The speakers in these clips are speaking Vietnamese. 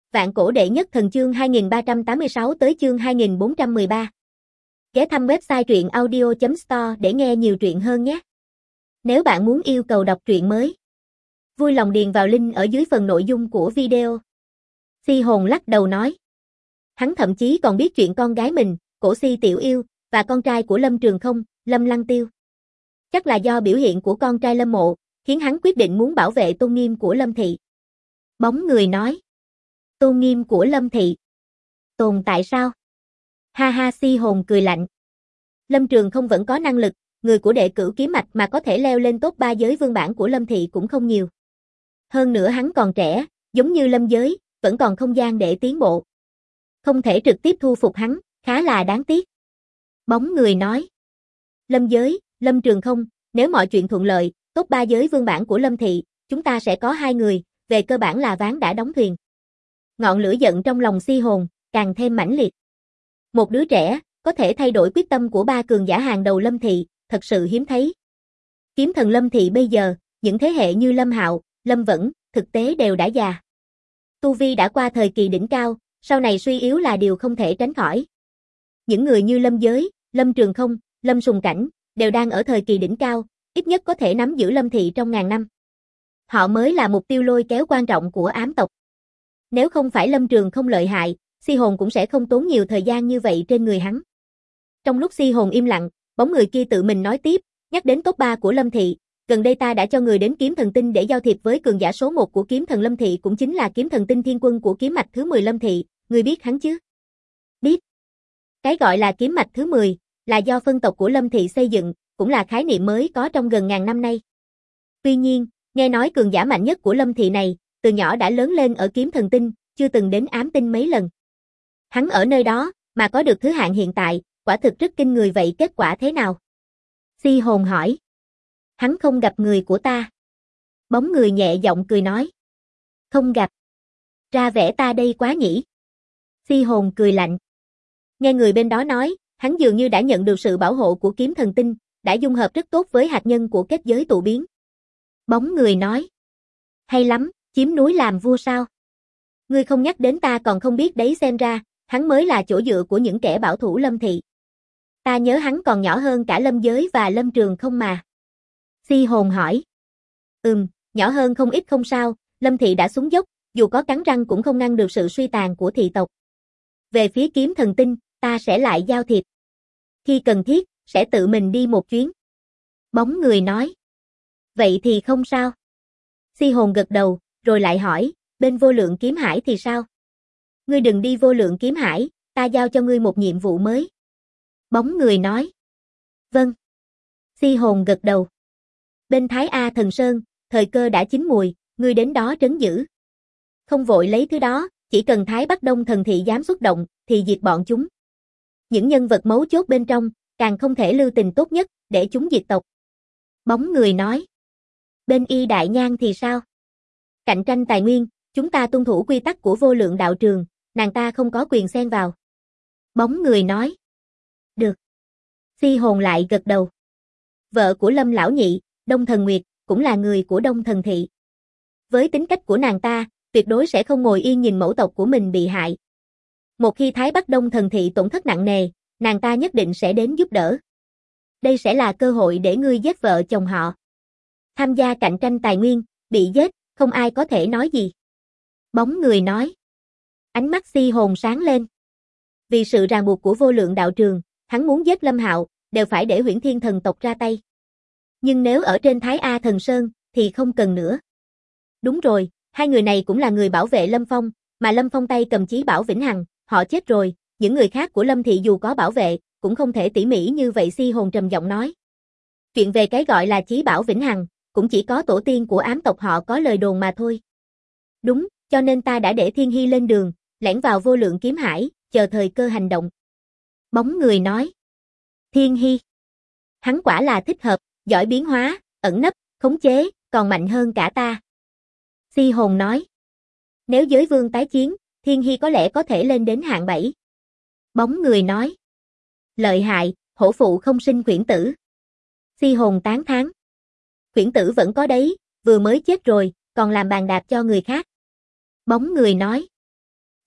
Vạn cổ đệ nhất thần chương 2386 tới chương 2413. Ghé thăm website truyện audio.store để nghe nhiều truyện hơn nhé. Nếu bạn muốn yêu cầu đọc truyện mới, vui lòng điền vào link ở dưới phần nội dung của video. Si Hồn lắc đầu nói. Hắn thậm chí còn biết chuyện con gái mình, Cổ Si Tiểu Yêu, và con trai của Lâm Trường Không, Lâm Lăng Tiêu. Chắc là do biểu hiện của con trai Lâm Mộ, khiến hắn quyết định muốn bảo vệ tôn nghiêm của Lâm Thị. Bóng người nói. Tôn nghiêm của Lâm Thị. Tồn tại sao? Ha ha, Si Hồn cười lạnh. Lâm Trường Không vẫn có năng lực, người của đệ cửu kiếm mạch mà có thể leo lên top 3 giới vương bản của Lâm Thị cũng không nhiều. Hơn nữa hắn còn trẻ, giống như Lâm Giới, vẫn còn không gian để tiến bộ. Không thể trực tiếp thu phục hắn, khá là đáng tiếc. Bóng người nói. Lâm Giới, Lâm Trường Không, nếu mọi chuyện thuận lợi, top 3 giới vương bản của Lâm Thị, chúng ta sẽ có 2 người, về cơ bản là ván đã đóng thuyền. Ngọn lửa giận trong lòng Si Hồn càng thêm mãnh liệt. Một đứa trẻ có thể thay đổi quyết tâm của 3 cường giả hàng đầu Lâm Thị, thật sự hiếm thấy. Kiếm thần Lâm Thị bây giờ, những thế hệ như Lâm Hạo, Lâm Vẫn, thực tế đều đã già. Tu vi đã qua thời kỳ đỉnh cao, sau này suy yếu là điều không thể tránh khỏi. Những người như Lâm Giới, Lâm Trường Không, Lâm Sùng Cảnh, đều đang ở thời kỳ đỉnh cao, ít nhất có thể nắm giữ Lâm Thị trong ngàn năm. Họ mới là mục tiêu lôi kéo quan trọng của ám tộc. Nếu không phải Lâm Trường Không lợi hại, Si Hồn cũng sẽ không tốn nhiều thời gian như vậy trên người hắn. Trong lúc Si Hồn im lặng, bóng người kia tự mình nói tiếp, nhắc đến top 3 của Lâm Thị, gần đây ta đã cho người đến Kiếm Thần Tinh để giao thiệp với cường giả số 1 của Kiếm Thần Lâm Thị, cũng chính là Kiếm Thần Tinh Thiên Quân của kiếm mạch thứ 10 Lâm Thị, ngươi biết hắn chứ? Biết. Cái gọi là kiếm mạch thứ 10, là do phân tộc của Lâm Thị xây dựng, cũng là khái niệm mới có trong gần ngàn năm nay. Tuy nhiên, nghe nói cường giả mạnh nhất của Lâm Thị này, từ nhỏ đã lớn lên ở Kiếm Thần Tinh, chưa từng đến ám tinh mấy lần. Hắn ở nơi đó, mà có được thứ hạng hiện tại, quả thực rất kinh người, vậy kết quả thế nào? Si Hồn hỏi. Hắn không gặp người của ta. Bóng người nhẹ giọng cười nói. Không gặp. Ra vẻ ta đây quá nhỉ. Si Hồn cười lạnh. Nghe người bên đó nói, hắn dường như đã nhận được sự bảo hộ của Kiếm Thần Tinh, đã dung hợp rất tốt với hạt nhân của kết giới tụ biến. Bóng người nói. Hay lắm, chiếm núi làm vua sao? Ngươi không nhắc đến ta còn không biết đấy, xem ra, hắn mới là chỗ dựa của những kẻ bảo thủ Lâm Thị. Ta nhớ hắn còn nhỏ hơn cả Lâm Giới và Lâm Trường Không mà. Si Hồn hỏi. Nhỏ hơn không ít không sao, Lâm Thị đã xuống dốc, dù có cắn răng cũng không ngăn được sự suy tàn của thị tộc. Về phía Kiếm Thần Tinh, ta sẽ lại giao thiệp. Khi cần thiết, sẽ tự mình đi một chuyến. Bóng người nói. Vậy thì không sao. Si Hồn gật đầu, rồi lại hỏi, bên Vô Lượng Kiếm Hải thì sao? Ngươi đừng đi Vô Lượng Kiếm Hải, ta giao cho ngươi một nhiệm vụ mới. Bóng người nói. Vâng. Si Hồn gật đầu. Bên Thái A Thần Sơn, thời cơ đã chín mùi, ngươi đến đó trấn giữ. Không vội lấy thứ đó, chỉ cần Thái Bắc Đông Thần Thị dám xuất động, thì diệt bọn chúng. Những nhân vật mấu chốt bên trong, càng không thể lưu tình tốt nhất, để chúng diệt tộc. Bóng người nói. Bên Y Đại Nhan thì sao? Cạnh tranh tài nguyên, chúng ta tuân thủ quy tắc của Vô Lượng đạo trường, nàng ta không có quyền xen vào. Bóng người nói. Được. Si Hồn lại gật đầu. Vợ của Lâm Lão Nhị, Đông Thần Nguyệt, cũng là người của Đông Thần Thị. Với tính cách của nàng ta, tuyệt đối sẽ không ngồi yên nhìn mẫu tộc của mình bị hại. Một khi Thái Bắc Đông Thần Thị tổn thất nặng nề, nàng ta nhất định sẽ đến giúp đỡ. Đây sẽ là cơ hội để ngươi giết vợ chồng họ. Tham gia cạnh tranh tài nguyên, bị giết, không ai có thể nói gì. Bóng người nói. Ánh mắt Si Hồn sáng lên. Vì sự ràng buộc của Vô Lượng đạo trường, hắn muốn giết Lâm Hạo, đều phải để Huyễn Thiên thần tộc ra tay. Nhưng nếu ở trên Thái A Thần Sơn, thì không cần nữa. Đúng rồi, hai người này cũng là người bảo vệ Lâm Phong, mà Lâm Phong tay cầm chí bảo Vĩnh Hằng, họ chết rồi, những người khác của Lâm Thị dù có bảo vệ, cũng không thể tỉ mỉ như vậy. Si Hồn trầm giọng nói. Chuyện về cái gọi là chí bảo Vĩnh Hằng, cũng chỉ có tổ tiên của ám tộc họ có lời đồn mà thôi. Đúng, cho nên ta đã để Thiên Hy lên đường, lẻn vào Vô Lượng Kiếm Hải, chờ thời cơ hành động. Bóng người nói. Thiên Hy. Hắn quả là thích hợp, giỏi biến hóa, ẩn nấp, khống chế, còn mạnh hơn cả ta. Si Hồn nói. Nếu giới vương tái chiến, Thiên Hy có lẽ có thể lên đến hạng 7. Bóng người nói. Lợi hại, hổ phụ không sinh khuyển tử. Si Hồn tán thán. Khuyển tử vẫn có đấy, vừa mới chết rồi, còn làm bàn đạp cho người khác. Bóng người nói.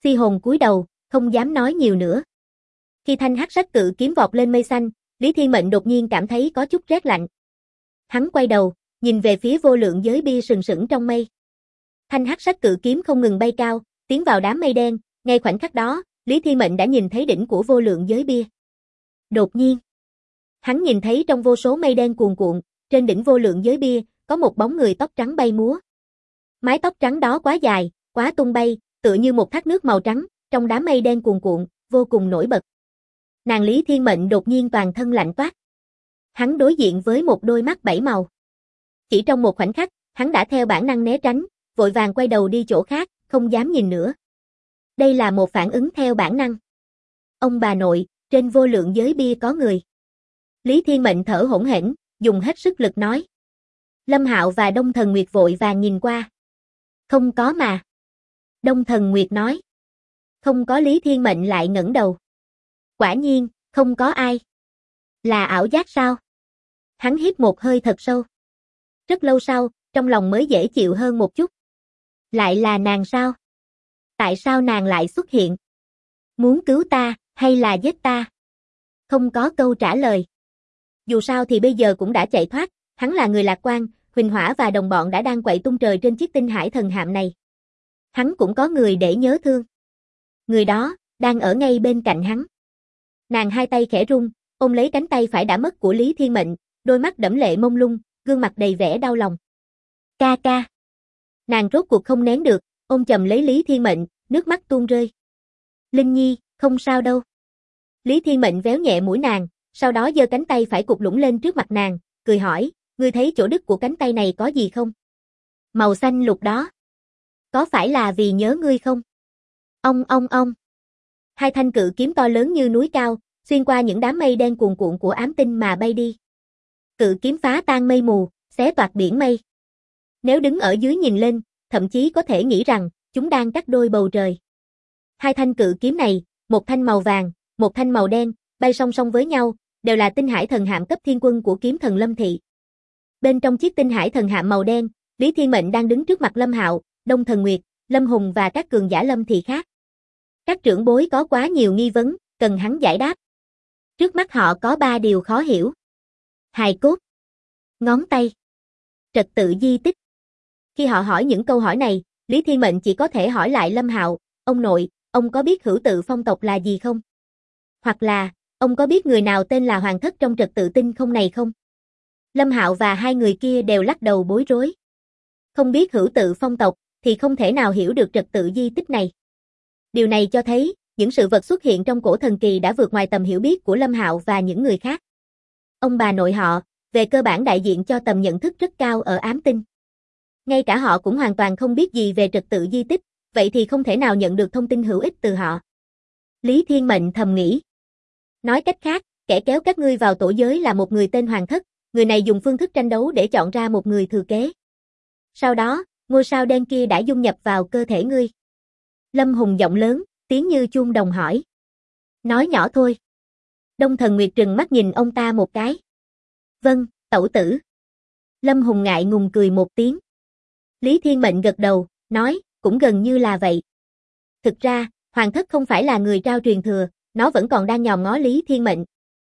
Si hồn cúi đầu, không dám nói nhiều nữa. Khi thanh hắc sắc cự kiếm vọt lên mây xanh, Lý Thiên Mệnh đột nhiên cảm thấy có chút rét lạnh. Hắn quay đầu, nhìn về phía vô lượng giới bia sừng sững trong mây. Thanh hắc sắc cự kiếm không ngừng bay cao, tiến vào đám mây đen, ngay khoảnh khắc đó, Lý Thiên Mệnh đã nhìn thấy đỉnh của vô lượng giới bia. Đột nhiên, hắn nhìn thấy trong vô số mây đen cuồn cuộn, trên đỉnh vô lượng giới bia, có một bóng người tóc trắng bay múa. Mái tóc trắng đó quá dài, quá tung bay, tựa như một thác nước màu trắng, trong đám mây đen cuồn cuộn, vô cùng nổi bật. Nàng Lý Thiên Mệnh đột nhiên toàn thân lạnh toát. Hắn đối diện với một đôi mắt bảy màu. Chỉ trong một khoảnh khắc, hắn đã theo bản năng né tránh, vội vàng quay đầu đi chỗ khác, không dám nhìn nữa. Đây là một phản ứng theo bản năng. Ông bà nội, trên vô lượng giới bia có người. Lý Thiên Mệnh thở hổn hển, dùng hết sức lực nói. Lâm Hạo và Đông Thần Nguyệt vội vàng nhìn qua. Không có mà. Đông Thần Nguyệt nói. Không có. Lý Thiên Mệnh lại ngẩng đầu. Quả nhiên, không có ai. Là ảo giác sao? Hắn hít một hơi thật sâu. Rất lâu sau, trong lòng mới dễ chịu hơn một chút. Lại là nàng sao? Tại sao nàng lại xuất hiện? Muốn cứu ta, hay là giết ta? Không có câu trả lời. Dù sao thì bây giờ cũng đã chạy thoát, hắn là người lạc quan, Huỳnh Hỏa và đồng bọn đã đang quậy tung trời trên chiếc tinh hải thần hạm này. Hắn cũng có người để nhớ thương. Người đó, đang ở ngay bên cạnh hắn. Nàng hai tay khẽ rung, ôm lấy cánh tay phải đã mất của Lý Thiên Mệnh, đôi mắt đẫm lệ mông lung, gương mặt đầy vẻ đau lòng. Ca ca. Nàng rốt cuộc không nén được, ôm chầm lấy Lý Thiên Mệnh, nước mắt tuôn rơi. Linh Nhi, không sao đâu. Lý Thiên Mệnh véo nhẹ mũi nàng, sau đó giơ cánh tay phải cụp lũng lên trước mặt nàng, cười hỏi, ngươi thấy chỗ đứt của cánh tay này có gì không? Màu xanh lục đó. Có phải là vì nhớ ngươi không? Ong. Hai thanh cự kiếm to lớn như núi cao, xuyên qua những đám mây đen cuồn cuộn của ám tinh mà bay đi. Cự kiếm phá tan mây mù, xé toạc biển mây. Nếu đứng ở dưới nhìn lên, thậm chí có thể nghĩ rằng, chúng đang cắt đôi bầu trời. Hai thanh cự kiếm này, một thanh màu vàng, một thanh màu đen, bay song song với nhau, đều là tinh hải thần hạm cấp thiên quân của kiếm thần Lâm Thị. Bên trong chiếc tinh hải thần hạm màu đen, Lý Thiên Mệnh đang đứng trước mặt Lâm Hạo, Đông Thần Nguyệt, Lâm Hùng và các cường giả Lâm Thị khác. Các trưởng bối có quá nhiều nghi vấn, cần hắn giải đáp. Trước mắt họ có 3 điều khó hiểu. Hài cốt, ngón tay, trật tự di tích. Khi họ hỏi những câu hỏi này, Lý Thiên Mệnh chỉ có thể hỏi lại Lâm Hạo, ông nội, ông có biết hữu tự phong tộc là gì không? Hoặc là, ông có biết người nào tên là Hoàng Thất trong trật tự tinh không này không? Lâm Hạo và hai người kia đều lắc đầu bối rối. Không biết hữu tự phong tộc, thì không thể nào hiểu được trật tự di tích này. Điều này cho thấy, những sự vật xuất hiện trong cổ thần kỳ đã vượt ngoài tầm hiểu biết của Lâm Hạo và những người khác. Ông bà nội họ, về cơ bản đại diện cho tầm nhận thức rất cao ở ám tinh. Ngay cả họ cũng hoàn toàn không biết gì về trật tự di tích, vậy thì không thể nào nhận được thông tin hữu ích từ họ. Lý Thiên Mệnh thầm nghĩ. Nói cách khác, kẻ kéo các ngươi vào tổ giới là một người tên Hoàng Thất, người này dùng phương thức tranh đấu để chọn ra một người thừa kế. Sau đó, ngôi sao đen kia đã dung nhập vào cơ thể ngươi. Lâm Hùng giọng lớn, tiếng như chuông đồng hỏi. Nói nhỏ thôi. Đông Thần Nguyệt trừng mắt nhìn ông ta một cái. Vâng, tẩu tử. Lâm Hùng ngại ngùng cười một tiếng. Lý Thiên Mệnh gật đầu, nói, cũng gần như là vậy. Thực ra, Hoàng Thất không phải là người trao truyền thừa, nó vẫn còn đang nhòm ngó Lý Thiên Mệnh.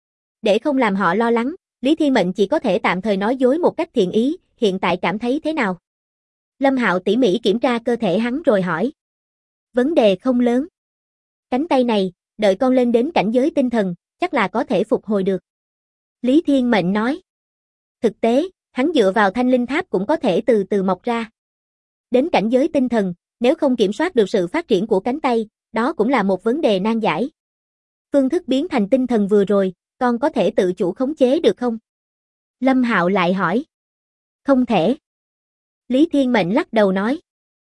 Để không làm họ lo lắng, Lý Thiên Mệnh chỉ có thể tạm thời nói dối một cách thiện ý, hiện tại cảm thấy thế nào? Lâm Hạo tỉ mỉ kiểm tra cơ thể hắn rồi hỏi. Vấn đề không lớn. Cánh tay này, đợi con lên đến cảnh giới tinh thần, chắc là có thể phục hồi được. Lý Thiên Mệnh nói. Thực tế, hắn dựa vào thanh linh tháp cũng có thể từ từ mọc ra. Đến cảnh giới tinh thần, nếu không kiểm soát được sự phát triển của cánh tay, đó cũng là một vấn đề nan giải. Phương thức biến thành tinh thần vừa rồi, con có thể tự chủ khống chế được không? Lâm Hạo lại hỏi. Không thể. Lý Thiên Mệnh lắc đầu nói.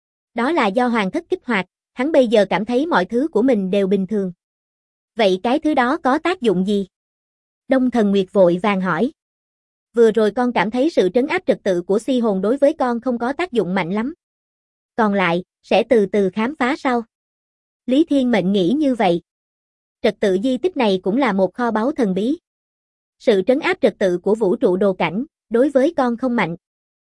Đó là do Hoàng Thất kích hoạt, hắn bây giờ cảm thấy mọi thứ của mình đều bình thường. Vậy cái thứ đó có tác dụng gì? Đông Thần Nguyệt vội vàng hỏi. Vừa rồi con cảm thấy sự trấn áp trật tự của si hồn đối với con không có tác dụng mạnh lắm. Còn lại, sẽ từ từ khám phá sau. Lý Thiên Mệnh nghĩ như vậy. Trật tự di tích này cũng là một kho báu thần bí. Sự trấn áp trật tự của vũ trụ đồ cảnh, đối với con không mạnh.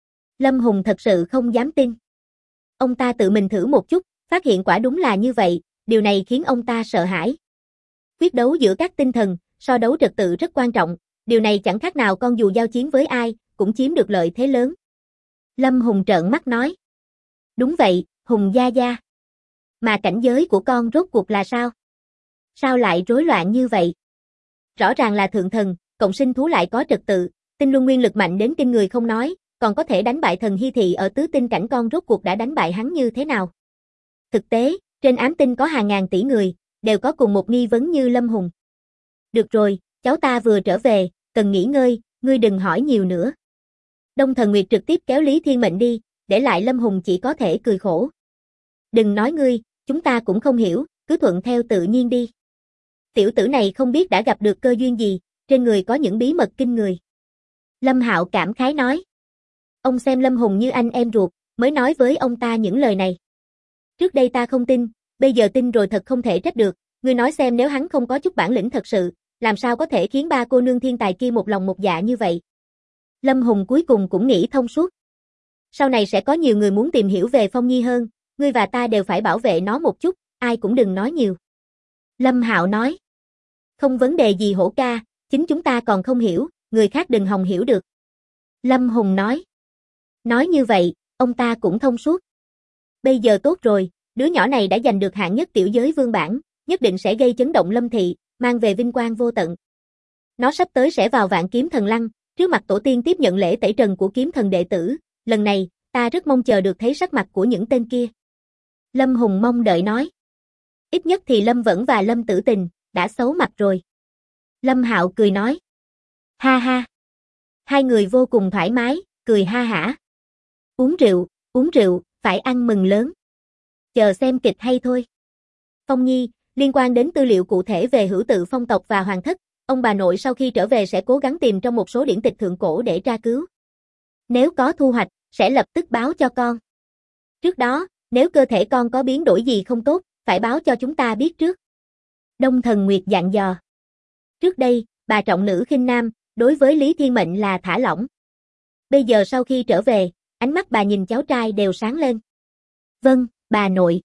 Lâm Hùng thật sự không dám tin. Ông ta tự mình thử một chút, phát hiện quả đúng là như vậy, điều này khiến ông ta sợ hãi. Quyết đấu giữa các tinh thần, so đấu trật tự rất quan trọng, điều này chẳng khác nào con dù giao chiến với ai, cũng chiếm được lợi thế lớn. Lâm Hùng trợn mắt nói. Đúng vậy, Hùng gia gia. Mà cảnh giới của con rốt cuộc là sao? Sao lại rối loạn như vậy? Rõ ràng là thượng thần, cộng sinh thú lại có trật tự, tinh luân nguyên lực mạnh đến kinh người không nói, còn có thể đánh bại thần Hy Thị ở tứ tinh cảnh, con rốt cuộc đã đánh bại hắn như thế nào? Thực tế, trên ám tinh có hàng ngàn tỷ người, đều có cùng một nghi vấn như Lâm Hùng. Được rồi, cháu ta vừa trở về, cần nghỉ ngơi, ngươi đừng hỏi nhiều nữa. Đông Thần Nguyệt trực tiếp kéo Lý Thiên Mệnh đi, để lại Lâm Hùng chỉ có thể cười khổ. Đừng nói ngươi, chúng ta cũng không hiểu, cứ thuận theo tự nhiên đi. Tiểu tử này không biết đã gặp được cơ duyên gì, trên người có những bí mật kinh người. Lâm Hạo cảm khái nói. Ông xem Lâm Hùng như anh em ruột, mới nói với ông ta những lời này. Trước đây ta không tin, bây giờ tin rồi, thật không thể trách được, ngươi nói xem, nếu hắn không có chút bản lĩnh thật sự, làm sao có thể khiến ba cô nương thiên tài kia một lòng một dạ như vậy. Lâm Hùng cuối cùng cũng nghĩ thông suốt. Sau này sẽ có nhiều người muốn tìm hiểu về Phong Nhi hơn, ngươi và ta đều phải bảo vệ nó một chút, ai cũng đừng nói nhiều. Lâm Hạo nói. Không vấn đề gì Hổ ca, chính chúng ta còn không hiểu, người khác đừng hòng hiểu được. Lâm Hùng nói. Nói như vậy, ông ta cũng thông suốt. Bây giờ tốt rồi, đứa nhỏ này đã giành được hạng nhất tiểu giới vương bảng, nhất định sẽ gây chấn động Lâm thị, mang về vinh quang vô tận. Nó sắp tới sẽ vào Vạn Kiếm Thần Lăng, trước mặt tổ tiên tiếp nhận lễ tẩy trần của kiếm thần đệ tử, lần này, ta rất mong chờ được thấy sắc mặt của những tên kia. Lâm Hùng mong đợi nói. Ít nhất thì Lâm Vẫn và Lâm Tử Tình đã xấu mặt rồi. Lâm Hạo cười nói. Ha ha. Hai người vô cùng thoải mái, cười ha hả. Uống rượu, phải ăn mừng lớn. Chờ xem kịch hay thôi. Phong Nhi, liên quan đến tư liệu cụ thể về Hữu Tự Phong tộc và Hoàng thất, ông bà nội sau khi trở về sẽ cố gắng tìm trong một số điển tịch thượng cổ để tra cứu. Nếu có thu hoạch, sẽ lập tức báo cho con. Trước đó, nếu cơ thể con có biến đổi gì không tốt, phải báo cho chúng ta biết trước. Đông Thần Nguyệt dặn dò. Trước đây, bà trọng nữ khinh nam, đối với Lý Thiên Mệnh là thả lỏng. Bây giờ sau khi trở về, ánh mắt bà nhìn cháu trai đều sáng lên. Vâng, bà nội.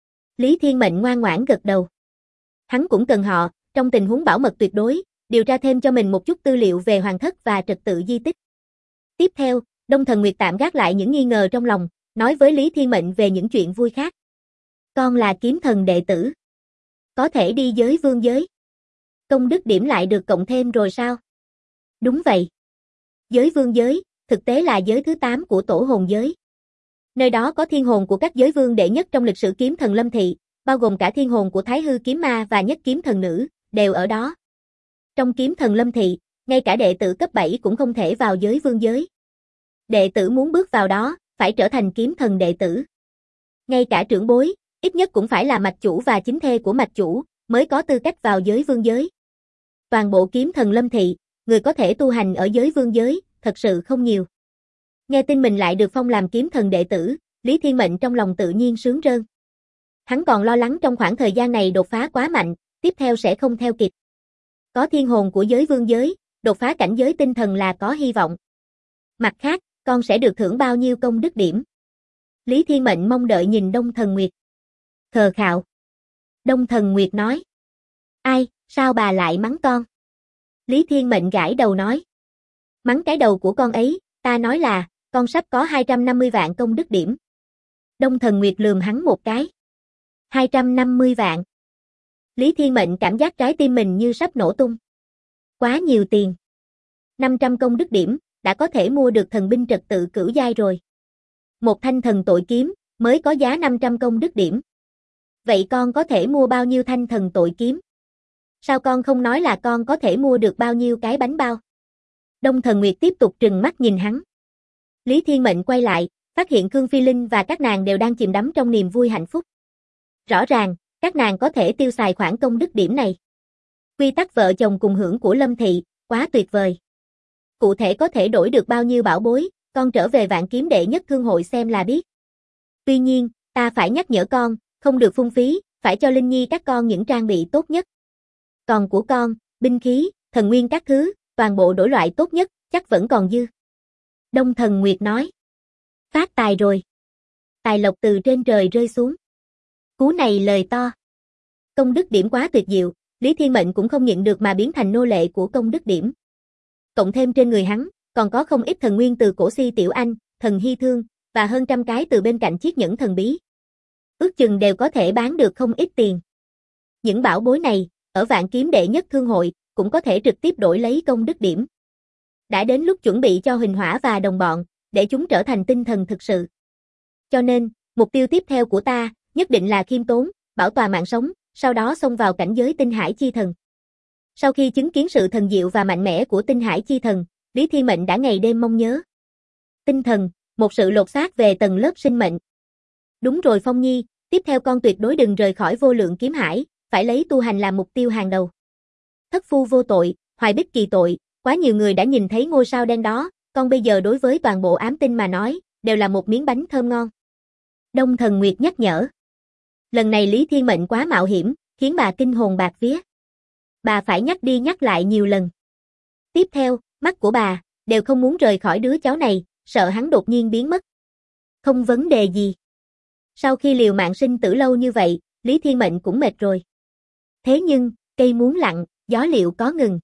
Lý Thiên Mệnh ngoan ngoãn gật đầu. Hắn cũng cần họ, trong tình huống bảo mật tuyệt đối, điều tra thêm cho mình một chút tư liệu về hoàng thất và trật tự di tích. Tiếp theo, Đông Thần Nguyệt tạm gác lại những nghi ngờ trong lòng, nói với Lý Thiên Mệnh về những chuyện vui khác. Con là kiếm thần đệ tử. Có thể đi giới vương giới. Công đức điểm lại được cộng thêm rồi sao? Đúng vậy. Giới vương giới, thực tế là giới thứ 8 của tổ hồn giới. Nơi đó có thiên hồn của các giới vương đệ nhất trong lịch sử kiếm thần Lâm thị, bao gồm cả thiên hồn của Thái Hư kiếm ma và nhất kiếm thần nữ, đều ở đó. Trong kiếm thần Lâm thị, ngay cả đệ tử cấp 7 cũng không thể vào giới vương giới. Đệ tử muốn bước vào đó, phải trở thành kiếm thần đệ tử. Ngay cả trưởng bối, ít nhất cũng phải là mạch chủ và chính thê của mạch chủ, mới có tư cách vào giới vương giới. Toàn bộ kiếm thần Lâm thị, người có thể tu hành ở giới vương giới, thật sự không nhiều. Nghe tin mình lại được phong làm kiếm thần đệ tử, Lý Thiên Mệnh trong lòng tự nhiên sướng rơn. Hắn còn lo lắng trong khoảng thời gian này đột phá quá mạnh, tiếp theo sẽ không theo kịp. Có thiên hồn của giới vương giới, đột phá cảnh giới tinh thần là có hy vọng. Mặt khác, con sẽ được thưởng bao nhiêu công đức điểm? Lý Thiên Mệnh mong đợi nhìn Đông Thần Nguyệt. Khờ khạo. Đông Thần Nguyệt nói. Ai, sao bà lại mắng con? Lý Thiên Mệnh gãi đầu nói. Mắng cái đầu của con ấy, ta nói là, con sắp có 250 vạn công đức điểm. Đông Thần Nguyệt lườm hắn một cái. 250 vạn. Lý Thiên Mệnh cảm giác trái tim mình như sắp nổ tung. Quá nhiều tiền. 500 công đức điểm, đã có thể mua được thần binh trật tự cửu giai rồi. Một thanh thần tội kiếm, mới có giá 500 công đức điểm. Vậy con có thể mua bao nhiêu thanh thần tội kiếm? Sao con không nói là con có thể mua được bao nhiêu cái bánh bao? Đông Thần Nguyệt tiếp tục trừng mắt nhìn hắn. Lý Thiên Mệnh quay lại, phát hiện Khương Phi Linh và các nàng đều đang chìm đắm trong niềm vui hạnh phúc. Rõ ràng, các nàng có thể tiêu xài khoản công đức điểm này. Quy tắc vợ chồng cùng hưởng của Lâm thị, quá tuyệt vời. Cụ thể có thể đổi được bao nhiêu bảo bối, con trở về Vạn Kiếm đệ nhất thương hội xem là biết. Tuy nhiên, ta phải nhắc nhở con, không được phung phí, phải cho Linh Nhi các con những trang bị tốt nhất. Còn của con, binh khí, thần nguyên các thứ, toàn bộ đổi loại tốt nhất, chắc vẫn còn dư. Đông Thần Nguyệt nói. Phát tài rồi. Tài lộc từ trên trời rơi xuống. Cú này lời to. Công đức điểm quá tuyệt diệu, Lý Thiên Mệnh cũng không nhịn được mà biến thành nô lệ của công đức điểm. Cộng thêm trên người hắn, còn có không ít thần nguyên từ cổ si tiểu anh, thần hy thương, và hơn trăm cái từ bên cạnh chiếc nhẫn thần bí. Ước chừng đều có thể bán được không ít tiền. Những bảo bối này, ở Vạn Kiếm Đệ Nhất Thương Hội, cũng có thể trực tiếp đổi lấy công đức điểm. Đã đến lúc chuẩn bị cho Huỳnh Hỏa và đồng bọn, để chúng trở thành tinh thần thực sự. Cho nên, mục tiêu tiếp theo của ta, nhất định là khiêm tốn, bảo toàn mạng sống, sau đó xông vào cảnh giới tinh hải chi thần. Sau khi chứng kiến sự thần diệu và mạnh mẽ của tinh hải chi thần, Lý Thiên Mệnh đã ngày đêm mong nhớ. Tinh thần, một sự lột xác về tầng lớp sinh mệnh. Đúng rồi Phong Nhi, tiếp theo con tuyệt đối đừng rời khỏi vô lượng kiếm hải, phải lấy tu hành làm mục tiêu hàng đầu. Thất phu vô tội, hoài bích kỳ tội, quá nhiều người đã nhìn thấy ngôi sao đen đó, con bây giờ đối với toàn bộ ám tinh mà nói, đều là một miếng bánh thơm ngon. Đông Thần Nguyệt nhắc nhở. Lần này Lý Thiên Mệnh quá mạo hiểm, khiến bà kinh hồn bạt vía. Bà phải nhắc đi nhắc lại nhiều lần. Tiếp theo, mắt của bà, đều không muốn rời khỏi đứa cháu này, sợ hắn đột nhiên biến mất. Không vấn đề gì. Sau khi liều mạng sinh tử lâu như vậy, Lý Thiên Mệnh cũng mệt rồi. Thế nhưng, cây muốn lặng, gió liệu có ngừng.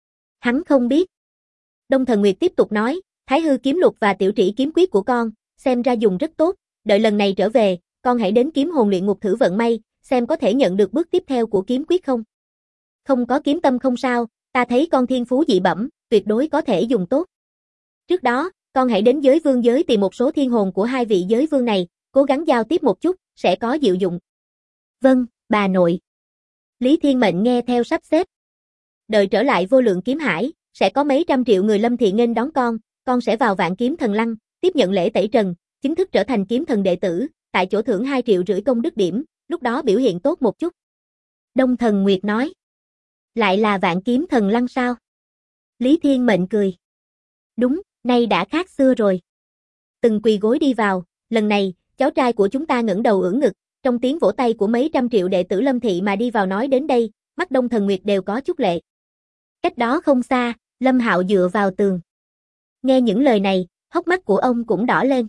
Hắn không biết. Đông Thần Nguyệt tiếp tục nói, Thái Hư kiếm lục và tiểu trĩ kiếm quyết của con, xem ra dùng rất tốt, đợi lần này trở về, con hãy đến kiếm hồn luyện ngục thử vận may, xem có thể nhận được bước tiếp theo của kiếm quyết không. Không có kiếm tâm không sao, ta thấy con thiên phú dị bẩm, tuyệt đối có thể dùng tốt. Trước đó, con hãy đến giới vương giới tìm một số thiên hồn của hai vị giới vương này, cố gắng giao tiếp một chút, sẽ có diệu dụng. Vâng, bà nội. Lý Thiên Mệnh nghe theo sắp xếp. Đợi trở lại vô lượng kiếm hải, sẽ có mấy trăm triệu người lâm thị nghênh đón con sẽ vào Vạn Kiếm Thần Lăng, tiếp nhận lễ tẩy trần, chính thức trở thành kiếm thần đệ tử, tại chỗ thưởng 2,5 triệu công đức điểm, lúc đó biểu hiện tốt một chút. Đông Thần Nguyệt nói. Lại là Vạn Kiếm Thần Lăng sao? Lý Thiên Mệnh cười. Đúng, nay đã khác xưa rồi. Từng quỳ gối đi vào, lần này, cháu trai của chúng ta ngẩng đầu ưỡn ngực, trong tiếng vỗ tay của mấy trăm triệu đệ tử lâm thị mà đi vào nói đến đây, mắt Đông Thần Nguyệt đều có chút lệ. Cách đó không xa, Lâm Hạo dựa vào tường. Nghe những lời này, hốc mắt của ông cũng đỏ lên.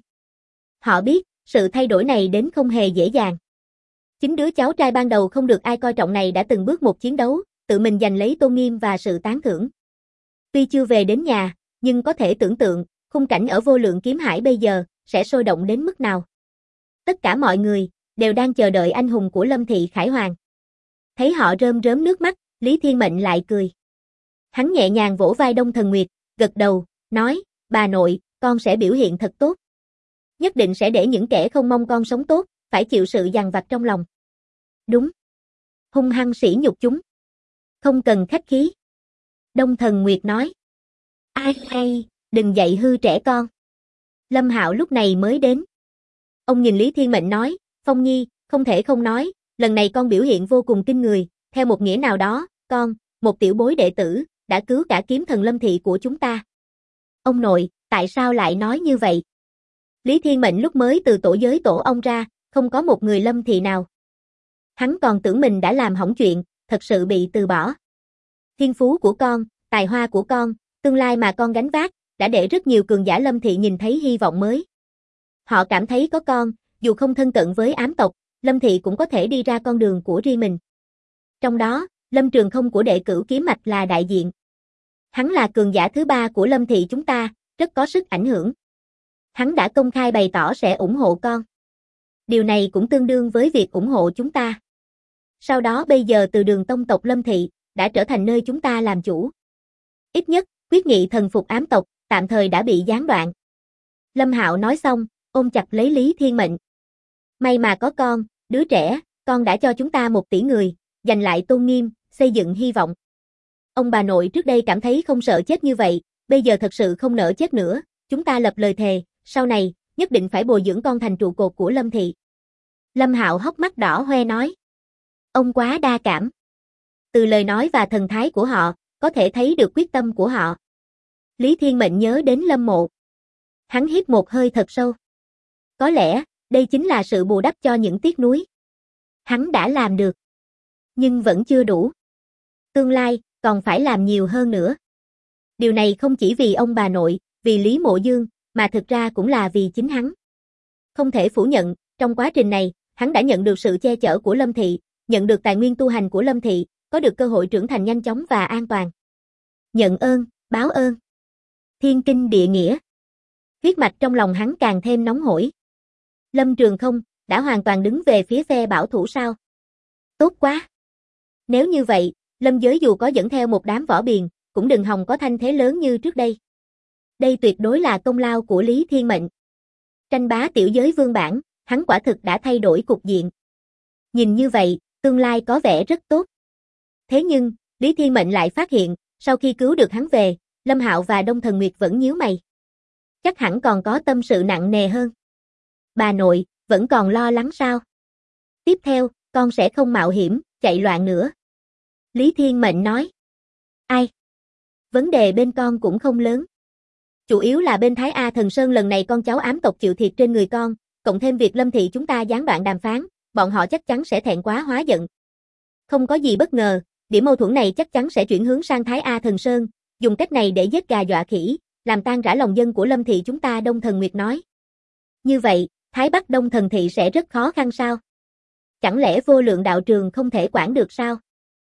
Họ biết, sự thay đổi này đến không hề dễ dàng. Chính đứa cháu trai ban đầu không được ai coi trọng này đã từng bước một chiến đấu, tự mình giành lấy tôn nghiêm và sự tán thưởng. Tuy chưa về đến nhà, nhưng có thể tưởng tượng, khung cảnh ở vô lượng kiếm hải bây giờ, sẽ sôi động đến mức nào. Tất cả mọi người, đều đang chờ đợi anh hùng của Lâm Thị Khải Hoàng. Thấy họ rơm rớm nước mắt, Lý Thiên Mệnh lại cười. Hắn nhẹ nhàng vỗ vai Đông Thần Nguyệt, gật đầu, nói, bà nội, con sẽ biểu hiện thật tốt. Nhất định sẽ để những kẻ không mong con sống tốt, phải chịu sự dằn vặt trong lòng. Đúng. Hung hăng sỉ nhục chúng. Không cần khách khí. Đông Thần Nguyệt nói. Ai, đừng dạy hư trẻ con. Lâm Hạo lúc này mới đến. Ông nhìn Lý Thiên Mệnh nói, Phong Nhi, không thể không nói, lần này con biểu hiện vô cùng kinh người, theo một nghĩa nào đó, con, một tiểu bối đệ tử, đã cứu cả kiếm thần Lâm Thị của chúng ta. Ông nội, tại sao lại nói như vậy? Lý Thiên Mệnh lúc mới từ tổ giới tổ ông ra, không có một người Lâm Thị nào. Hắn còn tưởng mình đã làm hỏng chuyện, thật sự bị từ bỏ. Thiên phú của con, tài hoa của con, tương lai mà con gánh vác, đã để rất nhiều cường giả Lâm Thị nhìn thấy hy vọng mới. Họ cảm thấy có con, dù không thân cận với ám tộc, Lâm Thị cũng có thể đi ra con đường của riêng mình. Trong đó, Lâm Trường Không của đệ cửu kiếm mạch là đại diện. Hắn là cường giả thứ 3 của Lâm Thị chúng ta, rất có sức ảnh hưởng. Hắn đã công khai bày tỏ sẽ ủng hộ con. Điều này cũng tương đương với việc ủng hộ chúng ta. Sau đó bây giờ từ đường tông tộc Lâm Thị, đã trở thành nơi chúng ta làm chủ. Ít nhất, quyết nghị thần phục ám tộc, tạm thời đã bị gián đoạn. Lâm Hạo nói xong, ôm chặt lấy Lý Thiên Mệnh. May mà có con, đứa trẻ, con đã cho chúng ta 1 tỷ người, giành lại tôn nghiêm, xây dựng hy vọng. Ông bà nội trước đây cảm thấy không sợ chết như vậy, bây giờ thật sự không nỡ chết nữa, chúng ta lập lời thề, sau này, nhất định phải bồi dưỡng con thành trụ cột của Lâm Thị. Lâm Hạo hốc mắt đỏ hoe nói. Ông quá đa cảm. Từ lời nói và thần thái của họ, có thể thấy được quyết tâm của họ. Lý Thiên Mệnh nhớ đến Lâm Mộ. Hắn hít một hơi thật sâu. Có lẽ, đây chính là sự bù đắp cho những tiếc nuối. Hắn đã làm được. Nhưng vẫn chưa đủ. Tương lai, còn phải làm nhiều hơn nữa. Điều này không chỉ vì ông bà nội, vì Lý Mộ Dương, mà thực ra cũng là vì chính hắn. Không thể phủ nhận, trong quá trình này, hắn đã nhận được sự che chở của Lâm Thị, nhận được tài nguyên tu hành của Lâm Thị, có được cơ hội trưởng thành nhanh chóng và an toàn. Nhận ơn, báo ơn. Thiên kinh địa nghĩa. Huyết mạch trong lòng hắn càng thêm nóng hổi. Lâm Trường Không, đã hoàn toàn đứng về phía phe bảo thủ sao? Tốt quá! Nếu như vậy, Lâm giới dù có dẫn theo một đám võ biền, cũng đừng hòng có thanh thế lớn như trước đây. Đây tuyệt đối là công lao của Lý Thiên Mệnh. Tranh bá tiểu giới vương bản, hắn quả thực đã thay đổi cục diện. Nhìn như vậy, tương lai có vẻ rất tốt. Thế nhưng, Lý Thiên Mệnh lại phát hiện, sau khi cứu được hắn về, Lâm Hạo và Đông Thần Nguyệt vẫn nhíu mày. Chắc hẳn còn có tâm sự nặng nề hơn. Bà nội, vẫn còn lo lắng sao? Tiếp theo, con sẽ không mạo hiểm, chạy loạn nữa. Lý Thiên Mệnh nói. Ai? Vấn đề bên con cũng không lớn. Chủ yếu là bên Thái A Thần Sơn lần này con cháu ám tộc chịu thiệt trên người con, cộng thêm việc Lâm Thị chúng ta gián đoạn đàm phán, bọn họ chắc chắn sẽ thẹn quá hóa giận. Không có gì bất ngờ, điểm mâu thuẫn này chắc chắn sẽ chuyển hướng sang Thái A Thần Sơn, dùng cách này để giết gà dọa khỉ, làm tan rã lòng dân của Lâm Thị chúng ta. Đông Thần Nguyệt nói. Như vậy, Thái Bắc Đông Thần Thị sẽ rất khó khăn sao? Chẳng lẽ Vô Lượng đạo trường không thể quản được sao?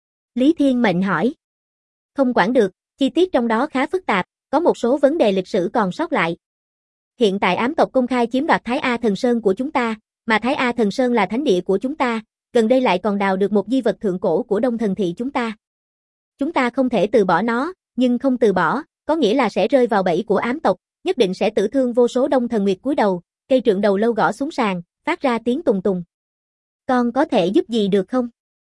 Lý Thiên Mệnh hỏi. Không quản được, chi tiết trong đó khá phức tạp, có một số vấn đề lịch sử còn sót lại. Hiện tại ám tộc công khai chiếm đoạt Thái A Thần Sơn của chúng ta, mà Thái A Thần Sơn là thánh địa của chúng ta, gần đây lại còn đào được một di vật thượng cổ của Đông Thần Thị chúng ta. Chúng ta không thể từ bỏ nó, nhưng không từ bỏ, có nghĩa là sẽ rơi vào bẫy của ám tộc, nhất định sẽ tử thương vô số. Đông Thần Nguyệt cúi đầu, cây trượng đầu lâu gõ xuống sàn, phát ra tiếng tùng tùng. Con có thể giúp gì được không?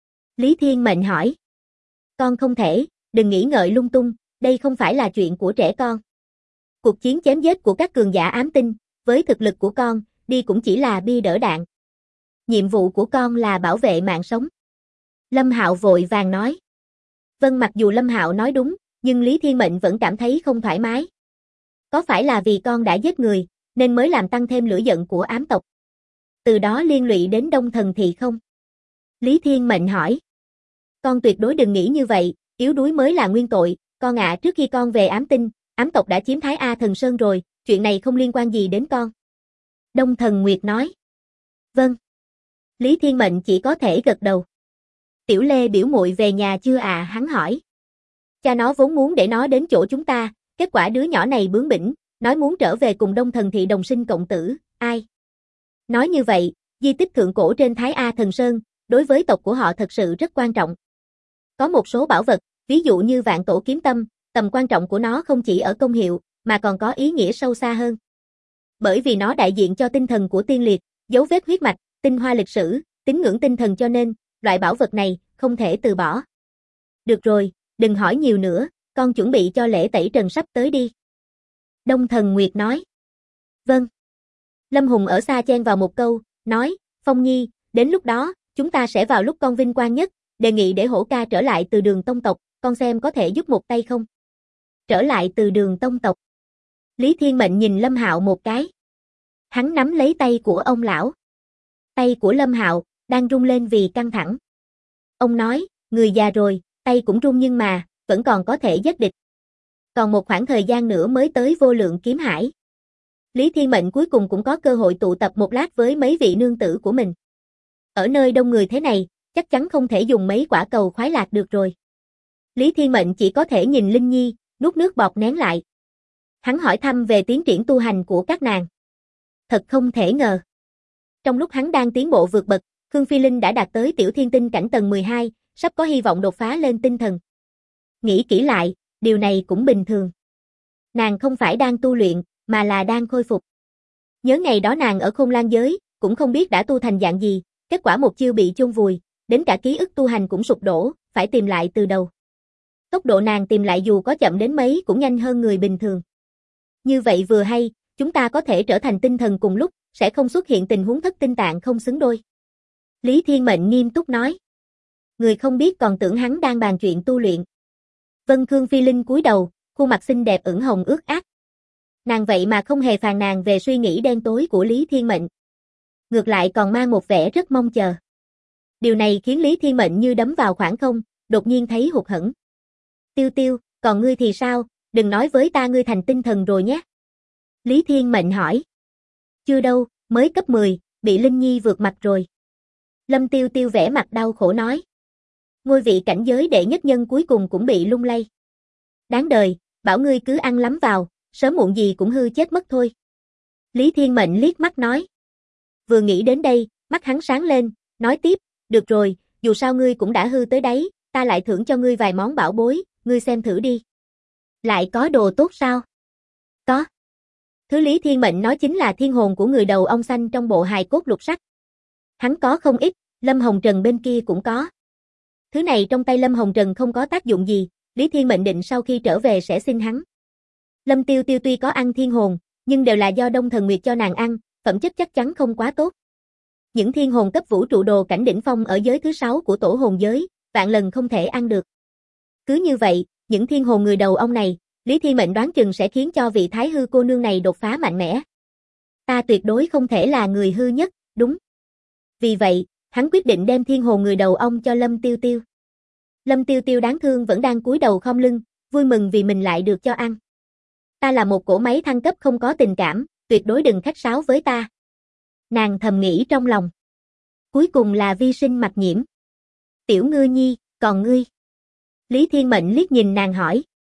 Lý Thiên Mệnh hỏi. Con không thể, đừng nghĩ ngợi lung tung, đây không phải là chuyện của trẻ con. Cuộc chiến chém giết của các cường giả ám tinh, với thực lực của con, đi cũng chỉ là bia đỡ đạn. Nhiệm vụ của con là bảo vệ mạng sống. Lâm Hạo vội vàng nói. Vâng, mặc dù Lâm Hạo nói đúng, nhưng Lý Thiên Mệnh vẫn cảm thấy không thoải mái. Có phải là vì con đã giết người, nên mới làm tăng thêm lửa giận của ám tộc? Từ đó liên lụy đến Đông Thần Thị không? Lý Thiên Mệnh hỏi. Con tuyệt đối đừng nghĩ như vậy, yếu đuối mới là nguyên tội, con ạ. Trước khi con về ám tinh, ám tộc đã chiếm Thái A Thần Sơn rồi, chuyện này không liên quan gì đến con. Đông Thần Nguyệt nói. Vâng. Lý Thiên Mệnh chỉ có thể gật đầu. Tiểu Lê biểu muội về nhà chưa à? Hắn hỏi. Cha nó vốn muốn để nó đến chỗ chúng ta, kết quả đứa nhỏ này bướng bỉnh, nói muốn trở về cùng Đông Thần Thị đồng sinh cộng tử. Ai? Nói như vậy, di tích thượng cổ trên Thái A Thần Sơn, đối với tộc của họ thật sự rất quan trọng. Có một số bảo vật, ví dụ như Vạn Tổ Kiếm Tâm, tầm quan trọng của nó không chỉ ở công hiệu, mà còn có ý nghĩa sâu xa hơn. Bởi vì nó đại diện cho tinh thần của tiên liệt, dấu vết huyết mạch, tinh hoa lịch sử, tín ngưỡng tinh thần, cho nên, loại bảo vật này, không thể từ bỏ. Được rồi, đừng hỏi nhiều nữa, con chuẩn bị cho lễ tẩy trần sắp tới đi. Đông Thần Nguyệt nói. Vâng. Lâm Hùng ở xa chen vào một câu, nói, Phong Nhi, đến lúc đó, chúng ta sẽ vào lúc con vinh quang nhất, đề nghị để Hổ ca trở lại từ Đường tông tộc, con xem có thể giúp một tay không? Trở lại từ Đường tông tộc. Lý Thiên Mệnh nhìn Lâm Hạo một cái. Hắn nắm lấy tay của ông lão. Tay của Lâm Hạo đang rung lên vì căng thẳng. Ông nói, người già rồi, tay cũng rung nhưng mà, vẫn còn có thể giết địch. Còn một khoảng thời gian nữa mới tới Vô Lượng Kiếm Hải. Lý Thiên Mệnh cuối cùng cũng có cơ hội tụ tập một lát với mấy vị nương tử của mình. Ở nơi đông người thế này, chắc chắn không thể dùng mấy quả cầu khoái lạc được rồi. Lý Thiên Mệnh chỉ có thể nhìn Linh Nhi, nuốt nước bọt nén lại. Hắn hỏi thăm về tiến triển tu hành của các nàng. Thật không thể ngờ. Trong lúc hắn đang tiến bộ vượt bậc, Khương Phi Linh đã đạt tới tiểu thiên tinh cảnh tầng 12, sắp có hy vọng đột phá lên tinh thần. Nghĩ kỹ lại, điều này cũng bình thường. Nàng không phải đang tu luyện, mà là đang khôi phục. Nhớ ngày đó nàng ở Khôn Lang giới, cũng không biết đã tu thành dạng gì, kết quả một chiêu bị chôn vùi, đến cả ký ức tu hành cũng sụp đổ, phải tìm lại từ đầu. Tốc độ nàng tìm lại dù có chậm đến mấy cũng nhanh hơn người bình thường. Như vậy vừa hay, chúng ta có thể trở thành tinh thần cùng lúc, sẽ không xuất hiện tình huống thất tinh tạng không xứng đôi. Lý Thiên Mệnh nghiêm túc nói. Người không biết còn tưởng hắn đang bàn chuyện tu luyện. Vân Khương Phi Linh cúi đầu, khuôn mặt xinh đẹp ửng hồng ướt át. Nàng vậy mà không hề phàn nàn về suy nghĩ đen tối của Lý Thiên Mệnh. Ngược lại còn mang một vẻ rất mong chờ. Điều này khiến Lý Thiên Mệnh như đấm vào khoảng không, đột nhiên thấy hụt hẫng. Tiêu Tiêu, còn ngươi thì sao, đừng nói với ta ngươi thành tinh thần rồi nhé. Lý Thiên Mệnh hỏi. Chưa đâu, mới cấp 10, bị Linh Nhi vượt mặt rồi. Lâm Tiêu Tiêu vẻ mặt đau khổ nói. Ngôi vị cảnh giới đệ nhất nhân cuối cùng cũng bị lung lay. Đáng đời, bảo ngươi cứ ăn lắm vào, sớm muộn gì cũng hư chết mất thôi. Lý Thiên Mệnh liếc mắt nói. Vừa nghĩ đến đây, mắt hắn sáng lên, nói tiếp, được rồi, dù sao ngươi cũng đã hư tới đấy, ta lại thưởng cho ngươi vài món bảo bối, ngươi xem thử đi. Lại có đồ tốt sao? Có. Thứ Lý Thiên Mệnh nói chính là thiên hồn của người đầu ong xanh trong bộ hài cốt lục sắc. Hắn có không ít, Lâm Hồng Trần bên kia cũng có. Thứ này trong tay Lâm Hồng Trần không có tác dụng gì, Lý Thiên Mệnh định sau khi trở về sẽ xin hắn. Lâm Tiêu Tiêu tuy có ăn thiên hồn, nhưng đều là do Đông Thần Nguyệt cho nàng ăn, phẩm chất chắc chắn không quá tốt. Những thiên hồn cấp vũ trụ đồ cảnh đỉnh phong ở giới thứ 6 của tổ hồn giới, vạn lần không thể ăn được. Cứ như vậy, những thiên hồn người đầu ong này, Lý Thiên Mệnh đoán chừng sẽ khiến cho vị Thái hư cô nương này đột phá mạnh mẽ. Ta tuyệt đối không thể là người hư nhất, đúng. Vì vậy, hắn quyết định đem thiên hồn người đầu ong cho Lâm Tiêu Tiêu. Lâm Tiêu Tiêu đáng thương vẫn đang cúi đầu khom lưng, vui mừng vì mình lại được cho ăn. Ta là một cỗ máy thăng cấp không có tình cảm, tuyệt đối đừng khách sáo với ta. Nàng thầm nghĩ trong lòng. Cuối cùng là Vi Sinh Mặc Nhiễm. Tiểu Ngư Nhi, còn ngươi? Lý Thiên Mệnh liếc nhìn nàng hỏi.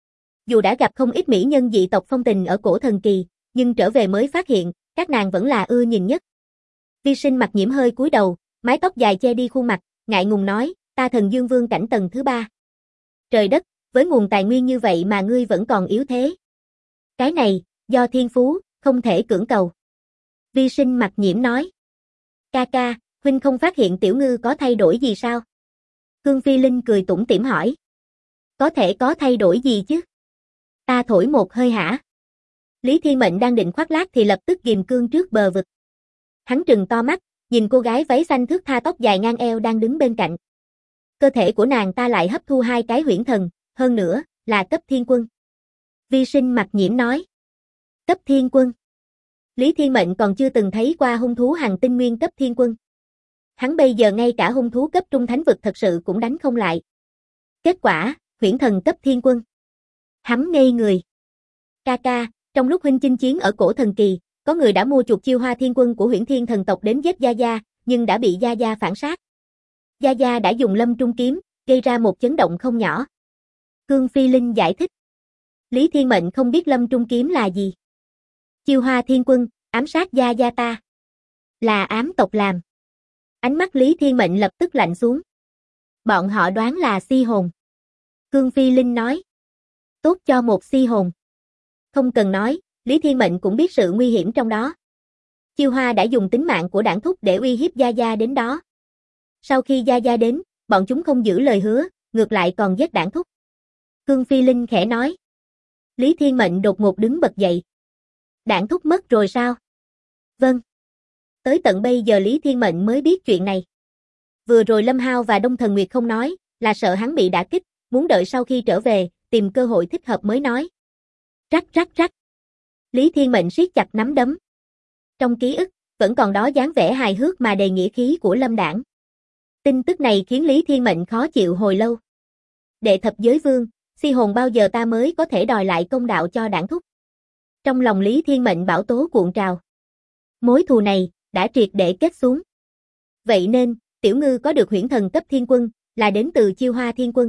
Dù đã gặp không ít mỹ nhân dị tộc phong tình ở cổ thần kỳ, nhưng trở về mới phát hiện, các nàng vẫn là ưa nhìn nhất. Vi Sinh Mặc Nhiễm hơi cúi đầu, mái tóc dài che đi khuôn mặt, ngại ngùng nói, ta Thần Dương Vương cảnh tầng thứ 3. Trời đất, với nguồn tài nguyên như vậy mà ngươi vẫn còn yếu thế. Cái này, do thiên phú, không thể cưỡng cầu. Vi Sinh Mặc Nhiễm nói. Ca ca, huynh không phát hiện Tiểu Ngư có thay đổi gì sao? Cương Phi Linh cười tủm tỉm hỏi. Có thể có thay đổi gì chứ? Ta thổi một hơi hả? Lý Thiên Mệnh đang định khoác lác thì lập tức ghim cương trước bờ vực. Hắn trừng to mắt, nhìn cô gái váy xanh thướt tha tóc dài ngang eo đang đứng bên cạnh. Cơ thể của nàng ta lại hấp thu 2 cái huyễn thần, hơn nữa, là cấp thiên quân. Vi Sinh Mặc Nhiễm nói. Cấp thiên quân. Lý Thiên Mệnh còn chưa từng thấy qua hung thú hành tinh nguyên cấp thiên quân. Hắn bây giờ ngay cả hung thú cấp trung thánh vực thật sự cũng đánh không lại. Kết quả, huyễn thần cấp thiên quân. Hắn ngây người. Ca ca, trong lúc huynh chinh chiến ở cổ thần kỳ, có người đã mua chuột chiêu hoa thiên quân của huyễn thiên thần tộc đến giết Gia Gia, nhưng đã bị Gia Gia phản sát. Gia Gia đã dùng lâm trung kiếm, gây ra một chấn động không nhỏ. Cương Phi Linh giải thích. Lý Thiên Mệnh không biết lâm trung kiếm là gì. Chiêu hoa thiên quân, ám sát Gia Gia ta. Là ám tộc làm. Ánh mắt Lý Thiên Mệnh lập tức lạnh xuống. Bọn họ đoán là si hồn. Cương Phi Linh nói. Tốt cho một si hồn. Không cần nói, Lý Thiên Mệnh cũng biết sự nguy hiểm trong đó. Chiêu Hoa đã dùng tính mạng của Đản Thúc để uy hiếp Gia Gia đến đó. Sau khi Gia Gia đến, bọn chúng không giữ lời hứa, ngược lại còn giết Đản Thúc. Cương Phi Linh khẽ nói. Lý Thiên Mệnh đột ngột đứng bật dậy. Đản Thúc mất rồi sao? Vâng. Tới tận bây giờ Lý Thiên Mệnh mới biết chuyện này. Vừa rồi Lâm Hao và Đông Thần Nguyệt không nói, là sợ hắn bị đả kích, muốn đợi sau khi trở về, tìm cơ hội thích hợp mới nói. Rắc rắc rắc. Lý Thiên Mệnh siết chặt nắm đấm. Trong ký ức, vẫn còn đó dáng vẻ hài hước mà đầy nghĩa khí của Lâm Đảng. Tin tức này khiến Lý Thiên Mệnh khó chịu hồi lâu. Đệ thập giới vương, si hồn bao giờ ta mới có thể đòi lại công đạo cho Đản Thúc. Trong lòng Lý Thiên Mệnh bão tố cuộn trào. Mối thù này, đã triệt để kết xuống. Vậy nên, Tiểu Ngư có được huyễn thần cấp thiên quân, là đến từ Chiêu Hoa thiên quân.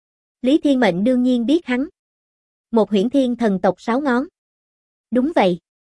Lý Thiên Mệnh đương nhiên biết hắn. Một huyễn thiên thần tộc 6 ngón. Đúng vậy.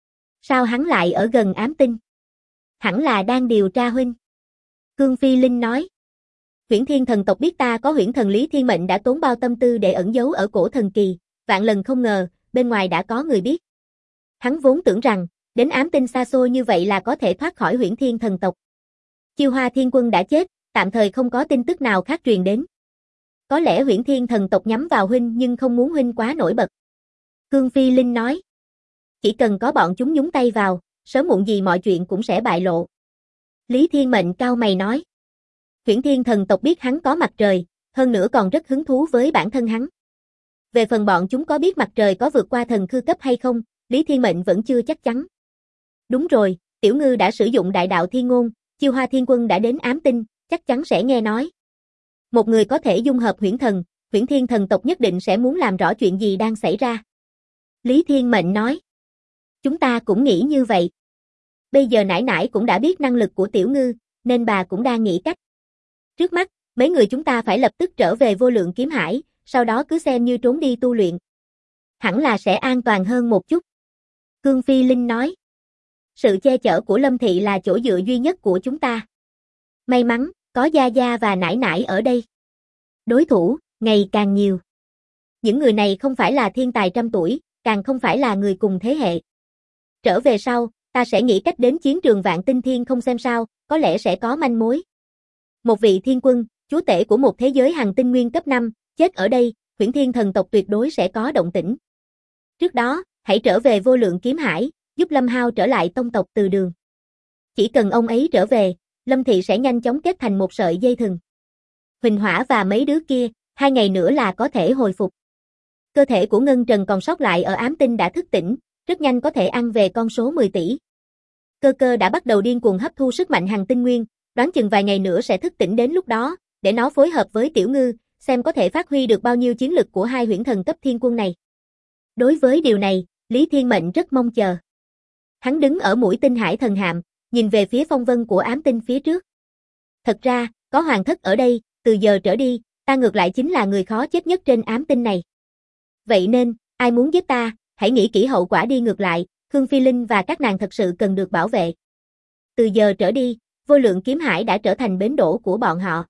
Sao hắn lại ở gần ám tinh? Hẳn là đang điều tra huynh. Cương Phi Linh nói. Huyễn thiên thần tộc biết ta có huyễn thần. Lý Thiên Mệnh đã tốn bao tâm tư để ẩn giấu ở cổ thần kỳ, vạn lần không ngờ, bên ngoài đã có người biết. Hắn vốn tưởng rằng, đến ám tinh xa xôi như vậy là có thể thoát khỏi huyễn thiên thần tộc. Chiêu Hoa thiên quân đã chết, tạm thời không có tin tức nào khác truyền đến. Có lẽ huyễn thiên thần tộc nhắm vào huynh nhưng không muốn huynh quá nổi bật. Cương Phi Linh nói. Chỉ cần có bọn chúng nhúng tay vào, sớm muộn gì mọi chuyện cũng sẽ bại lộ. Lý Thiên Mệnh cau mày nói. Huyễn thiên thần tộc biết hắn có mặt trời, hơn nữa còn rất hứng thú với bản thân hắn. Về phần bọn chúng có biết mặt trời có vượt qua thần khư cấp hay không, Lý Thiên Mệnh vẫn chưa chắc chắn. Đúng rồi, Tiểu Ngư đã sử dụng đại đạo thiên ngôn, Chiêu Hoa thiên quân đã đến ám tinh, chắc chắn sẽ nghe nói. Một người có thể dung hợp huyễn thần, huyễn thiên thần tộc nhất định sẽ muốn làm rõ chuyện gì đang xảy ra. Lý Thiên Mệnh nói. Chúng ta cũng nghĩ như vậy. Bây giờ nải nải cũng đã biết năng lực của Tiểu Ngư, nên bà cũng đang nghĩ cách. Trước mắt, mấy người chúng ta phải lập tức trở về Vô Lượng Kiếm Hải, sau đó cứ xem như trốn đi tu luyện. Hẳn là sẽ an toàn hơn một chút. Khương Phi Linh nói. Sự che chở của Lâm Thị là chỗ dựa duy nhất của chúng ta. May mắn, có Gia Gia và Nải Nải ở đây. Đối thủ, ngày càng nhiều. Những người này không phải là thiên tài trăm tuổi, càng không phải là người cùng thế hệ. Trở về sau, ta sẽ nghĩ cách đến chiến trường Vạn Tinh Thiên không xem sao, có lẽ sẽ có manh mối. Một vị thiên quân, chúa tể của một thế giới hành tinh nguyên cấp 5, chết ở đây, Huyễn Thiên thần tộc tuyệt đối sẽ có động tĩnh. Trước đó, hãy trở về Vô Lượng Kiếm Hải, giúp Lâm Hao trở lại tông tộc Từ Đường. Chỉ cần ông ấy trở về, Lâm Thị sẽ nhanh chóng kết thành một sợi dây thừng. Huỳnh Hỏa và mấy đứa kia, 2 ngày nữa là có thể hồi phục. Cơ thể của Ngân Trần còn sót lại ở ám tinh đã thức tỉnh, rất nhanh có thể ăn về con số 10 tỷ. Cơ Cơ đã bắt đầu điên cuồng hấp thu sức mạnh hành tinh nguyên, đoán chừng vài ngày nữa sẽ thức tỉnh đến lúc đó, để nó phối hợp với Tiểu Ngư, xem có thể phát huy được bao nhiêu chiến lực của hai huyễn thần cấp thiên quân này. Đối với điều này, Lý Thiên Mệnh rất mong chờ. Hắn đứng ở mũi tinh hải thần hạm, nhìn về phía phong vân của ám tinh phía trước. Thật ra, có hoàng thất ở đây, từ giờ trở đi, ta ngược lại chính là người khó chết nhất trên ám tinh này. Vậy nên, ai muốn giết ta, hãy nghĩ kỹ hậu quả đi ngược lại, Khương Phi Linh và các nàng thật sự cần được bảo vệ. Từ giờ trở đi, Vô Lượng Kiếm Hải đã trở thành bến đỗ của bọn họ.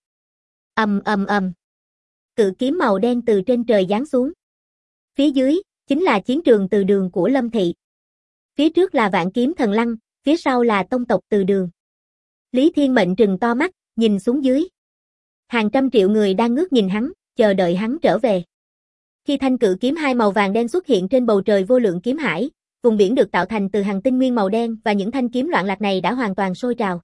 Cự kiếm màu đen từ trên trời giáng xuống. Phía dưới, chính là chiến trường Từ Đường của Lâm Thị. Phía trước là Vạn Kiếm Thần Lăng, phía sau là tông tộc Từ Đường. Lý Thiên Mệnh trừng to mắt, nhìn xuống dưới. Hàng trăm triệu người đang ngước nhìn hắn, chờ đợi hắn trở về. Khi thanh cự kiếm hai màu vàng đen xuất hiện trên bầu trời Vô Lượng Kiếm Hải, vùng biển được tạo thành từ hành tinh nguyên màu đen và những thanh kiếm loạn lạc này đã hoàn toàn sôi trào.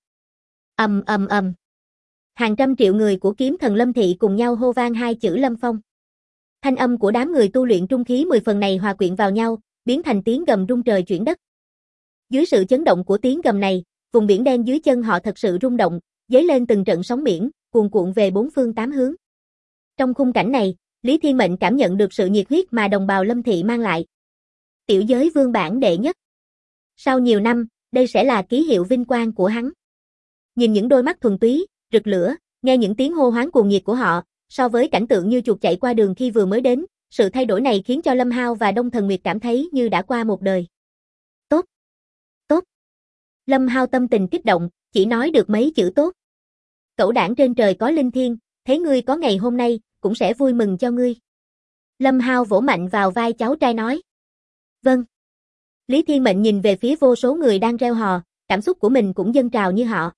Hàng trăm triệu người của kiếm thần Lâm Thị cùng nhau hô vang hai chữ Lâm Phong. Thanh âm của đám người tu luyện trung khí 10 phần này hòa quyện vào nhau, biến thành tiếng gầm rung trời chuyển đất. Dưới sự chấn động của tiếng gầm này, vùng biển đen dưới chân họ thật sự rung động, dấy lên từng trận sóng biển, cuồn cuộn về bốn phương tám hướng. Trong khung cảnh này, Lý Thiên Mệnh cảm nhận được sự nhiệt huyết mà đồng bào Lâm Thị mang lại. Tiểu giới vương bảng đệ nhất. Sau nhiều năm, đây sẽ là ký hiệu vinh quang của hắn. Nhìn những đôi mắt thuần túy, rực lửa, nghe những tiếng hô hoán cuồng nhiệt của họ, so với cảnh tượng như chuột chạy qua đường khi vừa mới đến, sự thay đổi này khiến cho Lâm Hao và Đông Thần Nguyệt cảm thấy như đã qua một đời. Tốt. Lâm Hao tâm tình kích động, chỉ nói được mấy chữ tốt. Cẩu đảng trên trời có linh thiêng, thấy ngươi có ngày hôm nay, cũng sẽ vui mừng cho ngươi. Lâm Hao vỗ mạnh vào vai cháu trai nói. Vâng. Lý Thiên Mệnh nhìn về phía vô số người đang reo hò, cảm xúc của mình cũng dâng trào như họ.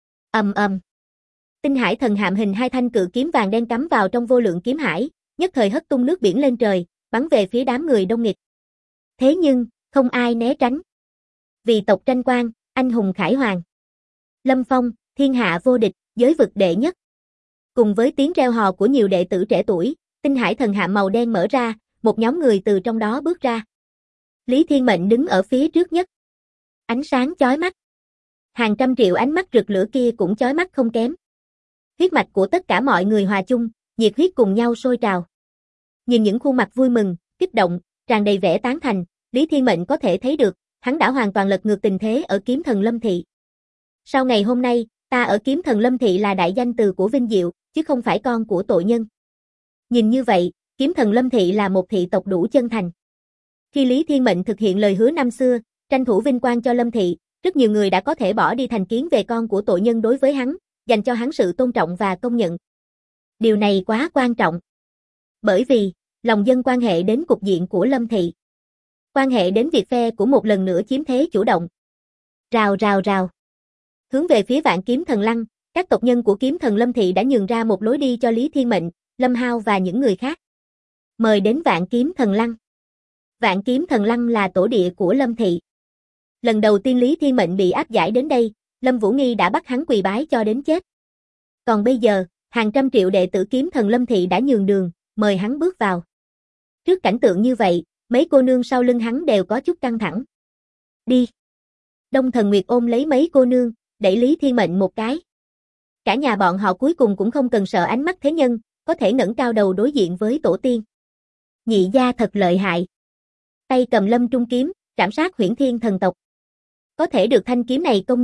Tinh hải thần hạm hình hai thanh cự kiếm vàng đen cắm vào trong Vô Lượng Kiếm Hải, nhất thời hất tung nước biển lên trời, bắn về phía đám người đông nghịt. Thế nhưng, không ai né tránh. Vì tộc tranh quan, anh hùng khải hoàng. Lâm Phong, thiên hạ vô địch, giới vực đệ nhất. Cùng với tiếng reo hò của nhiều đệ tử trẻ tuổi, tinh hải thần hạm màu đen mở ra, một nhóm người từ trong đó bước ra. Lý Thiên Mệnh đứng ở phía trước nhất. Ánh sáng chói mắt. Hàng trăm triệu ánh mắt rực lửa kia cũng chói mắt không kém. Huyết mạch của tất cả mọi người hòa chung, nhiệt huyết cùng nhau sôi trào. Nhìn những khuôn mặt vui mừng, kích động, tràn đầy vẻ tán thành, Lý Thiên Mệnh có thể thấy được, hắn đã hoàn toàn lật ngược tình thế ở kiếm thần Lâm Thị. Sau ngày hôm nay, ta ở kiếm thần Lâm Thị là đại danh từ của vinh diệu, chứ không phải con của tội nhân. Nhìn như vậy, kiếm thần Lâm Thị là một thị tộc đủ chân thành. Khi Lý Thiên Mệnh thực hiện lời hứa năm xưa, tranh thủ vinh quang cho Lâm Thị, rất nhiều người đã có thể bỏ đi thành kiến về con của tội nhân đối với hắn, dành cho hắn sự tôn trọng và công nhận. Điều này quá quan trọng. Bởi vì, lòng dân quan hệ đến cục diện của Lâm Thị. Quan hệ đến việc phe của một lần nữa chiếm thế chủ động. Rào. Hướng về phía Vạn Kiếm Thần Lăng, các tộc nhân của kiếm thần Lâm Thị đã nhường ra một lối đi cho Lý Thiên Mệnh, Lâm Hao và những người khác. Mời đến Vạn Kiếm Thần Lăng. Vạn Kiếm Thần Lăng là tổ địa của Lâm Thị. Lần đầu tiên Lý Thiên Mệnh bị áp giải đến đây, Lâm Vũ Nghi đã bắt hắn quỳ bái cho đến chết. Còn bây giờ, hàng trăm triệu đệ tử kiếm thần Lâm Thị đã nhường đường, mời hắn bước vào. Trước cảnh tượng như vậy, mấy cô nương sau lưng hắn đều có chút căng thẳng. Đi. Đông Thần Nguyệt ôm lấy mấy cô nương, đẩy Lý Thiên Mệnh một cái. Cả nhà bọn họ cuối cùng cũng không cần sợ ánh mắt thế nhân, có thể ngẩng cao đầu đối diện với tổ tiên. Nhị gia thật lợi hại. Tay cầm Lâm Trung kiếm, trảm sát Huyễn Thiên thần tộc. Có thể được thanh kiếm này công nhận,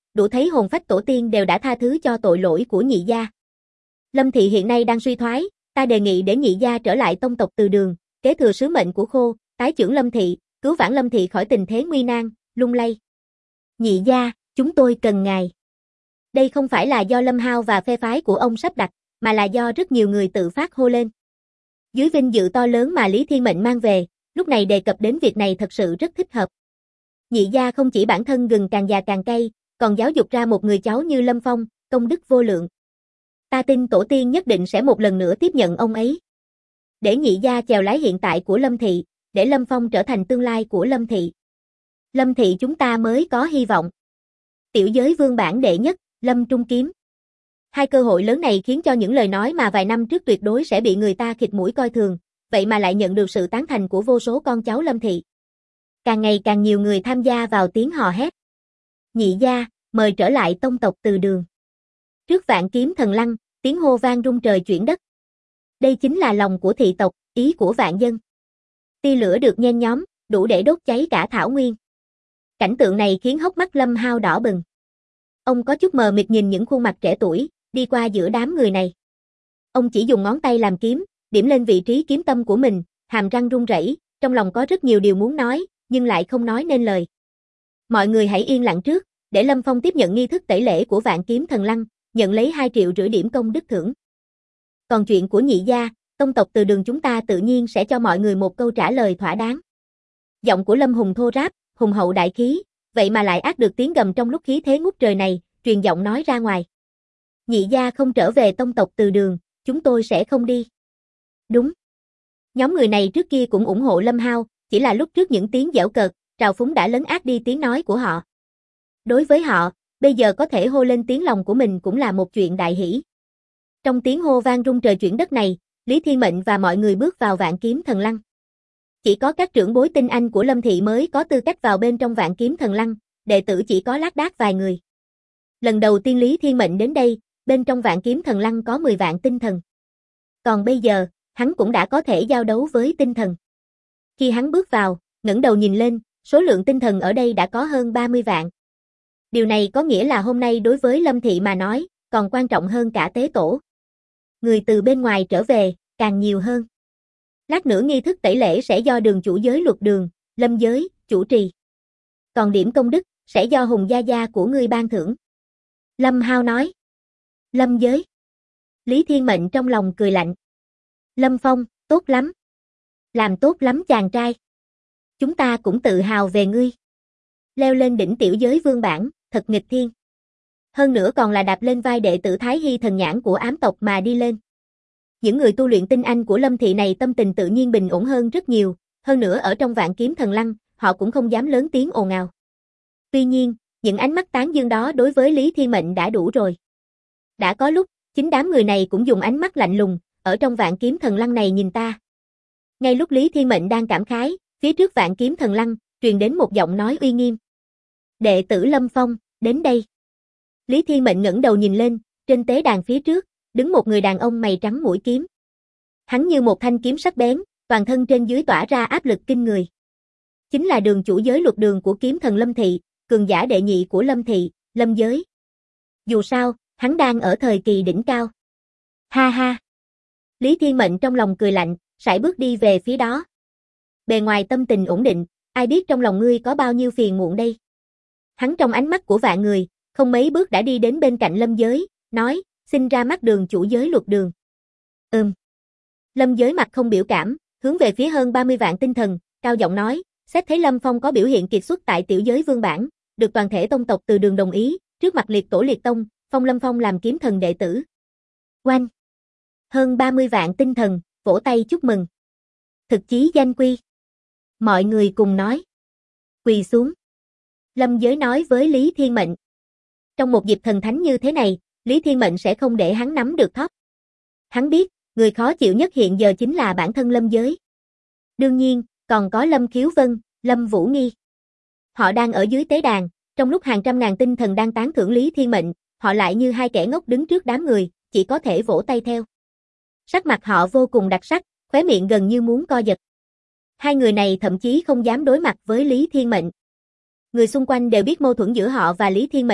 đủ thấy hồn phách tổ tiên đều đã tha thứ cho tội lỗi của nhị gia. Lâm thị hiện nay đang suy thoái, ta đề nghị để nhị gia trở lại tông tộc Từ Đường, kế thừa sứ mệnh của Khô, tái chưởng Lâm thị, cứu vãn Lâm thị khỏi tình thế nguy nan, lung lay. Nhị gia, chúng tôi cần ngài. Đây không phải là do Lâm Hao và phe phái của ông sắp đặt, mà là do rất nhiều người tự phát hô lên. Dưới vinh dự to lớn mà Lý Thiên Mệnh mang về, lúc này đề cập đến việc này thật sự rất thích hợp. Nhị gia không chỉ bản thân gừng càng già càng cay, còn giáo dục ra một người cháu như Lâm Phong, công đức vô lượng. Ta tin tổ tiên nhất định sẽ một lần nữa tiếp nhận ông ấy. Để nhị gia chèo lái hiện tại của Lâm thị, để Lâm Phong trở thành tương lai của Lâm thị. Lâm thị chúng ta mới có hy vọng. Tiểu giới vương bảng đệ nhất, Lâm Trung Kiếm. Hai cơ hội lớn này khiến cho những lời nói mà vài năm trước tuyệt đối sẽ bị người ta khịt mũi coi thường, vậy mà lại nhận được sự tán thành của vô số con cháu Lâm thị. Càng ngày càng nhiều người tham gia vào tiếng hò hét. Nhị gia, mời trở lại tông tộc Từ Đường. Trước vạn kiếm thần lăng, tiếng hô vang rung trời chuyển đất. Đây chính là lòng của thị tộc, ý của vạn dân. Tia lửa được nhen nhóm, đủ để đốt cháy cả thảo nguyên. Cảnh tượng này khiến hốc mắt Lâm Hao đỏ bừng. Ông có chút mờ mịt nhìn những khuôn mặt trẻ tuổi, đi qua giữa đám người này. Ông chỉ dùng ngón tay làm kiếm, điểm lên vị trí kiếm tâm của mình, hàm răng run rẩy, trong lòng có rất nhiều điều muốn nói, nhưng lại không nói nên lời. Mọi người hãy yên lặng trước, để Lâm Phong tiếp nhận nghi thức tẩy lễ của vạn kiếm thần lăng, nhận lấy 2 triệu rưỡi điểm công đức thưởng. Còn chuyện của nhị gia, tông tộc Từ Đường chúng ta tự nhiên sẽ cho mọi người một câu trả lời thỏa đáng. Giọng của Lâm Hùng thô ráp, hùng hậu đại khí, vậy mà lại át được tiếng gầm trong lúc khí thế ngút trời này, truyền giọng nói ra ngoài. Nhị gia không trở về tông tộc Từ Đường, chúng tôi sẽ không đi. Đúng. Nhóm người này trước kia cũng ủng hộ Lâm Hao, chỉ là lúc trước những tiếng giễu cợt, trào phúng đã lấn át đi tiếng nói của họ. Đối với họ, bây giờ có thể hô lên tiếng lòng của mình cũng là một chuyện đại hỷ. Trong tiếng hô vang rung trời chuyển đất này, Lý Thiên Mệnh và mọi người bước vào vạn kiếm thần lăng. Chỉ có các trưởng bối tinh anh của Lâm thị mới có tư cách vào bên trong vạn kiếm thần lăng, đệ tử chỉ có lác đác vài người. Lần đầu tiên Lý Thiên Mệnh đến đây, bên trong vạn kiếm thần lăng có 10 vạn tinh thần. Còn bây giờ, hắn cũng đã có thể giao đấu với tinh thần. Khi hắn bước vào, ngẩng đầu nhìn lên, số lượng tinh thần ở đây đã có hơn 30 vạn. Điều này có nghĩa là hôm nay đối với Lâm thị mà nói, còn quan trọng hơn cả tế tổ. Người từ bên ngoài trở về, càng nhiều hơn. Lát nữa nghi thức tẩy lễ sẽ do đường chủ giới Luật Đường, Lâm giới, chủ trì. Còn điểm công đức, sẽ do Hùng gia gia của ngươi ban thưởng. Lâm Hao nói. Lâm giới. Lý Thiên Mệnh trong lòng cười lạnh. Lâm Phong, tốt lắm. Làm tốt lắm chàng trai. Chúng ta cũng tự hào về ngươi. Leo lên đỉnh tiểu giới vương bảng, thật nghịch thiên. Hơn nữa còn là đạp lên vai đệ tử Thái Hy thần nhãn của ám tộc mà đi lên. Những người tu luyện tinh anh của Lâm thị này tâm tình tự nhiên bình ổn hơn rất nhiều, hơn nữa ở trong vạn kiếm thần lăng, họ cũng không dám lớn tiếng ồn ào. Tuy nhiên, những ánh mắt tán dương đó đối với Lý Thiên Mệnh đã đủ rồi. Đã có lúc, chính đám người này cũng dùng ánh mắt lạnh lùng, ở trong vạn kiếm thần lăng này nhìn ta. Ngay lúc Lý Thiên Mệnh đang cảm khái, phía trước vạn kiếm thần lăng, truyền đến một giọng nói uy nghiêm. Đệ tử Lâm Phong, đến đây. Lý Thiên Mệnh ngẩng đầu nhìn lên, trên tế đàn phía trước, đứng một người đàn ông mày trắng mũi kiếm. Hắn như một thanh kiếm sắc bén, toàn thân trên dưới tỏa ra áp lực kinh người. Chính là đường chủ giới Luật Đường của kiếm thần Lâm thị, cường giả đệ nhị của Lâm thị, Lâm giới. Dù sao, hắn đang ở thời kỳ đỉnh cao. Ha ha. Lý Thiên Mệnh trong lòng cười lạnh, sải bước đi về phía đó. Bề ngoài tâm tình ổn định, ai biết trong lòng ngươi có bao nhiêu phiền muộn đây. Hắn trong ánh mắt của vạn người, không mấy bước đã đi đến bên cạnh Lâm giới, nói, xin ra mắt đường chủ giới Luật Đường. Lâm giới mặt không biểu cảm, hướng về phía hơn 30 vạn tinh thần, cao giọng nói, xét thấy Lâm Phong có biểu hiện kiệt xuất tại tiểu giới vương bảng, được toàn thể tông tộc Từ Đường đồng ý, trước mặt liệt tổ liệt tông, phong Lâm Phong làm kiếm thần đệ tử. Oanh! Hơn 30 vạn tinh thần, vỗ tay chúc mừng. Thực chí danh quy. Mọi người cùng nói. Quỳ xuống. Lâm giới nói với Lý Thiên Mệnh. Trong một dịp thần thánh như thế này, Lý Thiên Mệnh sẽ không để hắn nắm được thóp. Hắn biết, người khó chịu nhất hiện giờ chính là bản thân Lâm giới. Đương nhiên, còn có Lâm Khiếu Vân, Lâm Vũ Nghi. Họ đang ở dưới tế đàn, trong lúc hàng trăm ngàn tinh thần đang tán thưởng Lý Thiên Mệnh, họ lại như hai kẻ ngốc đứng trước đám người, chỉ có thể vỗ tay theo. Sắc mặt họ vô cùng đặc sắc, khóe miệng gần như muốn co giật. Hai người này thậm chí không dám đối mặt với Lý Thiên Mệnh. Người xung quanh đều biết mâu thuẫn giữa họ và Lý Thiên Mệnh,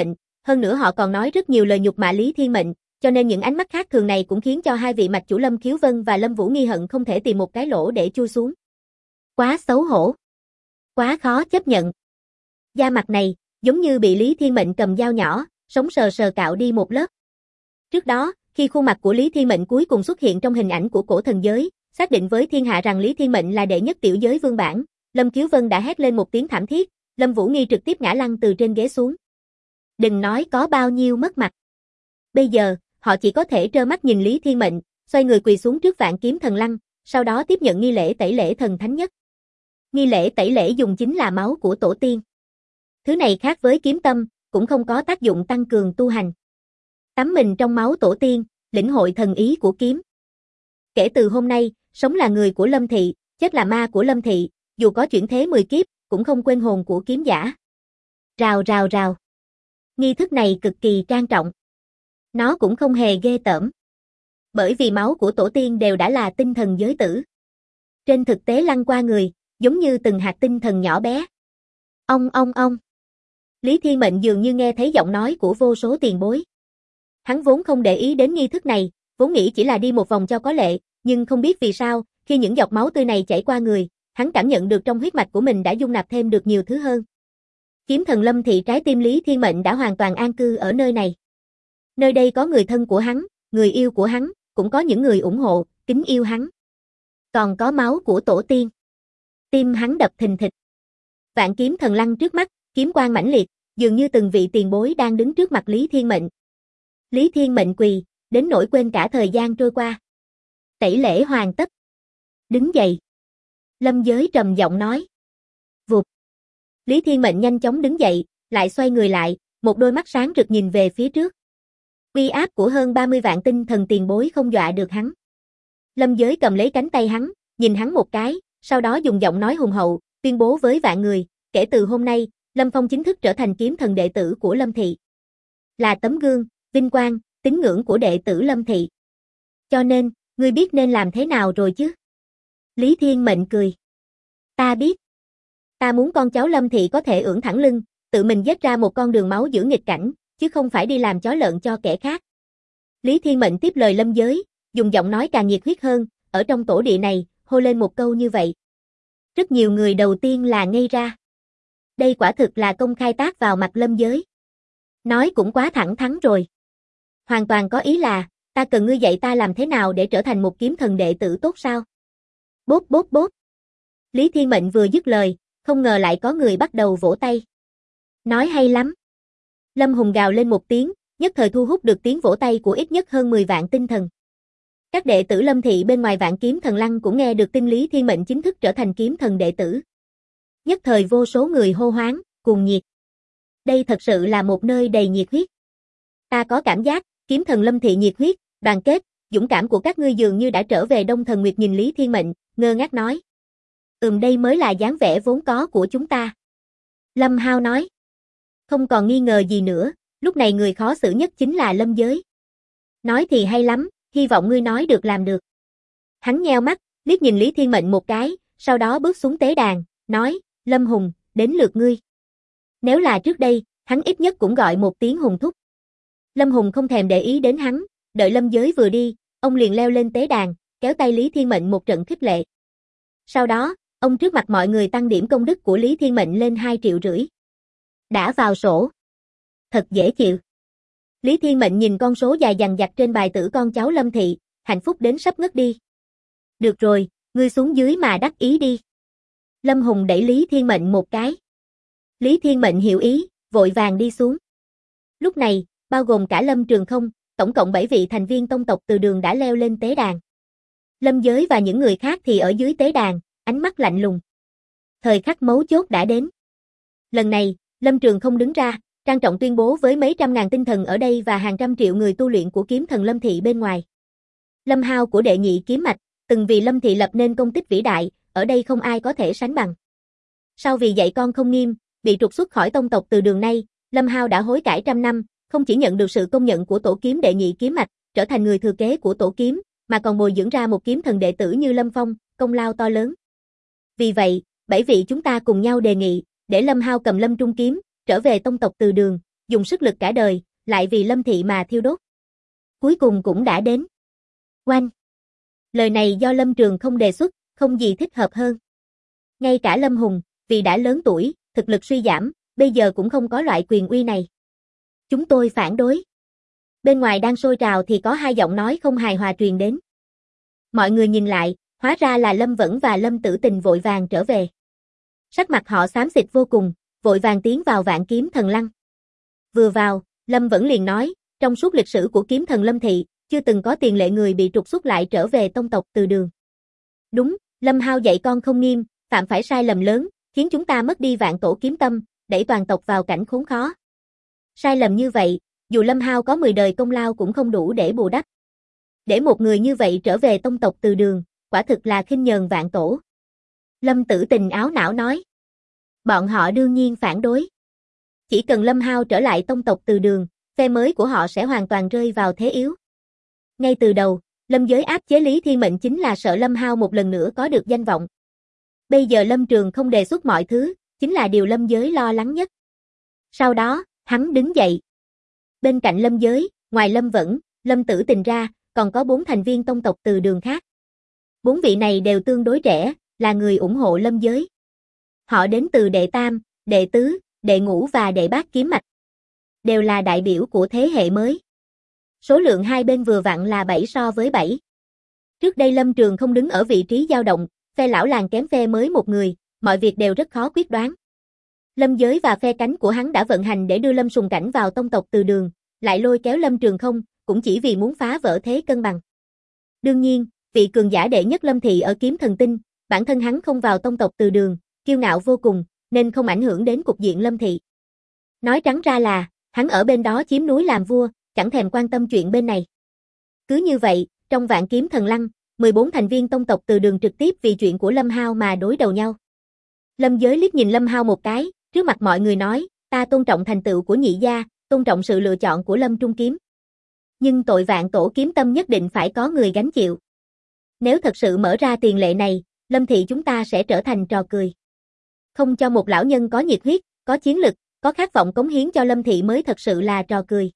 hơn nữa họ còn nói rất nhiều lời nhục mạ Lý Thiên Mệnh, cho nên những ánh mắt khác thường này cũng khiến cho hai vị mạch chủ Lâm Khiếu Vân và Lâm Vũ Nghi hận không thể tìm một cái lỗ để chui xuống. Quá xấu hổ. Quá khó chấp nhận. Da mặt này, giống như bị Lý Thiên Mệnh cầm dao nhỏ, sống sờ sờ cạo đi một lớp. Trước đó, khi khuôn mặt của Lý Thiên Mệnh cuối cùng xuất hiện trong hình ảnh của cổ thần giới, xác định với thiên hạ rằng Lý Thiên Mệnh là đệ nhất tiểu giới vương bản, Lâm Khiếu Vân đã hét lên một tiếng thảm thiết, Lâm Vũ Nghi trực tiếp ngã lăn từ trên ghế xuống. Đừng nói có bao nhiêu mất mặt. Bây giờ, họ chỉ có thể trơ mắt nhìn Lý Thiên Mệnh, xoay người quỳ xuống trước Vạn Kiếm Thần Lăng, sau đó tiếp nhận nghi lễ tẩy lễ thần thánh nhất. Nghi lễ tẩy lễ dùng chính là máu của tổ tiên. Thứ này khác với kiếm tâm, cũng không có tác dụng tăng cường tu hành. Tắm mình trong máu tổ tiên, lĩnh hội thần ý của kiếm. Kể từ hôm nay, sống là người của Lâm Thị, chết là ma của Lâm Thị, dù có chuyển thế 10 kiếp, cũng không quên hồn của kiếm giả. Rào rào rào. Nghi thức này cực kỳ trang trọng. Nó cũng không hề ghê tởm. Bởi vì máu của tổ tiên đều đã là tinh thần giới tử. Trên thực tế lăn qua người, giống như từng hạt tinh thần nhỏ bé. Ông. Lý Thiên Mệnh dường như nghe thấy giọng nói của vô số tiền bối. Hắn vốn không để ý đến nghi thức này, vốn nghĩ chỉ là đi một vòng cho có lệ, nhưng không biết vì sao, khi những giọt máu tươi này chảy qua người, hắn cảm nhận được trong huyết mạch của mình đã dung nạp thêm được nhiều thứ hơn. Kiếm thần Lâm Thị, trái tim Lý Thiên Mệnh đã hoàn toàn an cư ở nơi này. Nơi đây có người thân của hắn, người yêu của hắn, cũng có những người ủng hộ, kính yêu hắn. Còn có máu của tổ tiên. Tim hắn đập thình thịch. Vạn Kiếm Thần Lăng trước mắt, kiếm quang mãnh liệt, dường như từng vị tiền bối đang đứng trước mặt Lý Thiên Mệnh. Lý Thiên Mệnh quỳ, đến nỗi quên cả thời gian trôi qua. Tẩy lễ hoàn tất. Đứng dậy. Lâm Giới trầm giọng nói. Vụt. Lý Thiên Mệnh nhanh chóng đứng dậy, lại xoay người lại, một đôi mắt sáng rực nhìn về phía trước. Uy áp của hơn 30 vạn tinh thần tiền bối không dọa được hắn. Lâm Giới cầm lấy cánh tay hắn, nhìn hắn một cái, sau đó dùng giọng nói hùng hậu, tuyên bố với vạn người, kể từ hôm nay, Lâm Phong chính thức trở thành kiếm thần đệ tử của Lâm Thị. Là tấm gương, vinh quang, tín ngưỡng của đệ tử Lâm Thị. Cho nên, ngươi biết nên làm thế nào rồi chứ? Lý Thiên Mệnh cười. Ta biết. Ta muốn con cháu Lâm Thị có thể ưỡn thẳng lưng, tự mình giết ra một con đường máu giữa nghịch cảnh, chứ không phải đi làm chó lợn cho kẻ khác. Lý Thiên Mệnh tiếp lời Lâm Giới, dùng giọng nói càng nhiệt huyết hơn, ở trong tổ địa này, hô lên một câu như vậy. Rất nhiều người đầu tiên là ngây ra. Đây quả thực là công khai tát vào mặt Lâm Giới. Nói cũng quá thẳng thắn rồi. Hoàn toàn có ý là, ta cần ngươi dạy ta làm thế nào để trở thành một kiếm thần đệ tử tốt sao? Bốp bốp bốp. Lý Thiên Mệnh vừa dứt lời, không ngờ lại có người bắt đầu vỗ tay. Nói hay lắm. Lâm Hùng gào lên một tiếng, nhất thời thu hút được tiếng vỗ tay của ít nhất hơn 10 vạn tinh thần. Các đệ tử Lâm Thị bên ngoài Vạn Kiếm Thần Lăng cũng nghe được tin Lý Thiên Mệnh chính thức trở thành kiếm thần đệ tử. Nhất thời vô số người hô hoáng, cuồng nhiệt. Đây thật sự là một nơi đầy nhiệt huyết. Ta có cảm giác, kiếm thần Lâm Thị nhiệt huyết, đoàn kết, dũng cảm của các ngươi dường như đã trở về Đông Thần Nguyệt. Nhìn Lý Thiên Mệnh, ngơ ngác nói. Đây mới là dáng vẻ vốn có của chúng ta. Lâm Hao nói. Không còn nghi ngờ gì nữa, lúc này người khó xử nhất chính là Lâm Giới. Nói thì hay lắm, hy vọng ngươi nói được làm được. Hắn nheo mắt, liếc nhìn Lý Thiên Mệnh một cái, sau đó bước xuống tế đàn, nói, Lâm Hùng, đến lượt ngươi. Nếu là trước đây, hắn ít nhất cũng gọi một tiếng Hùng thúc. Lâm Hùng không thèm để ý đến hắn, đợi Lâm Giới vừa đi, ông liền leo lên tế đàn, kéo tay Lý Thiên Mệnh một trận khích lệ. Sau đó, ông trước mặt mọi người tăng điểm công đức của Lý Thiên Mệnh lên 2,5 triệu. Đã vào sổ. Thật dễ chịu. Lý Thiên Mệnh nhìn con số dài dằng dặc trên bài tử con cháu Lâm Thị, hạnh phúc đến sắp ngất đi. Được rồi, ngươi xuống dưới mà đắc ý đi. Lâm Hùng đẩy Lý Thiên Mệnh một cái. Lý Thiên Mệnh hiểu ý, vội vàng đi xuống. Lúc này, bao gồm cả Lâm Trường Không, tổng cộng 7 vị thành viên tông tộc Từ Đường đã leo lên tế đàn. Lâm Giới và những người khác thì ở dưới tế đàn, ánh mắt lạnh lùng. Thời khắc mấu chốt đã đến. Lần này, Lâm Trường Không đứng ra, trang trọng tuyên bố với mấy trăm ngàn tinh thần ở đây và hàng trăm triệu người tu luyện của kiếm thần Lâm Thị bên ngoài. Lâm Hao của đệ nhị kiếm mạch, từng vì Lâm Thị lập nên công tích vĩ đại, ở đây không ai có thể sánh bằng. Sau vì dạy con không nghiêm, bị trục xuất khỏi tông tộc Từ Đường nay, Lâm Hao đã hối cải trăm năm, không chỉ nhận được sự công nhận của tổ kiếm đệ nhị kiếm mạch, trở thành người thừa kế của tổ kiếm, mà còn bồi dưỡng ra một kiếm thần đệ tử như Lâm Phong, công lao to lớn. Vì vậy, 7 vị chúng ta cùng nhau đề nghị, để Lâm Hao cầm Lâm Trung kiếm, trở về tông tộc Từ Đường, dùng sức lực cả đời, lại vì Lâm thị mà thiêu đốt. Cuối cùng cũng đã đến. Oanh! Lời này do Lâm Trường không đề xuất, không gì thích hợp hơn. Ngay cả Lâm Hùng, vì đã lớn tuổi, thực lực suy giảm, bây giờ cũng không có loại quyền uy này. Chúng tôi phản đối. Bên ngoài đang sôi trào thì có hai giọng nói không hài hòa truyền đến. Mọi người nhìn lại, hóa ra là Lâm Vẫn và Lâm Tử Tình vội vàng trở về. Sắc mặt họ xám xịt vô cùng, vội vàng tiến vào Vạn Kiếm Thần Lăng. Vừa vào, Lâm Vẫn liền nói, trong suốt lịch sử của kiếm thần Lâm thị, chưa từng có tiền lệ người bị trục xuất lại trở về tông tộc Từ Đường. Đúng, Lâm Hao dạy con không nghiêm, phạm phải sai lầm lớn, khiến chúng ta mất đi vạn tổ kiếm tâm, đẩy toàn tộc vào cảnh khốn khó. Sai lầm như vậy, dù Lâm Hao có 10 đời công lao cũng không đủ để bù đắp. Để một người như vậy trở về tông tộc Từ Đường, quả thực là khinh nhờn vạn tổ. Lâm Tử Tình áo não nói. Bọn họ đương nhiên phản đối. Chỉ cần Lâm Hao trở lại tông tộc Từ Đường, phe mới của họ sẽ hoàn toàn rơi vào thế yếu. Ngay từ đầu, Lâm giới áp chế Lý Thiên Mệnh chính là sợ Lâm Hao một lần nữa có được danh vọng. Bây giờ Lâm Trường không đề xuất mọi thứ, chính là điều Lâm giới lo lắng nhất. Sau đó, hắn đứng dậy. Bên cạnh Lâm giới, ngoài Lâm Vẫn, Lâm Tử Tình ra, còn có 4 thành viên tông tộc Từ Đường khác. 4 vị này đều tương đối trẻ, là người ủng hộ Lâm giới. Họ đến từ đệ tam, đệ tứ, đệ ngũ và đệ bát kiếm mạch. Đều là đại biểu của thế hệ mới. Số lượng hai bên vừa vặn là 7 so với 7. Trước đây Lâm Trường không đứng ở vị trí dao động, phe lão làng kém phe mới một người, mọi việc đều rất khó quyết đoán. Lâm giới và phe cánh của hắn đã vận hành để đưa Lâm Sùng Cảnh vào tông tộc Từ Đường, lại lôi kéo Lâm Trường không, cũng chỉ vì muốn phá vỡ thế cân bằng. Đương nhiên, vị cường giả đệ nhất Lâm thị ở Kiếm Thần Tinh, bản thân hắn không vào tông tộc Từ Đường, kiêu ngạo vô cùng, nên không ảnh hưởng đến cục diện Lâm thị. Nói trắng ra là, hắn ở bên đó chiếm núi làm vua, chẳng thèm quan tâm chuyện bên này. Cứ như vậy, trong Vạn Kiếm Thần Lăng, 14 thành viên tông tộc Từ Đường trực tiếp vì chuyện của Lâm Hao mà đối đầu nhau. Lâm giới liếc nhìn Lâm Hao một cái, trước mặt mọi người nói, ta tôn trọng thành tựu của nhị gia, tôn trọng sự lựa chọn của Lâm Trung Kiếm. Nhưng tội vạn tổ kiếm tâm nhất định phải có người gánh chịu. Nếu thật sự mở ra tiền lệ này, Lâm thị chúng ta sẽ trở thành trò cười. Không cho một lão nhân có nhiệt huyết, có chiến lực, có khát vọng cống hiến cho Lâm thị mới thật sự là trò cười.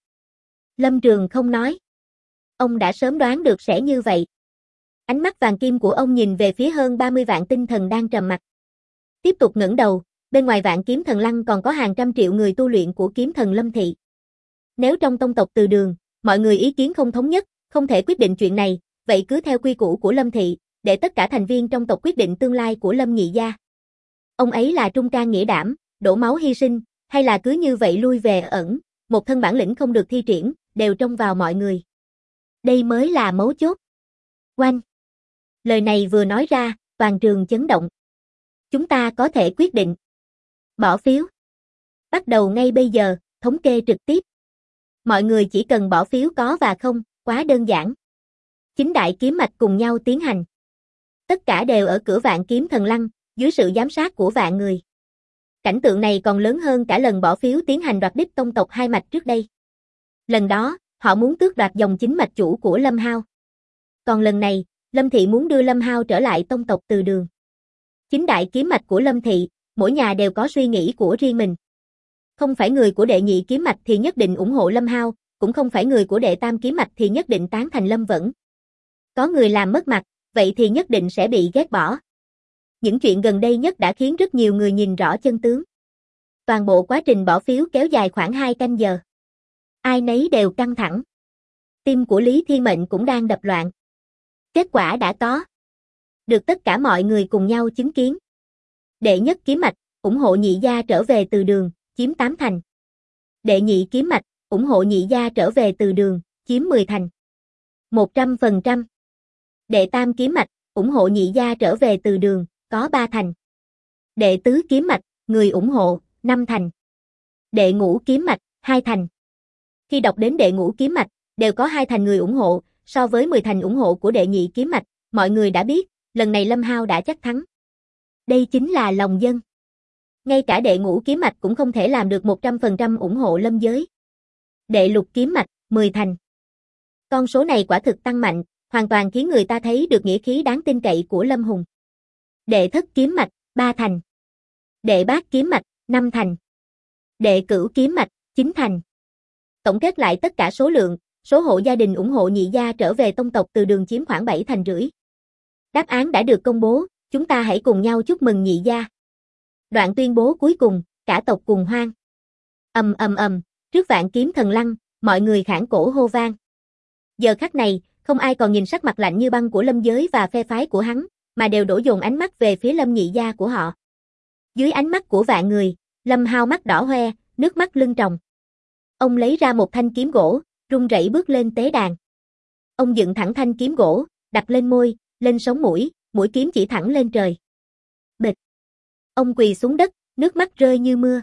Lâm Trường không nói. Ông đã sớm đoán được sẽ như vậy. Ánh mắt vàng kim của ông nhìn về phía hơn 30 vạn tinh thần đang trầm mặc. Tiếp tục ngẩng đầu, bên ngoài Vạn Kiếm Thần Lăng còn có hàng trăm triệu người tu luyện của kiếm thần Lâm thị. Nếu trong tông tộc Từ Đường, mọi người ý kiến không thống nhất, không thể quyết định chuyện này, vậy cứ theo quy củ của Lâm thị, để tất cả thành viên trong tộc quyết định tương lai của Lâm nhị gia. Ông ấy là trung can nghĩa đảm, đổ máu hy sinh, hay là cứ như vậy lui về ẩn, một thân bản lĩnh không được thi triển, đều trông vào mọi người. Đây mới là mấu chốt. Oanh! Lời này vừa nói ra, toàn trường chấn động. Chúng ta có thể quyết định. Bỏ phiếu. Bắt đầu ngay bây giờ, thống kê trực tiếp. Mọi người chỉ cần bỏ phiếu có và không, quá đơn giản. 9 đại kiếm mạch cùng nhau tiến hành. Tất cả đều ở cửa Vạn Kiếm Thần Lăng, dưới sự giám sát của vạn người. Cảnh tượng này còn lớn hơn cả lần bỏ phiếu tiến hành đoạt đích tông tộc hai mạch trước đây. Lần đó, họ muốn tước đoạt dòng chính mạch chủ của Lâm Hao. Còn lần này, Lâm thị muốn đưa Lâm Hao trở lại tông tộc Từ Đường. 9 đại kiếm mạch của Lâm thị, mỗi nhà đều có suy nghĩ của riêng mình. Không phải người của đệ nhị kiếm mạch thì nhất định ủng hộ Lâm Hao, cũng không phải người của đệ tam kiếm mạch thì nhất định tán thành Lâm Vẫn. Có người làm mất mặt, vậy thì nhất định sẽ bị ghét bỏ. Những chuyện gần đây nhất đã khiến rất nhiều người nhìn rõ chân tướng. Toàn bộ quá trình bỏ phiếu kéo dài khoảng 2 canh giờ. Ai nấy đều căng thẳng. Tim của Lý Thiên Mệnh cũng đang đập loạn. Kết quả đã có. Được tất cả mọi người cùng nhau chứng kiến. Đệ nhất kiếm mạch, ủng hộ nhị gia trở về Từ Đường, chiếm 8 thành. Đệ nhị kiếm mạch, ủng hộ nhị gia trở về Từ Đường, chiếm 10 thành. 100%. Đệ tam kiếm mạch, ủng hộ nhị gia trở về Từ Đường, có 3 thành. Đệ tứ kiếm mạch, người ủng hộ, 5 thành. Đệ ngũ kiếm mạch, 2 thành. Khi đọc đến đệ ngũ kiếm mạch, đều có 2 thành người ủng hộ, so với 10 thành ủng hộ của đệ nhị kiếm mạch, mọi người đã biết, lần này Lâm Hao đã chắc thắng. Đây chính là lòng dân. Ngay cả đệ ngũ kiếm mạch cũng không thể làm được 100% ủng hộ Lâm giới. Đệ lục kiếm mạch, 10 thành. Con số này quả thực tăng mạnh, hoàn toàn khiến người ta thấy được nghĩa khí đáng tin cậy của Lâm Hùng. Đệ thất kiếm mạch, 3 thành. Đệ bát kiếm mạch, 5 thành. Đệ cửu kiếm mạch, Chính thành. Tổng kết lại tất cả số lượng, số hộ gia đình ủng hộ nhị gia trở về tông tộc Từ Đường chiếm khoảng 7 thành rưỡi. Đáp án đã được công bố, chúng ta hãy cùng nhau chúc mừng nhị gia. Đoạn tuyên bố cuối cùng, cả tộc cùng hoan. Trước vạn kiếm thần lăng, mọi người khản cổ hô vang. Giờ khắc này, không ai còn nhìn sắc mặt lạnh như băng của Lâm Giới và phe phái của hắn, mà đều đổ dồn ánh mắt về phía Lâm nhị gia của họ. Dưới ánh mắt của vạn người, Lâm Hao mắt đỏ hoe, nước mắt lưng tròng. Ông lấy ra một thanh kiếm gỗ, run rẩy bước lên tế đàn. Ông dựng thẳng thanh kiếm gỗ, đặt lên môi, lên sống mũi, mũi kiếm chỉ thẳng lên trời. Bịch. Ông quỳ xuống đất, nước mắt rơi như mưa.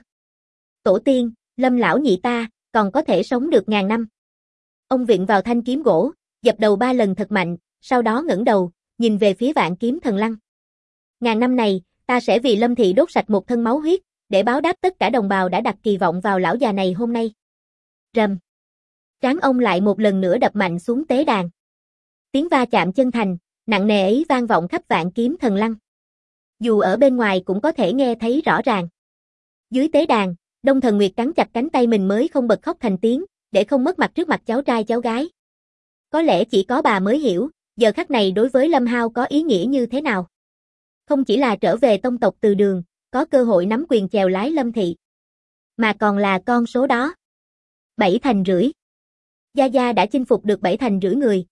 Tổ tiên, Lâm lão nhị ta, còn có thể sống được ngàn năm. Ông vịn vào thanh kiếm gỗ, dập đầu 3 lần thật mạnh, sau đó ngẩng đầu, nhìn về phía vạn kiếm thần lăng. Ngàn năm này, ta sẽ vì Lâm thị đốt sạch một thân máu huyết, để báo đáp tất cả đồng bào đã đặt kỳ vọng vào lão già này hôm nay. Rầm. Trán ông lại một lần nữa đập mạnh xuống tế đàn. Tiếng va chạm chân thành, nặng nề ấy vang vọng khắp vạn kiếm thần lăng. Dù ở bên ngoài cũng có thể nghe thấy rõ ràng. Dưới tế đàn, Đông Thần Nguyệt cắn chặt cánh tay mình mới không bật khóc thành tiếng, để không mất mặt trước mặt cháu trai cháu gái. Có lẽ chỉ có bà mới hiểu, giờ khắc này đối với Lâm Hao có ý nghĩa như thế nào. Không chỉ là trở về tông tộc Từ Đường, có cơ hội nắm quyền chèo lái Lâm thị, mà còn là con số đó. 7 thành rưỡi. Gia Gia đã chinh phục được 7 thành rưỡi người,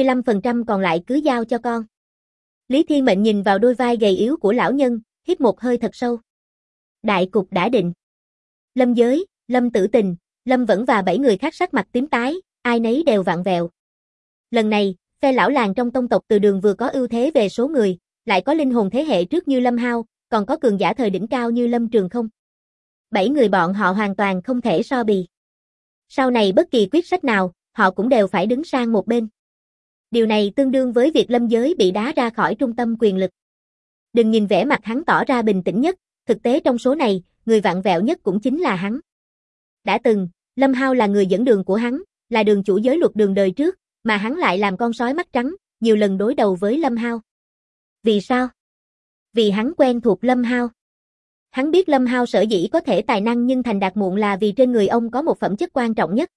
25% còn lại cứ giao cho con. Lý Thiên Mệnh nhìn vào đôi vai gầy yếu của lão nhân, hít một hơi thật sâu. Đại cục đã định. Lâm Giới, Lâm Tử Tình, Lâm Vẫn và 7 người khác sắc mặt tím tái, ai nấy đều vặn vẹo. Lần này, phe lão làng trong tông tộc Từ Đường vừa có ưu thế về số người, lại có linh hồn thế hệ trước như Lâm Hao, còn có cường giả thời đỉnh cao như Lâm Trường Không. 7 người bọn họ hoàn toàn không thể so bì. Sau này bất kỳ quyết sách nào, họ cũng đều phải đứng sang một bên. Điều này tương đương với việc Lâm Giới bị đá ra khỏi trung tâm quyền lực. Đừng nhìn vẻ mặt hắn tỏ ra bình tĩnh nhất, thực tế trong số này, người vặn vẹo nhất cũng chính là hắn. Đã từng, Lâm Hao là người dẫn đường của hắn, là đường chủ giới luật đường đời trước, mà hắn lại làm con sói mắt trắng, nhiều lần đối đầu với Lâm Hao. Vì sao? Vì hắn quen thuộc Lâm Hao. Hắn biết Lâm Hao sở dĩ có thể tài năng nhưng thành đạt muộn là vì trên người ông có một phẩm chất quan trọng nhất.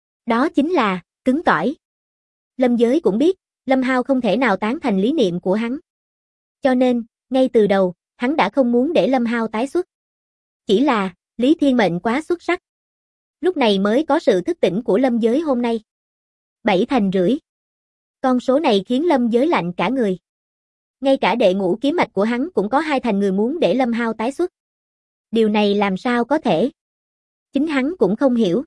Đó chính là, cứng cỏi. Lâm Giới cũng biết, Lâm Hao không thể nào tán thành lý niệm của hắn. Cho nên, ngay từ đầu, hắn đã không muốn để Lâm Hao tái xuất. Chỉ là, Lý Thiên Mệnh quá xuất sắc. Lúc này mới có sự thức tỉnh của Lâm Giới hôm nay. 7 thành rưỡi. Con số này khiến Lâm Giới lạnh cả người. Ngay cả đệ ngũ kiếm mạch của hắn cũng có 2 thành người muốn để Lâm Hao tái xuất. Điều này làm sao có thể? Chính hắn cũng không hiểu.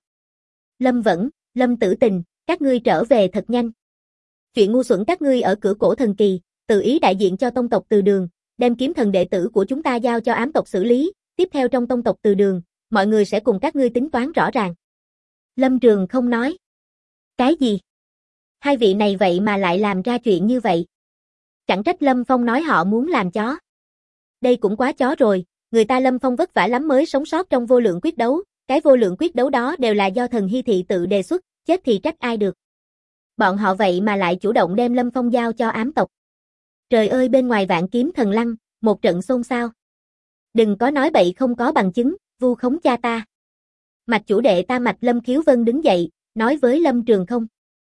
Lâm Vẫn, Lâm Tử Tình, các ngươi trở về thật nhanh. Chuyện ngu xuẩn các ngươi ở cửa cổ thần kỳ, tự ý đại diện cho tông tộc Từ Đường, đem kiếm thần đệ tử của chúng ta giao cho ám tộc xử lý, tiếp theo trong tông tộc Từ Đường, mọi người sẽ cùng các ngươi tính toán rõ ràng. Lâm Trường Không nói. Cái gì? Hai vị này vậy mà lại làm ra chuyện như vậy. Chẳng trách Lâm Phong nói họ muốn làm chó. Đây cũng quá chó rồi, người ta Lâm Phong vất vả lắm mới sống sót trong vô lượng quyết đấu, cái vô lượng quyết đấu đó đều là do thần Hy Thị tự đề xuất, chết thì trách ai được. Bọn họ vậy mà lại chủ động đem Lâm Phong giao cho ám tộc. Trời ơi, bên ngoài vạn kiếm thần lăng, một trận xôn xao. Đừng có nói bậy không có bằng chứng, vu khống cha ta. Mạch chủ đệ ta Mạch Lâm Khiếu Vân đứng dậy, nói với Lâm Trường Không.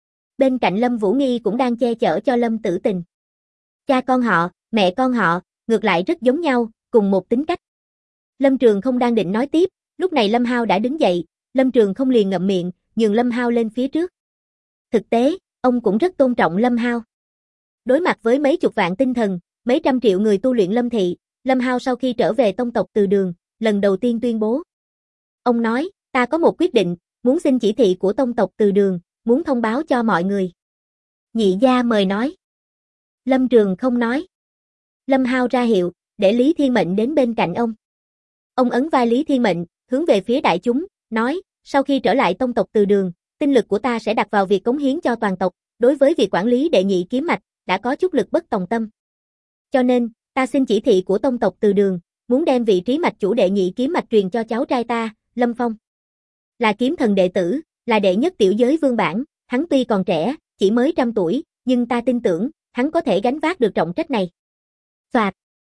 Bên cạnh Lâm Vũ Nghi cũng đang che chở cho Lâm Tử Tình. Cha con họ, mẹ con họ, ngược lại rất giống nhau, cùng một tính cách. Lâm Trường Không đang định nói tiếp, lúc này Lâm Hao đã đứng dậy, Lâm Trường Không liền ngậm miệng, nhường Lâm Hao lên phía trước. Thực tế, ông cũng rất tôn trọng Lâm Hao. Đối mặt với mấy chục vạn tinh thần, mấy trăm triệu người tu luyện Lâm thị, Lâm Hao sau khi trở về tông tộc Từ Đường, lần đầu tiên tuyên bố. Ông nói, ta có một quyết định, muốn xin chỉ thị của tông tộc Từ Đường, muốn thông báo cho mọi người. Nhị gia mời nói. Lâm Trường Không nói. Lâm Hao ra hiệu, để Lý Thiên Mệnh đến bên cạnh ông. Ông ấn vai Lý Thiên Mệnh, hướng về phía đại chúng, nói, sau khi trở lại tông tộc Từ Đường, tinh lực của ta sẽ đặt vào việc cống hiến cho toàn tộc, đối với việc quản lý đệ nhị kiếm mạch, đã có chút lực bất tòng tâm. Cho nên, ta xin chỉ thị của tông tộc Từ Đường, muốn đem vị trí mạch chủ đệ nhị kiếm mạch truyền cho cháu trai ta, Lâm Phong. Là kiếm thần đệ tử, là đệ nhất tiểu giới vương bản, hắn tuy còn trẻ, chỉ mới 100 tuổi, nhưng ta tin tưởng, hắn có thể gánh vác được trọng trách này. Soạt.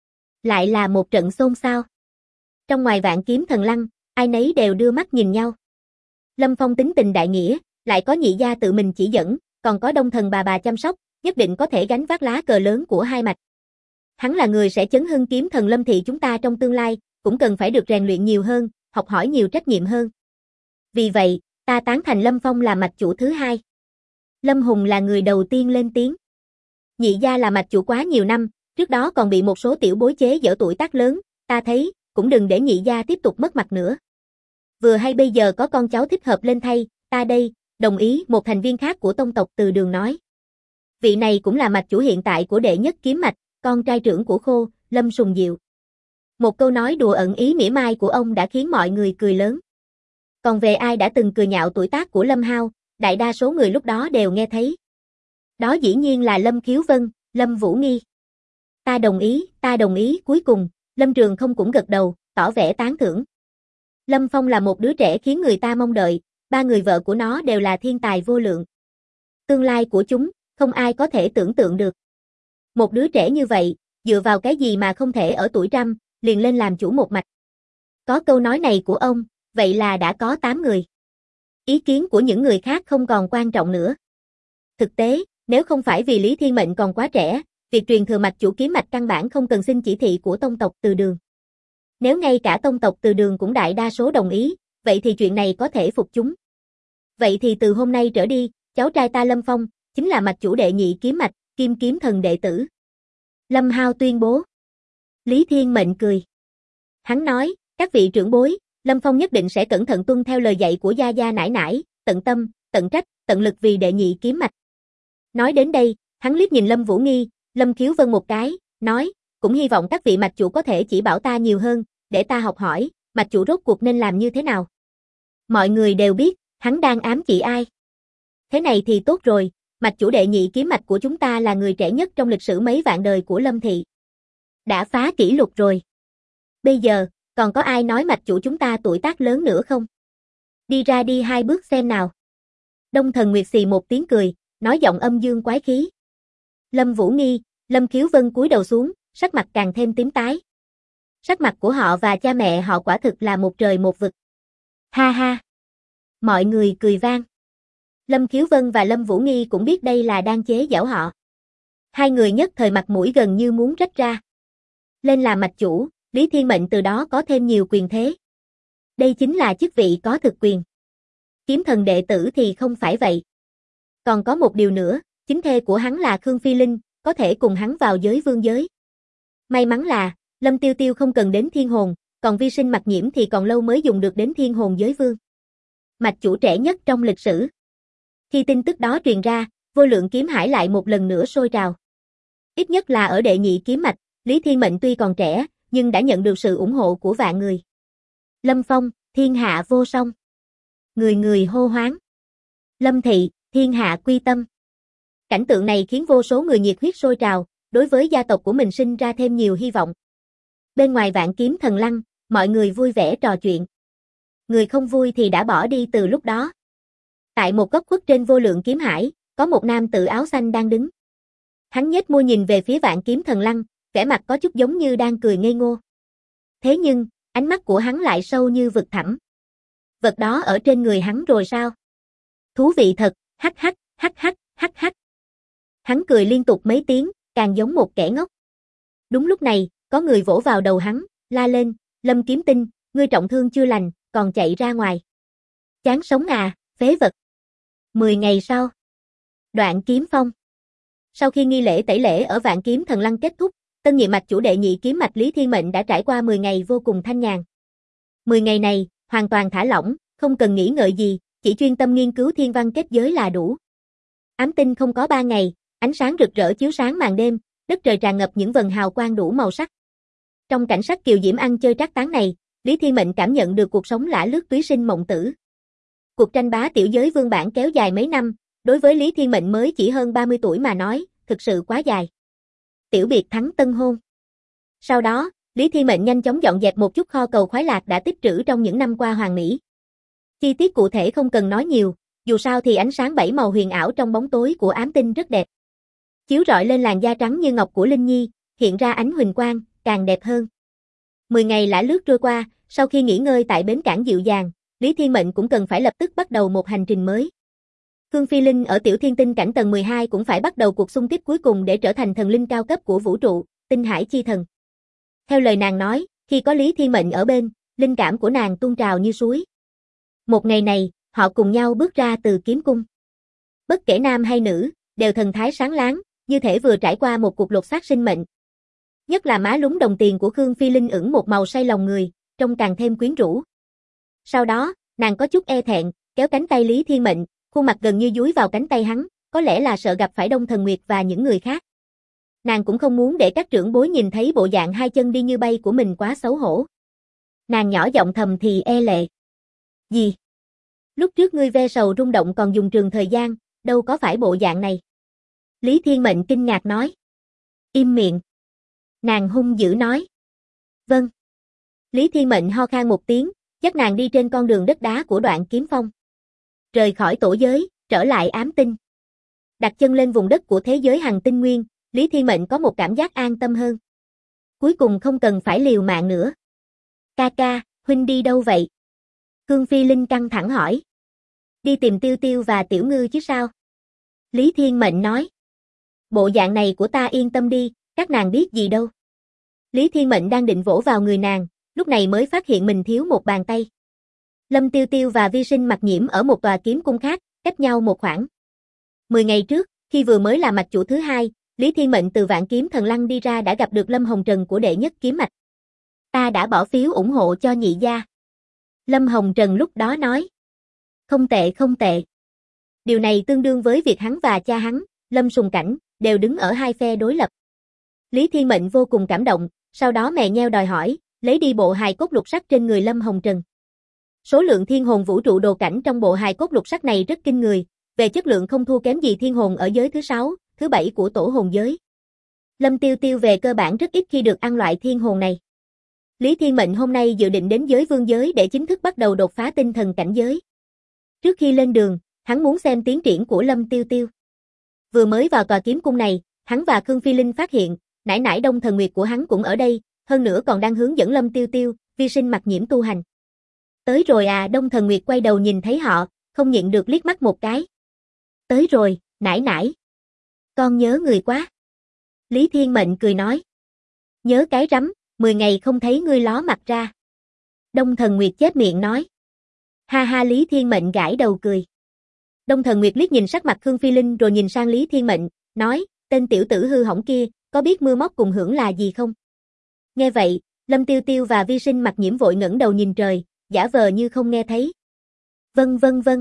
Lại là một trận xôn xao. Trong ngoài vạn kiếm thần lăng, ai nấy đều đưa mắt nhìn nhau. Lâm Phong tính tình đại nghĩa, lại có nhị gia tự mình chỉ dẫn, còn có Đông Thần bà chăm sóc, nhất định có thể gánh vác lá cờ lớn của hai mạch. Hắn là người sẽ chấn hưng kiếm thần Lâm thị chúng ta trong tương lai, cũng cần phải được rèn luyện nhiều hơn, học hỏi nhiều trách nhiệm hơn. Vì vậy, ta tán thành Lâm Phong là mạch chủ thứ hai. Lâm Hùng là người đầu tiên lên tiếng. Nhị gia là mạch chủ quá nhiều năm, trước đó còn bị một số tiểu bối chế giễu tuổi tác lớn, ta thấy, cũng đừng để nhị gia tiếp tục mất mặt nữa. Vừa hay bây giờ có con cháu thích hợp lên thay, ta đây, đồng ý, một thành viên khác của tông tộc Từ Đường nói. Vị này cũng là mạch chủ hiện tại của đệ nhất kiếm mạch, con trai trưởng của Khô, Lâm Sùng Diệu. Một câu nói đùa ẩn ý mỉa mai của ông đã khiến mọi người cười lớn. Còn về ai đã từng cười nhạo tuổi tác của Lâm Hao, đại đa số người lúc đó đều nghe thấy. Đó dĩ nhiên là Lâm Khiếu Vân, Lâm Vũ Nghi. Ta đồng ý, cuối cùng, Lâm Trường Không cũng gật đầu, tỏ vẻ tán thưởng. Lâm Phong là một đứa trẻ khiến người ta mong đợi, ba người vợ của nó đều là thiên tài vô lượng. Tương lai của chúng, không ai có thể tưởng tượng được. Một đứa trẻ như vậy, dựa vào cái gì mà không thể ở tuổi trăm, liền lên làm chủ một mạch. Có câu nói này của ông, vậy là đã có 8 người. Ý kiến của những người khác không còn quan trọng nữa. Thực tế, nếu không phải vì Lý Thiên Mệnh còn quá trẻ, việc truyền thừa mạch chủ kiếm mạch căn bản không cần xin chỉ thị của tông tộc Từ Đường. Nếu ngay cả tông tộc Từ Đường cũng đại đa số đồng ý, vậy thì chuyện này có thể phục chúng. Vậy thì từ hôm nay trở đi, cháu trai ta Lâm Phong, chính là mạch chủ đệ nhị kiếm mạch, Kim Kiếm Thần đệ tử. Lâm Hao tuyên bố. Lý Thiên Mệnh cười. Hắn nói, các vị trưởng bối, Lâm Phong nhất định sẽ cẩn thận tuân theo lời dạy của gia gia nải nải, tận tâm, tận trách, tận lực vì đệ nhị kiếm mạch. Nói đến đây, hắn liếc nhìn Lâm Vũ Nghi, Lâm Khiếu Vân một cái, nói, cũng hy vọng các vị mạch chủ có thể chỉ bảo ta nhiều hơn, để ta học hỏi, mạch chủ rốt cuộc nên làm như thế nào. Mọi người đều biết, hắn đang ám chỉ ai. Thế này thì tốt rồi, mạch chủ đệ nhị kiếm mạch của chúng ta là người trẻ nhất trong lịch sử mấy vạn đời của Lâm thị. Đã phá kỷ lục rồi. Bây giờ, còn có ai nói mạch chủ chúng ta tuổi tác lớn nữa không? Đi ra đi 2 bước xem nào. Đông Thần Nguyệt xì một tiếng cười, nói giọng âm dương quái khí. Lâm Vũ Nghi, Lâm Khiếu Vân cúi đầu xuống, sắc mặt càng thêm tím tái. Sắc mặt của họ và cha mẹ họ quả thực là một trời một vực. Ha ha. Mọi người cười vang. Lâm Khiếu Vân và Lâm Vũ Nghi cũng biết đây là đang chế giễu họ. Hai người nhất thời mặt mũi gần như muốn rách ra. Lên làm mạch chủ, Lý Thiên Mệnh từ đó có thêm nhiều quyền thế. Đây chính là chức vị có thực quyền. Kiếm thần đệ tử thì không phải vậy. Còn có một điều nữa, chính thê của hắn là Khương Phi Linh, có thể cùng hắn vào giới vương giới. May mắn là, Lâm Tiêu Tiêu không cần đến thiên hồn, còn vi sinh Mặc Nhiễm thì còn lâu mới dùng được đến thiên hồn giới vương. Mạch chủ trẻ nhất trong lịch sử. Khi tin tức đó truyền ra, vô lượng kiếm hải lại một lần nữa sôi trào. Ít nhất là ở đệ nhị kiếm mạch, Lý Thiên Mệnh tuy còn trẻ, nhưng đã nhận được sự ủng hộ của vạn người. Lâm Phong, thiên hạ vô song. Người người hô hoáng. Lâm thị, thiên hạ quy tâm. Cảnh tượng này khiến vô số người nhiệt huyết sôi trào, đối với gia tộc của mình sinh ra thêm nhiều hy vọng. Bên ngoài Vạn Kiếm Thần Lăng, mọi người vui vẻ trò chuyện. Người không vui thì đã bỏ đi từ lúc đó. Tại một góc khuất trên vô lượng kiếm hải, có một nam tử áo xanh đang đứng. Hắn nhếch môi nhìn về phía Vạn Kiếm Thần Lăng, vẻ mặt có chút giống như đang cười ngây ngô. Thế nhưng, ánh mắt của hắn lại sâu như vực thẳm. Vật đó ở trên người hắn rồi sao? Thú vị thật, hắc hắc, hắc hắc, hắc hắc. Hắn cười liên tục mấy tiếng, càng giống một kẻ ngốc. Đúng lúc này, có người vỗ vào đầu hắn, la lên, Lâm Kiếm Tinh, ngươi trọng thương chưa lành, còn chạy ra ngoài. Chán sống à, phế vật. 10 ngày sau. Đoạn Kiếm Phong. Sau khi nghi lễ tẩy lễ ở Vạn Kiếm Thần Lăng kết thúc, tân nhiệm mạch chủ đệ nhị kiếm mạch Lý Thiên Mệnh đã trải qua 10 ngày vô cùng thanh nhàn. 10 ngày này, hoàn toàn thả lỏng, không cần nghĩ ngợi gì, chỉ chuyên tâm nghiên cứu thiên văn kết giới là đủ. Ám tinh không có 3 ngày, ánh sáng rực rỡ chiếu sáng màn đêm, đất trời tràn ngập những vầng hào quang đủ màu sắc. Trong cảnh sắc kiều diễm ăn chơi trác tán này, Lý Thiên Mệnh cảm nhận được cuộc sống lả lướt túy sinh mộng tử. Cuộc tranh bá tiểu giới vương bản kéo dài mấy năm, đối với Lý Thiên Mệnh mới chỉ hơn 30 tuổi mà nói, thực sự quá dài. Tiểu biệt thắng tân hôn. Sau đó, Lý Thiên Mệnh nhanh chóng dọn dẹp một chút kho cầu khoái lạc đã tích trữ trong những năm qua hoàn mỹ. Chi tiết cụ thể không cần nói nhiều, dù sao thì ánh sáng 7 màu huyền ảo trong bóng tối của ám tinh rất đẹp. Chiếu rọi lên làn da trắng như ngọc của Linh Nhi, hiện ra ánh huỳnh quang, càng đẹp hơn. 10 ngày lả lướt trôi qua, sau khi nghỉ ngơi tại bến cảng dịu dàng, Lý Thiên Mệnh cũng cần phải lập tức bắt đầu một hành trình mới. Khương Phi Linh ở Tiểu Thiên Tinh cảnh tầng 12 cũng phải bắt đầu cuộc xung kích cuối cùng để trở thành thần linh cao cấp của vũ trụ, Tinh Hải Chi Thần. Theo lời nàng nói, khi có Lý Thiên Mệnh ở bên, linh cảm của nàng tuôn trào như suối. Một ngày này, họ cùng nhau bước ra từ kiếm cung. Bất kể nam hay nữ, đều thần thái sáng láng, như thể vừa trải qua một cuộc lột xác sinh mệnh. Nhất là má lúm đồng tiền của Khương Phi Linh ửng một màu say lòng người, trông càng thêm quyến rũ. Sau đó, nàng có chút e thẹn, kéo cánh tay Lý Thiên Mệnh, khuôn mặt gần như dúi vào cánh tay hắn, có lẽ là sợ gặp phải Đông Thần Nguyệt và những người khác. Nàng cũng không muốn để các trưởng bối nhìn thấy bộ dạng hai chân đi như bay của mình quá xấu hổ. Nàng nhỏ giọng thầm thì e lệ. Gì? Lúc trước ngươi ve sầu rung động còn dùng trường thời gian, đâu có phải bộ dạng này. Lý Thiên Mệnh kinh ngạc nói. Im miệng. Nàng hung dữ nói. Vâng. Lý Thiên Mệnh ho khan một tiếng, dắt nàng đi trên con đường đất đá của Đoạn Kiếm Phong. Rời khỏi tổ giới, trở lại ám tinh. Đặt chân lên vùng đất của thế giới Hằng Tinh Nguyên, Lý Thiên Mệnh có một cảm giác an tâm hơn. Cuối cùng không cần phải liều mạng nữa. Ca ca, huynh đi đâu vậy? Khương Phi Linh căng thẳng hỏi. Đi tìm Tiêu Tiêu và Tiểu Ngư chứ sao? Lý Thiên Mệnh nói. Bộ dạng này của ta yên tâm đi, các nàng biết gì đâu. Lý Thiên Mệnh đang định vỗ vào người nàng, lúc này mới phát hiện mình thiếu một bàn tay. Lâm Tiêu Tiêu và Vi Sinh Mặc Nhiễm ở một tòa kiếm cung khác, cách nhau một khoảng. 10 ngày trước, khi vừa mới là mạch chủ thứ hai, Lý Thiên Mệnh từ Vạn Kiếm Thần Lăng đi ra đã gặp được Lâm Hồng Trần của đệ nhất kiếm mạch. Ta đã bỏ phiếu ủng hộ cho nhị gia. Lâm Hồng Trần lúc đó nói. Không tệ không tệ. Điều này tương đương với việc hắn và cha hắn, Lâm Sùng Cảnh, đều đứng ở hai phe đối lập. Lý Thiên Mệnh vô cùng cảm động, sau đó mè nheo đòi hỏi, lấy đi bộ hài cốt lục sắc trên người Lâm Hồng Trần. Số lượng thiên hồn vũ trụ đồ cảnh trong bộ hài cốt lục sắc này rất kinh người, về chất lượng không thua kém gì thiên hồn ở giới thứ 6, thứ 7 của tổ hồn giới. Lâm Tiêu Tiêu về cơ bản rất ít khi được ăn loại thiên hồn này. Lý Thiên Mệnh hôm nay dự định đến giới vương giới để chính thức bắt đầu đột phá tinh thần cảnh giới. Trước khi lên đường, hắn muốn xem tiến triển của Lâm Tiêu Tiêu. Vừa mới vào tòa kiếm cung này, hắn và Khương Phi Linh phát hiện, nải nải Đông Thần Nguyệt của hắn cũng ở đây, hơn nữa còn đang hướng dẫn Lâm Tiêu Tiêu, Vi Sinh Mặc Nhiễm tu hành. Tới rồi à, Đông Thần Nguyệt quay đầu nhìn thấy họ, không nhịn được liếc mắt một cái. Tới rồi, nải nải. Con nhớ người quá. Lý Thiên Mệnh cười nói. Nhớ cái rắm, 10 ngày không thấy ngươi ló mặt ra. Đông Thần Nguyệt chép miệng nói. Ha ha, Lý Thiên Mệnh gãi đầu cười. Đông Thần Nguyệt liếc nhìn sắc mặt Khương Phi Linh rồi nhìn sang Lý Thiên Mệnh, nói, tên tiểu tử hư hỏng kia, có biết mưa móc cùng hưởng là gì không? Nghe vậy, Lâm Tiêu Tiêu và Vi Sinh Mặc Nhiễm vội ngẩng đầu nhìn trời, giả vờ như không nghe thấy. Vâng vâng vâng.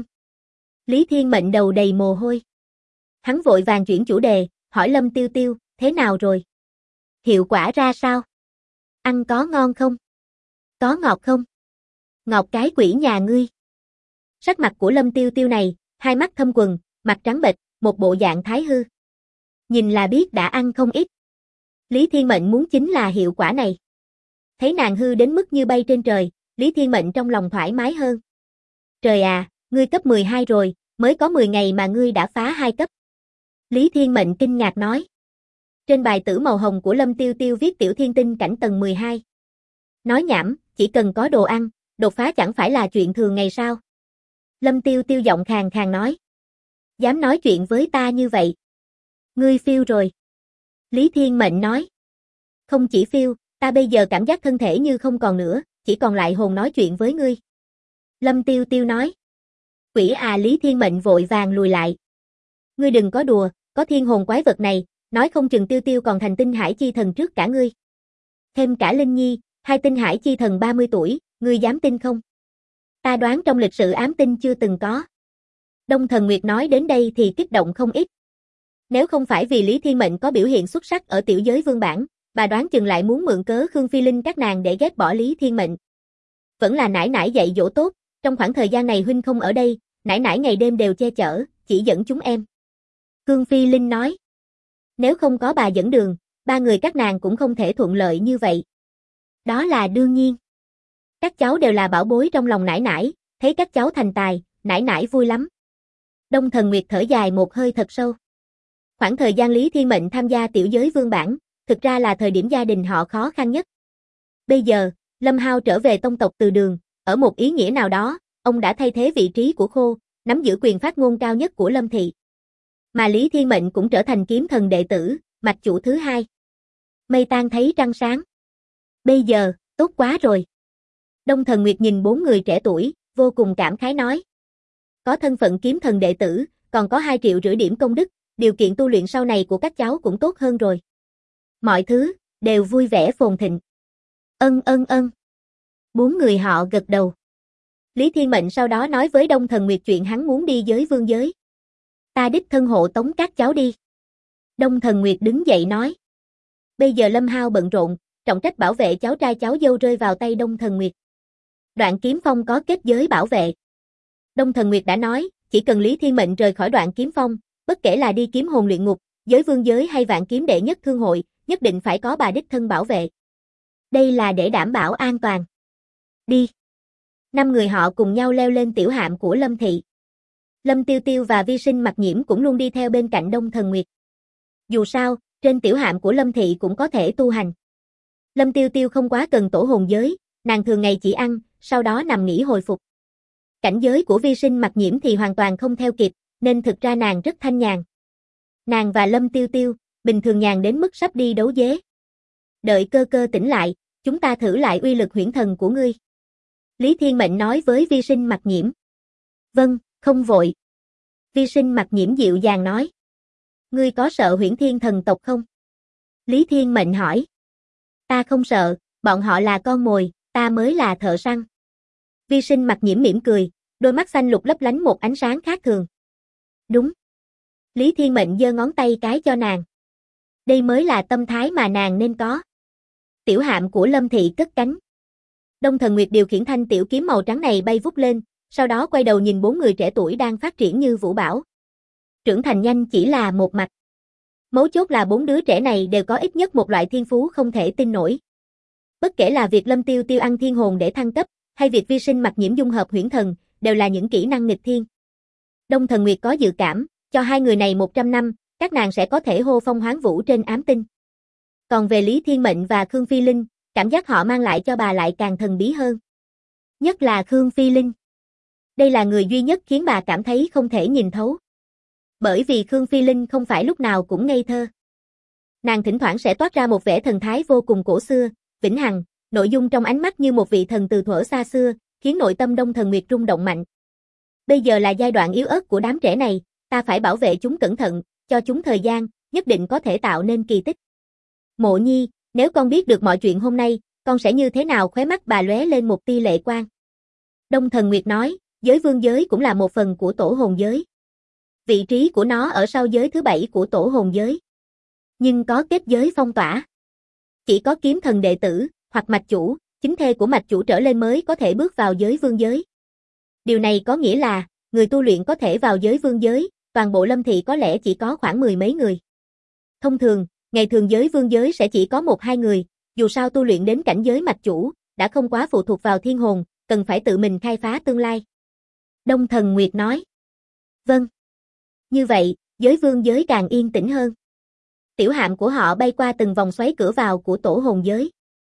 Lý Thiên Mệnh đầu đầy mồ hôi. Hắn vội vàng chuyển chủ đề, hỏi Lâm Tiêu Tiêu, thế nào rồi? Hiệu quả ra sao? Ăn có ngon không? Có ngọt không? Ngọt cái quỷ nhà ngươi. Sắc mặt của Lâm Tiêu Tiêu này, hai mắt thâm quầng, mặt trắng bệch, một bộ dạng thái hư. Nhìn là biết đã ăn không ít. Lý Thiên Mệnh muốn chính là hiệu quả này. Thấy nàng hư đến mức như bay trên trời, Lý Thiên Mệnh trong lòng thoải mái hơn. Trời à, ngươi cấp 12 rồi, mới có 10 ngày mà ngươi đã phá 2 cấp. Lý Thiên Mệnh kinh ngạc nói. Trên bài tử màu hồng của Lâm Tiêu Tiêu viết Tiểu Thiên Tinh cảnh tầng 12. Nói nhảm, chỉ cần có đồ ăn, đột phá chẳng phải là chuyện thường ngày sao? Lâm Tiêu Tiêu giọng khàn khàn nói. Dám nói chuyện với ta như vậy. Ngươi phiêu rồi. Lý Thiên Mệnh nói. Không chỉ phiêu, ta bây giờ cảm giác thân thể như không còn nữa, chỉ còn lại hồn nói chuyện với ngươi. Lâm Tiêu Tiêu nói. Quỷ à, Lý Thiên Mệnh vội vàng lùi lại. Ngươi đừng có đùa, có thiên hồn quái vật này, nói không chừng Tiêu Tiêu còn thành Tinh Hải Chi Thần trước cả ngươi. Thêm cả Linh Nhi, hai Tinh Hải Chi Thần 30 tuổi, ngươi dám tin không? Ta đoán trong lịch sử ám tinh chưa từng có. Đông Thần Nguyệt nói đến đây thì kích động không ít. Nếu không phải vì Lý Thiên Mệnh có biểu hiện xuất sắc ở tiểu giới vương bản, bà đoán chừng lại muốn mượn cớ Khương Phi Linh các nàng để ghét bỏ Lý Thiên Mệnh. Vẫn là nải nải dạy dỗ tốt, trong khoảng thời gian này huynh không ở đây, nải nải ngày đêm đều che chở, chỉ dẫn chúng em. Khương Phi Linh nói. Nếu không có bà dẫn đường, ba người các nàng cũng không thể thuận lợi như vậy. Đó là đương nhiên. Các cháu đều là bảo bối trong lòng nải nải, thấy các cháu thành tài, nải nải vui lắm. Đông Thần Nguyệt thở dài một hơi thật sâu. Khoảng thời gian Lý Thiên Mệnh tham gia tiểu giới vương bản, thực ra là thời điểm gia đình họ khó khăn nhất. Bây giờ, Lâm Hao trở về tông tộc Từ Đường, ở một ý nghĩa nào đó, ông đã thay thế vị trí của Khô, nắm giữ quyền phát ngôn cao nhất của Lâm thị. Mà Lý Thiên Mệnh cũng trở thành kiếm thần đệ tử, mạch chủ thứ hai. Mây tan thấy trăng sáng. Bây giờ, tốt quá rồi. Đông Thần Nguyệt nhìn 4 người trẻ tuổi, vô cùng cảm khái nói. Có thân phận kiếm thần đệ tử, còn có 2,5 triệu điểm công đức, điều kiện tu luyện sau này của các cháu cũng tốt hơn rồi. Mọi thứ, đều vui vẻ phồn thịnh. Ân. 4 người họ gật đầu. Lý Thiên Mệnh sau đó nói với Đông Thần Nguyệt chuyện hắn muốn đi giới vương giới. Ta đích thân hộ tống các cháu đi. Đông Thần Nguyệt đứng dậy nói. Bây giờ Lâm Hao bận rộn, trọng trách bảo vệ cháu trai cháu dâu rơi vào tay Đông Thần Nguyệt. Đoạn Kiếm Phong có kết giới bảo vệ. Đông Thần Nguyệt đã nói, chỉ cần Lý Thiên Mệnh rời khỏi Đoạn Kiếm Phong, bất kể là đi kiếm hồn luyện ngục, giới vương giới hay vạn kiếm đệ nhất thương hội, nhất định phải có bà đích thân bảo vệ. Đây là để đảm bảo an toàn. Đi. 5 người họ cùng nhau leo lên tiểu hạm của Lâm thị. Lâm Tiêu Tiêu và Vi Sinh Mặc Nhiễm cũng luôn đi theo bên cạnh Đông Thần Nguyệt. Dù sao, trên tiểu hạm của Lâm thị cũng có thể tu hành. Lâm Tiêu Tiêu không quá cần tổ hồn giới, nàng thường ngày chỉ ăn, sau đó nằm nghỉ hồi phục. Cảnh giới của Vi Sinh Mặc Nhiễm thì hoàn toàn không theo kịp, nên thực ra nàng rất thanh nhàn. Nàng và Lâm Tiêu Tiêu, bình thường nhàn đến mức sắp đi đấu dế. Đợi cơ cơ tỉnh lại, chúng ta thử lại uy lực huyễn thần của ngươi. Lý Thiên Mệnh nói với Vi Sinh Mặc Nhiễm. Vâng, không vội. Vi Sinh Mặc Nhiễm dịu dàng nói. Ngươi có sợ huyễn thiên thần tộc không? Lý Thiên Mệnh hỏi. Ta không sợ, bọn họ là con mồi, ta mới là thợ săn. Vi Sinh Mặc Nhiễm mỉm cười, đôi mắt xanh lục lấp lánh một ánh sáng khác thường. Đúng. Lý Thiên Mệnh giơ ngón tay cái cho nàng. Đây mới là tâm thái mà nàng nên có. Tiểu hạm của Lâm thị cất cánh. Đông Thần Nguyệt điều khiển thanh tiểu kiếm màu trắng này bay vút lên, sau đó quay đầu nhìn 4 người trẻ tuổi đang phát triển như vũ bão. Trưởng thành nhanh chỉ là một mặt. Mấu chốt là 4 đứa trẻ này đều có ít nhất một loại thiên phú không thể tin nổi. Bất kể là việc Lâm Tiêu Tiêu ăn thiên hồn để thăng cấp, hay việc Vi Sinh Mặc Nhiễm dung hợp huyễn thần, đều là những kỹ năng nghịch thiên. Đông Thần Nguyệt có dự cảm, cho 2 người này 100 năm, các nàng sẽ có thể hô phong hoán vũ trên ám tinh. Còn về Lý Thiên Mệnh và Khương Phi Linh, cảm giác họ mang lại cho bà lại càng thần bí hơn. Nhất là Khương Phi Linh. Đây là người duy nhất khiến bà cảm thấy không thể nhìn thấu. Bởi vì Khương Phi Linh không phải lúc nào cũng ngây thơ. Nàng thỉnh thoảng sẽ toát ra một vẻ thần thái vô cùng cổ xưa, vĩnh hằng, nội dung trong ánh mắt như một vị thần từ thuở xa xưa, khiến nội tâm Đông Thần Nguyệt rung động mạnh. Bây giờ là giai đoạn yếu ớt của đám trẻ này, ta phải bảo vệ chúng cẩn thận, cho chúng thời gian, nhất định có thể tạo nên kỳ tích. Mộ Nhi, nếu con biết được mọi chuyện hôm nay, con sẽ như thế nào? Khóe mắt bà lóe lên một tia lệ quang. Đông Thần Nguyệt nói, giới vương giới cũng là một phần của tổ hồn giới. Vị trí của nó ở sau giới thứ 7 của tổ hồn giới. Nhưng có kết giới phong tỏa. Chỉ có kiếm thần đệ tử, hoặc mạch chủ, chính thê của mạch chủ trở lên mới có thể bước vào giới vương giới. Điều này có nghĩa là, người tu luyện có thể vào giới vương giới, toàn bộ Lâm thị có lẽ chỉ có khoảng 10 mấy người. Thông thường, ngày thường giới vương giới sẽ chỉ có 1-2 người, dù sao tu luyện đến cảnh giới mạch chủ, đã không quá phụ thuộc vào thiên hồn, cần phải tự mình khai phá tương lai. Đông Thần Nguyệt nói. Vâng. Như vậy, giới vương giới càng yên tĩnh hơn. Tiểu hạm của họ bay qua từng vòng xoáy cửa vào của tổ hồn giới.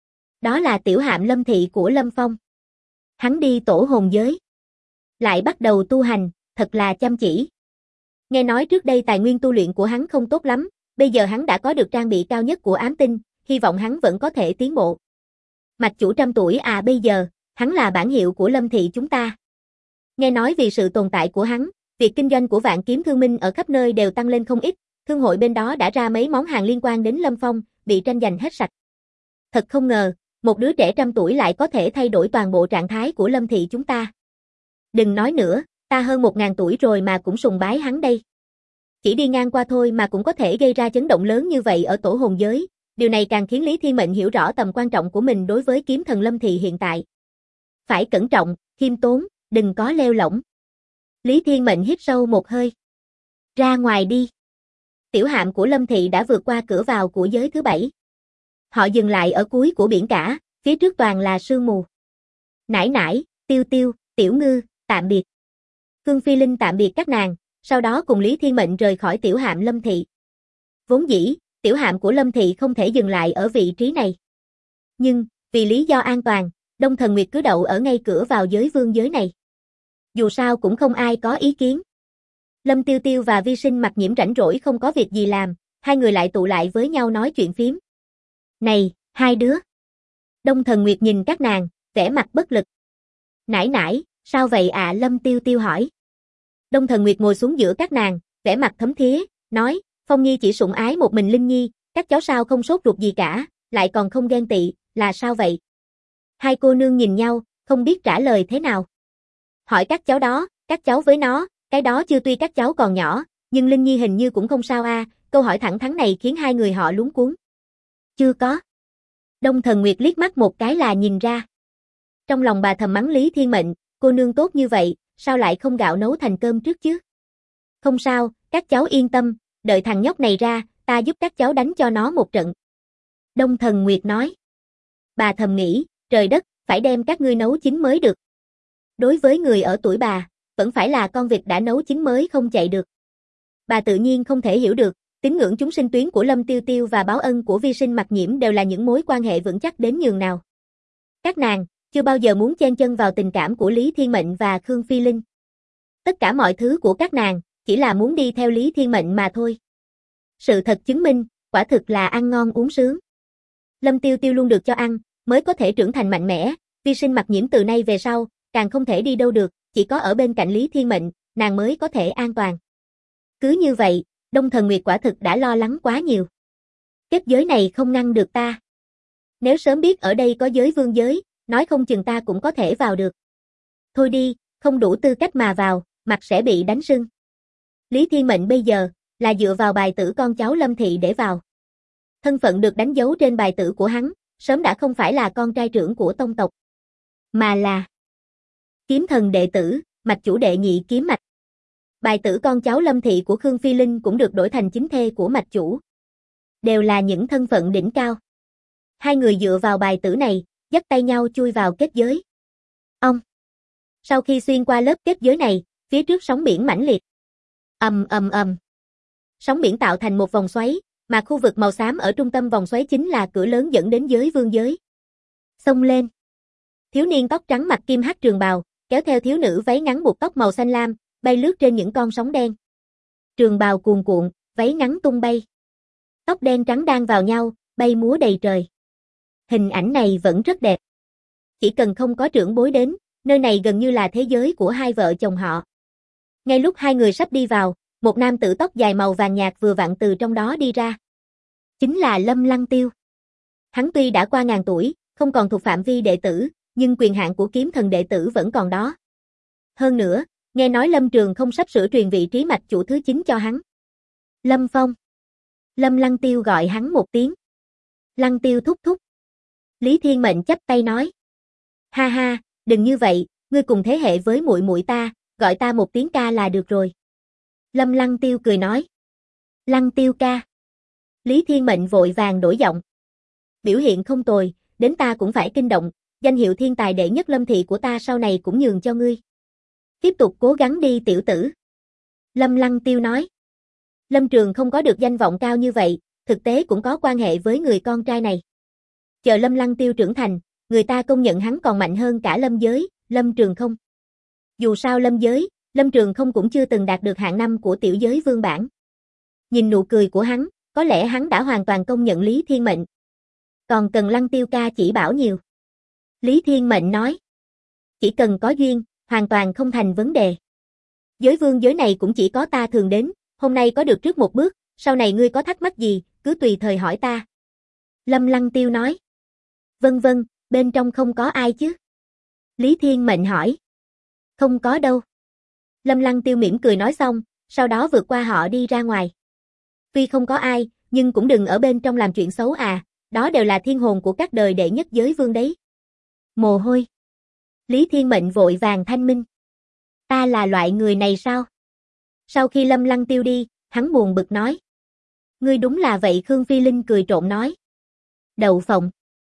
Đó là tiểu hạm Lâm thị của Lâm Phong. Hắn đi tổ hồn giới. Lại bắt đầu tu hành, thật là chăm chỉ. Nghe nói trước đây tài nguyên tu luyện của hắn không tốt lắm, bây giờ hắn đã có được trang bị cao nhất của ám tinh, hy vọng hắn vẫn có thể tiến bộ. Mạch chủ 100 tuổi à, bây giờ, hắn là bản hiệu của Lâm thị chúng ta. Nghe nói vì sự tồn tại của hắn, việc kinh doanh của Vạn Kiếm Thương Minh ở khắp nơi đều tăng lên không ít, thương hội bên đó đã ra mấy món hàng liên quan đến Lâm Phong, bị tranh giành hết sạch. Thật không ngờ, một đứa trẻ 100 tuổi lại có thể thay đổi toàn bộ trạng thái của Lâm thị chúng ta. Đừng nói nữa, ta hơn 1000 tuổi rồi mà cũng sùng bái hắn đây. Chỉ đi ngang qua thôi mà cũng có thể gây ra chấn động lớn như vậy ở tổ hồn giới, điều này càng khiến Lý Thiên Mệnh hiểu rõ tầm quan trọng của mình đối với kiếm thần Lâm thị hiện tại. Phải cẩn trọng, khiêm tốn, đừng có leo lỏng. Lý Thiên Mệnh hít sâu một hơi. Ra ngoài đi. Tiểu hạm của Lâm thị đã vượt qua cửa vào của giới thứ 7. Họ dừng lại ở cuối của biển cả, phía trước toàn là sương mù. Nải nải, Tiêu Tiêu, Tiểu Ngư, tạm biệt. Khương Phi Linh tạm biệt các nàng, sau đó cùng Lý Thiên Mệnh rời khỏi tiểu hạm Lâm thị. Vốn dĩ, tiểu hạm của Lâm thị không thể dừng lại ở vị trí này. Nhưng, vì lý do an toàn, Đông Thần Nguyệt cứ đậu ở ngay cửa vào giới vương giới này. Dù sao cũng không ai có ý kiến. Lâm Tiêu Tiêu và Vi Sinh Mặc Nhiễm rảnh rỗi không có việc gì làm, hai người lại tụ lại với nhau nói chuyện phiếm. Này, hai đứa. Đông Thần Nguyệt nhìn các nàng, vẻ mặt bất lực. Nãi nãi, sao vậy ạ? Lâm Tiêu Tiêu hỏi. Đông Thần Nguyệt ngồi xuống giữa các nàng, vẻ mặt thấm thía, nói, Phong Nhi chỉ sủng ái một mình Linh Nhi, các cháu sao không sốt ruột gì cả, lại còn không ghen tị, là sao vậy? Hai cô nương nhìn nhau, không biết trả lời thế nào. Hỏi các cháu đó, các cháu với nó, cái đó chưa tuy các cháu còn nhỏ, nhưng Linh Nhi hình như cũng không sao a. Câu hỏi thẳng thắn này khiến hai người họ luống cuống. Chưa có. Đông Thần Nguyệt liếc mắt một cái là nhìn ra. Trong lòng bà thầm mắng Lý Thiên Mệnh, cô nương tốt như vậy, sao lại không gạo nấu thành cơm trước chứ? Không sao, các cháu yên tâm, đợi thằng nhóc này ra, ta giúp các cháu đánh cho nó một trận. Đông Thần Nguyệt nói. Bà thầm nghĩ, trời đất, phải đem các ngươi nấu chín mới được. Đối với người ở tuổi bà, vẫn phải là con vịt đã nấu chín mới không chạy được. Bà tự nhiên không thể hiểu được, tín ngưỡng chúng sinh tuyến của Lâm Tiêu Tiêu và báo ân của Vi Sinh Mặc Nhiễm đều là những mối quan hệ vững chắc đến nhường nào. Các nàng chưa bao giờ muốn chen chân vào tình cảm của Lý Thiên Mệnh và Khương Phi Linh. Tất cả mọi thứ của các nàng chỉ là muốn đi theo Lý Thiên Mệnh mà thôi. Sự thật chứng minh, quả thực là ăn ngon uống sướng. Lâm Tiêu Tiêu luôn được cho ăn, mới có thể trưởng thành mạnh mẽ, Vi Sinh Mặc Nhiễm từ nay về sau, càng không thể đi đâu được, chỉ có ở bên cạnh Lý Thiên Mệnh, nàng mới có thể an toàn. Cứ như vậy, Đông Thần Nguyệt quả thực đã lo lắng quá nhiều. Kết giới này không ngăn được ta. Nếu sớm biết ở đây có giới vương giới, nói không chừng ta cũng có thể vào được. Thôi đi, không đủ tư cách mà vào, mặt sẽ bị đánh sưng. Lý Thiên Mệnh bây giờ, là dựa vào bài tử con cháu Lâm Thị để vào. Thân phận được đánh dấu trên bài tử của hắn, sớm đã không phải là con trai trưởng của tông tộc, mà là kiếm thần đệ tử, mạch chủ đệ nhị kiếm mạch. Bài tử con cháu Lâm Thị của Khương Phi Linh cũng được đổi thành chính thê của mạch chủ. Đều là những thân phận đỉnh cao. Hai người dựa vào bài tử này, dắt tay nhau chui vào kết giới. Ông. Sau khi xuyên qua lớp kết giới này, phía trước sóng biển mãnh liệt. Ầm ầm ầm. Sóng biển tạo thành một vòng xoáy, mà khu vực màu xám ở trung tâm vòng xoáy chính là cửa lớn dẫn đến giới vương giới. Xông lên. Thiếu niên tóc trắng mặc kim hắc trường bào, kéo theo thiếu nữ váy ngắn buộc tóc màu xanh lam, bay lướt trên những con sóng đen. Trường bào cuồn cuộn, váy ngắn tung bay. Tóc đen trắng đan vào nhau, bay múa đầy trời. Hình ảnh này vẫn rất đẹp. Chỉ cần không có trưởng bối đến, nơi này gần như là thế giới của hai vợ chồng họ. Ngay lúc hai người sắp đi vào, một nam tử tóc dài màu vàng nhạt vừa vặn từ trong đó đi ra. Chính là Lâm Lăng Tiêu. Hắn tuy đã qua ngàn tuổi, không còn thuộc phạm vi đệ tử, nhưng quyền hạn của kiếm thần đệ tử vẫn còn đó. Hơn nữa, nghe nói Lâm Trường không sắp sửa truyền vị trí mạch chủ thứ 9 cho hắn. Lâm Phong. Lâm Lăng Tiêu gọi hắn một tiếng. Lăng Tiêu thúc thúc. Lý Thiên Mệnh chắp tay nói. Ha ha, đừng như vậy, ngươi cùng thế hệ với muội muội ta, gọi ta một tiếng ca là được rồi. Lâm Lăng Tiêu cười nói. Lăng Tiêu ca. Lý Thiên Mệnh vội vàng đổi giọng. Biểu hiện không tồi, đến ta cũng phải kinh động, danh hiệu thiên tài đệ nhất Lâm thị của ta sau này cũng nhường cho ngươi. Tiếp tục cố gắng đi tiểu tử. Lâm Lăng Tiêu nói. Lâm Trường không có được danh vọng cao như vậy, thực tế cũng có quan hệ với người con trai này. Chờ Lâm Lăng Tiêu trưởng thành, người ta công nhận hắn còn mạnh hơn cả Lâm giới, Lâm Trường không. Dù sao Lâm giới, Lâm Trường không cũng chưa từng đạt được hạng 5 của tiểu giới vương bản. Nhìn nụ cười của hắn, có lẽ hắn đã hoàn toàn công nhận Lý Thiên Mệnh. Còn cần Lăng Tiêu ca chỉ bảo nhiều. Lý Thiên Mệnh nói. Chỉ cần có duyên, hoàn toàn không thành vấn đề. Giới vương giới này cũng chỉ có ta thường đến, hôm nay có được trước một bước, sau này ngươi có thắc mắc gì, cứ tùy thời hỏi ta. Lâm Lăng Tiêu nói. Vâng vâng, bên trong không có ai chứ? Lý Thiên Mệnh hỏi. Không có đâu. Lâm Lăng Tiêu mỉm cười nói xong, sau đó vượt qua họ đi ra ngoài. Tuy không có ai, nhưng cũng đừng ở bên trong làm chuyện xấu à, đó đều là thiên hồn của các đời đệ nhất giới vương đấy. Mồ hôi. Lý Thiên Mệnh vội vàng thanh minh. Ta là loại người này sao? Sau khi Lâm Lăng Tiêu đi, hắn buồn bực nói. Ngươi đúng là vậy. Khương Phi Linh cười trộm nói. Đậu phộng.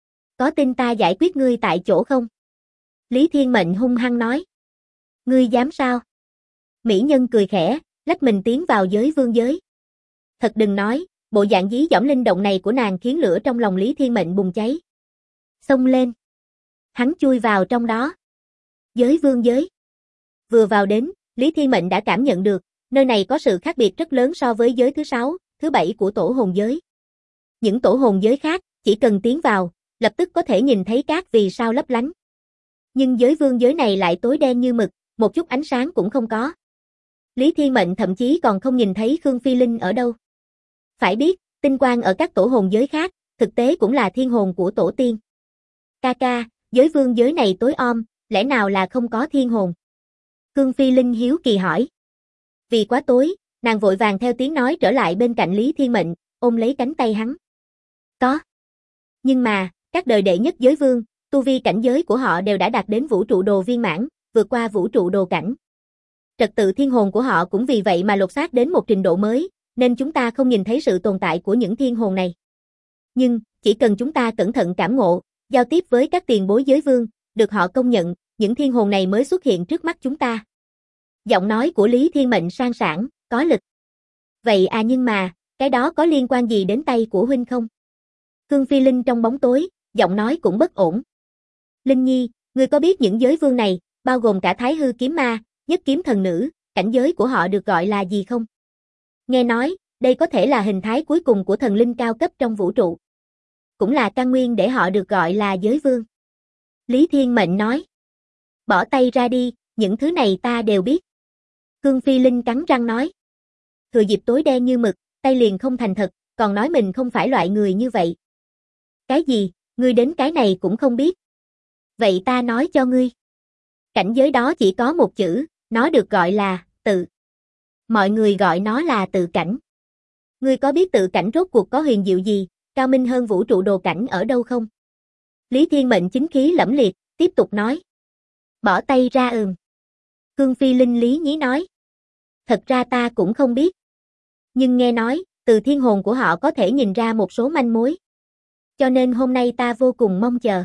Có tin ta giải quyết ngươi tại chỗ không? Lý Thiên Mệnh hung hăng nói. Ngươi dám sao? Mỹ nhân cười khẽ, lách mình tiến vào giới vương giới. Thật đừng nói, bộ dạng dí dỏm linh động này của nàng khiến lửa trong lòng Lý Thiên Mệnh bùng cháy. Xông lên. Hắn chui vào trong đó. Giới vương giới. Vừa vào đến, Lý Thiên Mệnh đã cảm nhận được, nơi này có sự khác biệt rất lớn so với giới thứ 6, thứ 7 của tổ hồn giới. Những tổ hồn giới khác, chỉ cần tiến vào, lập tức có thể nhìn thấy các vì sao lấp lánh. Nhưng giới vương giới này lại tối đen như mực, một chút ánh sáng cũng không có. Lý Thiên Mệnh thậm chí còn không nhìn thấy Khương Phi Linh ở đâu. Phải biết, tinh quang ở các tổ hồn giới khác, thực tế cũng là thiên hồn của tổ tiên. Ca, giới vương giới này tối om, lẽ nào là không có thiên hồn? Khương Phi Linh hiếu kỳ hỏi. Vì quá tối, nàng vội vàng theo tiếng nói trở lại bên cạnh Lý Thiên Mệnh, ôm lấy cánh tay hắn. Có. Nhưng mà, các đời đệ nhất giới vương, tu vi cảnh giới của họ đều đã đạt đến vũ trụ đồ viên mãn, vượt qua vũ trụ đồ cảnh. Trật tự thiên hồn của họ cũng vì vậy mà lột xác đến một trình độ mới, nên chúng ta không nhìn thấy sự tồn tại của những thiên hồn này. Nhưng, chỉ cần chúng ta cẩn thận cảm ngộ, giao tiếp với các tiền bối giới vương, được họ công nhận, những thiên hồn này mới xuất hiện trước mắt chúng ta. Giọng nói của Lý Thiên Mệnh sang sảng, có lực. Vậy à, nhưng mà, cái đó có liên quan gì đến tay của huynh không? Khương Phi Linh trong bóng tối, giọng nói cũng bất ổn. Linh Nhi, ngươi có biết những giới vương này, bao gồm cả Thái Hư kiếm ma, Nhất kiếm thần nữ, cảnh giới của họ được gọi là gì không? Nghe nói, đây có thể là hình thái cuối cùng của thần linh cao cấp trong vũ trụ. Cũng là căn nguyên để họ được gọi là giới vương. Lý Thiên Mệnh nói. Bỏ tay ra đi, những thứ này ta đều biết. Khương Phi Linh cắn răng nói. Thừa dịp tối đen như mực, tay liền không thành thật, còn nói mình không phải loại người như vậy. Cái gì, ngươi đến cái này cũng không biết. Vậy ta nói cho ngươi. Cảnh giới đó chỉ có một chữ, nó được gọi là tự. Mọi người gọi nó là tự cảnh. Ngươi có biết tự cảnh rốt cuộc có huyền diệu gì, cao minh hơn vũ trụ đồ cảnh ở đâu không? Lý Thiên Mệnh chính khí lẫm liệt, tiếp tục nói. Bỏ tay ra Khương Phi Linh lý nhí nói. Thật ra ta cũng không biết. Nhưng nghe nói, từ thiên hồn của họ có thể nhìn ra một số manh mối. Cho nên hôm nay ta vô cùng mong chờ.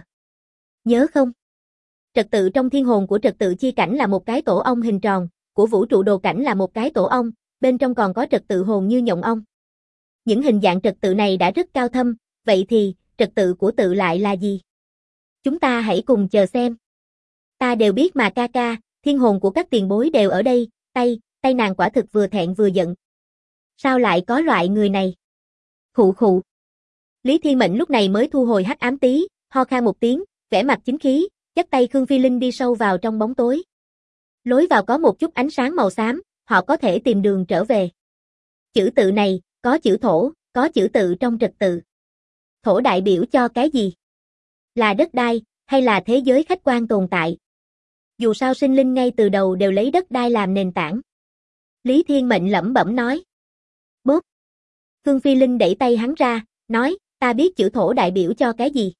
Nhớ không? Trật tự trong thiên hồn của trật tự chi cảnh là một cái tổ ong hình tròn, của vũ trụ đồ cảnh là một cái tổ ong, bên trong còn có trật tự hồn như nhộng ong. Những hình dạng trật tự này đã rất cao thâm, vậy thì, trật tự của tự lại là gì? Chúng ta hãy cùng chờ xem. Ta đều biết mà ca, thiên hồn của các tiền bối đều ở đây, tay nàng quả thực vừa thẹn vừa giận. Sao lại có loại người này? Khụ. Lý Thiên Mệnh lúc này mới thu hồi hắc ám tí, ho khan một tiếng, vẻ mặt chính khí, dắt tay Khương Phi Linh đi sâu vào trong bóng tối. Lối vào có một chút ánh sáng màu xám, họ có thể tìm đường trở về. Chữ tự này, có chữ thổ, có chữ tự trong trật tự. Thổ đại biểu cho cái gì? Là đất đai, hay là thế giới khách quan tồn tại? Dù sao sinh linh ngay từ đầu đều lấy đất đai làm nền tảng. Lý Thiên Mệnh lẩm bẩm nói. Bốp. Khương Phi Linh đẩy tay hắn ra, nói, ta biết chữ thổ đại biểu cho cái gì?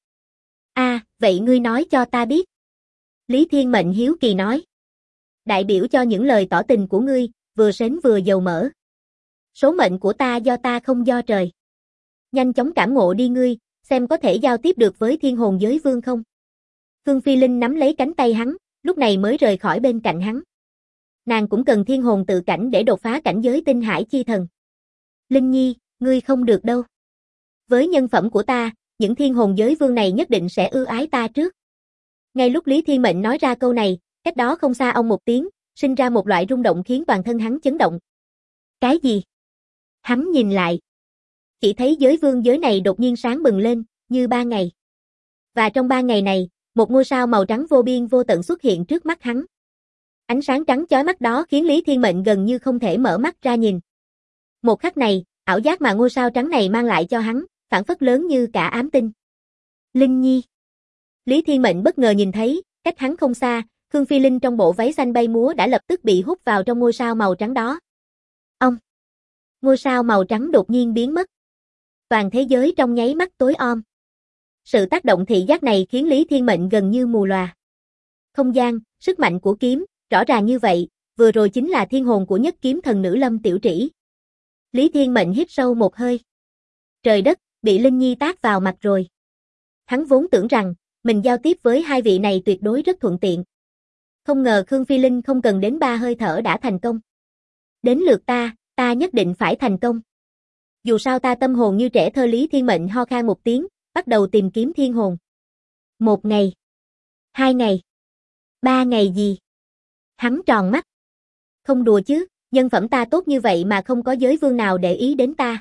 Vậy ngươi nói cho ta biết. Lý Thiên Mệnh hiếu kỳ nói. Đại biểu cho những lời tỏ tình của ngươi, vừa sến vừa dầu mỡ. Số mệnh của ta do ta không do trời. Nhanh chóng cảm ngộ đi ngươi, xem có thể giao tiếp được với thiên hồn giới vương không? Khương Phi Linh nắm lấy cánh tay hắn, lúc này mới rời khỏi bên cạnh hắn. Nàng cũng cần thiên hồn tự cảnh để đột phá cảnh giới tinh hải chi thần. Linh Nhi, ngươi không được đâu. Với nhân phẩm của ta, những thiên hồn giới vương này nhất định sẽ ưu ái ta trước. Ngay lúc Lý Thiên Mệnh nói ra câu này, cách đó không xa ông một tiếng, sinh ra một loại rung động khiến toàn thân hắn chấn động. Cái gì? Hắn nhìn lại. Chỉ thấy giới vương giới này đột nhiên sáng bừng lên, như 3 ngày. Và trong 3 ngày này, một ngôi sao màu trắng vô biên vô tận xuất hiện trước mắt hắn. Ánh sáng trắng chói mắt đó khiến Lý Thiên Mệnh gần như không thể mở mắt ra nhìn. Một khắc này, ảo giác mà ngôi sao trắng này mang lại cho hắn, phản phất lớn như cả ám tinh. Linh Nhi. Lý Thiên Mệnh bất ngờ nhìn thấy, cách hắn không xa, Khương Phi Linh trong bộ váy xanh bay múa đã lập tức bị hút vào trong ngôi sao màu trắng đó. Ông. Ngôi sao màu trắng đột nhiên biến mất. Toàn thế giới trong nháy mắt tối om. Sự tác động thị giác này khiến Lý Thiên Mệnh gần như mù lòa. Không gian, sức mạnh của kiếm, rõ ràng như vậy, vừa rồi chính là thiên hồn của nhất kiếm thần nữ Lâm Tiểu Trĩ. Lý Thiên Mệnh hít sâu một hơi. Trời đất, bị Linh Nhi tát vào mặt rồi. Hắn vốn tưởng rằng, mình giao tiếp với hai vị này tuyệt đối rất thuận tiện. Không ngờ Khương Phi Linh không cần đến 3 hơi thở đã thành công. Đến lượt ta nhất định phải thành công. Dù sao ta tâm hồn như trẻ thơ. Lý Thiên Mệnh ho khan một tiếng, bắt đầu tìm kiếm thiên hồn. 1 ngày. 2 ngày. 3 ngày gì? Hắn tròn mắt. Không đùa chứ, nhân phẩm ta tốt như vậy mà không có giới vương nào để ý đến ta.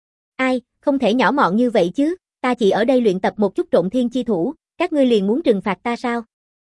Ai, không thể nhỏ mọn như vậy chứ, ta chỉ ở đây luyện tập một chút trộn thiên chi thủ, các ngươi liền muốn trừng phạt ta sao?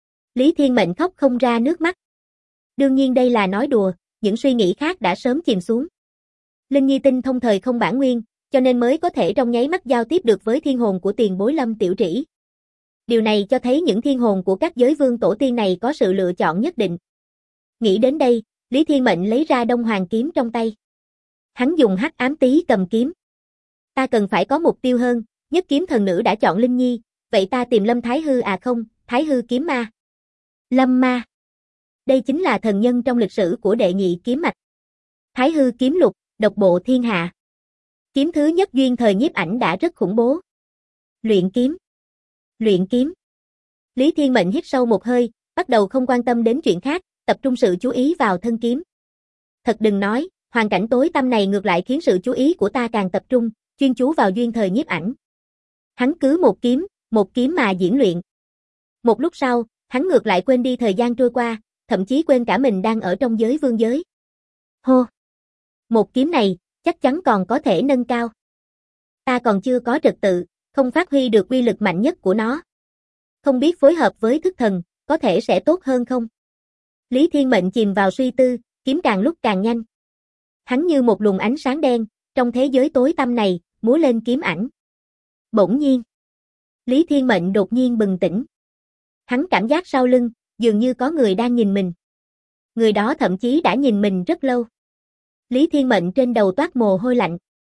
Lý Thiên Mệnh khóc không ra nước mắt. Đương nhiên đây là nói đùa, những suy nghĩ khác đã sớm chìm xuống. Linh Nhi tinh thông thời không bản nguyên, cho nên mới có thể trong nháy mắt giao tiếp được với thiên hồn của tiền bối Lâm Tiểu Trĩ. Điều này cho thấy những thiên hồn của các giới vương tổ tiên này có sự lựa chọn nhất định. Nghĩ đến đây, Lý Thiên Mệnh lấy ra Đông Hoàng kiếm trong tay. Hắn dùng hắc ám tí cầm kiếm. Ta cần phải có mục tiêu hơn, nhất kiếm thần nữ đã chọn Linh Nhi, vậy ta tìm Lâm Thái Hư à không, Thái Hư kiếm ma. Lâm ma. Đây chính là thần nhân trong lịch sử của đệ nhị kiếm mạch. Thái Hư kiếm lục, độc bộ thiên hạ. Kiếm thứ nhất duyên thời nhiếp ảnh đã rất khủng bố. Luyện kiếm. Luyện kiếm. Lý Thiên Mệnh hít sâu một hơi, bắt đầu không quan tâm đến chuyện khác, tập trung sự chú ý vào thân kiếm. Thật đừng nói, hoàn cảnh tối tăm này ngược lại khiến sự chú ý của ta càng tập trung, chuyên chú vào duyên thời nhiếp ảnh. Hắn cứ một kiếm mà diễn luyện. Một lúc sau, hắn ngược lại quên đi thời gian trôi qua, thậm chí quên cả mình đang ở trong giới vương giới. Hô! Một kiếm này, chắc chắn còn có thể nâng cao. Ta còn chưa có trật tự, không phát huy được uy lực mạnh nhất của nó. Không biết phối hợp với thức thần, có thể sẽ tốt hơn không? Lý Thiên Mệnh chìm vào suy tư, kiếm càng lúc càng nhanh. Hắn như một luồng ánh sáng đen, trong thế giới tối tăm này, múa lên kiếm ảnh. Bỗng nhiên, Lý Thiên Mệnh đột nhiên bừng tỉnh. Hắn cảm giác sau lưng, dường như có người đang nhìn mình. Người đó thậm chí đã nhìn mình rất lâu. Lý Thiên Mệnh trên đầu toát mồ hôi lạnh.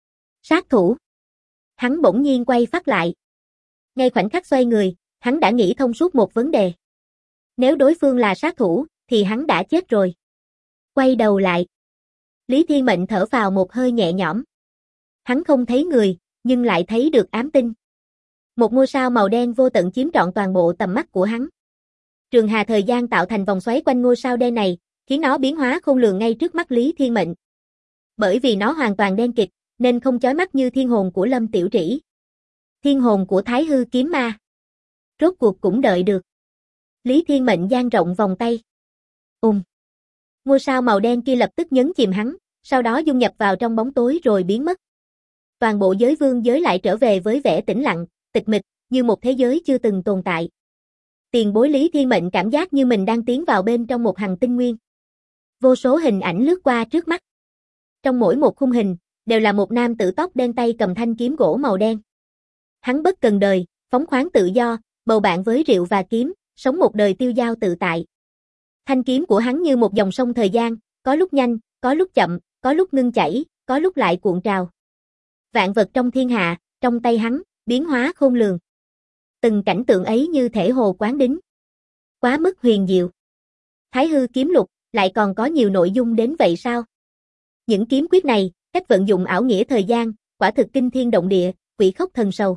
Sát thủ. Hắn bỗng nhiên quay phát lại. Ngay khoảnh khắc xoay người, hắn đã nghĩ thông suốt một vấn đề. Nếu đối phương là sát thủ, thì hắn đã chết rồi. Quay đầu lại. Lý Thiên Mệnh thở phào một hơi nhẹ nhõm. Hắn không thấy người, nhưng lại thấy được ám tinh. Một ngôi sao màu đen vô tận chiếm trọn toàn bộ tầm mắt của hắn. Trường hà thời gian tạo thành vòng xoáy quanh ngôi sao đen này, khiến nó biến hóa khôn lường ngay trước mắt Lý Thiên Mệnh. Bởi vì nó hoàn toàn đen kịt, nên không chói mắt như thiên hồn của Lâm Tiểu Trĩ. Thiên hồn của Thái Hư kiếm ma. Rốt cuộc cũng đợi được. Lý Thiên Mệnh dang rộng vòng tay. Ngôi sao màu đen kia lập tức nhấn chìm hắn, sau đó dung nhập vào trong bóng tối rồi biến mất. Toàn bộ giới vương giới lại trở về với vẻ tĩnh lặng, tịch mịch, như một thế giới chưa từng tồn tại. Tiền bối Lý Thiên Mệnh cảm giác như mình đang tiến vào bên trong một hành tinh nguyên. Vô số hình ảnh lướt qua trước mắt. Trong mỗi một khung hình, đều là một nam tử tóc đen tay cầm thanh kiếm gỗ màu đen. Hắn bất cần đời, phóng khoáng tự do, bầu bạn với rượu và kiếm, sống một đời tiêu dao tự tại. Thanh kiếm của hắn như một dòng sông thời gian, có lúc nhanh, có lúc chậm, có lúc ngưng chảy, có lúc lại cuộn trào. Vạn vật trong thiên hạ, trong tay hắn, biến hóa khôn lường. Từng cảnh tượng ấy như thể hồ quán đính. Quá mức huyền diệu. Thái Hư kiếm lục, lại còn có nhiều nội dung đến vậy sao? Những kiếm quyết này, cách vận dụng ảo nghĩa thời gian, quả thực kinh thiên động địa, quỷ khốc thần sầu.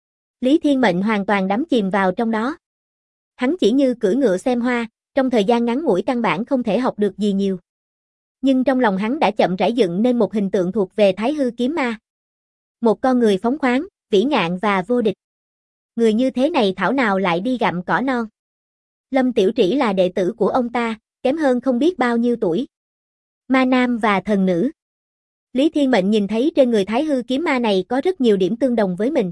Lý Thiên Mệnh hoàn toàn đắm chìm vào trong đó. Hắn chỉ như cưỡi ngựa xem hoa, trong thời gian ngắn ngủi căn bản không thể học được gì nhiều. Nhưng trong lòng hắn đã chậm rãi dựng nên một hình tượng thuộc về Thái Hư kiếm ma. Một con người phóng khoáng, vĩ ngạn và vô địch. Người như thế này thảo nào lại đi gặm cỏ non. Lâm Tiểu Trĩ là đệ tử của ông ta, kém hơn không biết bao nhiêu tuổi. Ma nam và thần nữ. Lý Thiên Mệnh nhìn thấy trên người Thái Hư kiếm ma này có rất nhiều điểm tương đồng với mình.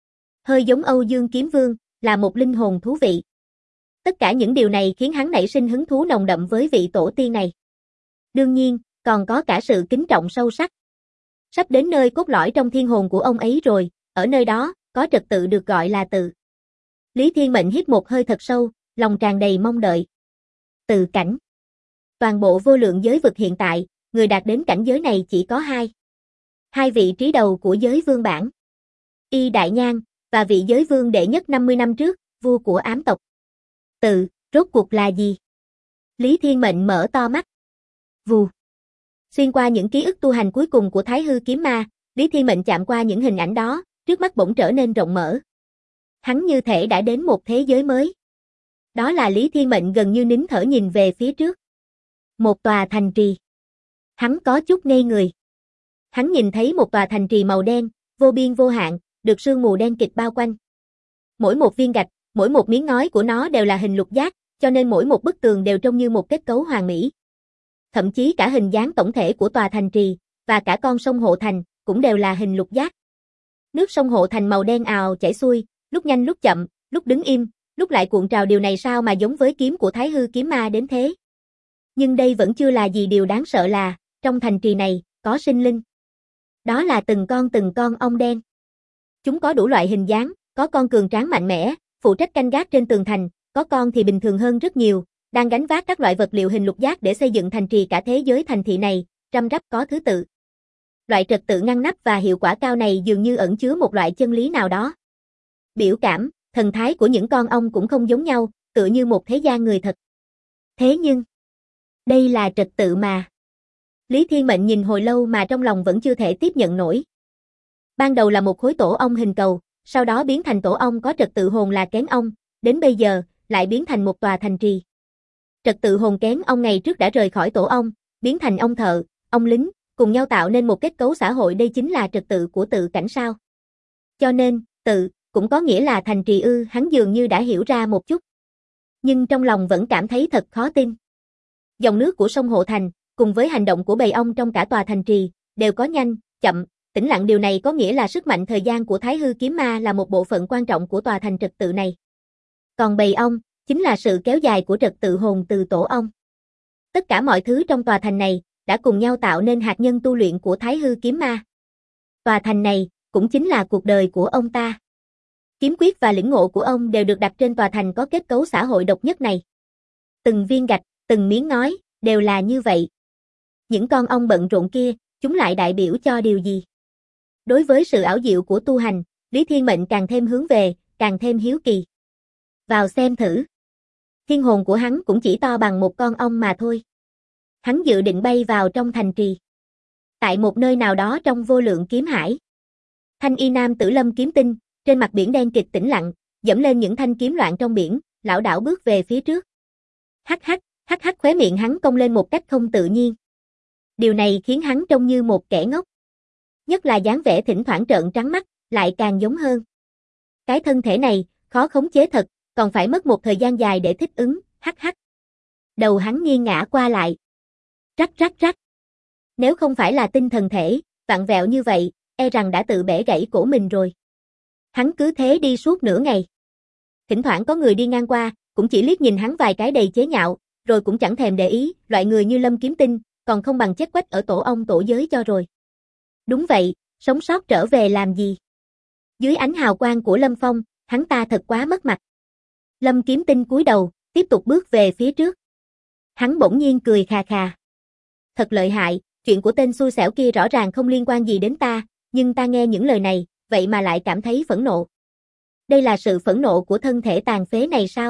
Hơi giống Âu Dương Kiếm Vương, là một linh hồn thú vị. Tất cả những điều này khiến hắn nảy sinh hứng thú nồng đậm với vị tổ tiên này. Đương nhiên, còn có cả sự kính trọng sâu sắc. Sắp đến nơi cốt lõi trong thiên hồn của ông ấy rồi, ở nơi đó, có trật tự được gọi là tự. Lý Thiên Mệnh hít một hơi thật sâu, lòng tràn đầy mong đợi. Tự cảnh. Toàn bộ vô lượng giới vực hiện tại, người đạt đến cảnh giới này chỉ có hai vị trí đầu của giới vương bảng. Y Đại Nhan, và vị giới vương đệ nhất 50 năm trước, vua của ám tộc. Tự, rốt cuộc là gì? Lý Thiên Mệnh mở to mắt. Vù. Xuyên qua những ký ức tu hành cuối cùng của Thái Hư kiếm ma, Lý Thiên Mệnh chạm qua những hình ảnh đó, trước mắt bỗng trở nên rộng mở. Hắn như thể đã đến một thế giới mới. Đó là Lý Thiên Mệnh gần như nín thở nhìn về phía trước. Một tòa thành trì. Hắn có chút ngây người. Hắn nhìn thấy một tòa thành trì màu đen, vô biên vô hạn, được sương mù đen kịt bao quanh. Mỗi một viên gạch, mỗi một miếng ngói của nó đều là hình lục giác, cho nên mỗi một bức tường đều trông như một kết cấu hoàn mỹ. Thậm chí cả hình dáng tổng thể của tòa thành trì, và cả con sông Hộ Thành, cũng đều là hình lục giác. Nước sông Hộ Thành màu đen ào chảy xuôi, lúc nhanh lúc chậm, lúc đứng im, lúc lại cuộn trào, điều này sao mà giống với kiếm của Thái Hư kiếm ma đến thế. Nhưng đây vẫn chưa là gì, điều đáng sợ là, trong thành trì này, có sinh linh. Đó là từng con ong đen. Chúng có đủ loại hình dáng, có con cường tráng mạnh mẽ, phụ trách canh gác trên tường thành, có con thì bình thường hơn rất nhiều, đang gánh vác các loại vật liệu hình lục giác để xây dựng thành trì. Cả thế giới thành thị này, răm rắp có thứ tự. Loại trật tự ngăn nắp và hiệu quả cao này dường như ẩn chứa một loại chân lý nào đó. Biểu cảm, thần thái của những con ong cũng không giống nhau, tựa như một thế gian người thật. Thế nhưng, đây là trật tự mà. Lý Thiên Mệnh nhìn hồi lâu mà trong lòng vẫn chưa thể tiếp nhận nổi. Ban đầu là một khối tổ ong hình cầu, sau đó biến thành tổ ong có trật tự hồn là kén ong, đến bây giờ, lại biến thành một tòa thành trì. Trật tự hồn kén ong ngày trước đã rời khỏi tổ ong, biến thành ong thợ, ong lính, cùng nhau tạo nên một kết cấu xã hội. Đây chính là trật tự của tự cảnh sao. Cho nên, tự, cũng có nghĩa là thành trì ư? Hắn dường như đã hiểu ra một chút. Nhưng trong lòng vẫn cảm thấy thật khó tin. Dòng nước của sông Hộ Thành, cùng với hành động của bầy ong trong cả tòa thành trì, đều có nhanh, chậm, tĩnh lặng. Điều này có nghĩa là sức mạnh thời gian của Thái Hư kiếm ma là một bộ phận quan trọng của tòa thành trật tự này. Còn bầy ong, chính là sự kéo dài của trật tự hồn từ tổ ong. Tất cả mọi thứ trong tòa thành này, đã cùng nhau tạo nên hạt nhân tu luyện của Thái Hư kiếm ma. Tòa thành này, cũng chính là cuộc đời của ông ta. Kiếm quyết và lĩnh ngộ của ông đều được đặt trên tòa thành có kết cấu xã hội độc nhất này. Từng viên gạch, từng miếng ngói, đều là như vậy. Những con ong bận rộn kia, chúng lại đại biểu cho điều gì? Đối với sự ảo diệu của tu hành, Lý Thiên Mệnh càng thêm hướng về, càng thêm hiếu kỳ. Vào xem thử. Thiên hồn của hắn cũng chỉ to bằng một con ong mà thôi. Hắn dự định bay vào trong thành trì. Tại một nơi nào đó trong vô lượng kiếm hải. Thanh y nam tử Lâm Kiếm Tinh, trên mặt biển đen kịt tĩnh lặng, dẫm lên những thanh kiếm loạn trong biển, lảo đảo bước về phía trước. Hắc hắc, khóe miệng hắn cong lên một cách không tự nhiên. Điều này khiến hắn trông như một kẻ ngốc. Nhất là dáng vẻ thỉnh thoảng trợn trắng mắt, lại càng giống hơn. Cái thân thể này, khó khống chế thật, còn phải mất một thời gian dài để thích ứng. Hắc. Đầu hắn nghiêng ngả qua lại. Rắc. Nếu không phải là tinh thần thể, vặn vẹo như vậy, e rằng đã tự bẻ gãy cổ mình rồi. Hắn cứ thế đi suốt nửa ngày. Thỉnh thoảng có người đi ngang qua, cũng chỉ liếc nhìn hắn vài cái đầy chế nhạo, rồi cũng chẳng thèm để ý. Loại người như Lâm Kiếm Tinh, còn không bằng chết quách ở tổ ong tổ giới cho rồi. Đúng vậy, sống sót trở về làm gì? Dưới ánh hào quang của Lâm Phong, hắn ta thật quá mất mặt. Lâm Kiếm Tinh cúi đầu, tiếp tục bước về phía trước. Hắn bỗng nhiên cười khà khà. Thật lợi hại, chuyện của tên xui xẻo kia rõ ràng không liên quan gì đến ta, nhưng ta nghe những lời này, vậy mà lại cảm thấy phẫn nộ. Đây là sự phẫn nộ của thân thể tàn phế này sao?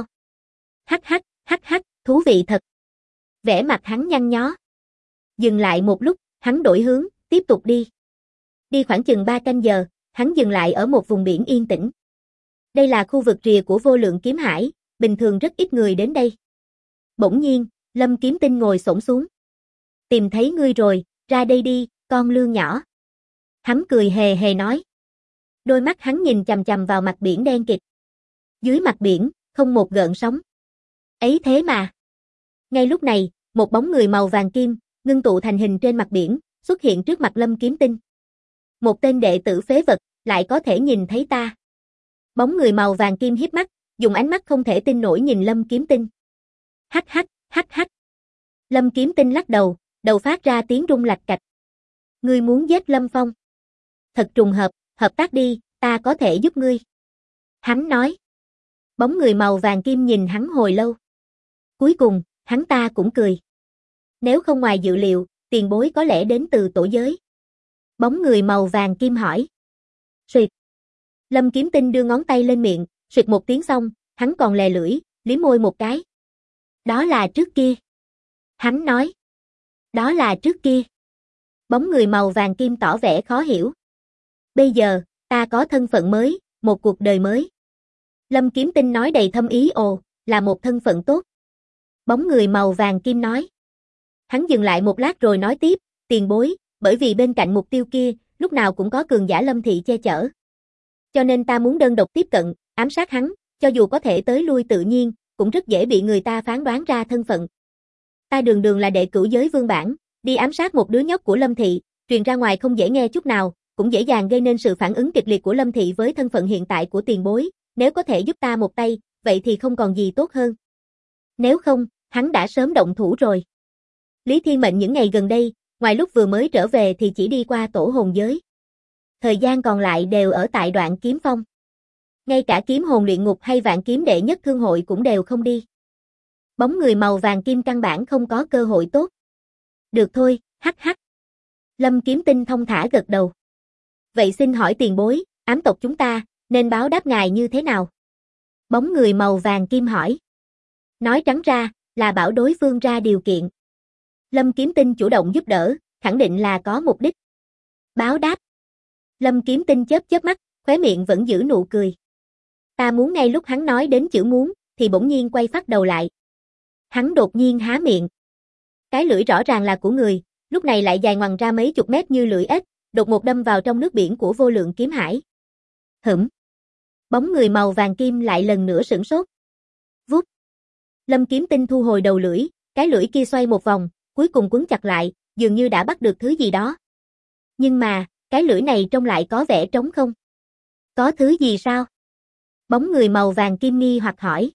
Hắc, thú vị thật. Vẻ mặt hắn nhăn nhó. Dừng lại một lúc, hắn đổi hướng, tiếp tục đi. Đi khoảng chừng 3 canh giờ, hắn dừng lại ở một vùng biển yên tĩnh. Đây là khu vực rìa của vô lượng kiếm hải, bình thường rất ít người đến đây. Bỗng nhiên, Lâm Kiếm Tinh ngồi xổm xuống. Tìm thấy ngươi rồi, ra đây đi, con lương nhỏ. Hắn cười hề hề nói. Đôi mắt hắn nhìn chằm chằm vào mặt biển đen kịt. Dưới mặt biển, không một gợn sóng. Ấy thế mà. Ngay lúc này, một bóng người màu vàng kim, ngưng tụ thành hình trên mặt biển, xuất hiện trước mặt Lâm Kiếm Tinh. Một tên đệ tử phế vật, lại có thể nhìn thấy ta. Bóng người màu vàng kim híp mắt, dùng ánh mắt không thể tin nổi nhìn Lâm Kiếm Tinh. Hắc. Lâm Kiếm Tinh lắc đầu, đầu phát ra tiếng rung lạch cạch. Ngươi muốn giết Lâm Phong? Thật trùng hợp, hợp tác đi, ta có thể giúp ngươi. Hắn nói. Bóng người màu vàng kim nhìn hắn hồi lâu. Cuối cùng, hắn ta cũng cười. Nếu không ngoài dự liệu, tiền bối có lẽ đến từ tổ giới. Bóng người màu vàng kim hỏi. Xuyệt. Lâm Kiếm Tinh đưa ngón tay lên miệng, xuyệt một tiếng xong, hắn còn lè lưỡi, liếm môi một cái. Đó là trước kia. Hắn nói. Đó là trước kia. Bóng người màu vàng kim tỏ vẻ khó hiểu. Bây giờ, ta có thân phận mới, một cuộc đời mới. Lâm Kiếm Tinh nói đầy thâm ý. Ồ, là một thân phận tốt. Bóng người màu vàng kim nói. Hắn dừng lại một lát rồi nói tiếp, tiền bối, bởi vì bên cạnh mục tiêu kia, lúc nào cũng có cường giả Lâm thị che chở. Cho nên ta muốn đơn độc tiếp cận, ám sát hắn, cho dù có thể tới lui tự nhiên, cũng rất dễ bị người ta phán đoán ra thân phận. Ta đường đường là đệ cửu giới vương bản, đi ám sát một đứa nhóc của Lâm Thị, truyền ra ngoài không dễ nghe chút nào, cũng dễ dàng gây nên sự phản ứng kịch liệt của Lâm Thị với thân phận hiện tại của tiền bối, nếu có thể giúp ta một tay, vậy thì không còn gì tốt hơn. Nếu không, hắn đã sớm động thủ rồi. Lý Thiên Mệnh những ngày gần đây, ngoài lúc vừa mới trở về thì chỉ đi qua tổ hồn giới. Thời gian còn lại đều ở tại Đoạn Kiếm Phong. Ngay cả kiếm hồn luyện ngục hay vạn kiếm đệ nhất thương hội cũng đều không đi. Bóng người màu vàng kim căn bản không có cơ hội tốt. Được thôi, hắc hắc. Lâm Kiếm Tinh thông thả gật đầu. Vậy xin hỏi tiền bối, ám tộc chúng ta, nên báo đáp ngài như thế nào? Bóng người màu vàng kim hỏi. Nói trắng ra, là bảo đối phương ra điều kiện. Lâm Kiếm Tinh chủ động giúp đỡ, khẳng định là có mục đích. Báo đáp. Lâm Kiếm Tinh chớp chớp mắt, khóe miệng vẫn giữ nụ cười. Ta muốn ngay lúc hắn nói đến chữ muốn, thì bỗng nhiên quay phát đầu lại. Hắn đột nhiên há miệng. Cái lưỡi rõ ràng là của người, lúc này lại dài ngoằng ra mấy chục mét như lưỡi ếch, đột ngột đâm vào trong nước biển của vô lượng kiếm hải. Hửm. Bóng người màu vàng kim lại lần nữa sửng sốt. Vút. Lâm Kiếm Tinh thu hồi đầu lưỡi, cái lưỡi kia xoay một vòng, cuối cùng quấn chặt lại, dường như đã bắt được thứ gì đó. Nhưng mà, cái lưỡi này trông lại có vẻ trống không. Có thứ gì sao? Bóng người màu vàng kim nghi hoặc hỏi.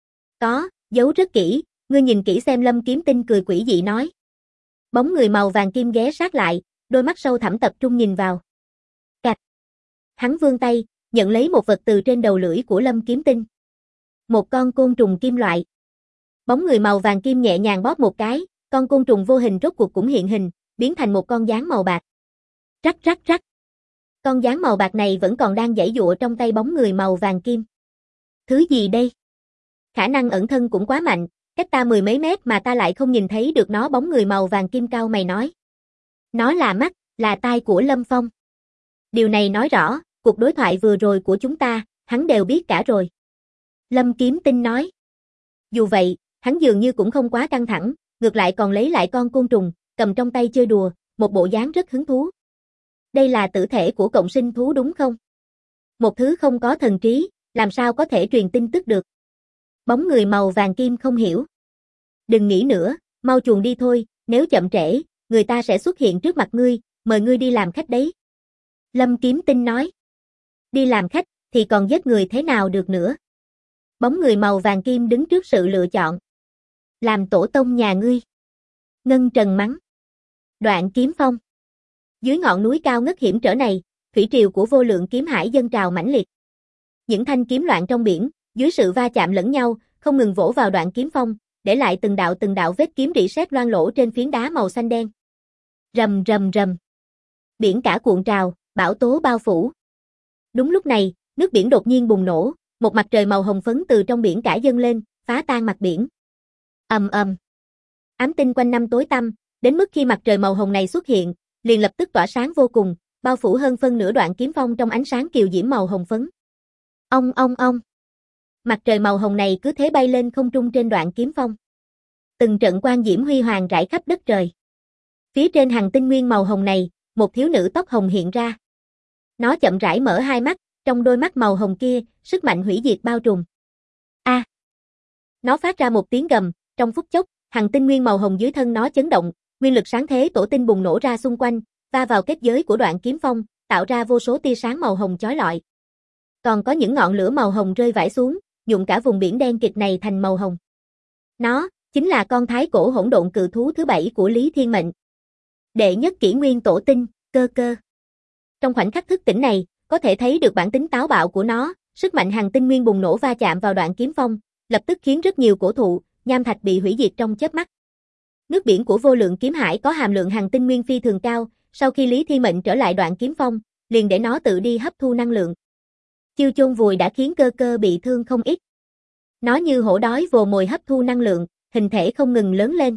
Có, giấu rất kỹ, ngươi nhìn kỹ xem. Lâm Kiếm Tinh cười quỷ dị nói. Bóng người màu vàng kim ghé sát lại, đôi mắt sâu thẳm tập trung nhìn vào. Cạch. Hắn vươn tay, nhận lấy một vật từ trên đầu lưỡi của Lâm Kiếm Tinh. Một con côn trùng kim loại. Bóng người màu vàng kim nhẹ nhàng bóp một cái, con côn trùng vô hình rốt cuộc cũng hiện hình, biến thành một con gián màu bạc. Rắc rắc rắc. Con gián màu bạc này vẫn còn đang giãy giụa trong tay bóng người màu vàng kim. Thứ gì đây? Khả năng ẩn thân cũng quá mạnh, cách ta mười mấy mét mà ta lại không nhìn thấy được nó. Bóng người màu vàng kim cao mày nói. Nó là mắt, là tai của Lâm Phong. Điều này nói rõ, cuộc đối thoại vừa rồi của chúng ta, hắn đều biết cả rồi. Lâm Kiếm Tinh nói. Dù vậy, hắn dường như cũng không quá căng thẳng, ngược lại còn lấy lại con côn trùng, cầm trong tay chơi đùa, một bộ dáng rất hứng thú. Đây là tử thể của cộng sinh thú đúng không? Một thứ không có thần trí, làm sao có thể truyền tin tức được? Bóng người màu vàng kim không hiểu. Đừng nghĩ nữa, mau chuồn đi thôi, nếu chậm trễ, người ta sẽ xuất hiện trước mặt ngươi, mời ngươi đi làm khách đấy. Lâm Kiếm Tinh nói. Đi làm khách, thì còn giết người thế nào được nữa? Bóng người màu vàng kim đứng trước sự lựa chọn. Làm tổ tông nhà ngươi. Ngân Trần mắng. Đoạn Kiếm Phong. Dưới ngọn núi cao ngất hiểm trở này, thủy triều của vô lượng kiếm hải dâng trào mãnh liệt. Những thanh kiếm loạn trong biển, dưới sự va chạm lẫn nhau, không ngừng vỗ vào Đoạn Kiếm Phong, để lại từng đạo vết kiếm rỉ sét loang lổ trên phiến đá màu xanh đen. Rầm rầm rầm. Biển cả cuộn trào, bão tố bao phủ. Đúng lúc này, nước biển đột nhiên bùng nổ, một mặt trời màu hồng phấn từ trong biển cả dâng lên, phá tan mặt biển. Ầm ầm. Ám tinh quanh năm tối tăm, đến mức khi mặt trời màu hồng này xuất hiện, liền lập tức tỏa sáng vô cùng, bao phủ hơn phân nửa Đoạn Kiếm Phong trong ánh sáng kiều diễm màu hồng phấn. Ong ong ong. Mặt trời màu hồng này cứ thế bay lên không trung trên Đoạn Kiếm Phong. Từng trận quang diễm huy hoàng rải khắp đất trời. Phía trên hằng tinh nguyên màu hồng này, một thiếu nữ tóc hồng hiện ra. Nó chậm rãi mở hai mắt, trong đôi mắt màu hồng kia, sức mạnh hủy diệt bao trùm. A! Nó phát ra một tiếng gầm, trong phút chốc, hằng tinh nguyên màu hồng dưới thân nó chấn động, nguyên lực sáng thế tổ tinh bùng nổ ra xung quanh, va vào kết giới của Đoạn Kiếm Phong, tạo ra vô số tia sáng màu hồng chói lọi. Còn có những ngọn lửa màu hồng rơi vãi xuống, nhuộm cả vùng biển đen kịt này thành màu hồng. Nó chính là con thái cổ hỗn độn cự thú thứ 7 của Lý Thiên Mệnh. Đệ nhất kỷ nguyên tổ tinh, Cơ Cơ. Trong khoảnh khắc thức tỉnh này, có thể thấy được bản tính táo bạo của nó, sức mạnh hằng tinh nguyên bùng nổ va chạm vào Đoạn Kiếm Phong, lập tức khiến rất nhiều cổ thụ, nham thạch bị hủy diệt trong chớp mắt. Nước biển của vô lượng kiếm hải có hàm lượng hằng tinh nguyên phi thường cao, sau khi Lý Thiên Mệnh trở lại Đoạn Kiếm Phong, liền để nó tự đi hấp thu năng lượng. Chiêu chôn vùi đã khiến Cơ Cơ bị thương không ít. Nó như hổ đói vồ mồi hấp thu năng lượng, hình thể không ngừng lớn lên.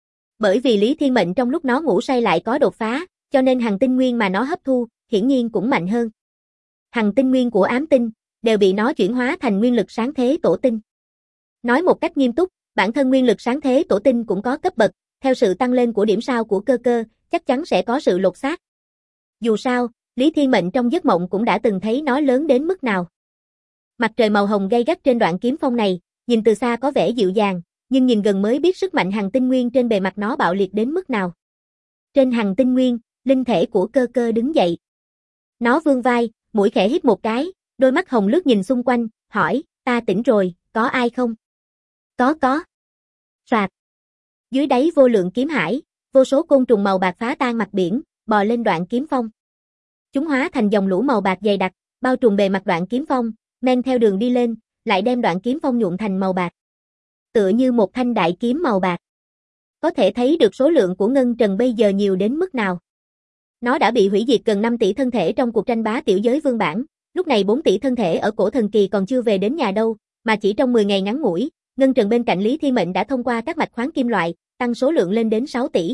Bởi vì Lý Thiên Mệnh trong lúc nó ngủ say lại có đột phá, cho nên hằng tinh nguyên mà nó hấp thu, hiển nhiên cũng mạnh hơn. Hằng tinh nguyên của ám tinh, đều bị nó chuyển hóa thành nguyên lực sáng thế tổ tinh. Nói một cách nghiêm túc, bản thân nguyên lực sáng thế tổ tinh cũng có cấp bậc, theo sự tăng lên của điểm sao của Cơ Cơ, chắc chắn sẽ có sự lột xác. Dù sao, Lý Thiên Mệnh trong giấc mộng cũng đã từng thấy nó lớn đến mức nào. Mặt trời màu hồng gay gắt trên Đoạn Kiếm Phong này, nhìn từ xa có vẻ dịu dàng, nhưng nhìn gần mới biết sức mạnh hằng tinh nguyên trên bề mặt nó bạo liệt đến mức nào. Trên hằng tinh nguyên, linh thể của Cơ Cơ đứng dậy. Nó vươn vai, mũi khẽ hít một cái, đôi mắt hồng lướt nhìn xung quanh, hỏi, ta tỉnh rồi, có ai không? Có. Phạt. Dưới đáy vô lượng kiếm hải, vô số côn trùng màu bạc phá tan mặt biển, bò lên đoạn kiếm phong. Chúng hóa thành dòng lũ màu bạc dày đặc, bao trùm bề mặt đoạn kiếm phong, men theo đường đi lên, lại đem đoạn kiếm phong nhuộm thành màu bạc. Tựa như một thanh đại kiếm màu bạc. Có thể thấy được số lượng của Ngân Trần bây giờ nhiều đến mức nào. Nó đã bị hủy diệt gần 5 tỷ thân thể trong cuộc tranh bá tiểu giới vương bản, lúc này 4 tỷ thân thể ở cổ thần kỳ còn chưa về đến nhà đâu, mà chỉ trong 10 ngày ngắn ngủi, Ngân Trần bên cạnh Lý Thiên Mệnh đã thông qua các mạch khoáng kim loại, tăng số lượng lên đến 6 tỷ.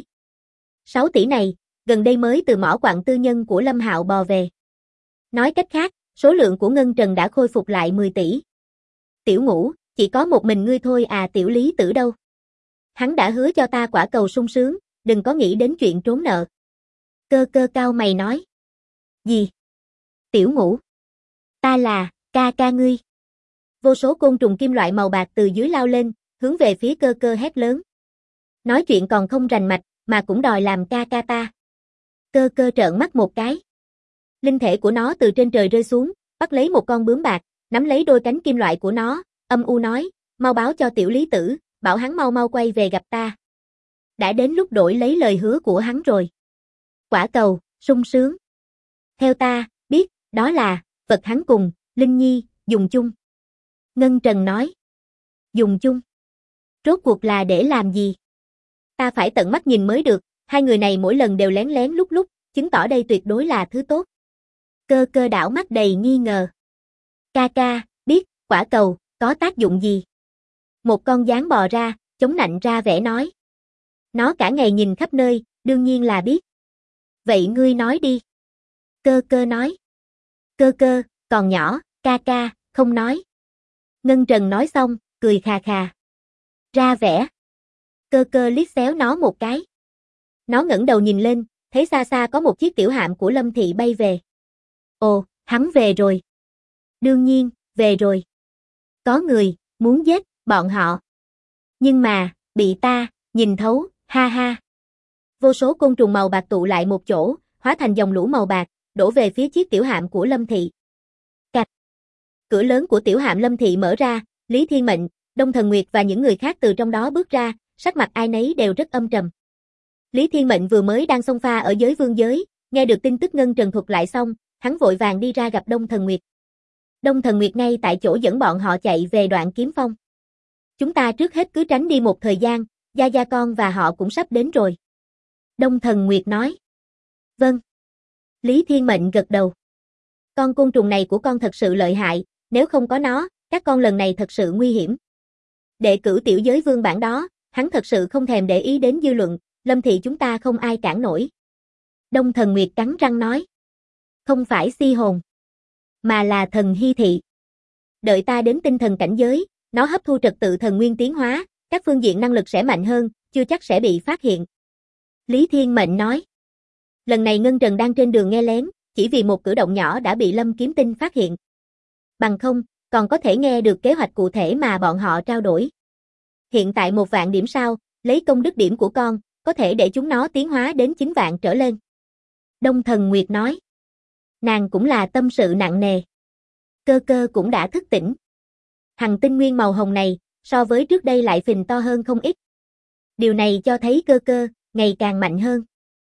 6 tỷ này, gần đây mới từ mỏ quặng tư nhân của Lâm Hạo bò về. Nói cách khác, số lượng của Ngân Trần đã khôi phục lại 10 tỷ. Tiểu Ngũ, chỉ có một mình ngươi thôi à, Tiểu Lý Tử đâu? Hắn đã hứa cho ta quả cầu sung sướng, đừng có nghĩ đến chuyện trốn nợ. Cơ Cơ cao mày nói. Gì? Tiểu Ngũ. Ta là, ca ngươi. Vô số côn trùng kim loại màu bạc từ dưới lao lên, hướng về phía Cơ Cơ hét lớn. Nói chuyện còn không rành mạch, mà cũng đòi làm ca ta. Cơ Cơ trợn mắt một cái. Linh thể của nó từ trên trời rơi xuống, bắt lấy một con bướm bạc, nắm lấy đôi cánh kim loại của nó, âm u nói, mau báo cho Tiểu Lý Tử, bảo hắn mau mau quay về gặp ta. Đã đến lúc đổi lấy lời hứa của hắn rồi. Quả cầu, sung sướng. Theo ta, biết, đó là, vật hắn cùng, Linh Nhi, dùng chung. Ngân Trần nói. Dùng chung. Rốt cuộc là để làm gì? Ta phải tận mắt nhìn mới được, hai người này mỗi lần đều lén lén lúc, chứng tỏ đây tuyệt đối là thứ tốt. Cơ Cơ đảo mắt đầy nghi ngờ. Ca, biết, quả cầu, có tác dụng gì? Một con gián bò ra, chống nạnh ra vẻ nói. Nó cả ngày nhìn khắp nơi, đương nhiên là biết. Vậy ngươi nói đi. Cơ Cơ nói. Cơ Cơ, còn nhỏ, ca, không nói. Ngân Trần nói xong, cười khà khà. Ra vẻ. Cơ Cơ liếc xéo nó một cái. Nó ngẩng đầu nhìn lên, thấy xa xa có một chiếc tiểu hạm của Lâm Thị bay về. Ồ, hắn về rồi. Đương nhiên, về rồi. Có người, muốn giết, bọn họ. Nhưng mà, bị ta, nhìn thấu, ha ha. Vô số côn trùng màu bạc tụ lại một chỗ, hóa thành dòng lũ màu bạc, đổ về phía chiếc tiểu hạm của Lâm Thị. Cạch. Cửa lớn của tiểu hạm Lâm Thị mở ra, Lý Thiên Mệnh, Đông Thần Nguyệt và những người khác từ trong đó bước ra, sắc mặt ai nấy đều rất âm trầm. Lý Thiên Mệnh vừa mới đang xông pha ở giới vương giới, nghe được tin tức Ngân Trần thuật lại xong, hắn vội vàng đi ra gặp Đông Thần Nguyệt. Đông Thần Nguyệt ngay tại chỗ dẫn bọn họ chạy về đoạn kiếm phong. Chúng ta trước hết cứ tránh đi một thời gian, Gia con và họ cũng sắp đến rồi. Đông Thần Nguyệt nói. Vâng. Lý Thiên Mệnh gật đầu. Con côn trùng này của con thật sự lợi hại, nếu không có nó, các con lần này thật sự nguy hiểm. Đệ cửu tiểu giới vương bản đó, hắn thật sự không thèm để ý đến dư luận, Lâm Thị chúng ta không ai cản nổi. Đông Thần Nguyệt cắn răng nói. Không phải si hồn, mà là thần hy thị. Đợi ta đến tinh thần cảnh giới, nó hấp thu trật tự thần nguyên tiến hóa, các phương diện năng lực sẽ mạnh hơn, chưa chắc sẽ bị phát hiện. Lý Thiên Mệnh nói. Lần này Ngân Trần đang trên đường nghe lén, chỉ vì một cử động nhỏ đã bị Lâm Kiếm Tinh phát hiện. Bằng không, còn có thể nghe được kế hoạch cụ thể mà bọn họ trao đổi. Hiện tại 1 vạn điểm sao, lấy công đức điểm của con, có thể để chúng nó tiến hóa đến 9 vạn trở lên. Đông Thần Nguyệt nói. Nàng cũng là tâm sự nặng nề. Cơ Cơ cũng đã thức tỉnh. Hằng tinh nguyên màu hồng này, so với trước đây lại phình to hơn không ít. Điều này cho thấy Cơ Cơ, ngày càng mạnh hơn.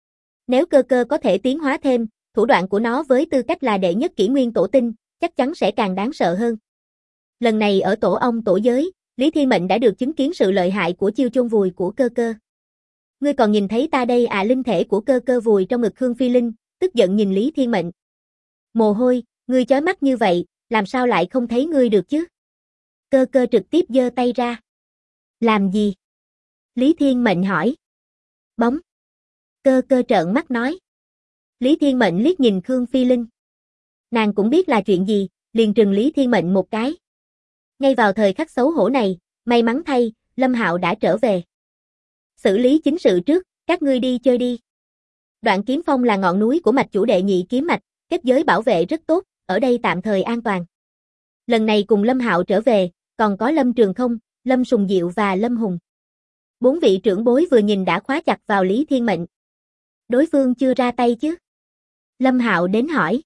Nếu Cơ Cơ có thể tiến hóa thêm, thủ đoạn của nó với tư cách là đệ nhất kỷ nguyên tổ tinh, chắc chắn sẽ càng đáng sợ hơn. Lần này ở tổ ong tổ giới, Lý Thiên Mệnh đã được chứng kiến sự lợi hại của chiêu chôn vùi của Cơ Cơ. Ngươi còn nhìn thấy ta đây à, linh thể của Cơ Cơ vùi trong ngực Khương Phi Linh, tức giận nhìn Lý Thiên Mệnh. Mồ hôi, ngươi chói mắt như vậy, làm sao lại không thấy ngươi được chứ? Cơ Cơ trực tiếp giơ tay ra. Làm gì? Lý Thiên Mệnh hỏi. Bóng. Cơ Cơ trợn mắt nói. Lý Thiên Mệnh liếc nhìn Khương Phi Linh. Nàng cũng biết là chuyện gì, liền trừng Lý Thiên Mệnh một cái. Ngay vào thời khắc xấu hổ này, may mắn thay, Lâm Hạo đã trở về. Xử lý chính sự trước, các ngươi đi chơi đi. Đoạn Kiếm Phong là ngọn núi của mạch chủ đệ nhị kiếm mạch, kết giới bảo vệ rất tốt, ở đây tạm thời an toàn. Lần này cùng Lâm Hạo trở về, còn có Lâm Trường Không, Lâm Sùng Diệu và Lâm Hùng. 4 vị trưởng bối vừa nhìn đã khóa chặt vào Lý Thiên Mệnh. Đối phương chưa ra tay chứ? Lâm Hạo đến hỏi.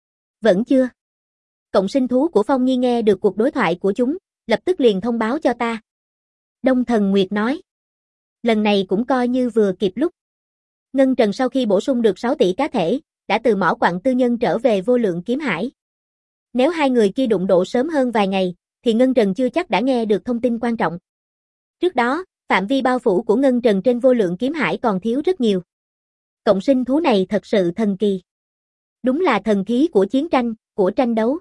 Vẫn chưa. Cộng sinh thú của Phong Nhi nghe được cuộc đối thoại của chúng, lập tức liền thông báo cho ta. Đông Thần Nguyệt nói. Lần này cũng coi như vừa kịp lúc. Ngân Trần sau khi bổ sung được 6 tỷ cá thể, đã từ mỏ quặng tư nhân trở về vô lượng kiếm hải. Nếu hai người kia đụng độ sớm hơn vài ngày, thì Ngân Trần chưa chắc đã nghe được thông tin quan trọng. Trước đó, phạm vi bao phủ của Ngân Trần trên vô lượng kiếm hải còn thiếu rất nhiều. Cộng sinh thú này thật sự thần kỳ. Đúng là thần khí của chiến tranh, của tranh đấu.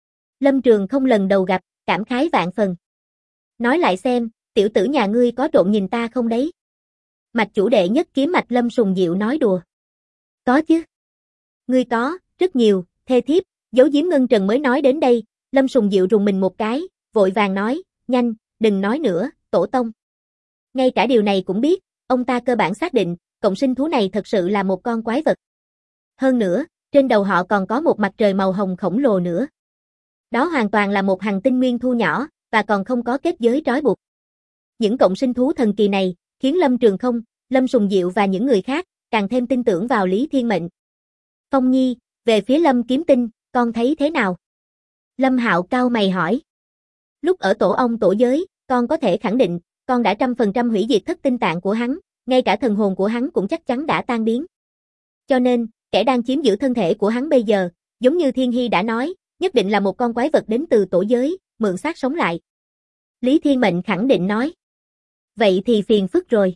Lâm Trường không lần đầu gặp, cảm khái vạn phần. Nói lại xem, tiểu tử nhà ngươi có trộn nhìn ta không đấy? Mạch chủ đệ nhất kiếm mạch Lâm Sùng Diệu nói đùa. Có chứ. Ngươi có, rất nhiều, thê thiếp, giấu giếm Ngân Trần mới nói đến đây, Lâm Sùng Diệu rùng mình một cái, vội vàng nói, nhanh, đừng nói nữa, tổ tông. Ngay cả điều này cũng biết, ông ta cơ bản xác định, cộng sinh thú này thật sự là một con quái vật. Hơn nữa, trên đầu họ còn có một mặt trời màu hồng khổng lồ nữa. Đó hoàn toàn là một hành tinh nguyên thu nhỏ, và còn không có kết giới trói buộc. Những cộng sinh thú thần kỳ này, khiến Lâm Trường Không, Lâm Sùng Diệu và những người khác, càng thêm tin tưởng vào Lý Thiên Mệnh. Phong Nhi, về phía Lâm Kiếm Tinh, con thấy thế nào? Lâm Hạo cau mày hỏi. Lúc ở tổ ong tổ giới, con có thể khẳng định, con đã 100% hủy diệt thất tinh tạng của hắn, ngay cả thần hồn của hắn cũng chắc chắn đã tan biến. Cho nên, kẻ đang chiếm giữ thân thể của hắn bây giờ, giống như Thiên Hy đã nói, nhất định là một con quái vật đến từ tổ giới, mượn xác sống lại. Lý Thiên Mệnh khẳng định nói. Vậy thì phiền phức rồi.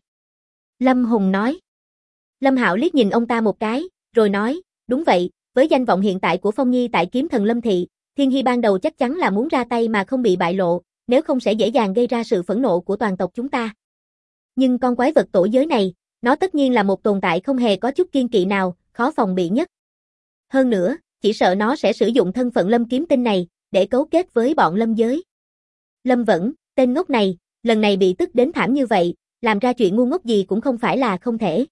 Lâm Hùng nói. Lâm Hạo liếc nhìn ông ta một cái, rồi nói, đúng vậy, với danh vọng hiện tại của Phong Nhi tại kiếm thần Lâm Thị, Thiên Hy ban đầu chắc chắn là muốn ra tay mà không bị bại lộ, nếu không sẽ dễ dàng gây ra sự phẫn nộ của toàn tộc chúng ta. Nhưng con quái vật tổ giới này, nó tất nhiên là một tồn tại không hề có chút kiên kỵ nào, khó phòng bị nhất. Hơn nữa, chỉ sợ nó sẽ sử dụng thân phận Lâm Kiếm Tinh này, để cấu kết với bọn Lâm giới. Lâm Vẫn, tên ngốc này, lần này bị tức đến thảm như vậy, làm ra chuyện ngu ngốc gì cũng không phải là không thể.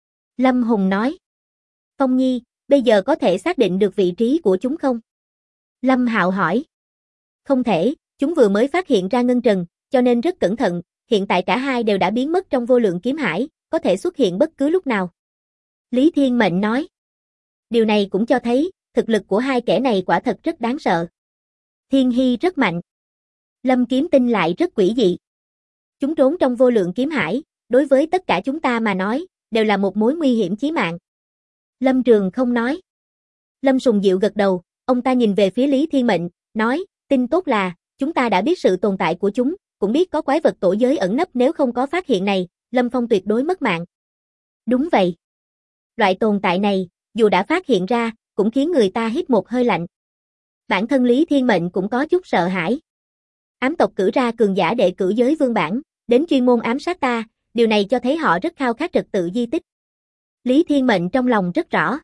Lâm Hùng nói. Phong Nhi, bây giờ có thể xác định được vị trí của chúng không? Lâm Hạo hỏi. Không thể, chúng vừa mới phát hiện ra Ngân Trần, cho nên rất cẩn thận, hiện tại cả hai đều đã biến mất trong vô lượng kiếm hải, có thể xuất hiện bất cứ lúc nào. Lý Thiên Mệnh nói. Điều này cũng cho thấy, thực lực của hai kẻ này quả thật rất đáng sợ. Thiên Hy rất mạnh. Lâm Kiếm Tinh lại rất quỷ dị. Chúng trốn trong vô lượng kiếm hải, đối với tất cả chúng ta mà nói, đều là một mối nguy hiểm chí mạng. Lâm Trường Không nói. Lâm Sùng Diệu gật đầu, ông ta nhìn về phía Lý Thiên Mệnh, nói, tin tốt là, chúng ta đã biết sự tồn tại của chúng, cũng biết có quái vật tổ giới ẩn nấp, nếu không có phát hiện này, Lâm Phong tuyệt đối mất mạng. Đúng vậy. Loại tồn tại này, dù đã phát hiện ra, cũng khiến người ta hít một hơi lạnh. Bản thân Lý Thiên Mệnh cũng có chút sợ hãi. Ám tộc cử ra cường giả đệ cử giới vương bản, đến chuyên môn ám sát ta, điều này cho thấy họ rất khao khát trật tự di tích. Lý Thiên Mệnh trong lòng rất rõ.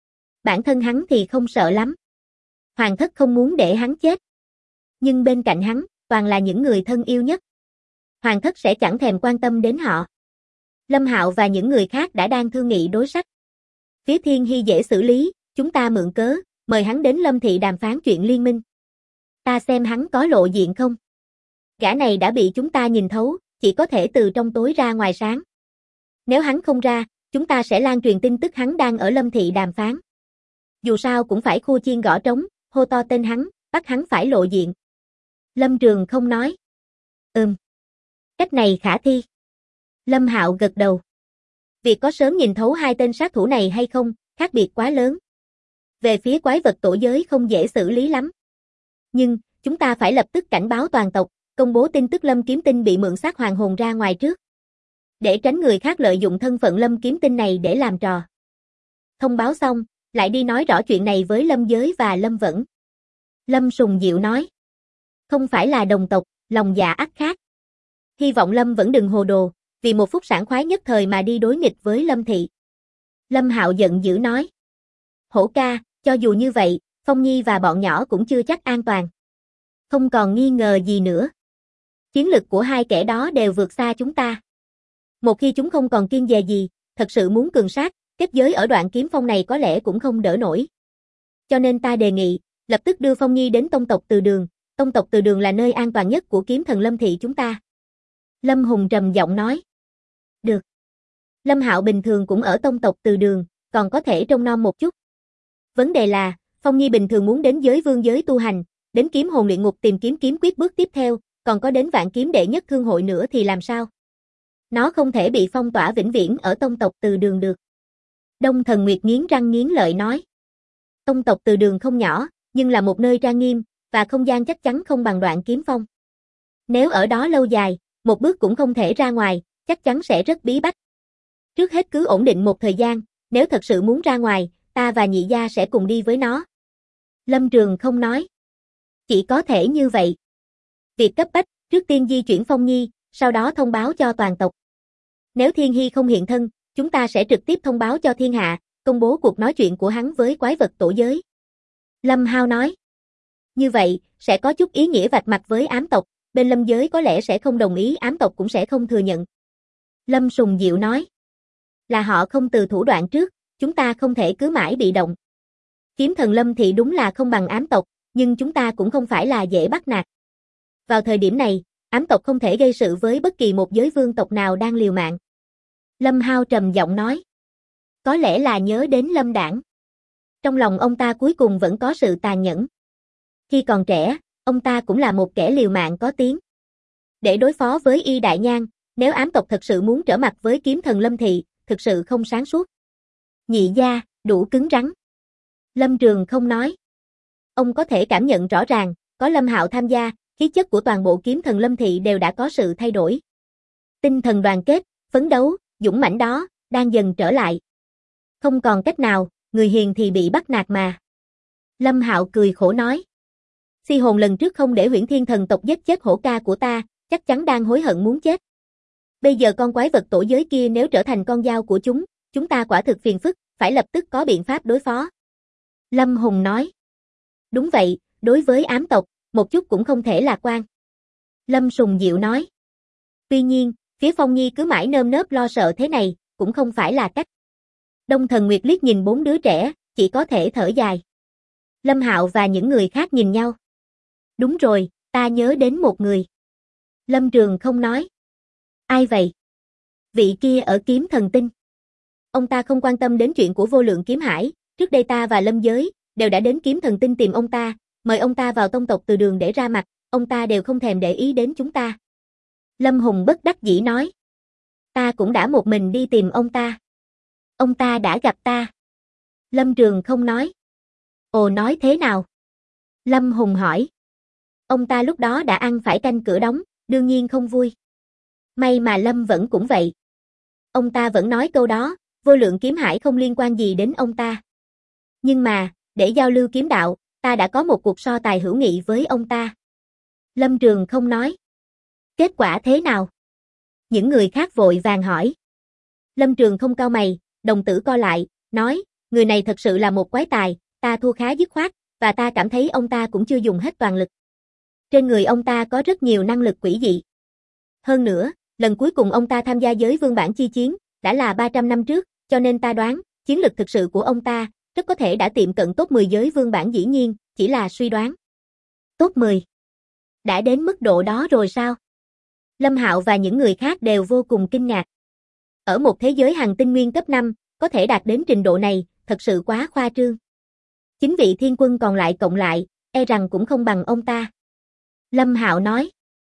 Bản thân hắn thì không sợ lắm. Hoàng thất không muốn để hắn chết. Nhưng bên cạnh hắn, toàn là những người thân yêu nhất. Hoàng thất sẽ chẳng thèm quan tâm đến họ. Lâm Hạo và những người khác đã đang thương nghị đối sách. Phía Thiên Hy dễ xử lý, chúng ta mượn cớ, mời hắn đến Lâm Thị đàm phán chuyện liên minh. Ta xem hắn có lộ diện không? Gã này đã bị chúng ta nhìn thấu, chỉ có thể từ trong tối ra ngoài sáng. Nếu hắn không ra, chúng ta sẽ lan truyền tin tức hắn đang ở Lâm Thị đàm phán. Dù sao cũng phải khua chiên gõ trống, hô to tên hắn, bắt hắn phải lộ diện. Lâm Trường Không nói. Cách này khả thi. Lâm Hạo gật đầu. Việc có sớm nhìn thấu hai tên sát thủ này hay không, khác biệt quá lớn. Về phía quái vật tổ giới không dễ xử lý lắm. Nhưng, chúng ta phải lập tức cảnh báo toàn tộc, công bố tin tức Lâm Kiếm Tinh bị mượn xác hoàng hồn ra ngoài trước. Để tránh người khác lợi dụng thân phận Lâm Kiếm Tinh này để làm trò. Thông báo xong, lại đi nói rõ chuyện này với Lâm Giới và Lâm Vẫn. Lâm Sùng Diệu nói. Không phải là đồng tộc, lòng dạ ắt khác. Hy vọng Lâm Vẫn đừng hồ đồ, vì một phút sảng khoái nhất thời mà đi đối nghịch với Lâm Thị. Lâm Hạo giận dữ nói. Hổ ca, cho dù như vậy, Phong Nhi và bọn nhỏ cũng chưa chắc an toàn. Không còn nghi ngờ gì nữa. Chiến lực của hai kẻ đó đều vượt xa chúng ta. Một khi chúng không còn kiêng dè gì, thật sự muốn cường sát, kết giới ở đoạn kiếm phong này có lẽ cũng không đỡ nổi. Cho nên ta đề nghị, lập tức đưa Phong Nhi đến tông tộc Từ Đường. Tông tộc Từ Đường là nơi an toàn nhất của kiếm thần Lâm Thị chúng ta. Lâm Hùng trầm giọng nói. Được. Lâm Hạo bình thường cũng ở tông tộc Từ Đường, còn có thể trông nom một chút. Vấn đề là, Phong Nhi bình thường muốn đến giới vương giới tu hành, đến kiếm hồn luyện ngục tìm kiếm kiếm quyết bước tiếp theo, còn có đến vạn kiếm đệ nhất thương hội nữa thì làm sao? Nó không thể bị phong tỏa vĩnh viễn ở tông tộc Từ Đường được. Đông Thần Nguyệt nghiến răng nghiến lợi nói. Tông tộc Từ Đường không nhỏ, nhưng là một nơi trang nghiêm, và không gian chắc chắn không bằng Đoạn Kiếm Phong. Nếu ở đó lâu dài, một bước cũng không thể ra ngoài, chắc chắn sẽ rất bí bách. Trước hết cứ ổn định một thời gian, nếu thật sự muốn ra ngoài, ta và nhị gia sẽ cùng đi với nó. Lâm Trường không nói. Chỉ có thể như vậy. Việc cấp bách, trước tiên di chuyển Phong Nhi, sau đó thông báo cho toàn tộc. Nếu Thiên Hy không hiện thân, chúng ta sẽ trực tiếp thông báo cho thiên hạ, công bố cuộc nói chuyện của hắn với quái vật tổ giới. Lâm Hao nói. Như vậy, sẽ có chút ý nghĩa vạch mặt với ám tộc, bên Lâm giới có lẽ sẽ không đồng ý, ám tộc cũng sẽ không thừa nhận. Lâm Sùng Diệu nói. Là họ không từ thủ đoạn trước, chúng ta không thể cứ mãi bị động. Kiếm thần Lâm thì đúng là không bằng ám tộc, nhưng chúng ta cũng không phải là dễ bắt nạt. Vào thời điểm này, ám tộc không thể gây sự với bất kỳ một giới vương tộc nào đang liều mạng. Lâm Hao trầm giọng nói. Có lẽ là nhớ đến Lâm Đảng. Trong lòng ông ta cuối cùng vẫn có sự tàn nhẫn. Khi còn trẻ, ông ta cũng là một kẻ liều mạng có tiếng. Để đối phó với Y Đại Nhan, nếu ám tộc thật sự muốn trở mặt với kiếm thần Lâm thì, thực sự không sáng suốt. Nhị gia, đủ cứng rắn. Lâm Trường không nói. Ông có thể cảm nhận rõ ràng, có Lâm Hạo tham gia, khí chất của toàn bộ kiếm thần Lâm thị đều đã có sự thay đổi. Tinh thần đoàn kết, phấn đấu, dũng mãnh đó, đang dần trở lại. Không còn cách nào, người hiền thì bị bắt nạt mà. Lâm Hạo cười khổ nói. Si hồn lần trước không để Huyễn Thiên thần tộc giết chết hổ ca của ta, chắc chắn đang hối hận muốn chết. Bây giờ con quái vật tổ giới kia nếu trở thành con dao của chúng ta quả thực phiền phức, phải lập tức có biện pháp đối phó. Lâm Hùng nói. Đúng vậy, đối với ám tộc, một chút cũng không thể lạc quan. Lâm Sùng Diệu nói. Tuy nhiên, phía Phong Nhi cứ mãi nơm nớp lo sợ thế này, cũng không phải là cách. Đông Thần Nguyệt liếc nhìn bốn đứa trẻ, chỉ có thể thở dài. Lâm Hạo và những người khác nhìn nhau. Đúng rồi, ta nhớ đến một người. Lâm Trường không nói. Ai vậy? Vị kia ở Kiếm Thần Tinh. Ông ta không quan tâm đến chuyện của Vô Lượng Kiếm Hải, trước đây ta và Lâm giới đều đã đến Kiếm Thần Tinh tìm ông ta, mời ông ta vào tông tộc Từ Đường để ra mặt, ông ta đều không thèm để ý đến chúng ta. Lâm Hùng bất đắc dĩ nói. Ta cũng đã một mình đi tìm ông ta. Ông ta đã gặp ta. Lâm Trường không nói. Ồ, nói thế nào? Lâm Hùng hỏi. Ông ta lúc đó đã ăn phải canh cửa đóng, đương nhiên không vui. May mà Lâm vẫn cũng vậy. Ông ta vẫn nói câu đó, Vô Lượng Kiếm Hải không liên quan gì đến ông ta. Nhưng mà, để giao lưu kiếm đạo, ta đã có một cuộc so tài hữu nghị với ông ta. Lâm Trường không nói. Kết quả thế nào? Những người khác vội vàng hỏi. Lâm Trường không cau mày, đồng tử co lại, nói, người này thật sự là một quái tài, ta thua khá dứt khoát, và ta cảm thấy ông ta cũng chưa dùng hết toàn lực. Trên người ông ta có rất nhiều năng lực quỷ dị. Hơn nữa, lần cuối cùng ông ta tham gia giới vương bản chi chiến, đã là 300 năm trước, cho nên ta đoán, chiến lực thực sự của ông ta, rất có thể đã tiệm cận top 10 giới vương bản dĩ nhiên, chỉ là suy đoán. Top 10? Đã đến mức độ đó rồi sao? Lâm Hạo và những người khác đều vô cùng kinh ngạc. Ở một thế giới hành tinh nguyên cấp 5, có thể đạt đến trình độ này, thật sự quá khoa trương. 9 vị thiên quân còn lại cộng lại, e rằng cũng không bằng ông ta. Lâm Hạo nói.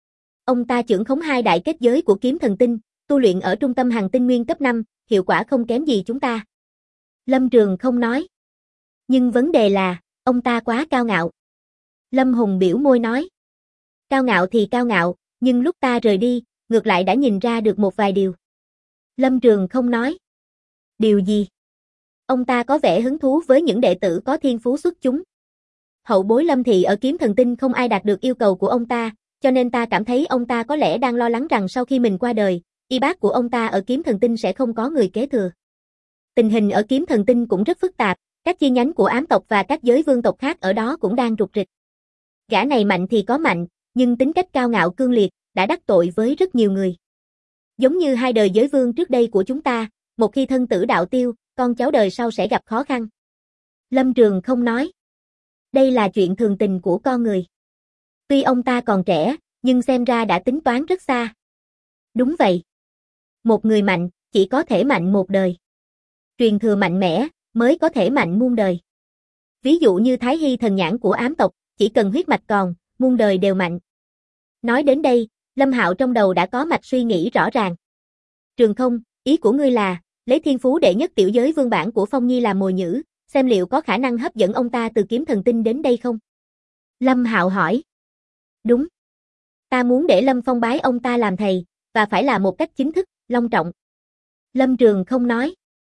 Ông ta trưởng khống 2 đại kết giới của Kiếm Thần Tinh, tu luyện ở trung tâm hành tinh nguyên cấp 5, hiệu quả không kém gì chúng ta. Lâm Trường không nói. Nhưng vấn đề là, ông ta quá cao ngạo. Lâm Hùng biểu môi nói. Cao ngạo thì cao ngạo, nhưng lúc ta rời đi, ngược lại đã nhìn ra được một vài điều. Lâm Trường không nói. Điều gì? Ông ta có vẻ hứng thú với những đệ tử có thiên phú xuất chúng. Hậu bối Lâm thị ở Kiếm Thần Tinh không ai đạt được yêu cầu của ông ta, cho nên ta cảm thấy ông ta có lẽ đang lo lắng rằng sau khi mình qua đời, y bác của ông ta ở Kiếm Thần Tinh sẽ không có người kế thừa. Tình hình ở Kiếm Thần Tinh cũng rất phức tạp, các chi nhánh của ám tộc và các giới vương tộc khác ở đó cũng đang rục rịch. Gã này mạnh thì có mạnh, nhưng tính cách cao ngạo cương liệt, đã đắc tội với rất nhiều người. Giống như 2 đời giới vương trước đây của chúng ta, một khi thân tử đạo tiêu, con cháu đời sau sẽ gặp khó khăn. Lâm Trường không nói. Đây là chuyện thường tình của con người. Tuy ông ta còn trẻ, nhưng xem ra đã tính toán rất xa. Đúng vậy. Một người mạnh, chỉ có thể mạnh một đời. Truyền thừa mạnh mẽ, mới có thể mạnh muôn đời. Ví dụ như Thái Hy thần nhãn của ám tộc, chỉ cần huyết mạch còn, muôn đời đều mạnh. Nói đến đây, Lâm Hạo trong đầu đã có mạch suy nghĩ rõ ràng. Trường Không, ý của ngươi là, lấy thiên phú đệ nhất tiểu giới vương bản của Phong Nhi làm mồi nhử, xem liệu có khả năng hấp dẫn ông ta từ kiếm thần tinh đến đây không? Lâm Hạo hỏi. Đúng. Ta muốn để Lâm Phong bái ông ta làm thầy, và phải là một cách chính thức, long trọng. Lâm Trường Không nói.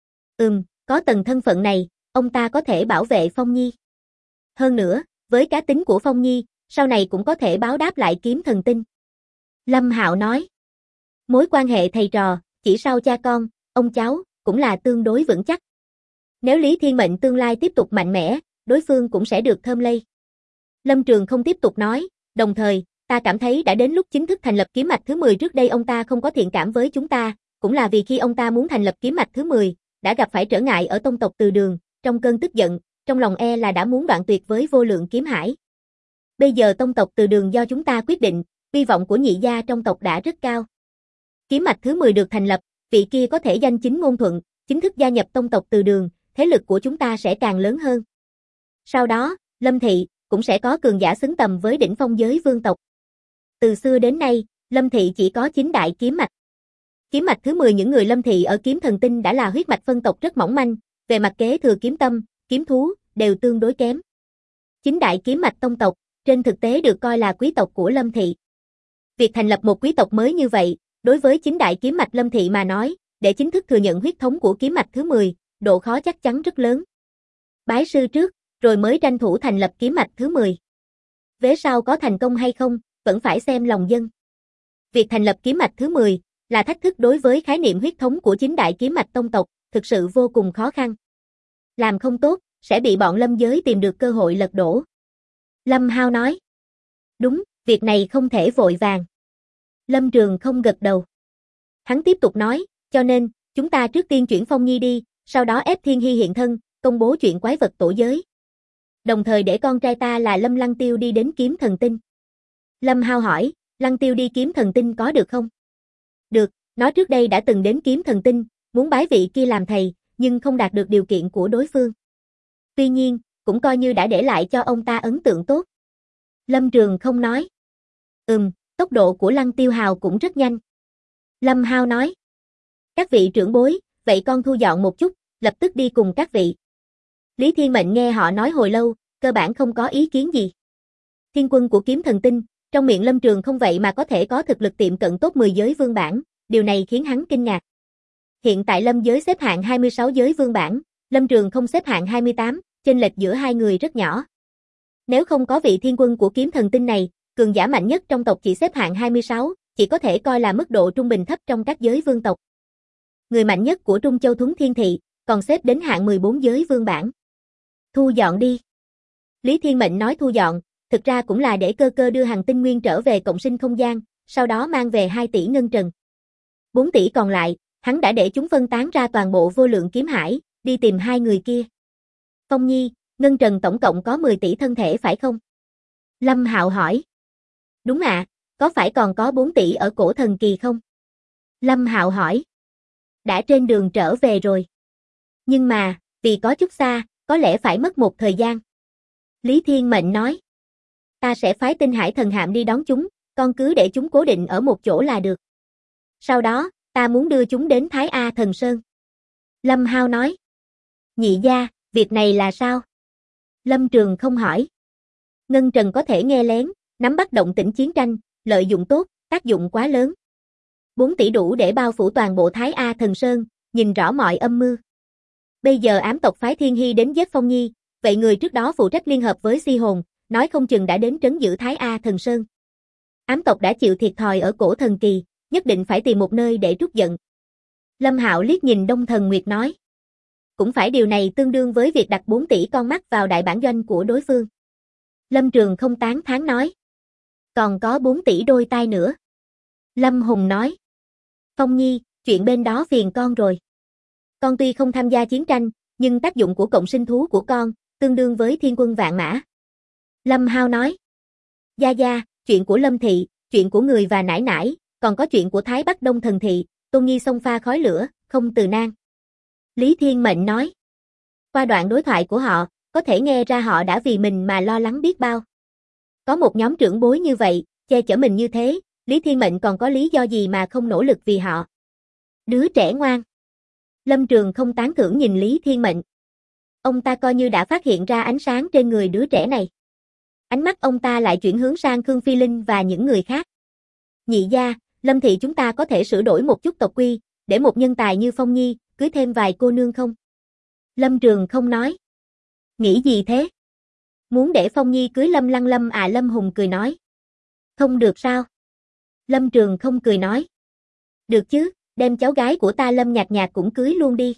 Có tầng thân phận này, ông ta có thể bảo vệ Phong Nhi. Hơn nữa, với cá tính của Phong Nhi, sau này cũng có thể báo đáp lại kiếm thần tinh. Lâm Hạo nói. Mối quan hệ thầy trò, chỉ sau cha con, ông cháu, cũng là tương đối vững chắc. Nếu Lý Thiên Mệnh tương lai tiếp tục mạnh mẽ, đối phương cũng sẽ được thơm lây. Lâm Trường Không tiếp tục nói, đồng thời, ta cảm thấy đã đến lúc chính thức thành lập kiếm mạch thứ 10. Trước đây ông ta không có thiện cảm với chúng ta, cũng là vì khi ông ta muốn thành lập kiếm mạch thứ 10, đã gặp phải trở ngại ở tông tộc Từ Đường, trong cơn tức giận, trong lòng e là đã muốn đoạn tuyệt với vô lượng kiếm hải. Bây giờ tông tộc Từ Đường do chúng ta quyết định, hy vọng của nhị gia trong tộc đã rất cao. Kiếm mạch thứ 10 được thành lập, vị kia có thể danh chính ngôn thuận, chính thức gia nhập tông tộc Từ Đường, thế lực của chúng ta sẽ càng lớn hơn. Sau đó, Lâm Thị cũng sẽ có cường giả xứng tầm với đỉnh phong giới vương tộc. Từ xưa đến nay, Lâm Thị chỉ có 9 đại kiếm mạch. Kiếm mạch thứ 10 những người Lâm Thị ở kiếm thần tinh đã là huyết mạch phân tộc rất mỏng manh, về mặt kế thừa kiếm tâm, kiếm thú, đều tương đối kém. 9 đại kiếm mạch tông tộc, trên thực tế được coi là quý tộc của Lâm Thị. Việc thành lập một quý tộc mới như vậy, đối với 9 đại kiếm mạch Lâm Thị mà nói, để chính thức thừa nhận huyết thống của kiếm mạch thứ 10, độ khó chắc chắn rất lớn. Bái sư trước, rồi mới tranh thủ thành lập kiếm mạch thứ 10. Vế sau có thành công hay không, vẫn phải xem lòng dân. Việc thành lập kiếm mạch thứ 10 là thách thức đối với khái niệm huyết thống của 9 đại kiếm mạch tông tộc, thực sự vô cùng khó khăn. Làm không tốt, sẽ bị bọn Lâm giới tìm được cơ hội lật đổ. Lâm Hao nói. Đúng, việc này không thể vội vàng. Lâm Trường Không gật đầu. Hắn tiếp tục nói, cho nên, chúng ta trước tiên chuyển Phong Nhi đi, sau đó ép Thiên Hy hiện thân, công bố chuyện quái vật tổ giới. Đồng thời để con trai ta là Lâm Lăng Tiêu đi đến kiếm thần tinh. Lâm Hao hỏi, Lăng Tiêu đi kiếm thần tinh có được không? Được, nó trước đây đã từng đến kiếm thần tinh, muốn bái vị kia làm thầy, nhưng không đạt được điều kiện của đối phương. Tuy nhiên, cũng coi như đã để lại cho ông ta ấn tượng tốt. Lâm Trường Không nói. Tốc độ của Lăng Tiêu Hào cũng rất nhanh. Lâm Hao nói. Các vị trưởng bối, vậy con thu dọn một chút, lập tức đi cùng các vị. Lý Thiên Mệnh nghe họ nói hồi lâu, cơ bản không có ý kiến gì. Thiên quân của kiếm thần tinh, trong miệng Lâm Trường Không vậy mà có thể có thực lực tiệm cận top 10 giới vương bản, điều này khiến hắn kinh ngạc. Hiện tại Lâm giới xếp hạng 26 giới vương bản, Lâm Trường Không xếp hạng 28, chênh lệch giữa hai người rất nhỏ. Nếu không có vị thiên quân của kiếm thần tinh này, cường giả mạnh nhất trong tộc chỉ xếp hạng 26, chỉ có thể coi là mức độ trung bình thấp trong các giới vương tộc. Người mạnh nhất của Trung Châu Thuấn Thiên Thị, còn xếp đến hạng 14 giới vương bản. Thu dọn đi. Lý Thiên Mệnh nói thu dọn, thực ra cũng là để cơ cơ đưa hàng tinh nguyên trở về cộng sinh không gian, sau đó mang về 2 tỷ ngân trần. 4 tỷ còn lại, hắn đã để chúng phân tán ra toàn bộ vô lượng kiếm hải, đi tìm hai người kia. Phong Nhi, ngân trần tổng cộng có 10 tỷ thân thể phải không? Lâm Hạo hỏi. Đúng ạ, có phải còn có 4 tỷ ở cổ thần kỳ không? Lâm Hạo hỏi. Đã trên đường trở về rồi. Nhưng mà, vì có chút xa, có lẽ phải mất một thời gian. Lý Thiên Mệnh nói. Ta sẽ phái Tinh Hải thần hạm đi đón chúng, con cứ để chúng cố định ở một chỗ là được. Sau đó, ta muốn đưa chúng đến Thái A Thần Sơn. Lâm Hao nói. Nhị gia, việc này là sao? Lâm Trường Không hỏi. Ngân Trần có thể nghe lén, nắm bắt động tĩnh chiến tranh, lợi dụng tốt, tác dụng quá lớn. 4 tỷ đủ để bao phủ toàn bộ Thái A Thần Sơn, nhìn rõ mọi âm mưu. Bây giờ ám tộc phái Thiên Hy đến giết Phong Nhi, vậy người trước đó phụ trách liên hợp với Si Hồn, nói không chừng đã đến trấn giữ Thái A Thần Sơn. Ám tộc đã chịu thiệt thòi ở cổ thần kỳ, nhất định phải tìm một nơi để trút giận. Lâm Hạo liếc nhìn Đông Thần Nguyệt nói. Cũng phải điều này tương đương với việc đặt 4 tỷ con mắt vào đại bản doanh của đối phương. Lâm Trường Không tán thán nói. Còn có 4 tỷ đôi tai nữa. Lâm Hùng nói. Phong Nhi, chuyện bên đó phiền con rồi. Con tuy không tham gia chiến tranh, nhưng tác dụng của cộng sinh thú của con, tương đương với thiên quân vạn mã. Lâm Hao nói. Gia gia, chuyện của Lâm Thị, chuyện của người và nải nải, còn có chuyện của Thái Bắc Đông Thần Thị, Tôn Nghi xông pha khói lửa, không từ nan. Lý Thiên Mệnh nói. Qua đoạn đối thoại của họ, có thể nghe ra họ đã vì mình mà lo lắng biết bao. Có một nhóm trưởng bối như vậy, che chở mình như thế, Lý Thiên Mệnh còn có lý do gì mà không nỗ lực vì họ. Đứa trẻ ngoan. Lâm Trường không tán thưởng nhìn Lý Thiên Mệnh. Ông ta coi như đã phát hiện ra ánh sáng trên người đứa trẻ này. Ánh mắt ông ta lại chuyển hướng sang Khương Phi Linh và những người khác. Nhị gia, Lâm thị chúng ta có thể sửa đổi một chút tộc quy, để một nhân tài như Phong Nhi, cưới thêm vài cô nương không? Lâm Trường không nói. Nghĩ gì thế? Muốn để Phong Nhi cưới Lâm Lăng Lâm à? Lâm Hùng cười nói. Không được sao? Lâm Trường không cười nói. Được chứ, đem cháu gái của ta Lâm Nhạc Nhạc cũng cưới luôn đi.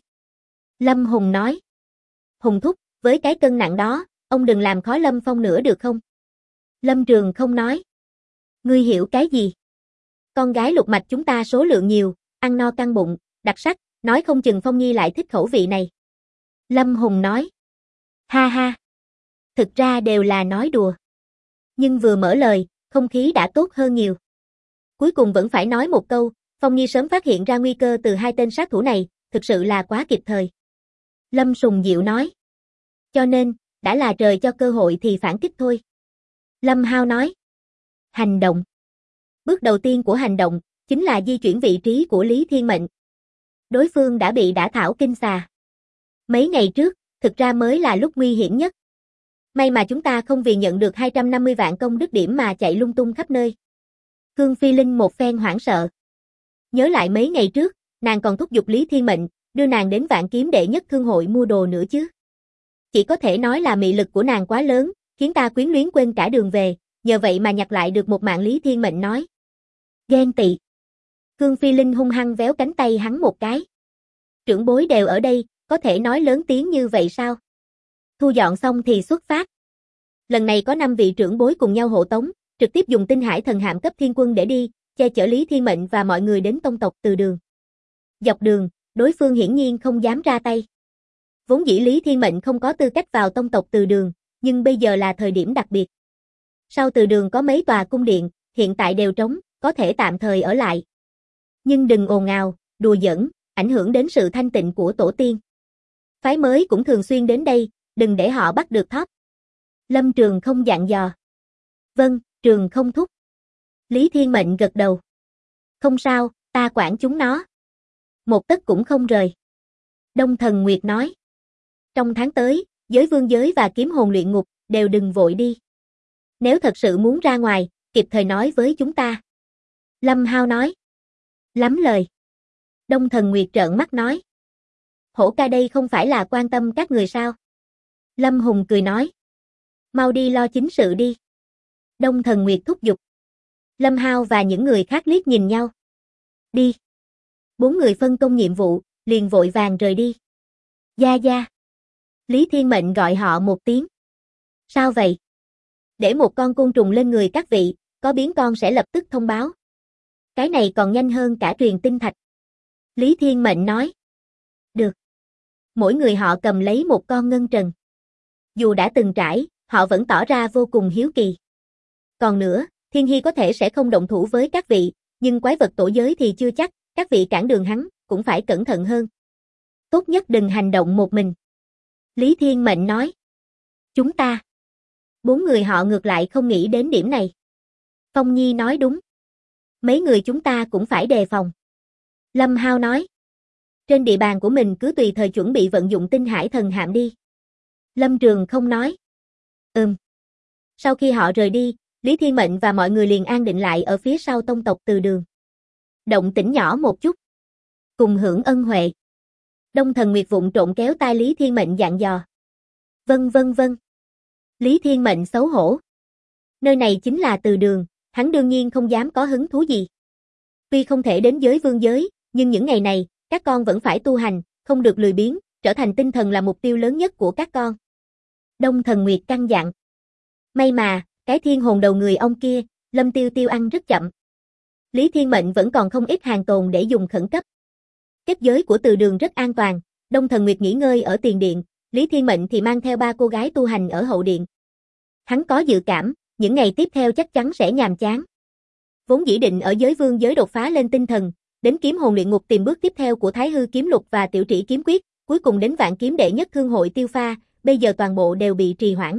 Lâm Hùng nói. Hùng thúc, với cái cân nặng đó, ông đừng làm khó Lâm Phong nữa được không? Lâm Trường không nói. Ngươi hiểu cái gì? Con gái Lục Mạch chúng ta số lượng nhiều, ăn no căng bụng, đặc sắc, nói không chừng Phong Nhi lại thích khẩu vị này. Lâm Hùng nói. Ha ha. Thực ra đều là nói đùa. Nhưng vừa mở lời, không khí đã tốt hơn nhiều. Cuối cùng vẫn phải nói một câu, Phong Nhi sớm phát hiện ra nguy cơ từ hai tên sát thủ này, thực sự là quá kịp thời. Lâm Sùng Diệu nói. Cho nên, đã là trời cho cơ hội thì phản kích thôi. Lâm Hao nói. Hành động. Bước đầu tiên của hành động, chính là di chuyển vị trí của Lý Thiên Mệnh. Đối phương đã bị đả thảo kinh xà. Mấy ngày trước, thực ra mới là lúc nguy hiểm nhất. May mà chúng ta không vì nhận được 250 vạn công đức điểm mà chạy lung tung khắp nơi. Khương Phi Linh một phen hoảng sợ. Nhớ lại mấy ngày trước, nàng còn thúc giục Lý Thiên Mệnh, đưa nàng đến Vạn Kiếm Đệ Nhất Thương hội mua đồ nữa chứ. Chỉ có thể nói là mị lực của nàng quá lớn, khiến ta quyến luyến quên cả đường về, nhờ vậy mà nhặt lại được một mạng. Lý Thiên Mệnh nói. Ghen tị. Khương Phi Linh hung hăng véo cánh tay hắn một cái. Trưởng bối đều ở đây, có thể nói lớn tiếng như vậy sao? Thu dọn xong thì xuất phát. Lần này có 5 vị trưởng bối cùng nhau hộ tống, trực tiếp dùng tinh hải thần hạm cấp thiên quân để đi, che chở Lý Thiên Mệnh và mọi người đến tông tộc Từ Đường. Dọc đường, đối phương hiển nhiên không dám ra tay. Vốn dĩ Lý Thiên Mệnh không có tư cách vào tông tộc Từ Đường, nhưng bây giờ là thời điểm đặc biệt. Sau Từ Đường có mấy tòa cung điện, hiện tại đều trống, có thể tạm thời ở lại. Nhưng đừng ồn ào, đùa giỡn, ảnh hưởng đến sự thanh tịnh của tổ tiên. Phái mới cũng thường xuyên đến đây, đừng để họ bắt được thóp. Lâm Trường không dặn dò. Vâng, Trường không thúc. Lý Thiên Mệnh gật đầu. Không sao, ta quản chúng nó. Một tấc cũng không rời. Đông Thần Nguyệt nói. Trong tháng tới, giới vương giới và kiếm hồn luyện ngục, đều đừng vội đi. Nếu thật sự muốn ra ngoài, kịp thời nói với chúng ta. Lâm Hao nói. Lắm lời. Đông Thần Nguyệt trợn mắt nói. Hổ ca đây không phải là quan tâm các người sao? Lâm Hùng cười nói. Mau đi lo chính sự đi. Đông Thần Nguyệt thúc giục. Lâm Hao và những người khác liếc nhìn nhau. Đi. 4 người phân công nhiệm vụ, liền vội vàng rời đi. Gia Gia. Lý Thiên Mệnh gọi họ một tiếng. Sao vậy? Để một con côn trùng lên người các vị, có biến con sẽ lập tức thông báo. Cái này còn nhanh hơn cả truyền tinh thạch. Lý Thiên Mệnh nói. Được. Mỗi người họ cầm lấy một con ngân trần. Dù đã từng trải, họ vẫn tỏ ra vô cùng hiếu kỳ. Còn nữa, Thiên Hy có thể sẽ không động thủ với các vị, nhưng quái vật tổ giới thì chưa chắc, các vị cản đường hắn, cũng phải cẩn thận hơn. Tốt nhất đừng hành động một mình. Lý Thiên Mệnh nói. Chúng ta. 4 người họ ngược lại không nghĩ đến điểm này. Phong Nhi nói đúng. Mấy người chúng ta cũng phải đề phòng. Lâm Hao nói. Trên địa bàn của mình cứ tùy thời chuẩn bị vận dụng tinh hải thần hạm đi. Lâm Trường không nói. Sau khi họ rời đi, Lý Thiên Mệnh và mọi người liền an định lại ở phía sau tông tộc Từ Đường. Động tĩnh nhỏ một chút. Cùng hưởng ân huệ. Đông Thần Nguyệt vụng trộn kéo tai Lý Thiên Mệnh dặn dò. Vâng. Lý Thiên Mệnh xấu hổ. Nơi này chính là Từ Đường, hắn đương nhiên không dám có hứng thú gì. Tuy không thể đến giới vương giới, nhưng những ngày này, các con vẫn phải tu hành, không được lười biếng, trở thành tinh thần là mục tiêu lớn nhất của các con. Đông Thần Nguyệt căn dặn. May mà, cái thiên hồn đầu người ông kia, Lâm Tiêu Tiêu ăn rất chậm. Lý Thiên Mệnh vẫn còn không ít hàng tồn để dùng khẩn cấp. Kết giới của Từ Đường rất an toàn, Đông Thần Nguyệt nghỉ ngơi ở tiền điện, Lý Thiên Mệnh thì mang theo 3 cô gái tu hành ở hậu điện. Hắn có dự cảm, những ngày tiếp theo chắc chắn sẽ nhàm chán. Vốn dĩ định ở giới vương giới đột phá lên tinh thần, đến kiếm hồn luyện ngục tìm bước tiếp theo của Thái Hư kiếm lục và Tiểu Trĩ kiếm quyết, cuối cùng đến Vạn kiếm đệ nhất thương hội tiêu pha, bây giờ toàn bộ đều bị trì hoãn.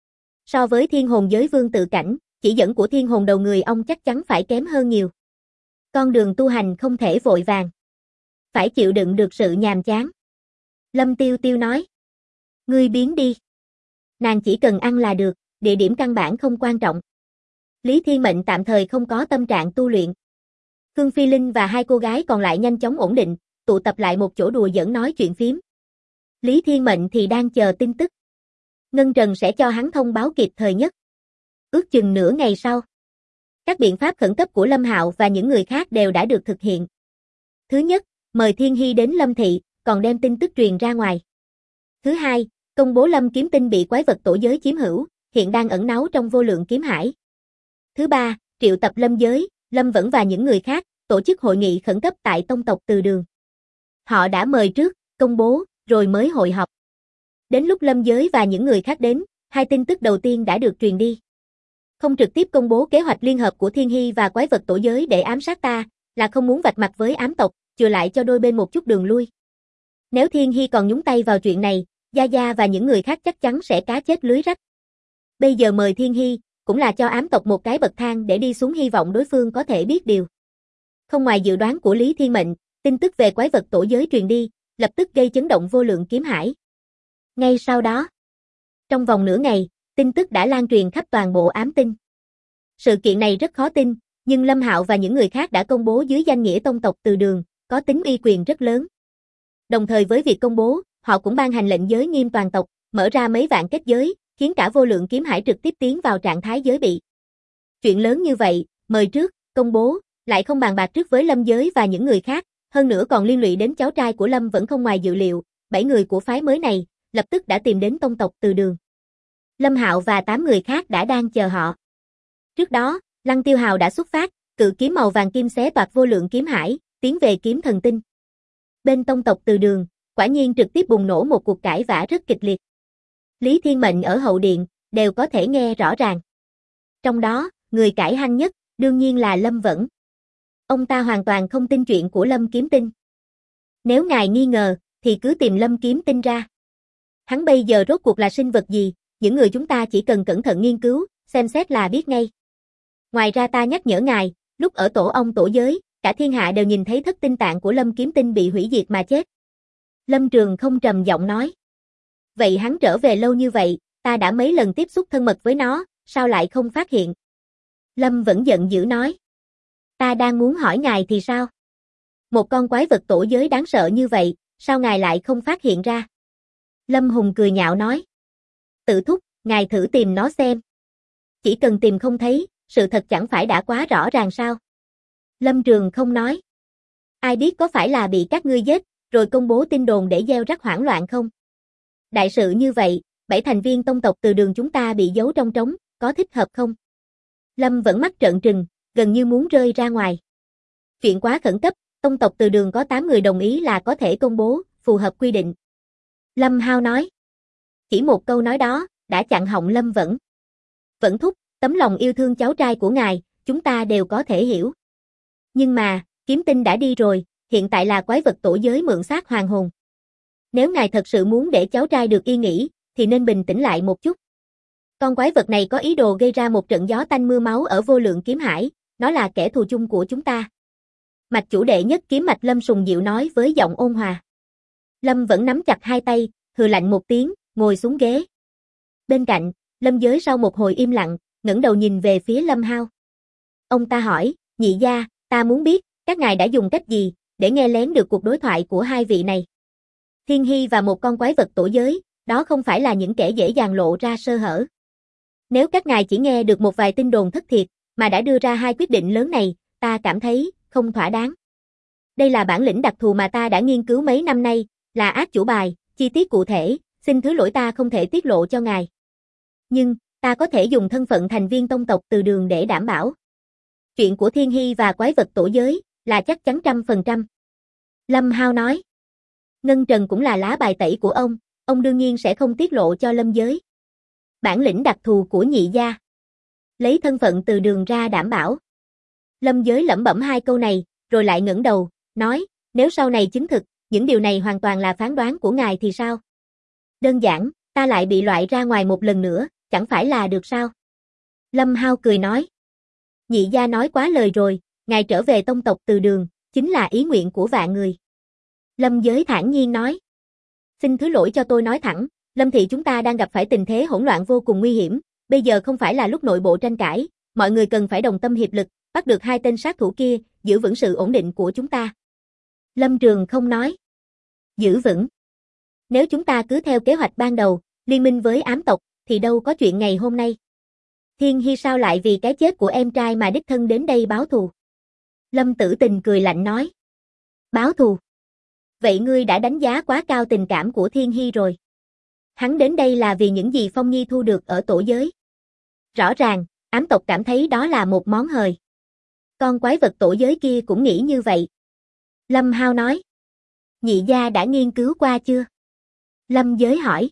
So với thiên hồn giới vương tự cảnh, chỉ dẫn của thiên hồn đầu người ông chắc chắn phải kém hơn nhiều. Con đường tu hành không thể vội vàng, phải chịu đựng được sự nhàm chán. Lâm Tiêu Tiêu nói. Ngươi biến đi. Nàng chỉ cần ăn là được, địa điểm căn bản không quan trọng. Lý Thiên Mệnh tạm thời không có tâm trạng tu luyện. Khương Phi Linh và hai cô gái còn lại nhanh chóng ổn định, tụ tập lại một chỗ đùa giỡn nói chuyện phiếm. Lý Thiên Mệnh thì đang chờ tin tức. Ngân Trần sẽ cho hắn thông báo kịp thời nhất. Ước chừng nửa ngày sau, các biện pháp khẩn cấp của Lâm Hạo và những người khác đều đã được thực hiện. Thứ nhất, mời Thiên Hy đến Lâm Thị, còn đem tin tức truyền ra ngoài. Thứ hai, công bố Lâm Kiếm Tinh bị quái vật tổ giới chiếm hữu, hiện đang ẩn náu trong vô lượng kiếm hải. Thứ ba, triệu tập Lâm Giới, Lâm Vẫn và những người khác, tổ chức hội nghị khẩn cấp tại tông tộc Từ Đường. Họ đã mời trước, công bố, rồi mới hội họp. Đến lúc Lâm Giới và những người khác đến, hai tin tức đầu tiên đã được truyền đi. Không trực tiếp công bố kế hoạch liên hợp của Thiên Hy và quái vật tổ giới để ám sát ta, là không muốn vạch mặt với ám tộc, chừa lại cho đôi bên một chút đường lui. Nếu Thiên Hy còn nhúng tay vào chuyện này, Gia Gia và những người khác chắc chắn sẽ cá chết lưới rách. Bây giờ mời Thiên Hy, cũng là cho ám tộc một cái bậc thang để đi xuống, hy vọng đối phương có thể biết điều. Không ngoài dự đoán của Lý Thiên Mệnh, tin tức về quái vật tổ giới truyền đi, lập tức gây chấn động vô lượng kiếm hải. Ngay sau đó, trong vòng nửa ngày, tin tức đã lan truyền khắp toàn bộ ám tinh. Sự kiện này rất khó tin, nhưng Lâm Hạo và những người khác đã công bố dưới danh nghĩa tông tộc Từ Đường, có tính uy quyền rất lớn. Đồng thời với việc công bố, họ cũng ban hành lệnh giới nghiêm toàn tộc, mở ra mấy vạn kết giới, khiến cả vô lượng kiếm hải trực tiếp tiến vào trạng thái giới bị. Chuyện lớn như vậy, mời trước, công bố, lại không bàn bạc trước với Lâm Giới và những người khác, hơn nữa còn liên lụy đến cháu trai của Lâm Vẫn không ngoài dự liệu, 7 người của phái mới này, lập tức đã tìm đến tông tộc Từ Đường. Lâm Hạo và 8 người khác đã đang chờ họ. Trước đó, Lăng Tiêu Hào đã xuất phát, cự kiếm màu vàng kim xé toạc vô lượng kiếm hải, tiến về kiếm thần tinh. Bên tông tộc Từ Đường, quả nhiên trực tiếp bùng nổ một cuộc cãi vã rất kịch liệt. Lý Thiên Mệnh ở hậu điện, đều có thể nghe rõ ràng. Trong đó, người cãi hăng nhất, đương nhiên là Lâm Vẫn. Ông ta hoàn toàn không tin chuyện của Lâm Kiếm Tinh. Nếu ngài nghi ngờ, thì cứ tìm Lâm Kiếm Tinh ra. Hắn bây giờ rốt cuộc là sinh vật gì, những người chúng ta chỉ cần cẩn thận nghiên cứu, xem xét là biết ngay. Ngoài ra ta nhắc nhở ngài, lúc ở tổ ông tổ giới, cả thiên hạ đều nhìn thấy thất tinh tạng của Lâm Kiếm Tinh bị hủy diệt mà chết. Lâm Trường không trầm giọng nói. Vậy hắn trở về lâu như vậy, ta đã mấy lần tiếp xúc thân mật với nó, sao lại không phát hiện? Lâm Vẫn giận dữ nói. Ta đang muốn hỏi ngài thì sao? Một con quái vật tổ giới đáng sợ như vậy, sao ngài lại không phát hiện ra? Lâm Hùng cười nhạo nói. Tự thúc, ngài thử tìm nó xem. Chỉ cần tìm không thấy, sự thật chẳng phải đã quá rõ ràng sao? Lâm Trường không nói. Ai biết có phải là bị các ngươi giết, rồi công bố tin đồn để gieo rắc hoảng loạn không? Đại sự như vậy, 7 thành viên tông tộc Từ Đường chúng ta bị giấu trong trống, có thích hợp không? Lâm Vẫn mắt trợn trừng, gần như muốn rơi ra ngoài. Chuyện quá khẩn cấp, tông tộc Từ Đường có 8 người đồng ý là có thể công bố, phù hợp quy định. Lâm Hao nói. Chỉ một câu nói đó, đã chặn họng Lâm Vẫn. Vẫn thúc, tấm lòng yêu thương cháu trai của ngài, chúng ta đều có thể hiểu. Nhưng mà, Kiếm Tinh đã đi rồi, hiện tại là quái vật tổ giới mượn xác hoàng hồn. Nếu ngài thật sự muốn để cháu trai được yên nghỉ, thì nên bình tĩnh lại một chút. Con quái vật này có ý đồ gây ra một trận gió tanh mưa máu ở vô lượng kiếm hải, nó là kẻ thù chung của chúng ta. Mạch chủ đệ nhất kiếm mạch Lâm Sùng Diệu nói với giọng ôn hòa. Lâm Vẫn nắm chặt hai tay, hừ lạnh một tiếng, ngồi xuống ghế. Bên cạnh, Lâm Giới sau một hồi im lặng, ngẩng đầu nhìn về phía Lâm Hao. Ông ta hỏi, nhị gia, ta muốn biết, các ngài đã dùng cách gì, để nghe lén được cuộc đối thoại của hai vị này. Thiên Hy và một con quái vật tổ giới, đó không phải là những kẻ dễ dàng lộ ra sơ hở. Nếu các ngài chỉ nghe được một vài tin đồn thất thiệt, mà đã đưa ra hai quyết định lớn này, ta cảm thấy không thỏa đáng. Đây là bản lĩnh đặc thù mà ta đã nghiên cứu mấy năm nay, là át chủ bài, chi tiết cụ thể, xin thứ lỗi ta không thể tiết lộ cho ngài. Nhưng, ta có thể dùng thân phận thành viên tông tộc Từ Đường để đảm bảo. Chuyện của Thiên Hy và quái vật tổ giới, là chắc chắn 100%. Lâm Hao nói. Ngân Trần cũng là lá bài tẩy của ông đương nhiên sẽ không tiết lộ cho Lâm Giới. Bản lĩnh đặc thù của nhị gia. Lấy thân phận Từ Đường ra đảm bảo. Lâm Giới lẩm bẩm hai câu này, rồi lại ngẩng đầu, nói, nếu sau này chứng thực, những điều này hoàn toàn là phán đoán của ngài thì sao? Đơn giản, ta lại bị loại ra ngoài một lần nữa, chẳng phải là được sao? Lâm Hao cười nói. Nhị gia nói quá lời rồi, ngài trở về tông tộc Từ Đường, chính là ý nguyện của vạn người. Lâm Giới thản nhiên nói. Xin thứ lỗi cho tôi nói thẳng, Lâm thị chúng ta đang gặp phải tình thế hỗn loạn vô cùng nguy hiểm, bây giờ không phải là lúc nội bộ tranh cãi, mọi người cần phải đồng tâm hiệp lực, bắt được hai tên sát thủ kia, giữ vững sự ổn định của chúng ta. Lâm Trường không nói. Giữ vững. Nếu chúng ta cứ theo kế hoạch ban đầu, liên minh với ám tộc, thì đâu có chuyện ngày hôm nay. Thiên Hy sao lại vì cái chết của em trai mà đích thân đến đây báo thù? Lâm Tử Tình cười lạnh nói. Báo thù? Vậy ngươi đã đánh giá quá cao tình cảm của Thiên Hy rồi. Hắn đến đây là vì những gì Phong Nhi thu được ở tổ giới. Rõ ràng, ám tộc cảm thấy đó là một món hời. Con quái vật tổ giới kia cũng nghĩ như vậy. Lâm Hao nói. Nhị gia đã nghiên cứu qua chưa? Lâm Giới hỏi.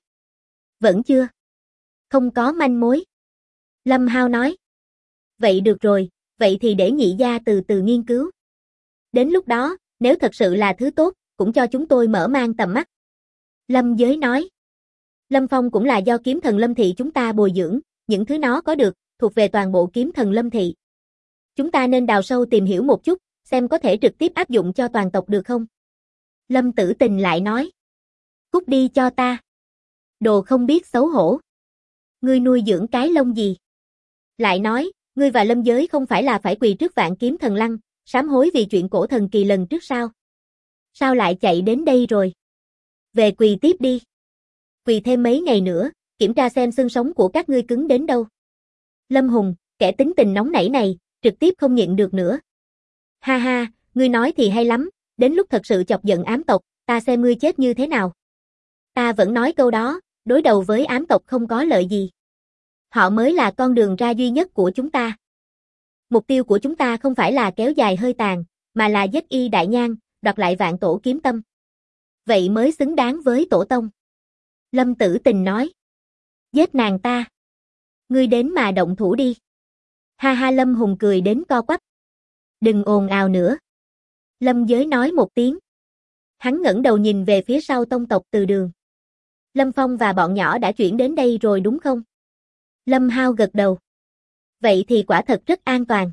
Vẫn chưa. Không có manh mối. Lâm Hao nói. Vậy được rồi, vậy thì để nhị gia từ từ nghiên cứu. Đến lúc đó, nếu thật sự là thứ tốt, cũng cho chúng tôi mở mang tầm mắt. Lâm Giới nói. Lâm Phong cũng là do kiếm thần Lâm thị chúng ta bồi dưỡng, những thứ nó có được, thuộc về toàn bộ kiếm thần Lâm thị. Chúng ta nên đào sâu tìm hiểu một chút, xem có thể trực tiếp áp dụng cho toàn tộc được không? Lâm Tử Tình lại nói. Cút đi cho ta. Đồ không biết xấu hổ. Ngươi nuôi dưỡng cái lông gì? Lại nói, ngươi và Lâm Giới không phải là phải quỳ trước Vạn Kiếm Thần Lăng, sám hối vì chuyện cổ thần kỳ lần trước sao? Sao lại chạy đến đây rồi? Về quỳ tiếp đi. Quỳ thêm mấy ngày nữa, kiểm tra xem xương sống của các ngươi cứng đến đâu. Lâm Hùng, kẻ tính tình nóng nảy này, trực tiếp không nhịn được nữa. Ha ha, ngươi nói thì hay lắm, đến lúc thật sự chọc giận ám tộc, ta xem ngươi chết như thế nào. Ta vẫn nói câu đó, đối đầu với ám tộc không có lợi gì. Họ mới là con đường ra duy nhất của chúng ta. Mục tiêu của chúng ta không phải là kéo dài hơi tàn, mà là giết Y Đại Nhan, đoạt lại Vạn Tổ Kiếm Tâm. Vậy mới xứng đáng với tổ tông. Lâm Tử Tình nói. Giết nàng ta. Ngươi đến mà động thủ đi. Ha ha, Lâm Hùng cười đến co quắp. Đừng ồn ào nữa. Lâm Giới nói một tiếng. Hắn ngẩng đầu nhìn về phía sau tông tộc Từ Đường. Lâm Phong và bọn nhỏ đã chuyển đến đây rồi đúng không? Lâm Hao gật đầu. Vậy thì quả thật rất an toàn.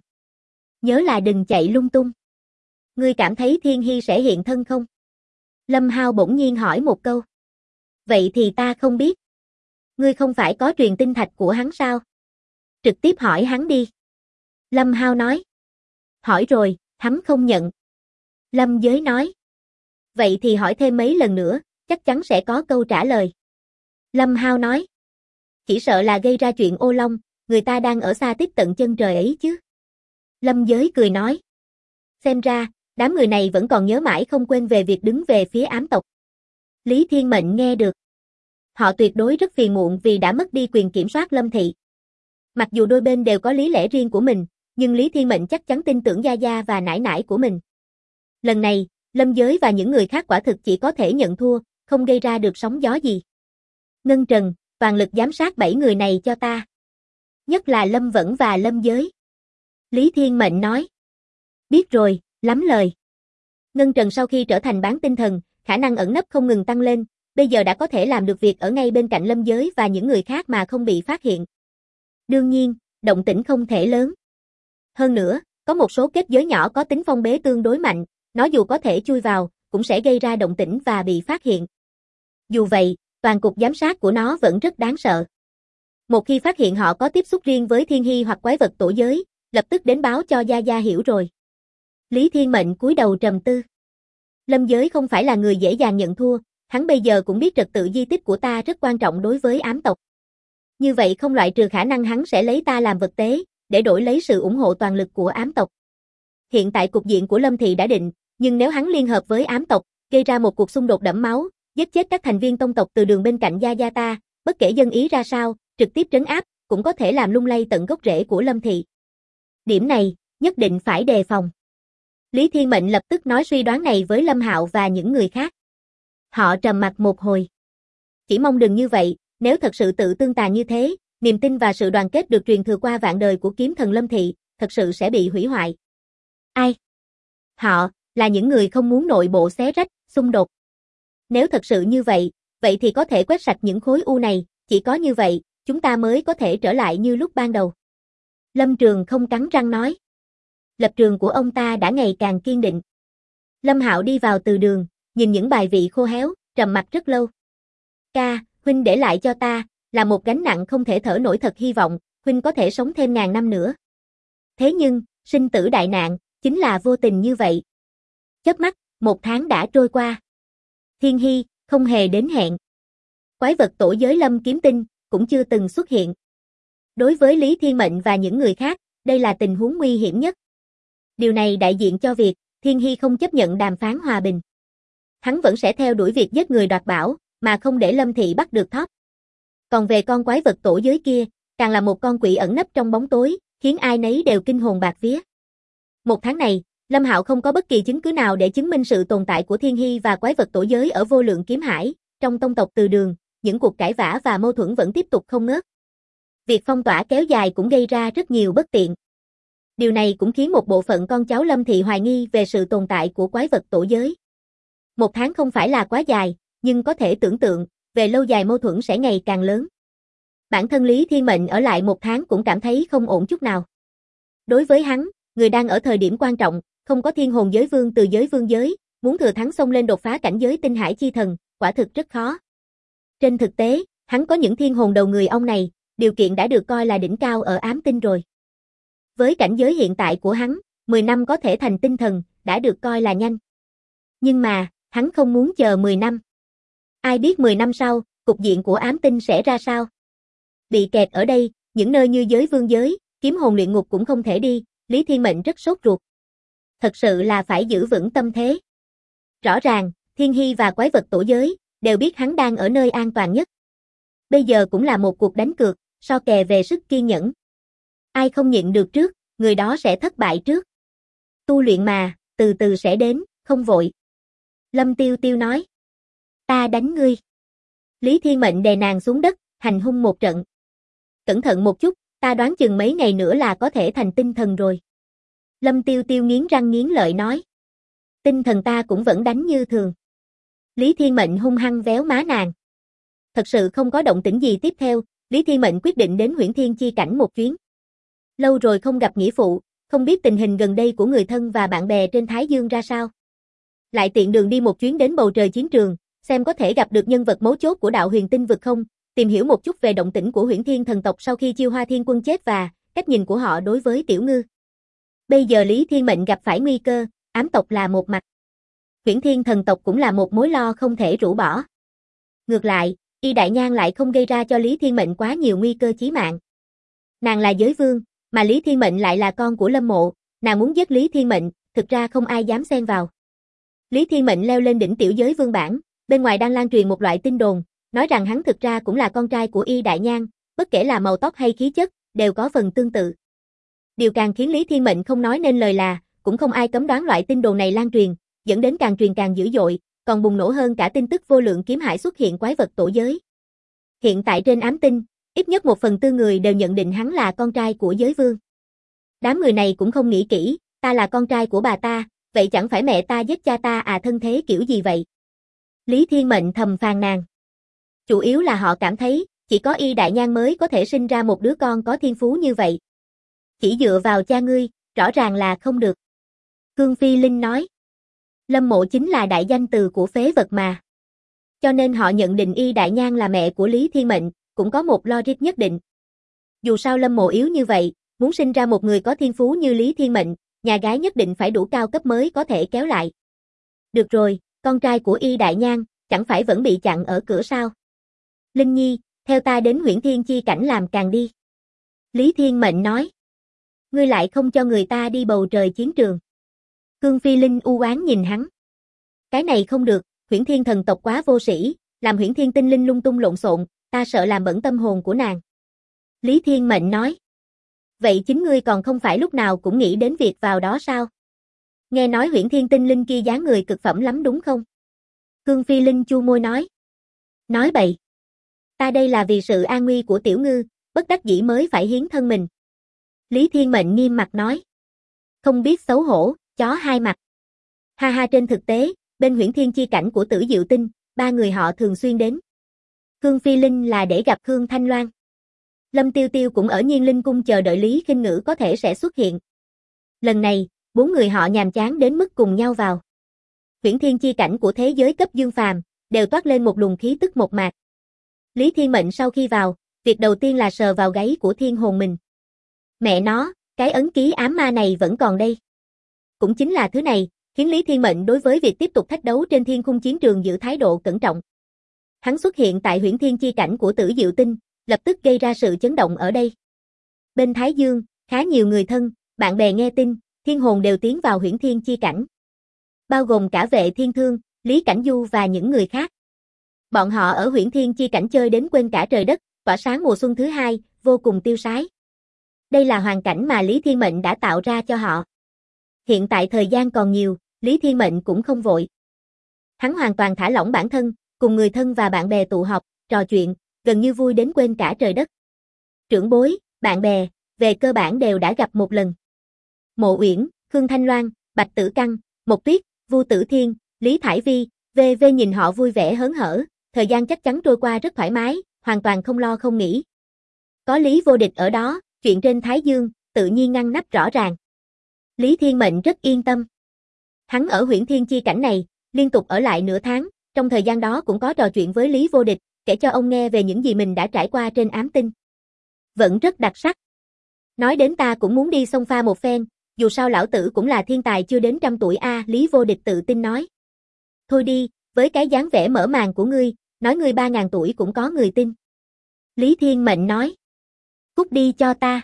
Nhớ là đừng chạy lung tung. Ngươi cảm thấy Thiên Hy sẽ hiện thân không? Lâm Hao bỗng nhiên hỏi một câu. Vậy thì ta không biết. Ngươi không phải có truyền tinh thạch của hắn sao? Trực tiếp hỏi hắn đi. Lâm Hao nói. Hỏi rồi, hắn không nhận. Lâm Giới nói. Vậy thì hỏi thêm mấy lần nữa, chắc chắn sẽ có câu trả lời. Lâm Hao nói. Chỉ sợ là gây ra chuyện ô long, người ta đang ở xa tiếp tận chân trời ấy chứ. Lâm Giới cười nói. Xem ra, đám người này vẫn còn nhớ mãi không quên về việc đứng về phía ám tộc. Lý Thiên Mệnh nghe được. Họ tuyệt đối rất phiền muộn vì đã mất đi quyền kiểm soát Lâm thị. Mặc dù đôi bên đều có lý lẽ riêng của mình, nhưng Lý Thiên Mệnh chắc chắn tin tưởng gia gia và nải nải của mình. Lần này, Lâm Giới và những người khác quả thực chỉ có thể nhận thua, không gây ra được sóng gió gì. Ngân Trần, toàn lực giám sát 7 người này cho ta. Nhất là Lâm Vẫn và Lâm Giới. Lý Thiên Mệnh nói. Biết rồi, lắm lời. Ngân Trần sau khi trở thành bán tinh thần, khả năng ẩn nấp không ngừng tăng lên, bây giờ đã có thể làm được việc ở ngay bên cạnh Lâm Giới và những người khác mà không bị phát hiện. Đương nhiên, động tĩnh không thể lớn. Hơn nữa, có một số kết giới nhỏ có tính phong bế tương đối mạnh, nó dù có thể chui vào, cũng sẽ gây ra động tĩnh và bị phát hiện. Dù vậy, toàn cục giám sát của nó vẫn rất đáng sợ. Một khi phát hiện họ có tiếp xúc riêng với Thiên Hy hoặc quái vật tổ giới, lập tức đến báo cho Gia Gia hiểu rồi. Lý Thiên Mệnh cúi đầu trầm tư. Lâm Giới không phải là người dễ dàng nhận thua, hắn bây giờ cũng biết trật tự di tích của ta rất quan trọng đối với ám tộc. Như vậy không loại trừ khả năng hắn sẽ lấy ta làm vật tế, để đổi lấy sự ủng hộ toàn lực của ám tộc. Hiện tại cục diện của Lâm thị đã định, nhưng nếu hắn liên hợp với ám tộc, gây ra một cuộc xung đột đẫm máu, giết chết các thành viên tông tộc Từ Đường bên cạnh Gia Gia ta, bất kể dân ý ra sao, trực tiếp trấn áp, cũng có thể làm lung lay tận gốc rễ của Lâm thị. Điểm này, nhất định phải đề phòng. Lý Thiên Mệnh lập tức nói suy đoán này với Lâm Hạo và những người khác. Họ trầm mặc một hồi. Chỉ mong đừng như vậy, nếu thật sự tự tương tàn như thế, niềm tin và sự đoàn kết được truyền thừa qua vạn đời của kiếm thần Lâm thị, thật sự sẽ bị hủy hoại. Ai? Họ, là những người không muốn nội bộ xé rách, xung đột. Nếu thật sự như vậy, vậy thì có thể quét sạch những khối u này, chỉ có như vậy, chúng ta mới có thể trở lại như lúc ban đầu. Lâm Trường không cắn răng nói. Lập trường của ông ta đã ngày càng kiên định. Lâm Hạo đi vào từ đường, nhìn những bài vị khô héo, trầm mặc rất lâu. Ca, huynh để lại cho ta, là một gánh nặng không thể thở nổi, thật hy vọng, huynh có thể sống thêm 1000 năm nữa. Thế nhưng, sinh tử đại nạn, chính là vô tình như vậy. Chớp mắt, 1 tháng đã trôi qua. Thiên Hy, không hề đến hẹn. Quái vật tổ giới Lâm Kiếm Tinh, cũng chưa từng xuất hiện. Đối với Lý Thiên Mệnh và những người khác, đây là tình huống nguy hiểm nhất. Điều này đại diện cho việc, Thiên Hy không chấp nhận đàm phán hòa bình. Hắn vẫn sẽ theo đuổi việc giết người đoạt bảo, mà không để Lâm Thị bắt được Thóp. Còn về con quái vật tổ giới kia, càng là một con quỷ ẩn nấp trong bóng tối, khiến ai nấy đều kinh hồn bạt vía. 1 tháng này, Lâm Hạo không có bất kỳ chứng cứ nào để chứng minh sự tồn tại của Thiên Hy và quái vật tổ giới ở Vô Lượng Kiếm Hải. Trong tông tộc Từ Đường, những cuộc cãi vã và mâu thuẫn vẫn tiếp tục không ngớt. Việc phong tỏa kéo dài cũng gây ra rất nhiều bất tiện. Điều này cũng khiến một bộ phận con cháu Lâm Thị hoài nghi về sự tồn tại của quái vật tổ giới. 1 tháng không phải là quá dài, nhưng có thể tưởng tượng, về lâu dài mâu thuẫn sẽ ngày càng lớn. Bản thân Lý Thiên Mệnh ở lại 1 tháng cũng cảm thấy không ổn chút nào. Đối với hắn, người đang ở thời điểm quan trọng, không có thiên hồn giới vương từ giới vương giới, muốn thừa thắng xông lên đột phá cảnh giới tinh hải chi thần, quả thực rất khó. Trên thực tế, hắn có những thiên hồn đầu người ông này, điều kiện đã được coi là đỉnh cao ở ám tinh rồi. Với cảnh giới hiện tại của hắn, 10 năm có thể thành tinh thần, đã được coi là nhanh. Nhưng mà, hắn không muốn chờ 10 năm. Ai biết 10 năm sau, cục diện của ám tinh sẽ ra sao? Bị kẹt ở đây, những nơi như giới vương giới, kiếm hồn luyện ngục cũng không thể đi, Lý Thiên Mệnh rất sốt ruột. Thật sự là phải giữ vững tâm thế. Rõ ràng, Thiên Hy và quái vật tổ giới, đều biết hắn đang ở nơi an toàn nhất. Bây giờ cũng là một cuộc đánh cược, so kè về sức kiên nhẫn. Ai không nhịn được trước, người đó sẽ thất bại trước. Tu luyện mà, từ từ sẽ đến, không vội. Lâm Tiêu Tiêu nói. Ta đánh ngươi. Lý Thiên Mệnh đè nàng xuống đất, hành hung một trận. Cẩn thận một chút, ta đoán chừng mấy ngày nữa là có thể thành tinh thần rồi. Lâm Tiêu Tiêu nghiến răng nghiến lợi nói. Tinh thần ta cũng vẫn đánh như thường. Lý Thiên Mệnh hung hăng véo má nàng. Thật sự không có động tĩnh gì tiếp theo, Lý Thiên Mệnh quyết định đến Huyễn Thiên Chi Cảnh một chuyến. Lâu rồi không gặp nghĩa phụ, không biết tình hình gần đây của người thân và bạn bè trên Thái Dương ra sao. Lại tiện đường đi một chuyến đến bầu trời chiến trường, xem có thể gặp được nhân vật mấu chốt của đạo huyền tinh vực không, tìm hiểu một chút về động tĩnh của Huyễn Thiên thần tộc sau khi Chiêu Hoa Thiên Quân chết và cách nhìn của họ đối với Tiểu Ngư. Bây giờ Lý Thiên Mệnh gặp phải nguy cơ, ám tộc là một mặt. Huyễn Thiên thần tộc cũng là một mối lo không thể rũ bỏ. Ngược lại, Y Đại Nhan lại không gây ra cho Lý Thiên Mệnh quá nhiều nguy cơ chí mạng. Nàng là giới vương, mà Lý Thiên Mệnh lại là con của Lâm Mộ, nàng muốn giết Lý Thiên Mệnh, thực ra không ai dám xen vào. Lý Thiên Mệnh leo lên đỉnh tiểu giới vương bảng, bên ngoài đang lan truyền một loại tin đồn, nói rằng hắn thực ra cũng là con trai của Y Đại Nhan, bất kể là màu tóc hay khí chất, đều có phần tương tự. Điều càng khiến Lý Thiên Mệnh không nói nên lời là, cũng không ai cấm đoán loại tin đồn này lan truyền, dẫn đến càng truyền càng dữ dội, còn bùng nổ hơn cả tin tức Vô Lượng Kiếm Hải xuất hiện quái vật tổ giới. Hiện tại trên ám tinh, ít nhất 1/4 người đều nhận định hắn là con trai của giới vương. Đám người này cũng không nghĩ kỹ, ta là con trai của bà ta, vậy chẳng phải mẹ ta giết cha ta à, thân thế kiểu gì vậy? Lý Thiên Mệnh thầm phàn nàn. Chủ yếu là họ cảm thấy, chỉ có Y Đại Nhan mới có thể sinh ra một đứa con có thiên phú như vậy. Chỉ dựa vào cha ngươi, rõ ràng là không được. Khương Phi Linh nói. Lâm Mộ chính là đại danh từ của phế vật mà. Cho nên họ nhận định Y Đại Nhan là mẹ của Lý Thiên Mệnh, cũng có một logic nhất định. Dù sao Lâm Mộ yếu như vậy, muốn sinh ra một người có thiên phú như Lý Thiên Mệnh, nhà gái nhất định phải đủ cao cấp mới có thể kéo lại. Được rồi, con trai của Y Đại Nhan, chẳng phải vẫn bị chặn ở cửa sao? Linh Nhi, theo ta đến Huyễn Thiên Chi Cảnh làm càng đi. Lý Thiên Mệnh nói. Ngươi lại không cho người ta đi bầu trời chiến trường. Khương Phi Linh u oán nhìn hắn. Cái này không được, Huyễn Thiên thần tộc quá vô sĩ, làm Huyễn Thiên tinh linh lung tung lộn xộn, ta sợ làm bẩn tâm hồn của nàng. Lý Thiên Mệnh nói. Vậy chính ngươi còn không phải lúc nào cũng nghĩ đến việc vào đó sao? Nghe nói Huyễn Thiên tinh linh kia dáng người cực phẩm lắm đúng không? Khương Phi Linh chu môi nói. Nói bậy. Ta đây là vì sự an nguy của Tiểu Ngư, bất đắc dĩ mới phải hiến thân mình. Lý Thiên Mệnh nghiêm mặt nói. Không biết xấu hổ, chó hai mặt. Ha ha, trên thực tế, bên Huyễn Thiên chi cảnh của Tử Diệu Tinh, ba người họ thường xuyên đến. Khương Phi Linh là để gặp Khương Thanh Loan. Lâm Tiêu Tiêu cũng ở Nhiên Linh Cung chờ đợi Lý Khinh Ngữ có thể sẽ xuất hiện. Lần này, bốn người họ nhàm chán đến mức cùng nhau vào. Huyễn Thiên chi cảnh của thế giới cấp dương phàm, đều toát lên một luồng khí tức mộc mạc. Lý Thiên Mệnh sau khi vào, việc đầu tiên là sờ vào gáy của thiên hồn mình. Mẹ nó, cái ấn ký ám ma này vẫn còn đây. Cũng chính là thứ này, khiến Lý Thiên Mệnh đối với việc tiếp tục thách đấu trên thiên khung chiến trường giữ thái độ cẩn trọng. Hắn xuất hiện tại Huyễn Thiên chi cảnh của Tử Diệu Tinh, lập tức gây ra sự chấn động ở đây. Bên Thái Dương, khá nhiều người thân, bạn bè nghe tin, thiên hồn đều tiến vào Huyễn Thiên chi cảnh. Bao gồm cả Vệ Thiên Thương, Lý Cảnh Du và những người khác. Bọn họ ở Huyễn Thiên chi cảnh chơi đến quên cả trời đất, tỏa sáng mùa xuân thứ hai, vô cùng tiêu sái. Đây là hoàn cảnh mà Lý Thiên Mệnh đã tạo ra cho họ. Hiện tại thời gian còn nhiều, Lý Thiên Mệnh cũng không vội. Hắn hoàn toàn thả lỏng bản thân, cùng người thân và bạn bè tụ họp, trò chuyện, gần như vui đến quên cả trời đất. Trưởng bối, bạn bè, về cơ bản đều đã gặp một lần. Mộ Uyển, Khương Thanh Loan, Bạch Tử Căng, Mộc Tuyết, Vu Tử Thiên, Lý Thải Vi, v.v. nhìn họ vui vẻ hớn hở, thời gian chắc chắn trôi qua rất thoải mái, hoàn toàn không lo không nghĩ. Có Lý Vô Địch ở đó, chuyện trên Thái Dương, tự nhiên ngăn nắp rõ ràng. Lý Thiên Mệnh rất yên tâm. Hắn ở Huyễn Thiên chi cảnh này, liên tục ở lại nửa tháng, trong thời gian đó cũng có trò chuyện với Lý Vô Địch, kể cho ông nghe về những gì mình đã trải qua trên ám tinh. Vẫn rất đặc sắc. Nói đến ta cũng muốn đi xông pha một phen, dù sao lão tử cũng là thiên tài chưa đến 100 tuổi a, Lý Vô Địch tự tin nói. Thôi đi, với cái dáng vẻ mở màn của ngươi, nói ngươi 3.000 tuổi cũng có người tin. Lý Thiên Mệnh nói. Cút đi cho ta.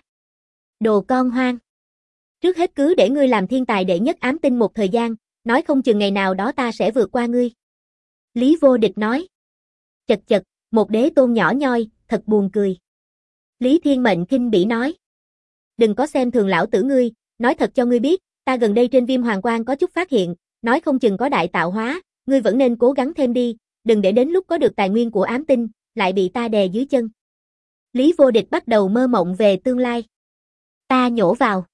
Đồ con hoang. Trước hết cứ để ngươi làm thiên tài đệ nhất ám tinh một thời gian, nói không chừng ngày nào đó ta sẽ vượt qua ngươi. Lý Vô Địch nói. Chật chật, một đế tôn nhỏ nhoi, thật buồn cười. Lý Thiên Mệnh khinh bỉ nói. Đừng có xem thường lão tử ngươi, nói thật cho ngươi biết, ta gần đây trên Viêm Hoàng Quang có chút phát hiện, nói không chừng có đại tạo hóa, ngươi vẫn nên cố gắng thêm đi, đừng để đến lúc có được tài nguyên của ám tinh, lại bị ta đè dưới chân. Lý Vô Địch bắt đầu mơ mộng về tương lai. Ta nhổ vào.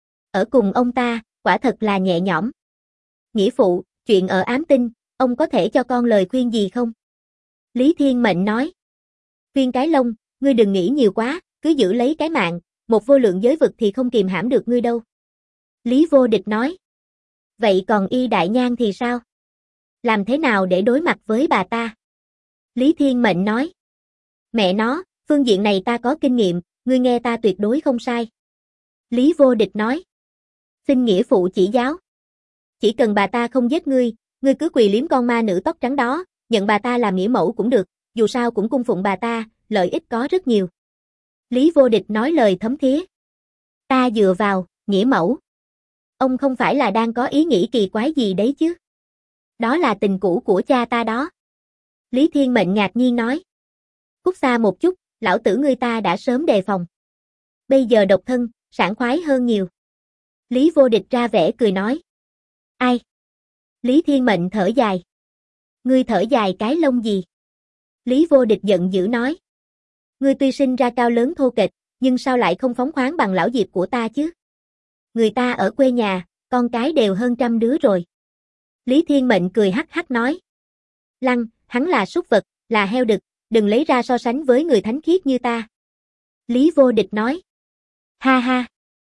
Ở cùng ông ta, quả thật là nhẹ nhõm. Nghĩa phụ, chuyện ở ám tinh, ông có thể cho con lời khuyên gì không? Lý Thiên Mệnh nói. Khuyên cái lông, ngươi đừng nghĩ nhiều quá, cứ giữ lấy cái mạng, một vô lượng giới vực thì không kìm hãm được ngươi đâu. Lý Vô Địch nói. Vậy còn Y Đại Nhan thì sao? Làm thế nào để đối mặt với bà ta? Lý Thiên Mệnh nói. Mẹ nó, phương diện này ta có kinh nghiệm, ngươi nghe ta tuyệt đối không sai. Lý Vô Địch nói. Xin nghĩa phụ chỉ giáo. Chỉ cần bà ta không giết ngươi, ngươi cứ quỳ liếm con ma nữ tóc trắng đó, nhận bà ta làm nghĩa mẫu cũng được, dù sao cũng cung phụng bà ta, lợi ích có rất nhiều. Lý Vô Địch nói lời thấm thía. Ta dựa vào, nghĩa mẫu. Ông không phải là đang có ý nghĩ kỳ quái gì đấy chứ? Đó là tình cũ của cha ta đó. Lý Thiên Mệnh ngạc nhiên nói. Cút xa một chút, lão tử ngươi ta đã sớm đề phòng. Bây giờ độc thân, sảng khoái hơn nhiều. Lý Vô Địch ra vẻ cười nói. Ai? Lý Thiên Mệnh thở dài. Ngươi thở dài cái lông gì? Lý Vô Địch giận dữ nói. Ngươi tuy sinh ra cao lớn thô kệch, nhưng sao lại không phóng khoáng bằng lão Diệp của ta chứ? Người ta ở quê nhà, con cái đều hơn 100 đứa rồi. Lý Thiên Mệnh cười hắc hắc nói. Lăng, hắn là súc vật, là heo đực, đừng lấy ra so sánh với người thánh khiết như ta. Lý Vô Địch nói. Ha ha.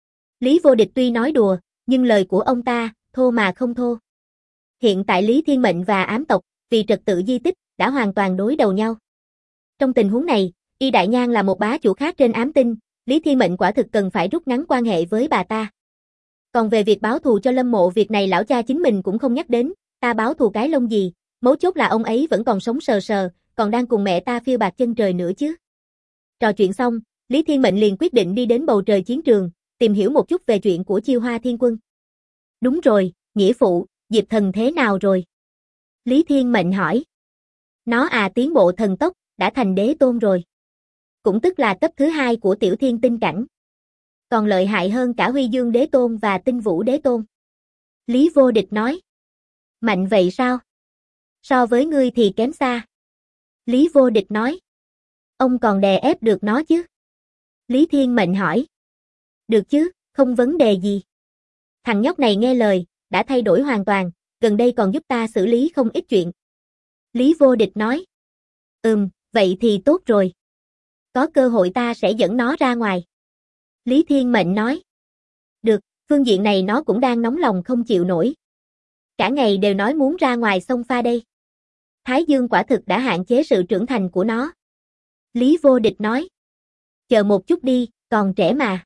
Lý Vô Địch tuy nói đùa, nhưng lời của ông ta, thô mà không thô. Hiện tại Lý Thiên Mệnh và ám tộc, vì trật tự di tích, đã hoàn toàn đối đầu nhau. Trong tình huống này, Y Đại Nhan là một bá chủ khác trên ám tinh, Lý Thiên Mệnh quả thực cần phải rút ngắn quan hệ với bà ta. Còn về việc báo thù cho Lâm Mộ, việc này lão cha chính mình cũng không nhắc đến, ta báo thù cái lông gì, mấu chốt là ông ấy vẫn còn sống sờ sờ, còn đang cùng mẹ ta phiêu bạt chân trời nữa chứ. Trò chuyện xong, Lý Thiên Mệnh liền quyết định đi đến bầu trời chiến trường, tìm hiểu một chút về chuyện của Chiêu Hoa Thiên Quân. Đúng rồi, nghĩa phụ, Diệp Thần thế nào rồi? Lý Thiên Mệnh hỏi. Nó tiến bộ thần tốc, đã thành đế tôn rồi. Cũng tức là cấp thứ 2 của Tiểu Thiên tinh cảnh. Còn lợi hại hơn cả Huy Dương đế tôn và Tinh Vũ đế tôn. Lý Vô Địch nói. Mạnh vậy sao? So với ngươi thì kém xa. Lý Vô Địch nói. Ông còn đè ép được nó chứ? Lý Thiên Mệnh hỏi. Được chứ, không vấn đề gì. Thằng nhóc này nghe lời, đã thay đổi hoàn toàn, gần đây còn giúp ta xử lý không ít chuyện. Lý Vô Địch nói. Vậy thì tốt rồi. Có cơ hội ta sẽ dẫn nó ra ngoài. Lý Thiên Mệnh nói. Được, phương diện này nó cũng đang nóng lòng không chịu nổi. Cả ngày đều nói muốn ra ngoài xông pha đây. Thái Dương quả thực đã hạn chế sự trưởng thành của nó. Lý Vô Địch nói. Chờ một chút đi, còn trẻ mà.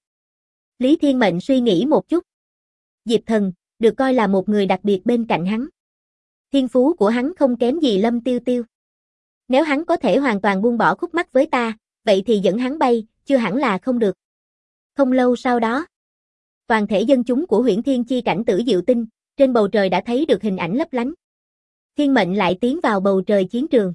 Lý Thiên Mệnh suy nghĩ một chút. Diệp Thần, được coi là một người đặc biệt bên cạnh hắn. Thiên phú của hắn không kém gì Lâm Tiêu Tiêu. Nếu hắn có thể hoàn toàn buông bỏ khúc mắc với ta, vậy thì dẫn hắn bay, chưa hẳn là không được. Không lâu sau đó, toàn thể dân chúng của Huyễn Thiên chi cảnh Tử Diệu Tinh, trên bầu trời đã thấy được hình ảnh lấp lánh. Thiên Mệnh lại tiến vào bầu trời chiến trường.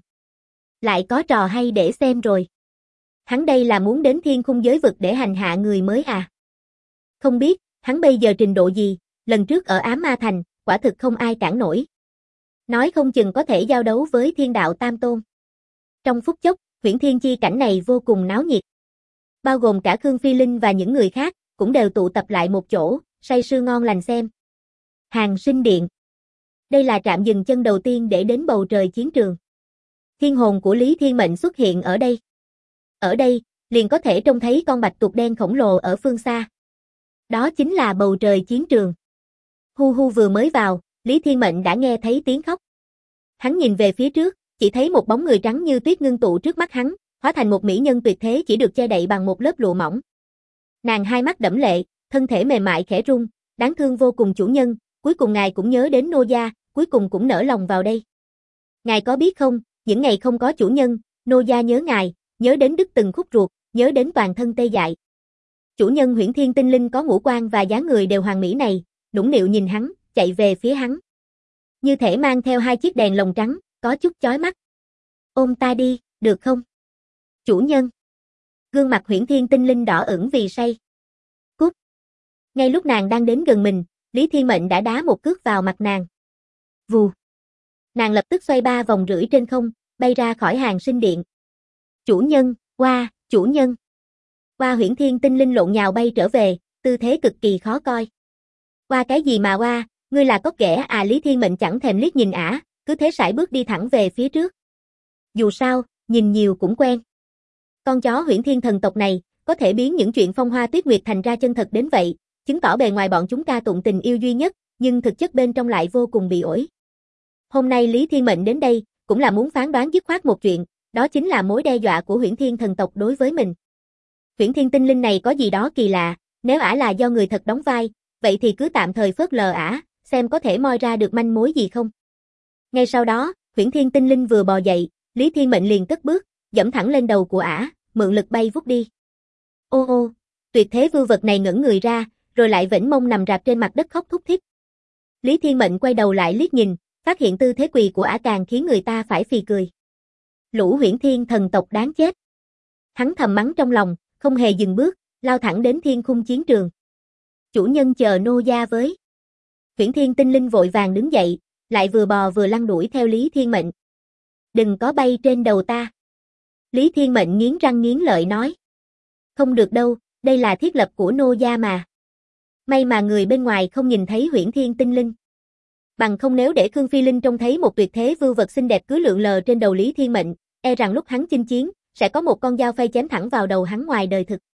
Lại có trò hay để xem rồi. Hắn đây là muốn đến thiên khung giới vực để hành hạ người mới à? Không biết, hắn bây giờ trình độ gì, lần trước ở Ám Ma Thành, quả thực không ai cản nổi. Nói không chừng có thể giao đấu với Thiên Đạo Tam Tôn. Trong phút chốc, Huyễn Thiên chi cảnh này vô cùng náo nhiệt. Bao gồm cả Khương Phi Linh và những người khác, cũng đều tụ tập lại một chỗ, say sưa ngon lành xem. Hàng Sinh Điện. Đây là trạm dừng chân đầu tiên để đến bầu trời chiến trường. Thiên hồn của Lý Thiên Mệnh xuất hiện ở đây. Ở đây, liền có thể trông thấy con bạch tuộc đen khổng lồ ở phương xa. Đó chính là bầu trời chiến trường. Hu Hu vừa mới vào, Lý Thiên Mệnh đã nghe thấy tiếng khóc. Hắn nhìn về phía trước, chỉ thấy một bóng người trắng như tuyết ngưng tụ trước mắt hắn, hóa thành một mỹ nhân tuyệt thế chỉ được che đậy bằng một lớp lụa mỏng. Nàng hai mắt đẫm lệ, thân thể mềm mại khẽ rung, đáng thương vô cùng chủ nhân, cuối cùng ngài cũng nhớ đến nô gia, cuối cùng cũng nở lòng vào đây. Ngài có biết không, những ngày không có chủ nhân, nô gia nhớ ngài, nhớ đến đứt từng khúc ruột, nhớ đến toàn thân tê dại. Chủ nhân Huyễn Thiên tinh linh có ngũ quan và dáng người đều hoàn mỹ này, nũng nịu nhìn hắn, chạy về phía hắn. Như thể mang theo hai chiếc đèn lồng trắng, có chút chói mắt. Ôm ta đi, được không? Chủ nhân. Gương mặt Huyễn Thiên tinh linh đỏ ửng vì say. Cút. Ngay lúc nàng đang đến gần mình, Lý Thiên Mệnh đã đá một cước vào mặt nàng. Vù. Nàng lập tức xoay 3 vòng rưỡi trên không, bay ra khỏi Hàng Sinh Điện. Chủ nhân, oa, chủ nhân. Oa Huyễn Thiên tinh linh lộn nhào bay trở về, tư thế cực kỳ khó coi. Oa cái gì mà oa, ngươi là cóc ghẻ à? Lý Thiên Mệnh chẳng thèm liếc nhìn ả, cứ thế sải bước đi thẳng về phía trước. Dù sao, nhìn nhiều cũng quen. Con chó Huyễn Thiên thần tộc này, có thể biến những chuyện phong hoa tuyết nguyệt thành ra chân thật đến vậy, chứng tỏ bề ngoài bọn chúng ca tụng tình yêu duy nhất, nhưng thực chất bên trong lại vô cùng bị ổi. Hôm nay Lý Thiên Mệnh đến đây, cũng là muốn phán đoán dứt khoát một chuyện, đó chính là mối đe dọa của Huyễn Thiên thần tộc đối với mình. Huyễn Thiên tinh linh này có gì đó kỳ lạ, nếu ả là do người thật đóng vai, vậy thì cứ tạm thời phớt lờ ả, xem có thể moi ra được manh mối gì không. Ngay sau đó, Huyễn Thiên tinh linh vừa bò dậy, Lý Thiên Mệnh liền cất bước, dẫm thẳng lên đầu của ả, mượn lực bay vút đi. Ô ô, tuyệt thế vưu vật này ngẩng người ra, rồi lại vểnh mông nằm rạp trên mặt đất khóc thút thít. Lý Thiên Mệnh quay đầu lại liếc nhìn, phát hiện tư thế quỳ của ả càng khiến người ta phải phì cười. Lũ Huyễn Thiên thần tộc đáng chết. Hắn thầm mắng trong lòng, không hề dừng bước, lao thẳng đến thiên khung chiến trường. Chủ nhân chờ nô gia với. Huyễn Thiên tinh linh vội vàng đứng dậy, lại vừa bò vừa lăn đuổi theo Lý Thiên Mệnh. Đừng có bay trên đầu ta. Lý Thiên Mệnh nghiến răng nghiến lợi nói. Không được đâu, đây là thiết lập của nô gia mà. May mà người bên ngoài không nhìn thấy Huyễn Thiên tinh linh. Bằng không nếu để Khương Phi Linh trông thấy một tuyệt thế vưu vật xinh đẹp cứ lượn lờ trên đầu Lý Thiên Mệnh, e rằng lúc hắn chinh chiến, sẽ có một con dao phay chém thẳng vào đầu hắn ngoài đời thực.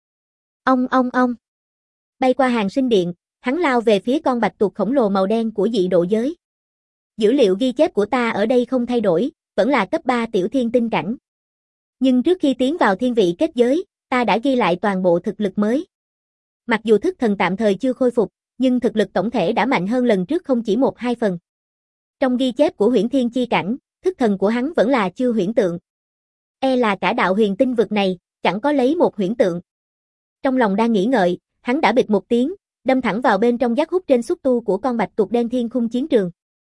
Ong. Bay qua Hàng Sinh Điện, hắn lao về phía con bạch tuộc khổng lồ màu đen của dị độ giới. Dữ liệu ghi chép của ta ở đây không thay đổi, vẫn là cấp 3 tiểu thiên tinh cảnh. Nhưng trước khi tiến vào thiên vị kết giới, ta đã ghi lại toàn bộ thực lực mới. Mặc dù thức thần tạm thời chưa khôi phục, nhưng thực lực tổng thể đã mạnh hơn lần trước không chỉ 1-2 phần. Trong ghi chép của Huyễn Thiên chi cảnh, thức thần của hắn vẫn là chưa huyễn tượng. E là cả đạo huyền tinh vực này, chẳng có lấy một huyễn tượng. Trong lòng đang nghĩ ngợi, hắn đã bịch một tiếng, đâm thẳng vào bên trong giác hút trên xúc tu của con bạch tuộc đen thiên khung chiến trường.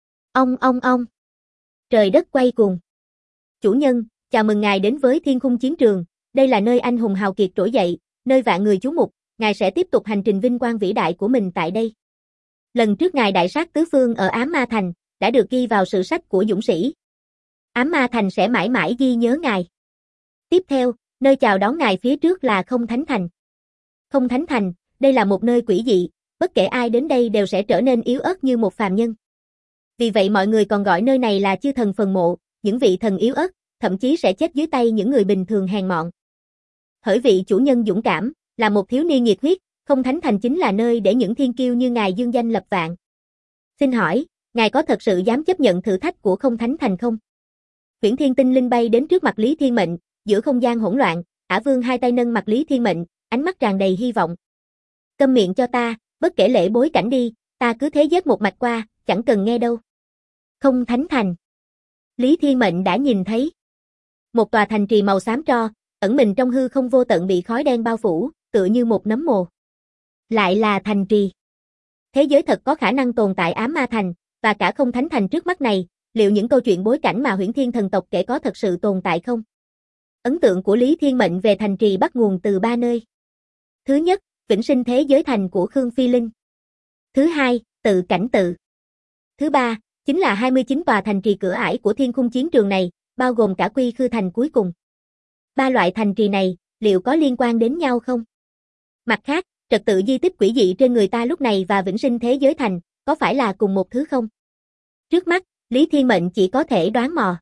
Ong. Trời đất quay cuồng. Chủ nhân, chào mừng ngài đến với thiên khung chiến trường, đây là nơi anh hùng hào kiệt trỗi dậy, nơi vạn người chú mục, ngài sẽ tiếp tục hành trình vinh quang vĩ đại của mình tại đây. Lần trước ngài đại sát tứ phương ở Ám Ma Thành, đã được ghi vào sử sách của dũng sĩ. Ám Ma Thành sẽ mãi mãi ghi nhớ ngài. Tiếp theo, nơi chào đón ngài phía trước là Không Thánh Thành. Không Thánh Thành, đây là một nơi quỷ dị, bất kể ai đến đây đều sẽ trở nên yếu ớt như một phàm nhân. Vì vậy mọi người còn gọi nơi này là chư thần phần mộ, những vị thần yếu ớt, thậm chí sẽ chết dưới tay những người bình thường hèn mọn. Hỡi vị chủ nhân dũng cảm, là một thiếu niên nhiệt huyết, Không Thánh Thành chính là nơi để những thiên kiêu như ngài dương danh lập vạn. Xin hỏi, ngài có thật sự dám chấp nhận thử thách của Không Thánh Thành không? Huyễn Thiên Tinh Linh bay đến trước mặt Lý Thiên Mệnh, giữa không gian hỗn loạn, Ả Vương hai tay nâng mặt Lý Thiên Mệnh, ánh mắt tràn đầy hy vọng. Câm miệng cho ta, bất kể lễ bối cảnh đi, ta cứ thế giết một mạch qua, chẳng cần nghe đâu. Không Thánh Thành. Lý Thiên Mệnh đã nhìn thấy. Một tòa thành trì màu xám tro, ẩn mình trong hư không vô tận bị khói đen bao phủ, tựa như một nấm mồ. Lại là thành trì. Thế giới thật có khả năng tồn tại ám ma thành, và cả Không Thánh Thành trước mắt này, liệu những câu chuyện bối cảnh mà Huyễn Thiên thần tộc kể có thật sự tồn tại không? Ấn tượng của Lý Thiên Mệnh về thành trì bắt nguồn từ 3 nơi. Thứ nhất, Vĩnh Sinh Thế Giới Thành của Khương Phi Linh. Thứ hai, Tự Cảnh Tự. Thứ ba, chính là 29 tòa thành trì cửa ải của thiên khung chiến trường này, bao gồm cả Quy Khư Thành cuối cùng. 3 loại thành trì này, liệu có liên quan đến nhau không? Mặt khác, trật tự di tích quỷ dị trên người ta lúc này và Vĩnh Sinh Thế Giới Thành, có phải là cùng một thứ không? Trước mắt, Lý Thiên Mệnh chỉ có thể đoán mò.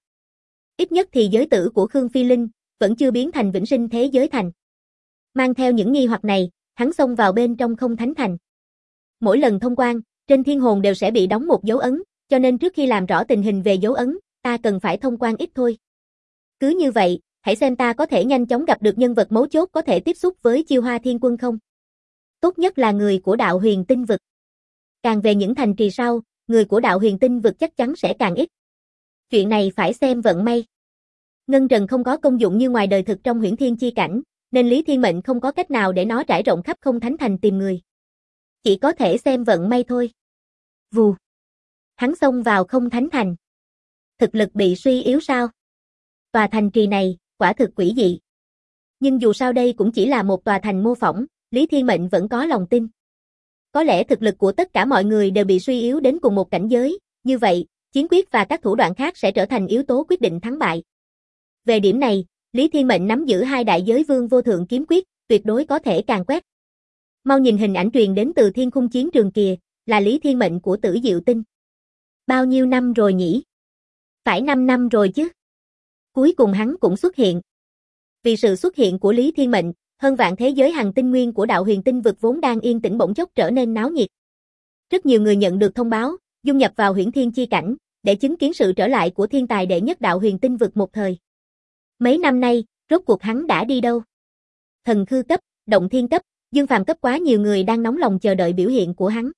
Ít nhất thì giới tử của Khương Phi Linh, vẫn chưa biến thành Vĩnh Sinh Thế Giới Thành. Mang theo những nghi hoặc này, hắn xông vào bên trong Không Thánh Thành. Mỗi lần thông quan, trên thiên hồn đều sẽ bị đóng một dấu ấn, cho nên trước khi làm rõ tình hình về dấu ấn, ta cần phải thông quan ít thôi. Cứ như vậy, hãy xem ta có thể nhanh chóng gặp được nhân vật mấu chốt có thể tiếp xúc với Chiêu Hoa Thiên Quân không? Tốt nhất là người của đạo Huyền Tinh Vực. Càng về những thành trì sau, người của đạo Huyền Tinh Vực chắc chắn sẽ càng ít. Chuyện này phải xem vận may. Ngân trần không có công dụng như ngoài đời thực trong Huyễn Thiên chi cảnh, nên Lý Thiên Mệnh không có cách nào để nó trải rộng khắp Không Thánh Thành tìm người. Chỉ có thể xem vận may thôi. Vù. Hắn xông vào Không Thánh Thành. Thực lực bị suy yếu sao? Tòa thành trì này, quả thực quỷ dị. Nhưng dù sao đây cũng chỉ là một tòa thành mô phỏng, Lý Thiên Mệnh vẫn có lòng tin. Có lẽ thực lực của tất cả mọi người đều bị suy yếu đến cùng một cảnh giới, như vậy, chiến quyết và các thủ đoạn khác sẽ trở thành yếu tố quyết định thắng bại. Về điểm này, Lý Thiên Mệnh nắm giữ 2 đại giới vương vô thượng kiếm quyết, tuyệt đối có thể càn quét. Mau nhìn hình ảnh truyền đến từ thiên khung chiến trường kìa, là Lý Thiên Mệnh của Tử Diệu Tinh. Bao nhiêu năm rồi nhỉ? Phải 5 năm rồi chứ. Cuối cùng hắn cũng xuất hiện. Vì sự xuất hiện của Lý Thiên Mệnh, hơn vạn thế giới hằng tinh nguyên của đạo Huyền Tinh Vực vốn đang yên tĩnh bỗng chốc trở nên náo nhiệt. Rất nhiều người nhận được thông báo, dung nhập vào Huyễn Thiên chi cảnh, để chứng kiến sự trở lại của thiên tài đệ nhất đạo Huyền Tinh Vực một thời. Mấy năm nay, rốt cuộc hắn đã đi đâu? Thần khư cấp, động thiên cấp, dương phàm cấp, quá nhiều người đang nóng lòng chờ đợi biểu hiện của hắn.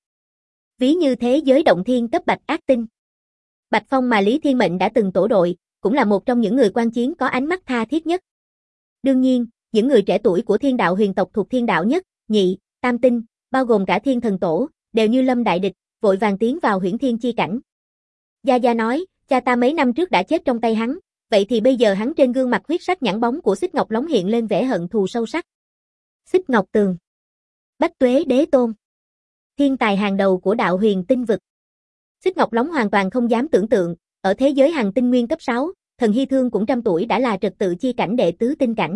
Ví như thế giới động thiên cấp Bạch Ác Tinh. Bạch Phong mà Lý Thiên Mệnh đã từng tổ đội, cũng là một trong những người quan chiến có ánh mắt tha thiết nhất. Đương nhiên, những người trẻ tuổi của thiên đạo huyền tộc thuộc thiên đạo nhất, nhị, tam tinh, bao gồm cả thiên thần tổ, đều như lâm đại địch, vội vàng tiến vào Huyễn Thiên chi cảnh. Gia Gia nói, cha ta mấy năm trước đã chết trong tay hắn, vậy thì bây giờ hắn trên gương mặt huyết sắc nhẵn bóng của Xích Ngọc Lóng hiện lên vẻ hận thù sâu sắc. Xích Ngọc Tường, Bách Tuế Đế Tôn, thiên tài hàng đầu của đạo Huyền Tinh Vực. Xích Ngọc Lóng hoàn toàn không dám tưởng tượng, ở thế giới hằng tinh nguyên cấp 6, thần Hy Thương cũng 100 tuổi đã là trật tự chi cảnh đệ tứ tinh cảnh.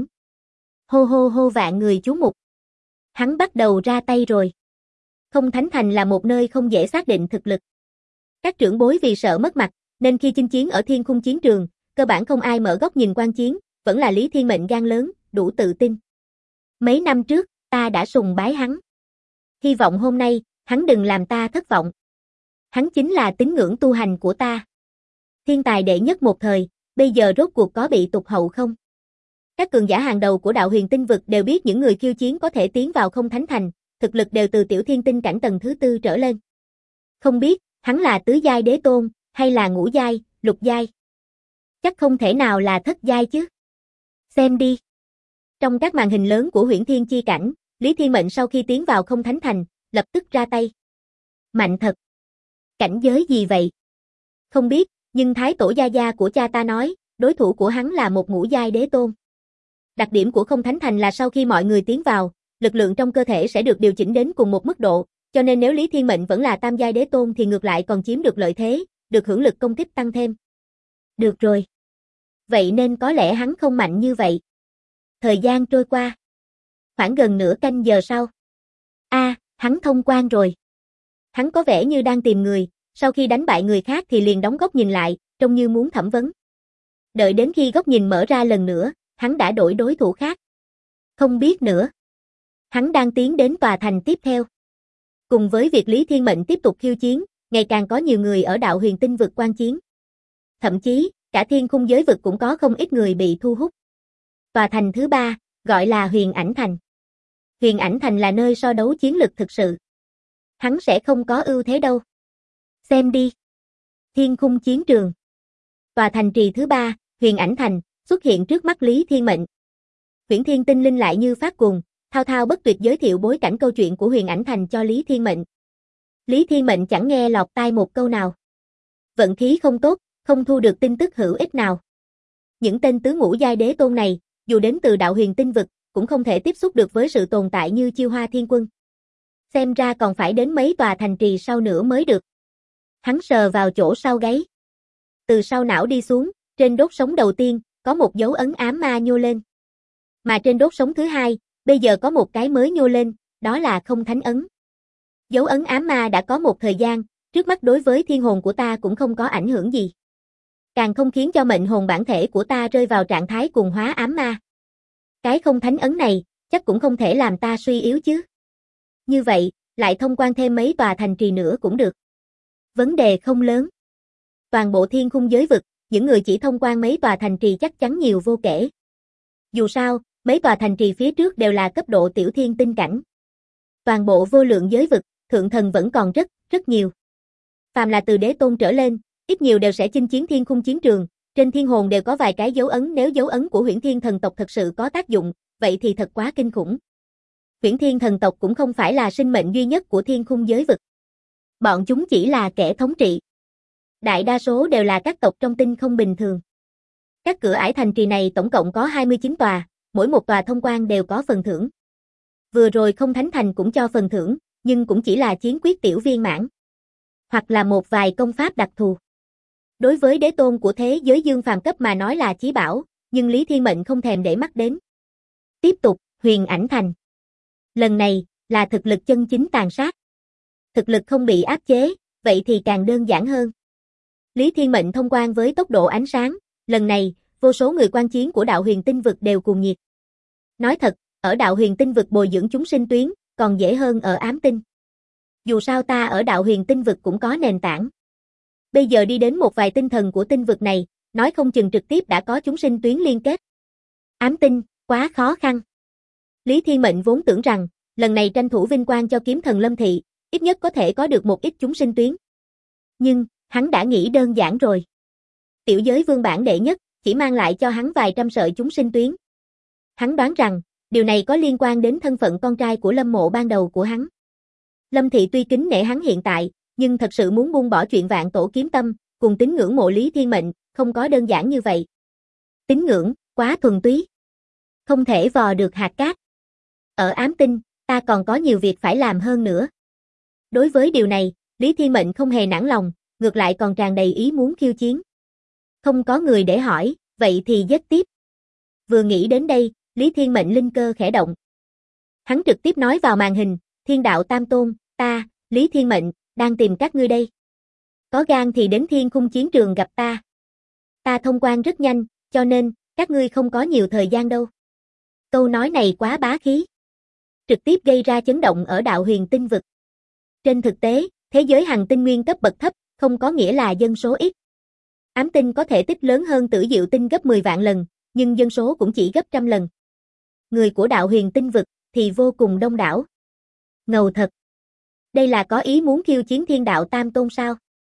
Hô hô hô, vạn người chú mục. Hắn bắt đầu ra tay rồi. Không Thánh Thành là một nơi không dễ xác định thực lực. Các trưởng bối vì sợ mất mặt, nên khi chinh chiến ở thiên khung chiến trường, cơ bản không ai mở góc nhìn quan chiến, vẫn là Lý Thiên Mệnh gan lớn, đủ tự tin. Mấy năm trước, ta đã sùng bái hắn. Hy vọng hôm nay, hắn đừng làm ta thất vọng. Hắn chính là tín ngưỡng tu hành của ta. Thiên tài đệ nhất một thời, bây giờ rốt cuộc có bị tụt hậu không? Các cường giả hàng đầu của đạo Huyền Tinh Vực đều biết những người khiêu chiến có thể tiến vào Không Thánh Thành, thực lực đều từ tiểu thiên tinh cảnh tầng thứ 4 trở lên. Không biết, hắn là tứ giai đế tôn, hay là ngũ giai, lục giai? Chắc không thể nào là thất giai chứ. Xem đi. Trong các màn hình lớn của Huyễn Thiên chi cảnh, Lý Thiên Mệnh sau khi tiến vào Không Thánh Thành, lập tức ra tay. Mạnh thật. Cảnh giới gì vậy? Không biết, nhưng Thái Tổ Gia Gia của cha ta nói, đối thủ của hắn là một ngũ giai đế tôn. Đặc điểm của Không Thánh Thành là sau khi mọi người tiến vào, lực lượng trong cơ thể sẽ được điều chỉnh đến cùng một mức độ, cho nên nếu Lý Thiên Mệnh vẫn là tam giai đế tôn thì ngược lại còn chiếm được lợi thế, được hưởng lực công kích tăng thêm. Được rồi. Vậy nên có lẽ hắn không mạnh như vậy. Thời gian trôi qua. Khoảng gần nửa canh giờ sau. Hắn thông quan rồi. Hắn có vẻ như đang tìm người, sau khi đánh bại người khác thì liền đóng góc nhìn lại, trông như muốn thẩm vấn. Đợi đến khi góc nhìn mở ra lần nữa, hắn đã đổi đối thủ khác. Không biết nữa. Hắn đang tiến đến tòa thành tiếp theo. Cùng với việc Lý Thiên Mệnh tiếp tục khiêu chiến, ngày càng có nhiều người ở đạo huyền tinh vực quan chiến. Thậm chí, cả thiên khung giới vực cũng có không ít người bị thu hút. Tòa thành thứ 3, gọi là Huyền Ảnh Thành. Huyền Ảnh Thành là nơi so đấu chiến lực thực sự. Hắn sẽ không có ưu thế đâu. Xem đi. Thiên khung chiến trường. Tòa thành trì thứ 3, Huyền Ảnh Thành, xuất hiện trước mắt Lý Thiên Mệnh. Huyễn Thiên Tinh Linh lại như phát cuồng, thao thao bất tuyệt giới thiệu bối cảnh câu chuyện của Huyền Ảnh Thành cho Lý Thiên Mệnh. Lý Thiên Mệnh chẳng nghe lọt tai một câu nào. Vận khí không tốt, không thu được tin tức hữu ích nào. Những tên tứ ngũ giai đế tôn này, dù đến từ đạo huyền tinh vực, cũng không thể tiếp xúc được với sự tồn tại như Chiêu Hoa Thiên Quân. Xem ra còn phải đến mấy tòa thành trì sau nữa mới được. Hắn sờ vào chỗ sau gáy. Từ sau não đi xuống, trên đốt sống đầu tiên, có một dấu ấn ám ma nhô lên. Mà trên đốt sống thứ hai, bây giờ có một cái mới nhô lên, đó là không thánh ấn. Dấu ấn ám ma đã có một thời gian, trước mắt đối với thiên hồn của ta cũng không có ảnh hưởng gì. Càng không khiến cho mệnh hồn bản thể của ta rơi vào trạng thái cuồng hóa ám ma. Cái không thánh ấn này, chắc cũng không thể làm ta suy yếu chứ. Như vậy, lại thông quan thêm mấy tòa thành trì nữa cũng được. Vấn đề không lớn. Toàn bộ thiên khung giới vực, những người chỉ thông quan mấy tòa thành trì chắc chắn nhiều vô kể. Dù sao, mấy tòa thành trì phía trước đều là cấp độ tiểu thiên tinh cảnh. Toàn bộ vô lượng giới vực, thượng thần vẫn còn rất nhiều. Phàm là từ đế tôn trở lên, ít nhiều đều sẽ chinh chiến thiên khung chiến trường, trên thiên hồn đều có vài cái dấu ấn, nếu dấu ấn của Huyễn Thiên thần tộc thật sự có tác dụng, vậy thì thật quá kinh khủng. Huyễn Thiên thần tộc cũng không phải là sinh mệnh duy nhất của thiên khung giới vực. Bọn chúng chỉ là kẻ thống trị. Đại đa số đều là các tộc trong tinh không bình thường. Các cửa ải thành trì này tổng cộng có 29 tòa, mỗi một tòa thông quan đều có phần thưởng. Vừa rồi không thánh thành cũng cho phần thưởng, nhưng cũng chỉ là chiến quyết tiểu viên mãn. Hoặc là một vài công pháp đặc thù. Đối với đế tôn của thế giới dương phàm cấp mà nói là chí bảo, nhưng Lý Thiên Mệnh không thèm để mắt đến. Tiếp tục, Huyền Ảnh Thành. Lần này, là thực lực chân chính tàn sát. Thực lực không bị áp chế, vậy thì càng đơn giản hơn. Lý Thiên Mệnh thông quan với tốc độ ánh sáng, lần này, vô số người quan chiến của đạo huyền tinh vực đều cuồng nhiệt. Nói thật, ở đạo huyền tinh vực bồi dưỡng chúng sinh tuyến, còn dễ hơn ở ám tinh. Dù sao ta ở đạo huyền tinh vực cũng có nền tảng. Bây giờ đi đến một vài tinh thần của tinh vực này, nói không chừng trực tiếp đã có chúng sinh tuyến liên kết. Ám tinh, quá khó khăn. Lý Thiên Mệnh vốn tưởng rằng, lần này tranh thủ vinh quang cho kiếm thần Lâm Thị, ít nhất có thể có được một ít chúng sinh tuyến. Nhưng, hắn đã nghĩ đơn giản rồi. Tiểu giới vương bản đệ nhất, chỉ mang lại cho hắn vài trăm sợi chúng sinh tuyến. Hắn đoán rằng, điều này có liên quan đến thân phận con trai của Lâm Mộ ban đầu của hắn. Lâm Thị tuy kính nể hắn hiện tại, nhưng thật sự muốn buông bỏ chuyện vạn tổ kiếm tâm, cùng tín ngưỡng mộ Lý Thiên Mệnh, không có đơn giản như vậy. Tín ngưỡng, quá thuần túy. Không thể vò được hạt cát. Ở ám tinh, ta còn có nhiều việc phải làm hơn nữa. Đối với điều này, Lý Thiên Mệnh không hề nản lòng, ngược lại còn tràn đầy ý muốn khiêu chiến. Không có người để hỏi, vậy thì giết tiếp. Vừa nghĩ đến đây, Lý Thiên Mệnh linh cơ khẽ động. Hắn trực tiếp nói vào màn hình, Thiên đạo tam tôn, ta, Lý Thiên Mệnh, đang tìm các ngươi đây. Có gan thì đến thiên khung chiến trường gặp ta. Ta thông quan rất nhanh, cho nên, các ngươi không có nhiều thời gian đâu. Câu nói này quá bá khí. Trực tiếp gây ra chấn động ở đạo huyền tinh vực. Trên thực tế, thế giới hành tinh nguyên cấp bậc thấp, không có nghĩa là dân số ít. Ám tinh có thể tích lớn hơn Tử Diệu tinh gấp 10 vạn lần, nhưng dân số cũng chỉ gấp trăm lần. Người của đạo huyền tinh vực, thì vô cùng đông đảo. Ngầu thật. Đây là có ý muốn khiêu chiến thiên đạo tam tôn sao?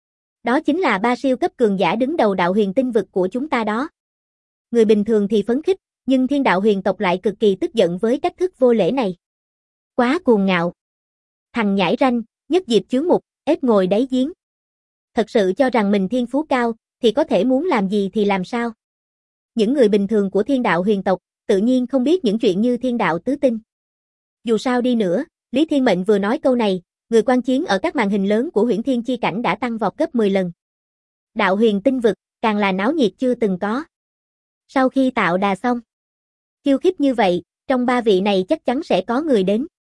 Đó chính là ba siêu cấp cường giả đứng đầu đạo huyền tinh vực của chúng ta đó. Người bình thường thì phấn khích, nhưng thiên đạo huyền tộc lại cực kỳ tức giận với cách thức vô lễ này. Quá cuồng ngạo. Thằng nhãi ranh, nhất diệp chướng mục, ếch ngồi đáy giếng. Thật sự cho rằng mình thiên phú cao, thì có thể muốn làm gì thì làm sao. Những người bình thường của thiên đạo huyền tộc, tự nhiên không biết những chuyện như thiên đạo tứ tinh. Dù sao đi nữa, Lý Thiên Mệnh vừa nói câu này, người quan chiến ở các màn hình lớn của Huyễn Thiên chi cảnh đã tăng vọt gấp 10 lần. Đạo huyền tinh vực, càng là náo nhiệt chưa từng có. Sau khi tạo đà xong, khiêu khích như vậy, trong ba vị này chắc chắn sẽ có người đến.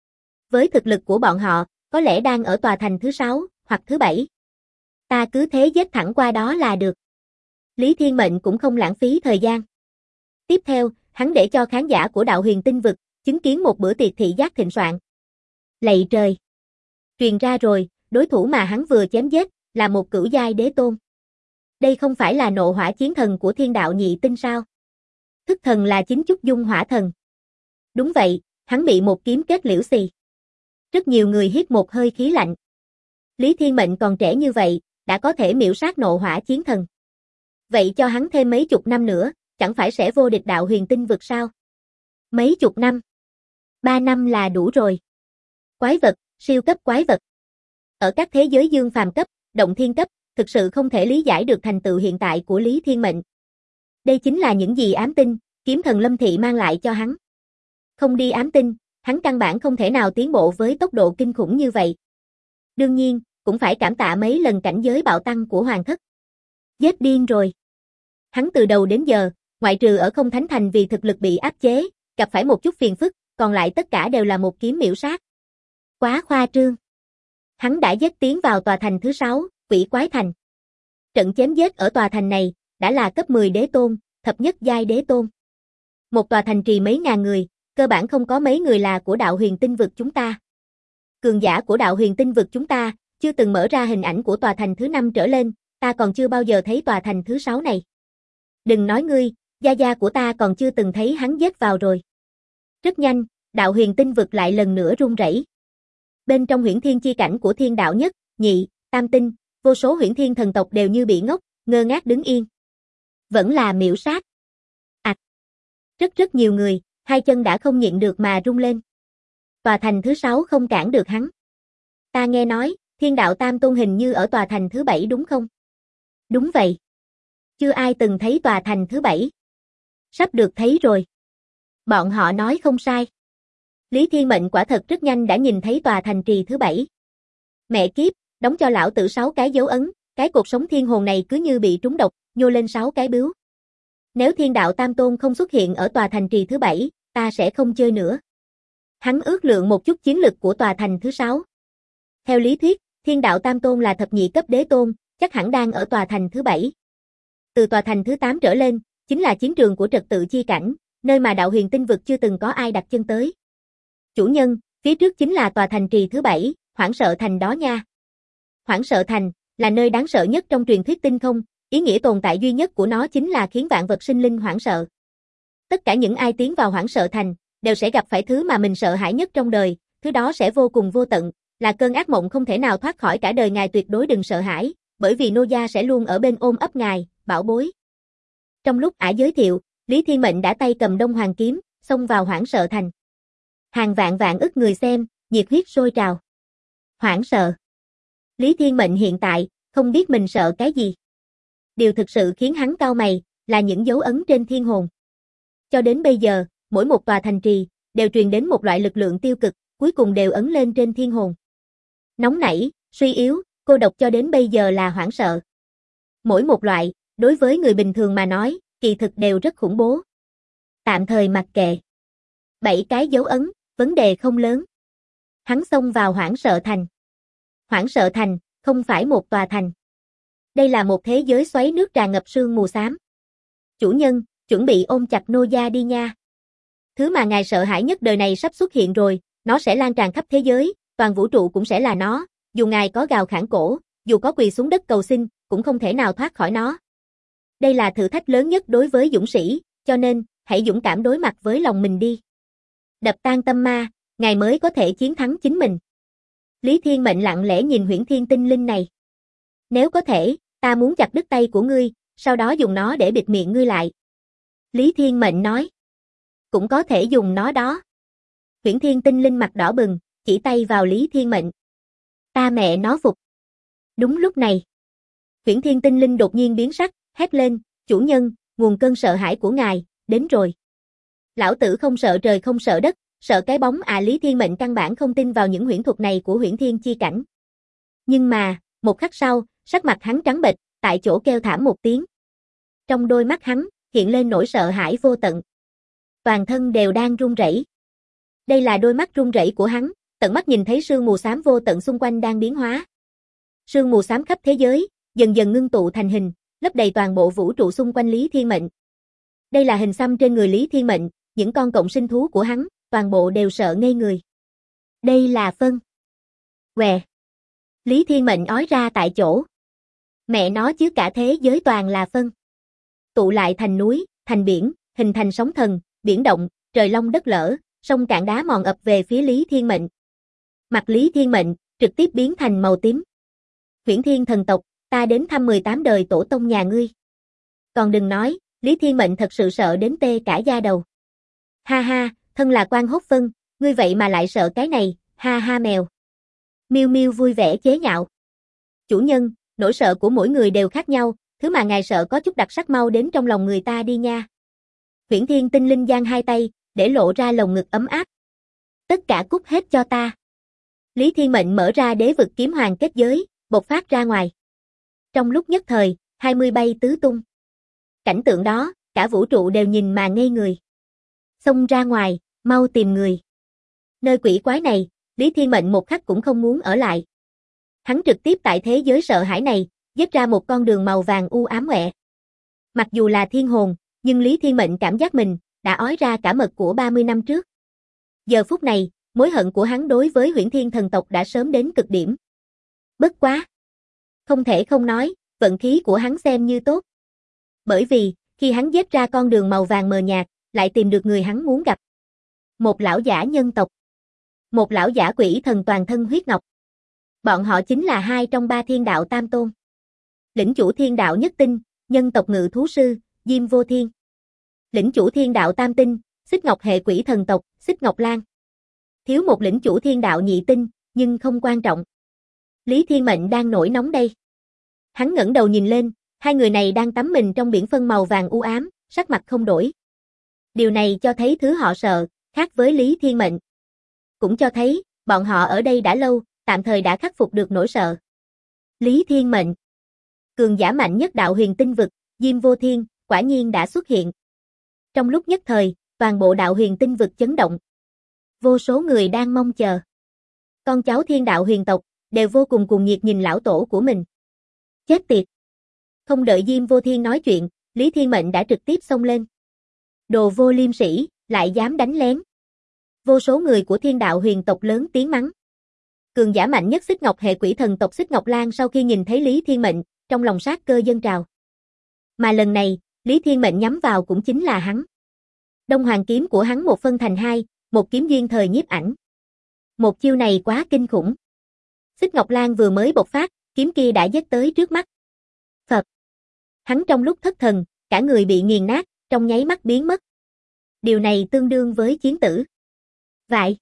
Với thực lực của bọn họ, có lẽ đang ở tòa thành thứ 6, hoặc thứ 7. Ta cứ thế giết thẳng qua đó là được. Lý Thiên Mệnh cũng không lãng phí thời gian. Tiếp theo, hắn để cho khán giả của đạo huyền tinh vực, chứng kiến một bữa tiệc thị giác thịnh soạn. Lạy trời! Truyền ra rồi, đối thủ mà hắn vừa chém giết, là một cửu giai đế tôn. Đây không phải là nộ hỏa chiến thần của thiên đạo nhị tinh sao? Thức thần là chính chúc dung hỏa thần. Đúng vậy, hắn bị một kiếm kết liễu xì. Rất nhiều người hít một hơi khí lạnh. Lý Thiên Mệnh còn trẻ như vậy, đã có thể miểu sát nộ hỏa chiến thần. Vậy cho hắn thêm mấy chục năm nữa, chẳng phải sẽ vô địch đạo huyền tinh vực sao? Mấy chục năm? 3 năm là đủ rồi. Quái vật, siêu cấp quái vật. Ở các thế giới dương phàm cấp, động thiên cấp, thực sự không thể lý giải được thành tựu hiện tại của Lý Thiên Mệnh. Đây chính là những gì ám tinh, kiếm thần Lâm Thị mang lại cho hắn. Không đi ám tinh, hắn căn bản không thể nào tiến bộ với tốc độ kinh khủng như vậy. Đương nhiên, cũng phải cảm tạ mấy lần cảnh giới bạo tăng của Hoàng Thất. Giết điên rồi. Hắn từ đầu đến giờ, ngoại trừ ở Không Thánh Thành vì thực lực bị áp chế, gặp phải một chút phiền phức, còn lại tất cả đều là một kiếm miểu sát. Quá khoa trương. Hắn đã giết tiến vào tòa thành thứ 6, Quỷ Quái Thành. Trận chém giết ở tòa thành này, đã là cấp 10 đế tôn, thập nhất giai đế tôn. Một tòa thành trì mấy ngàn người, cơ bản không có mấy người là của đạo huyền tinh vực chúng ta. Cường giả của đạo huyền tinh vực chúng ta, chưa từng mở ra hình ảnh của tòa thành thứ 5 trở lên, ta còn chưa bao giờ thấy tòa thành thứ 6 này. Đừng nói ngươi, gia gia của ta còn chưa từng thấy hắn giết vào rồi. Rất nhanh, đạo huyền tinh vực lại lần nữa rung rẩy. Bên trong huyễn thiên chi cảnh của thiên đạo nhất, nhị, tam tinh, vô số huyễn thiên thần tộc đều như bị ngốc, ngơ ngác đứng yên. Vẫn là miểu sát. Rất nhiều người, hai chân đã không nhịn được mà rung lên. Tòa thành thứ 6 không cản được hắn. Ta nghe nói, thiên đạo tam tôn hình như ở tòa thành thứ 7 đúng không? Đúng vậy. Chưa ai từng thấy tòa thành thứ 7. Sắp được thấy rồi. Bọn họ nói không sai. Lý Thiên Mệnh quả thật rất nhanh đã nhìn thấy tòa thành trì thứ 7. Mẹ kiếp, đóng cho lão tử 6 cái dấu ấn, cái cột sống thiên hồn này cứ như bị trúng độc, nhô lên 6 cái bướu. Nếu thiên đạo tam tôn không xuất hiện ở tòa thành trì thứ 7, ta sẽ không chơi nữa. Hắn ước lượng một chút chiến lực của tòa thành thứ 6. Theo lý thuyết, thiên đạo tam tôn là thập nhị cấp đế tôn, chắc hẳn đang ở tòa thành thứ 7. Từ tòa thành thứ 8 trở lên, chính là chiến trường của trật tự chi cảnh, nơi mà đạo huyền tinh vực chưa từng có ai đặt chân tới. Chủ nhân, phía trước chính là tòa thành trì thứ 7, Hoảng Sợ Thành đó nha. Hoảng Sợ Thành, là nơi đáng sợ nhất trong truyền thuyết tinh không, ý nghĩa tồn tại duy nhất của nó chính là khiến vạn vật sinh linh hoảng sợ. Tất cả những ai tiến vào Hoảng Sợ Thành, đều sẽ gặp phải thứ mà mình sợ hãi nhất trong đời, thứ đó sẽ vô cùng vô tận, là cơn ác mộng không thể nào thoát khỏi cả đời ngài tuyệt đối đừng sợ hãi, bởi vì nô gia sẽ luôn ở bên ôm ấp ngài, bảo bối. Trong lúc ả giới thiệu, Lý Thiên Mệnh đã tay cầm Đông Hoàng kiếm, xông vào Hoảng Sợ Thành. Hàng vạn ức người xem, nhiệt huyết sôi trào. Hoảng sợ. Lý Thiên Mệnh hiện tại, không biết mình sợ cái gì. Điều thực sự khiến hắn cau mày, là những dấu ấn trên thiên hồn. Cho đến bây giờ, mỗi một tòa thành trì, đều truyền đến một loại lực lượng tiêu cực, cuối cùng đều ấn lên trên thiên hồn. Nóng nảy, suy yếu, cô độc cho đến bây giờ là hoảng sợ. Mỗi một loại, đối với người bình thường mà nói, kỳ thực đều rất khủng bố. Tạm thời mặc kệ. 7 cái dấu ấn, vấn đề không lớn. Hắn xông vào Hoảng Sợ Thành. Hoảng Sợ Thành, không phải một tòa thành. Đây là một thế giới xoáy nước tràn ngập sương mù xám. Chủ nhân, chuẩn bị ôm chặt nô gia đi nha. Thứ mà ngài sợ hãi nhất đời này sắp xuất hiện rồi, nó sẽ lan tràn khắp thế giới, toàn vũ trụ cũng sẽ là nó, dù ngài có gào khản cổ, dù có quỳ xuống đất cầu xin, cũng không thể nào thoát khỏi nó. Đây là thử thách lớn nhất đối với dũng sĩ, cho nên, hãy dũng cảm đối mặt với lòng mình đi. Đập tan tâm ma, ngài mới có thể chiến thắng chính mình. Lý Thiên Mệnh lặng lẽ nhìn huyễn thiên tinh linh này. Nếu có thể, ta muốn chặt đứt tay của ngươi, sau đó dùng nó để bịt miệng ngươi lại. Lý Thiên Mệnh nói. Cũng có thể dùng nó đó. Huyễn thiên tinh linh mặt đỏ bừng, chỉ tay vào Lý Thiên Mệnh. Ta mẹ nó phục. Đúng lúc này. Huyễn thiên tinh linh đột nhiên biến sắc, hét lên, chủ nhân, nguồn cơn sợ hãi của ngài, đến rồi. Lão tử không sợ trời không sợ đất, sợ cái bóng à. Lý Thiên Mệnh căn bản không tin vào những huyễn thuật này của huyễn thiên chi cảnh. Nhưng mà, một khắc sau, sắc mặt hắn trắng bệch, tại chỗ kêu thảm một tiếng. Trong đôi mắt hắn, hiện lên nỗi sợ hãi vô tận. Toàn thân đều đang run rẩy. Đây là đôi mắt run rẩy của hắn, tận mắt nhìn thấy sương mù xám vô tận xung quanh đang biến hóa. Sương mù xám khắp thế giới, dần dần ngưng tụ thành hình, lấp đầy toàn bộ vũ trụ xung quanh Lý Thiên Mệnh. Đây là hình xăm trên người Lý Thiên Mệnh, những con cộng sinh thú của hắn, toàn bộ đều sợ ngây người. Đây là phân. Què. Lý Thiên Mệnh ói ra tại chỗ. Mẹ nó chứ cả thế giới toàn là phân. Tụ lại thành núi, thành biển, hình thành sóng thần, biển động, trời long đất lở, sông cạn đá mòn ập về phía Lý Thiên Mệnh. Mặt Lý Thiên Mệnh trực tiếp biến thành màu tím. Huyễn Thiên thần tộc, ta đến thăm 18 đời tổ tông nhà ngươi. Còn đừng nói, Lý Thiên Mệnh thật sự sợ đến tê cả da đầu. Ha ha, thân là Quan Hốt Phân, ngươi vậy mà lại sợ cái này, ha ha mèo. Miu Miu vui vẻ chế nhạo. Chủ nhân, nỗi sợ của mỗi người đều khác nhau, thứ mà ngài sợ có chút đặc sắc mau đến trong lòng người ta đi nha. Huyễn Thiên tinh linh giang hai tay, để lộ ra lồng ngực ấm áp. Tất cả cút hết cho ta. Lý Thiên Mệnh mở ra đế vực kiếm hoàng kết giới, bộc phát ra ngoài. Trong lúc nhất thời, 20 bay tứ tung. Cảnh tượng đó, cả vũ trụ đều nhìn mà ngây người. Xông ra ngoài, mau tìm người. Nơi quỷ quái này, Lý Thiên Mệnh một khắc cũng không muốn ở lại. Hắn trực tiếp tại thế giới sợ hãi này, dết ra một con đường màu vàng u ám quẹ. Mặc dù là thiên hồn, nhưng Lý Thiên Mệnh cảm giác mình đã ói ra cả mật của 30 năm trước. Giờ phút này, mối hận của hắn đối với Huyễn Thiên thần tộc đã sớm đến cực điểm. Bất quá. Không thể không nói, vận khí của hắn xem như tốt. Bởi vì, khi hắn dết ra con đường màu vàng mờ nhạt, lại tìm được người hắn muốn gặp. Một lão giả nhân tộc. Một lão giả quỷ thần toàn thân huyết ngọc. Bọn họ chính là hai trong ba thiên đạo tam tôn. Lĩnh chủ thiên đạo nhất tinh, nhân tộc ngự thú sư, Diêm Vô Thiên. Lĩnh chủ thiên đạo tam tinh, Xích Ngọc hệ quỷ thần tộc, Xích Ngọc Lan. Thiếu một lĩnh chủ thiên đạo nhị tinh, nhưng không quan trọng. Lý Thiên Mệnh đang nổi nóng đây. Hắn ngẩng đầu nhìn lên, hai người này đang tắm mình trong biển phân màu vàng u ám, sắc mặt không đổi. Điều này cho thấy thứ họ sợ, khác với Lý Thiên Mệnh. Cũng cho thấy, bọn họ ở đây đã lâu, tạm thời đã khắc phục được nỗi sợ. Lý Thiên Mệnh. Cường giả mạnh nhất đạo huyền tinh vực, Diêm Vô Thiên, quả nhiên đã xuất hiện. Trong lúc nhất thời, toàn bộ đạo huyền tinh vực chấn động. Vô số người đang mong chờ. Con cháu thiên đạo huyền tộc, đều vô cùng cuồng nhiệt nhìn lão tổ của mình. Chết tiệt. Không đợi Diêm Vô Thiên nói chuyện, Lý Thiên Mệnh đã trực tiếp xông lên. Đồ vô liêm sỉ, lại dám đánh lén. Vô số người của thiên đạo huyền tộc lớn tiếng mắng. Cường giả mạnh nhất Xích Ngọc hệ quỷ thần tộc Xích Ngọc Lan sau khi nhìn thấy Lý Thiên Mệnh, trong lòng sát cơ dâng trào. Mà lần này, Lý Thiên Mệnh nhắm vào cũng chính là hắn. Đông Hoàng kiếm của hắn một phân thành hai, một kiếm duyên thời nhiếp ảnh. Một chiêu này quá kinh khủng. Xích Ngọc Lan vừa mới bộc phát, kiếm kia đã giết tới trước mắt. Phật. Hắn trong lúc thất thần, cả người bị nghiền nát, trong nháy mắt biến mất. Điều này tương đương với chiến tử. Vậy,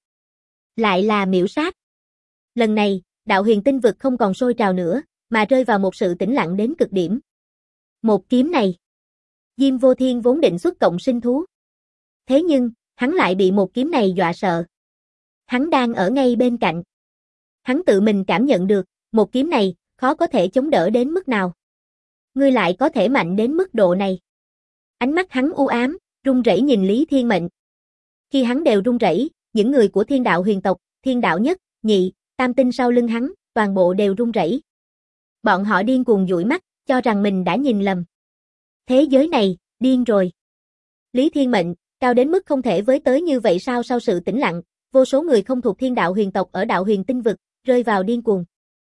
lại là miểu sát. Lần này, đạo huyền tinh vực không còn sôi trào nữa, mà rơi vào một sự tĩnh lặng đến cực điểm. Một kiếm này, Diêm Vô Thiên vốn định xuất cộng sinh thú. Thế nhưng, hắn lại bị một kiếm này dọa sợ. Hắn đang ở ngay bên cạnh. Hắn tự mình cảm nhận được, một kiếm này, khó có thể chống đỡ đến mức nào. Ngươi lại có thể mạnh đến mức độ này. Ánh mắt hắn u ám, run rẩy nhìn Lý Thiên Mệnh. Khi hắn đều run rẩy, những người của thiên đạo huyền tộc, thiên đạo nhất, nhị, tam tinh sau lưng hắn, toàn bộ đều run rẩy. Bọn họ điên cuồng dụi mắt, cho rằng mình đã nhìn lầm. Thế giới này, điên rồi. Lý Thiên Mệnh, cao đến mức không thể với tới như vậy sao? Sau sự tĩnh lặng, vô số người không thuộc thiên đạo huyền tộc ở đạo huyền tinh vực, rơi vào điên cuồng.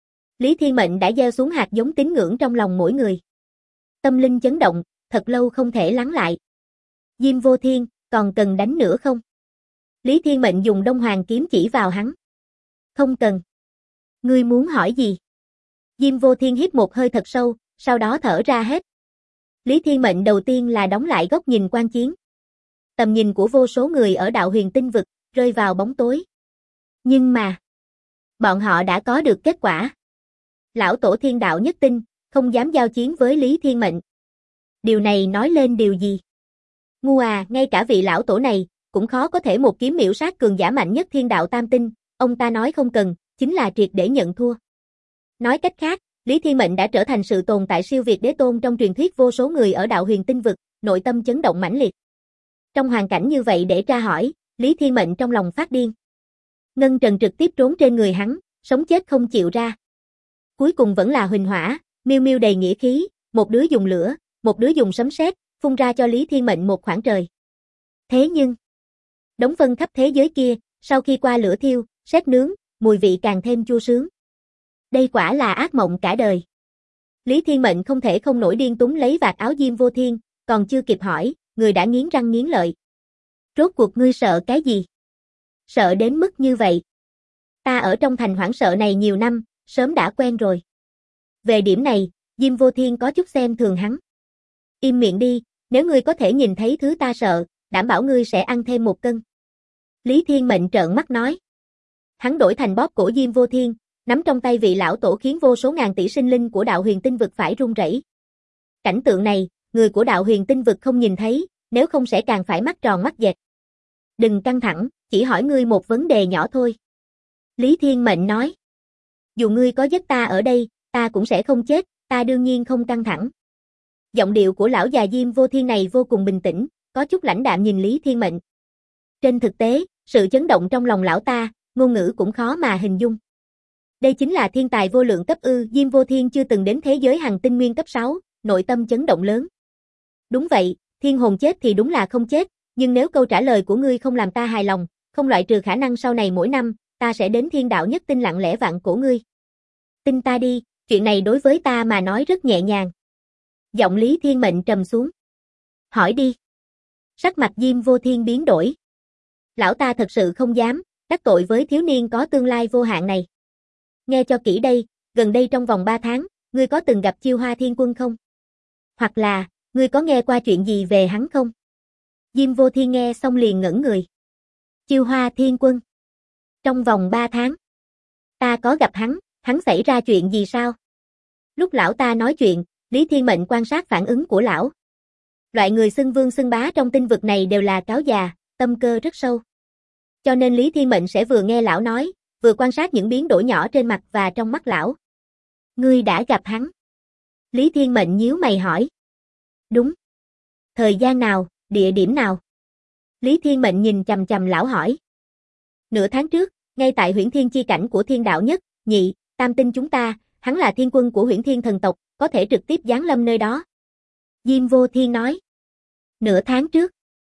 Lý Thiên Mệnh đã gieo xuống hạt giống tín ngưỡng trong lòng mỗi người. Tâm linh chấn động, thật lâu không thể lắng lại. Diêm Vô Thiên, còn cần đánh nữa không? Lý Thiên Mệnh dùng Đông Hoàng kiếm chỉ vào hắn. Không cần. Ngươi muốn hỏi gì? Diêm Vô Thiên hít một hơi thật sâu, sau đó thở ra hết. Lý Thiên Mệnh đầu tiên là đóng lại góc nhìn quan chiến. Tầm nhìn của vô số người ở đạo huyền tinh vực, rơi vào bóng tối. Nhưng mà, bọn họ đã có được kết quả. Lão tổ thiên đạo nhất tinh, không dám giao chiến với Lý Thiên Mệnh. Điều này nói lên điều gì? Ngu à, ngay cả vị lão tổ này, cũng khó có thể một kiếm miểu sát cường giả mạnh nhất thiên đạo tam tinh, ông ta nói không cần, chính là triệt để nhận thua. Nói cách khác, Lý Thiên Mệnh đã trở thành sự tồn tại siêu việt đế tôn trong truyền thuyết vô số người ở đạo huyền tinh vực, nội tâm chấn động mãnh liệt. Trong hoàn cảnh như vậy để tra hỏi, Lý Thiên Mệnh trong lòng phát điên. Ngân Trần trực tiếp trốn trên người hắn, sống chết không chịu ra. Cuối cùng vẫn là Huỳnh Hỏa, Miêu Miêu đầy nghĩa khí, một đứa dùng lửa, một đứa dùng sấm sét, phun ra cho Lý Thiên Mệnh một khoảng trời. Thế nhưng, đống phân khắp thế giới kia, sau khi qua lửa thiêu, sét nướng, mùi vị càng thêm chua sướng. Đây quả là ác mộng cả đời. Lý Thiên Mệnh không thể không nổi điên túm lấy vạt áo Diêm Vô Thiên, còn chưa kịp hỏi, người đã nghiến răng nghiến lợi. Rốt cuộc ngươi sợ cái gì? Sợ đến mức như vậy. Ta ở trong thành hoảng sợ này nhiều năm, sớm đã quen rồi. Về điểm này, Diêm Vô Thiên có chút xem thường hắn. Im miệng đi, nếu ngươi có thể nhìn thấy thứ ta sợ, đảm bảo ngươi sẽ ăn thêm 1 cân. Lý Thiên Mệnh trợn mắt nói. Hắn đổi thành bóp cổ Diêm Vô Thiên, nắm trong tay vị lão tổ khiến vô số ngàn tỷ sinh linh của đạo huyền tinh vực phải run rẩy. Cảnh tượng này, người của đạo huyền tinh vực không nhìn thấy, nếu không sẽ càng phải mắt tròn mắt dẹt. Đừng căng thẳng, chỉ hỏi ngươi một vấn đề nhỏ thôi. Lý Thiên Mệnh nói. Dù ngươi có giết ta ở đây, ta cũng sẽ không chết, ta đương nhiên không căng thẳng. Giọng điệu của lão già Diêm Vô Thiên này vô cùng bình tĩnh, có chút lãnh đạm nhìn Lý Thiên Mệnh. Trên thực tế, sự chấn động trong lòng lão ta, ngôn ngữ cũng khó mà hình dung. Đây chính là thiên tài vô lượng cấp ư, Diêm Vô Thiên chưa từng đến thế giới hành tinh nguyên cấp 6, nội tâm chấn động lớn. Đúng vậy, thiên hồn chết thì đúng là không chết, nhưng nếu câu trả lời của ngươi không làm ta hài lòng, không loại trừ khả năng sau này mỗi năm, ta sẽ đến thiên đạo nhất tinh lặng lẽ vạn cổ ngươi. Tin ta đi, chuyện này đối với ta mà nói rất nhẹ nhàng. Giọng Lý Thiên Mệnh trầm xuống. Hỏi đi. Sắc mặt Diêm Vô Thiên biến đổi. Lão ta thật sự không dám, đắc tội với thiếu niên có tương lai vô hạn này. Nghe cho kỹ đây, gần đây trong vòng 3 tháng, ngươi có từng gặp Chiêu Hoa Thiên Quân không? Hoặc là, ngươi có nghe qua chuyện gì về hắn không? Diêm Vô Thiên nghe xong liền ngẩn người. Chiêu Hoa Thiên Quân. Trong vòng 3 tháng. Ta có gặp hắn xảy ra chuyện gì sao? Lúc lão ta nói chuyện, Lý Thiên Mệnh quan sát phản ứng của lão. Loại người xưng vương xưng bá trong tinh vực này đều là cáo già, tâm cơ rất sâu. Cho nên Lý Thiên Mệnh sẽ vừa nghe lão nói, vừa quan sát những biến đổi nhỏ trên mặt và trong mắt lão. Ngươi đã gặp hắn? Lý Thiên Mệnh nhíu mày hỏi. Đúng. Thời gian nào, địa điểm nào? Lý Thiên Mệnh nhìn chằm chằm lão hỏi. Nửa tháng trước, ngay tại Huyễn Thiên chi cảnh của Thiên Đạo Nhất, Nhị, Tam tinh chúng ta, hắn là thiên quân của Huyễn Thiên thần tộc, có thể trực tiếp giáng lâm nơi đó. Diêm Vô Thiên nói. Nửa tháng trước.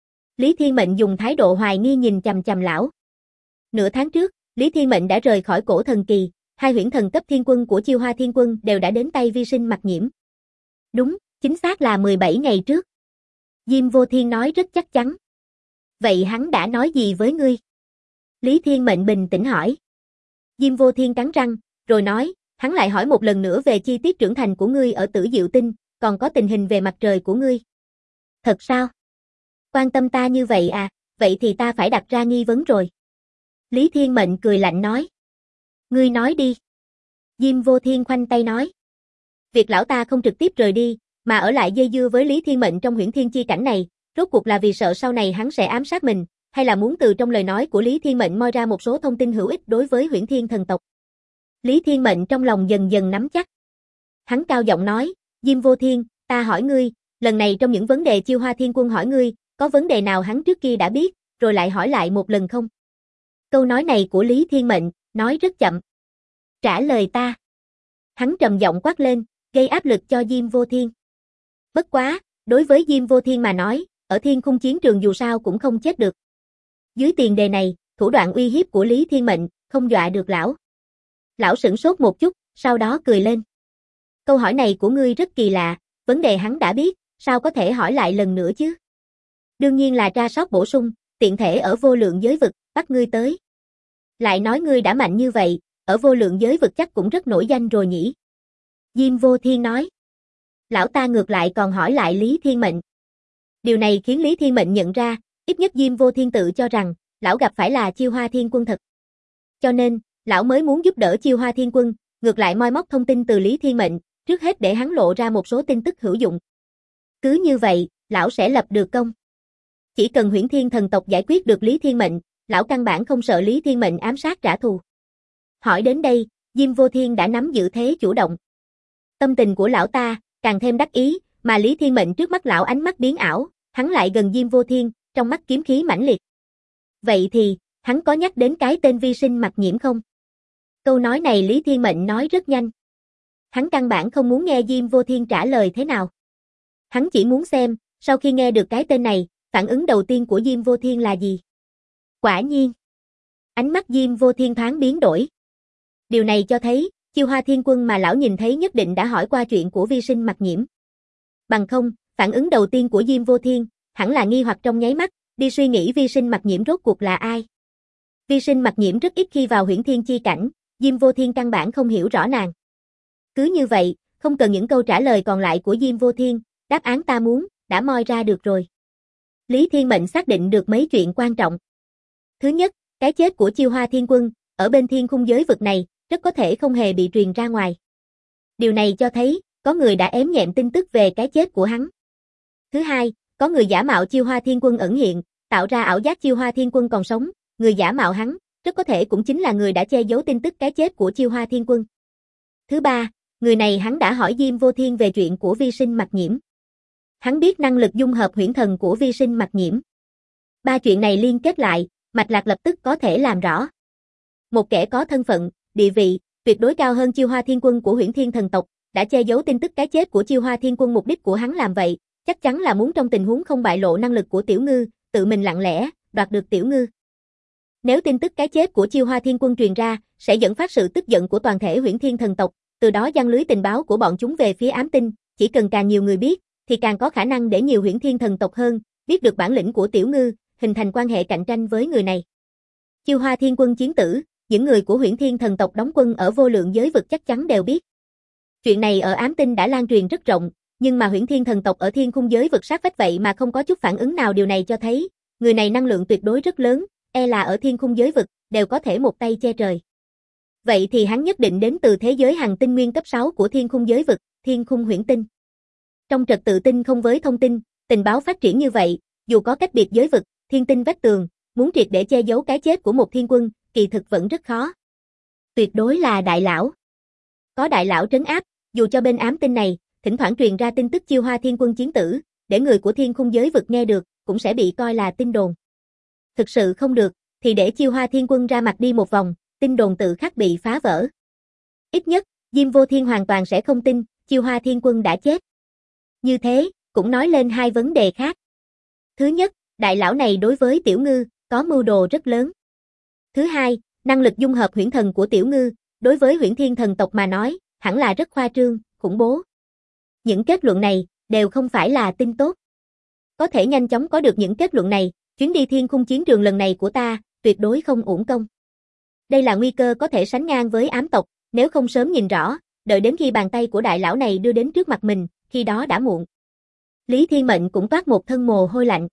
Lý Thiên Mệnh dùng thái độ hoài nghi nhìn chằm chằm lão. Nửa tháng trước, Lý Thiên Mệnh đã rời khỏi cổ thần kỳ, 2 huyễn thần cấp thiên quân của Chiêu Hoa Thiên Quân đều đã đến tay Vi Sinh Mặc Nhiễm. Đúng, chính xác là 17 ngày trước. Diêm Vô Thiên nói rất chắc chắn. Vậy hắn đã nói gì với ngươi? Lý Thiên Mệnh bình tĩnh hỏi. Diêm Vô Thiên cắn răng, rồi nói, hắn lại hỏi một lần nữa về chi tiết trưởng thành của ngươi ở Tử Diệu Tinh, còn có tình hình về mặt trời của ngươi. Thật sao? Quan tâm ta như vậy à, vậy thì ta phải đặt ra nghi vấn rồi. Lý Thiên Mệnh cười lạnh nói. Ngươi nói đi. Diêm Vô Thiên khoanh tay nói. Việc lão ta không trực tiếp rời đi, mà ở lại dây dưa với Lý Thiên Mệnh trong Huyễn Thiên chi cảnh này, rốt cuộc là vì sợ sau này hắn sẽ ám sát mình, hay là muốn từ trong lời nói của Lý Thiên Mệnh moi ra một số thông tin hữu ích đối với Huyễn Thiên thần tộc. Lý Thiên Mệnh trong lòng dần dần nắm chắc. Hắn cao giọng nói, Diêm Vô Thiên, ta hỏi ngươi, lần này trong những vấn đề Chiêu Hoa Thiên Quân hỏi ngươi, có vấn đề nào hắn trước kia đã biết, rồi lại hỏi lại một lần không? Câu nói này của Lý Thiên Mệnh, nói rất chậm. Trả lời ta. Hắn trầm giọng quát lên, gây áp lực cho Diêm Vô Thiên. Bất quá, đối với Diêm Vô Thiên mà nói, ở thiên khung chiến trường dù sao cũng không chết được. Dưới tiền đề này, thủ đoạn uy hiếp của Lý Thiên Mệnh, không dọa được lão. Lão sửng sốt một chút, sau đó cười lên. Câu hỏi này của ngươi rất kỳ lạ, vấn đề hắn đã biết, sao có thể hỏi lại lần nữa chứ? Đương nhiên là tra sót bổ sung, tiện thể ở vô lượng giới vực, bắt ngươi tới. Lại nói ngươi đã mạnh như vậy, ở vô lượng giới vực chắc cũng rất nổi danh rồi nhỉ? Diêm Vô Thiên nói. Lão ta ngược lại còn hỏi lại Lý Thiên Mệnh. Điều này khiến Lý Thiên Mệnh nhận ra, ít nhất Diêm Vô Thiên tự cho rằng, lão gặp phải là Chiêu Hoa Thiên Quân thật. Cho nên, lão mới muốn giúp đỡ Chiêu Hoa Thiên Quân, ngược lại moi móc thông tin từ Lý Thiên Mệnh, trước hết để hắn lộ ra một số tin tức hữu dụng. Cứ như vậy, lão sẽ lập được công. Chỉ cần Huyễn Thiên thần tộc giải quyết được Lý Thiên Mệnh, lão căn bản không sợ Lý Thiên Mệnh ám sát trả thù. Hỏi đến đây, Diêm Vô Thiên đã nắm giữ thế chủ động. Tâm tình của lão ta càng thêm đắc ý, mà Lý Thiên Mệnh trước mắt lão ánh mắt biến ảo, hắn lại gần Diêm Vô Thiên, trong mắt kiếm khí mãnh liệt. Vậy thì, Hắn có nhắc đến cái tên vi sinh mặc nhiễm không? Câu nói này Lý Thiên Mệnh nói rất nhanh. Hắn căn bản không muốn nghe Diêm Vô Thiên trả lời thế nào. Hắn chỉ muốn xem, sau khi nghe được cái tên này, phản ứng đầu tiên của Diêm Vô Thiên là gì. Quả nhiên, ánh mắt Diêm Vô Thiên thoáng biến đổi. Điều này cho thấy, Chiêu Hoa Thiên Quân mà lão nhìn thấy nhất định đã hỏi qua chuyện của vi sinh mặc nhiễm. Bằng không, phản ứng đầu tiên của Diêm Vô Thiên, hẳn là nghi hoặc trong nháy mắt, đi suy nghĩ vi sinh mặc nhiễm rốt cuộc là ai. Vi sinh mặc nhiễm rất ít khi vào Huyễn Thiên chi cảnh, Diêm Vô Thiên căn bản không hiểu rõ nàng. Cứ như vậy, không cần những câu trả lời còn lại của Diêm Vô Thiên, đáp án ta muốn, đã moi ra được rồi. Lý Thiên Mệnh xác định được mấy chuyện quan trọng. Thứ nhất, cái chết của Chiêu Hoa Thiên Quân, ở bên thiên khung giới vực này, rất có thể không hề bị truyền ra ngoài. Điều này cho thấy, có người đã ém nhẹm tin tức về cái chết của hắn. Thứ hai, có người giả mạo Chiêu Hoa Thiên Quân ẩn hiện, tạo ra ảo giác Chiêu Hoa Thiên Quân còn sống, người giả mạo hắn, rất có thể cũng chính là người đã che giấu tin tức cái chết của Chiêu Hoa Thiên Quân. Thứ ba, người này hắn đã hỏi Diêm Vô Thiên về chuyện của vi sinh mặc nhiễm. Hắn biết năng lực dung hợp huyễn thần của vi sinh mặc nhiễm. Ba chuyện này liên kết lại, mạch lạc lập tức có thể làm rõ. Một kẻ có thân phận, địa vị, tuyệt đối cao hơn Chiêu Hoa Thiên Quân của Huyễn Thiên thần tộc, đã che giấu tin tức cái chết của Chiêu Hoa Thiên Quân, mục đích của hắn làm vậy, chắc chắn là muốn trong tình huống không bại lộ năng lực của Tiểu Ngư, tự mình lặng lẽ, đoạt được Tiểu Ngư. Nếu tin tức cái chết của Chiêu Hoa Thiên Quân truyền ra, sẽ dẫn phát sự tức giận của toàn thể Huyễn Thiên thần tộc, từ đó giăng lưới tình báo của bọn chúng về phía ám tinh, chỉ cần càng nhiều người biết, thì càng có khả năng để nhiều Huyễn Thiên thần tộc hơn, biết được bản lĩnh của Tiểu Ngư, hình thành quan hệ cạnh tranh với người này. Chiêu Hoa Thiên Quân chiến tử, những người của Huyễn Thiên thần tộc đóng quân ở vô lượng giới vực chắc chắn đều biết. Chuyện này ở ám tinh đã lan truyền rất rộng, nhưng mà Huyễn Thiên thần tộc ở thiên khung giới vực sát vách vậy mà không có chút phản ứng nào, điều này cho thấy, người này năng lượng tuyệt đối rất lớn, e là ở thiên khung giới vực, đều có thể một tay che trời. Vậy thì hắn nhất định đến từ thế giới hành tinh nguyên cấp 6 của thiên khung giới vực, thiên khung huyễn tinh. Trong trật tự tinh không với thông tin, tình báo phát triển như vậy, dù có cách biệt giới vực, thiên tinh vách tường, muốn triệt để che giấu cái chết của một thiên quân, kỳ thực vẫn rất khó. Tuyệt đối là đại lão. Có đại lão trấn áp, dù cho bên ám tinh này, thỉnh thoảng truyền ra tin tức Chiêu Hoa Thiên Quân chiến tử, để người của thiên khung giới vực nghe được, cũng sẽ bị coi là tin đồn. Thực sự không được, thì để Chiêu Hoa Thiên Quân ra mặt đi một vòng, tin đồn tự khắc bị phá vỡ. Ít nhất, Diêm Vô Thiên hoàn toàn sẽ không tin, Chiêu Hoa Thiên Quân đã chết. Như thế, cũng nói lên hai vấn đề khác. Thứ nhất, đại lão này đối với Tiểu Ngư, có mưu đồ rất lớn. Thứ hai, năng lực dung hợp huyễn thần của Tiểu Ngư, đối với Huyễn Thiên thần tộc mà nói, hẳn là rất khoa trương, khủng bố. Những kết luận này, đều không phải là tin tốt. Có thể nhanh chóng có được những kết luận này, chuyến đi thiên khung chiến trường lần này của ta, tuyệt đối không uổng công. Đây là nguy cơ có thể sánh ngang với ám tộc, nếu không sớm nhìn rõ, đợi đến khi bàn tay của đại lão này đưa đến trước mặt mình, khi đó đã muộn. Lý Thiên Mệnh cũng toát một thân mồ hôi lạnh.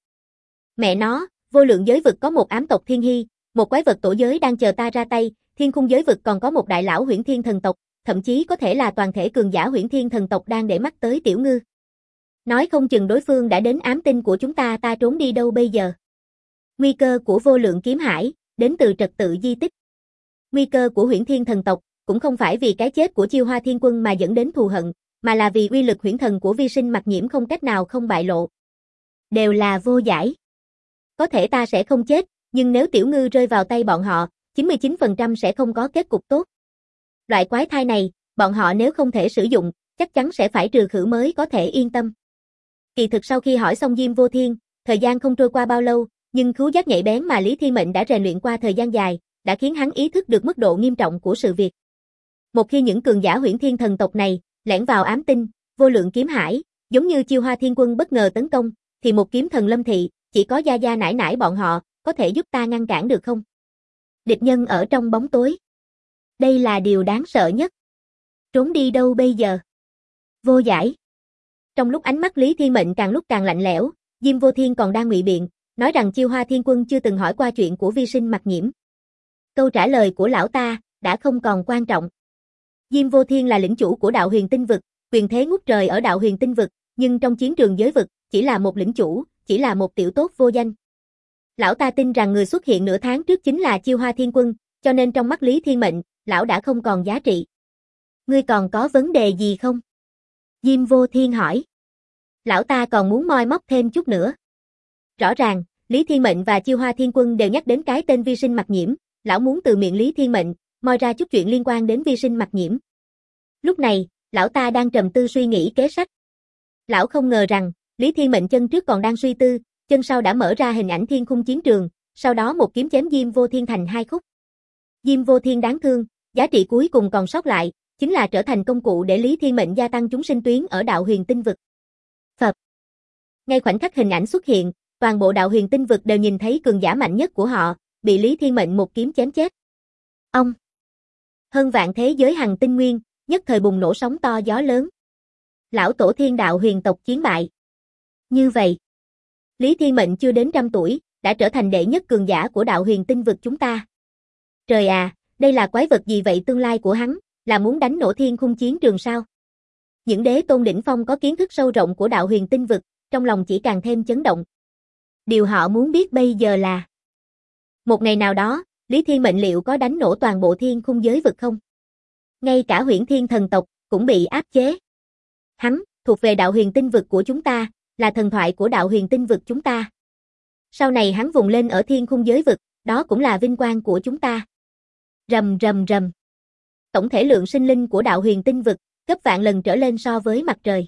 Mẹ nó, vô lượng giới vực có một ám tộc Thiên Hy, một quái vật tổ giới đang chờ ta ra tay, thiên khung giới vực còn có một đại lão Huyễn Thiên thần tộc, thậm chí có thể là toàn thể cường giả Huyễn Thiên thần tộc đang để mắt tới Tiểu Ngư. Nói không chừng đối phương đã đến ám tinh của chúng ta trốn đi đâu bây giờ. Nguy cơ của vô lượng kiếm hải, đến từ trật tự di tích. Nguy cơ của Huyễn Thiên thần tộc, cũng không phải vì cái chết của Chiêu Hoa Thiên Quân mà dẫn đến thù hận, mà là vì uy lực huyễn thần của vi sinh mặc nhiễm không cách nào không bại lộ. Đều là vô giải. Có thể ta sẽ không chết, nhưng nếu Tiểu Ngư rơi vào tay bọn họ, 99% sẽ không có kết cục tốt. Loại quái thai này, bọn họ nếu không thể sử dụng, chắc chắn sẽ phải trừ khử mới có thể yên tâm. Kỳ thực sau khi hỏi xong Diêm Vô Thiên, thời gian không trôi qua bao lâu, nhưng khứu giác nhạy bén mà Lý Thiên Mệnh đã rèn luyện qua thời gian dài, đã khiến hắn ý thức được mức độ nghiêm trọng của sự việc. Một khi những cường giả Huyễn Thiên thần tộc này lẻn vào ám tinh, vô lượng kiếm hải, giống như Chiêu Hoa Thiên Quân bất ngờ tấn công, thì một kiếm thần Lâm Thị, chỉ có gia gia nải nải bọn họ, có thể giúp ta ngăn cản được không? Địch nhân ở trong bóng tối. Đây là điều đáng sợ nhất. Trốn đi đâu bây giờ? Vô giải. Trong lúc ánh mắt Lý Thiên Mệnh càng lúc càng lạnh lẽo, Diêm Vô Thiên còn đang ngụy biện, nói rằng Chiêu Hoa Thiên Quân chưa từng hỏi qua chuyện của vi sinh mặc nhiễm. Câu trả lời của lão ta đã không còn quan trọng. Diêm Vô Thiên là lĩnh chủ của đạo huyền tinh vực, quyền thế ngút trời ở đạo huyền tinh vực, nhưng trong chiến trường giới vực, chỉ là một lĩnh chủ, chỉ là một tiểu tốt vô danh. Lão ta tin rằng người xuất hiện nửa tháng trước chính là Chiêu Hoa Thiên Quân, cho nên trong mắt Lý Thiên Mệnh, lão đã không còn giá trị. Ngươi còn có vấn đề gì không? Diêm Vô Thiên hỏi. Lão ta còn muốn moi móc thêm chút nữa. Rõ ràng, Lý Thiên Mệnh và Chiêu Hoa Thiên Quân đều nhắc đến cái tên Vi Sinh Mặc Nhiễm, lão muốn từ miệng Lý Thiên Mệnh moi ra chút chuyện liên quan đến Vi Sinh Mặc Nhiễm. Lúc này, lão ta đang trầm tư suy nghĩ kế sách. Lão không ngờ rằng, Lý Thiên Mệnh chân trước còn đang suy tư, chân sau đã mở ra hình ảnh thiên khung chiến trường, sau đó một kiếm chém Diêm Vô Thiên thành hai khúc. Diêm Vô Thiên đáng thương, giá trị cuối cùng còn sót lại, chính là trở thành công cụ để Lý Thiên Mệnh gia tăng chúng sinh tuyến ở đạo huyền tinh vực. Phập. Ngay khoảnh khắc hình ảnh xuất hiện, toàn bộ đạo huyền tinh vực đều nhìn thấy cường giả mạnh nhất của họ, bị Lý Thiên Mệnh một kiếm chém chết. Ông. Hơn vạn thế giới hằng tinh nguyên, nhất thời bùng nổ sóng to gió lớn. Lão tổ thiên đạo huyền tộc chiến bại. Như vậy, Lý Thiên Mệnh chưa đến 100 tuổi, đã trở thành đệ nhất cường giả của đạo huyền tinh vực chúng ta. Trời à, đây là quái vật gì vậy, tương lai của hắn, là muốn đánh nổ thiên khung chiến trường sao? Những đế tôn đỉnh phong có kiến thức sâu rộng của đạo huyền tinh vực, trong lòng chỉ càng thêm chấn động. Điều họ muốn biết bây giờ là, một ngày nào đó, Lý Thiên Mệnh liệu có đánh nổ toàn bộ thiên khung giới vực không? Ngay cả Huyễn Thiên thần tộc cũng bị áp chế. Hắn thuộc về đạo huyền tinh vực của chúng ta, là thần thoại của đạo huyền tinh vực chúng ta. Sau này hắn vùng lên ở thiên khung giới vực, đó cũng là vinh quang của chúng ta. Rầm rầm rầm. Tổng thể lượng sinh linh của đạo huyền tinh vực gấp vạn lần trở lên so với mặt trời.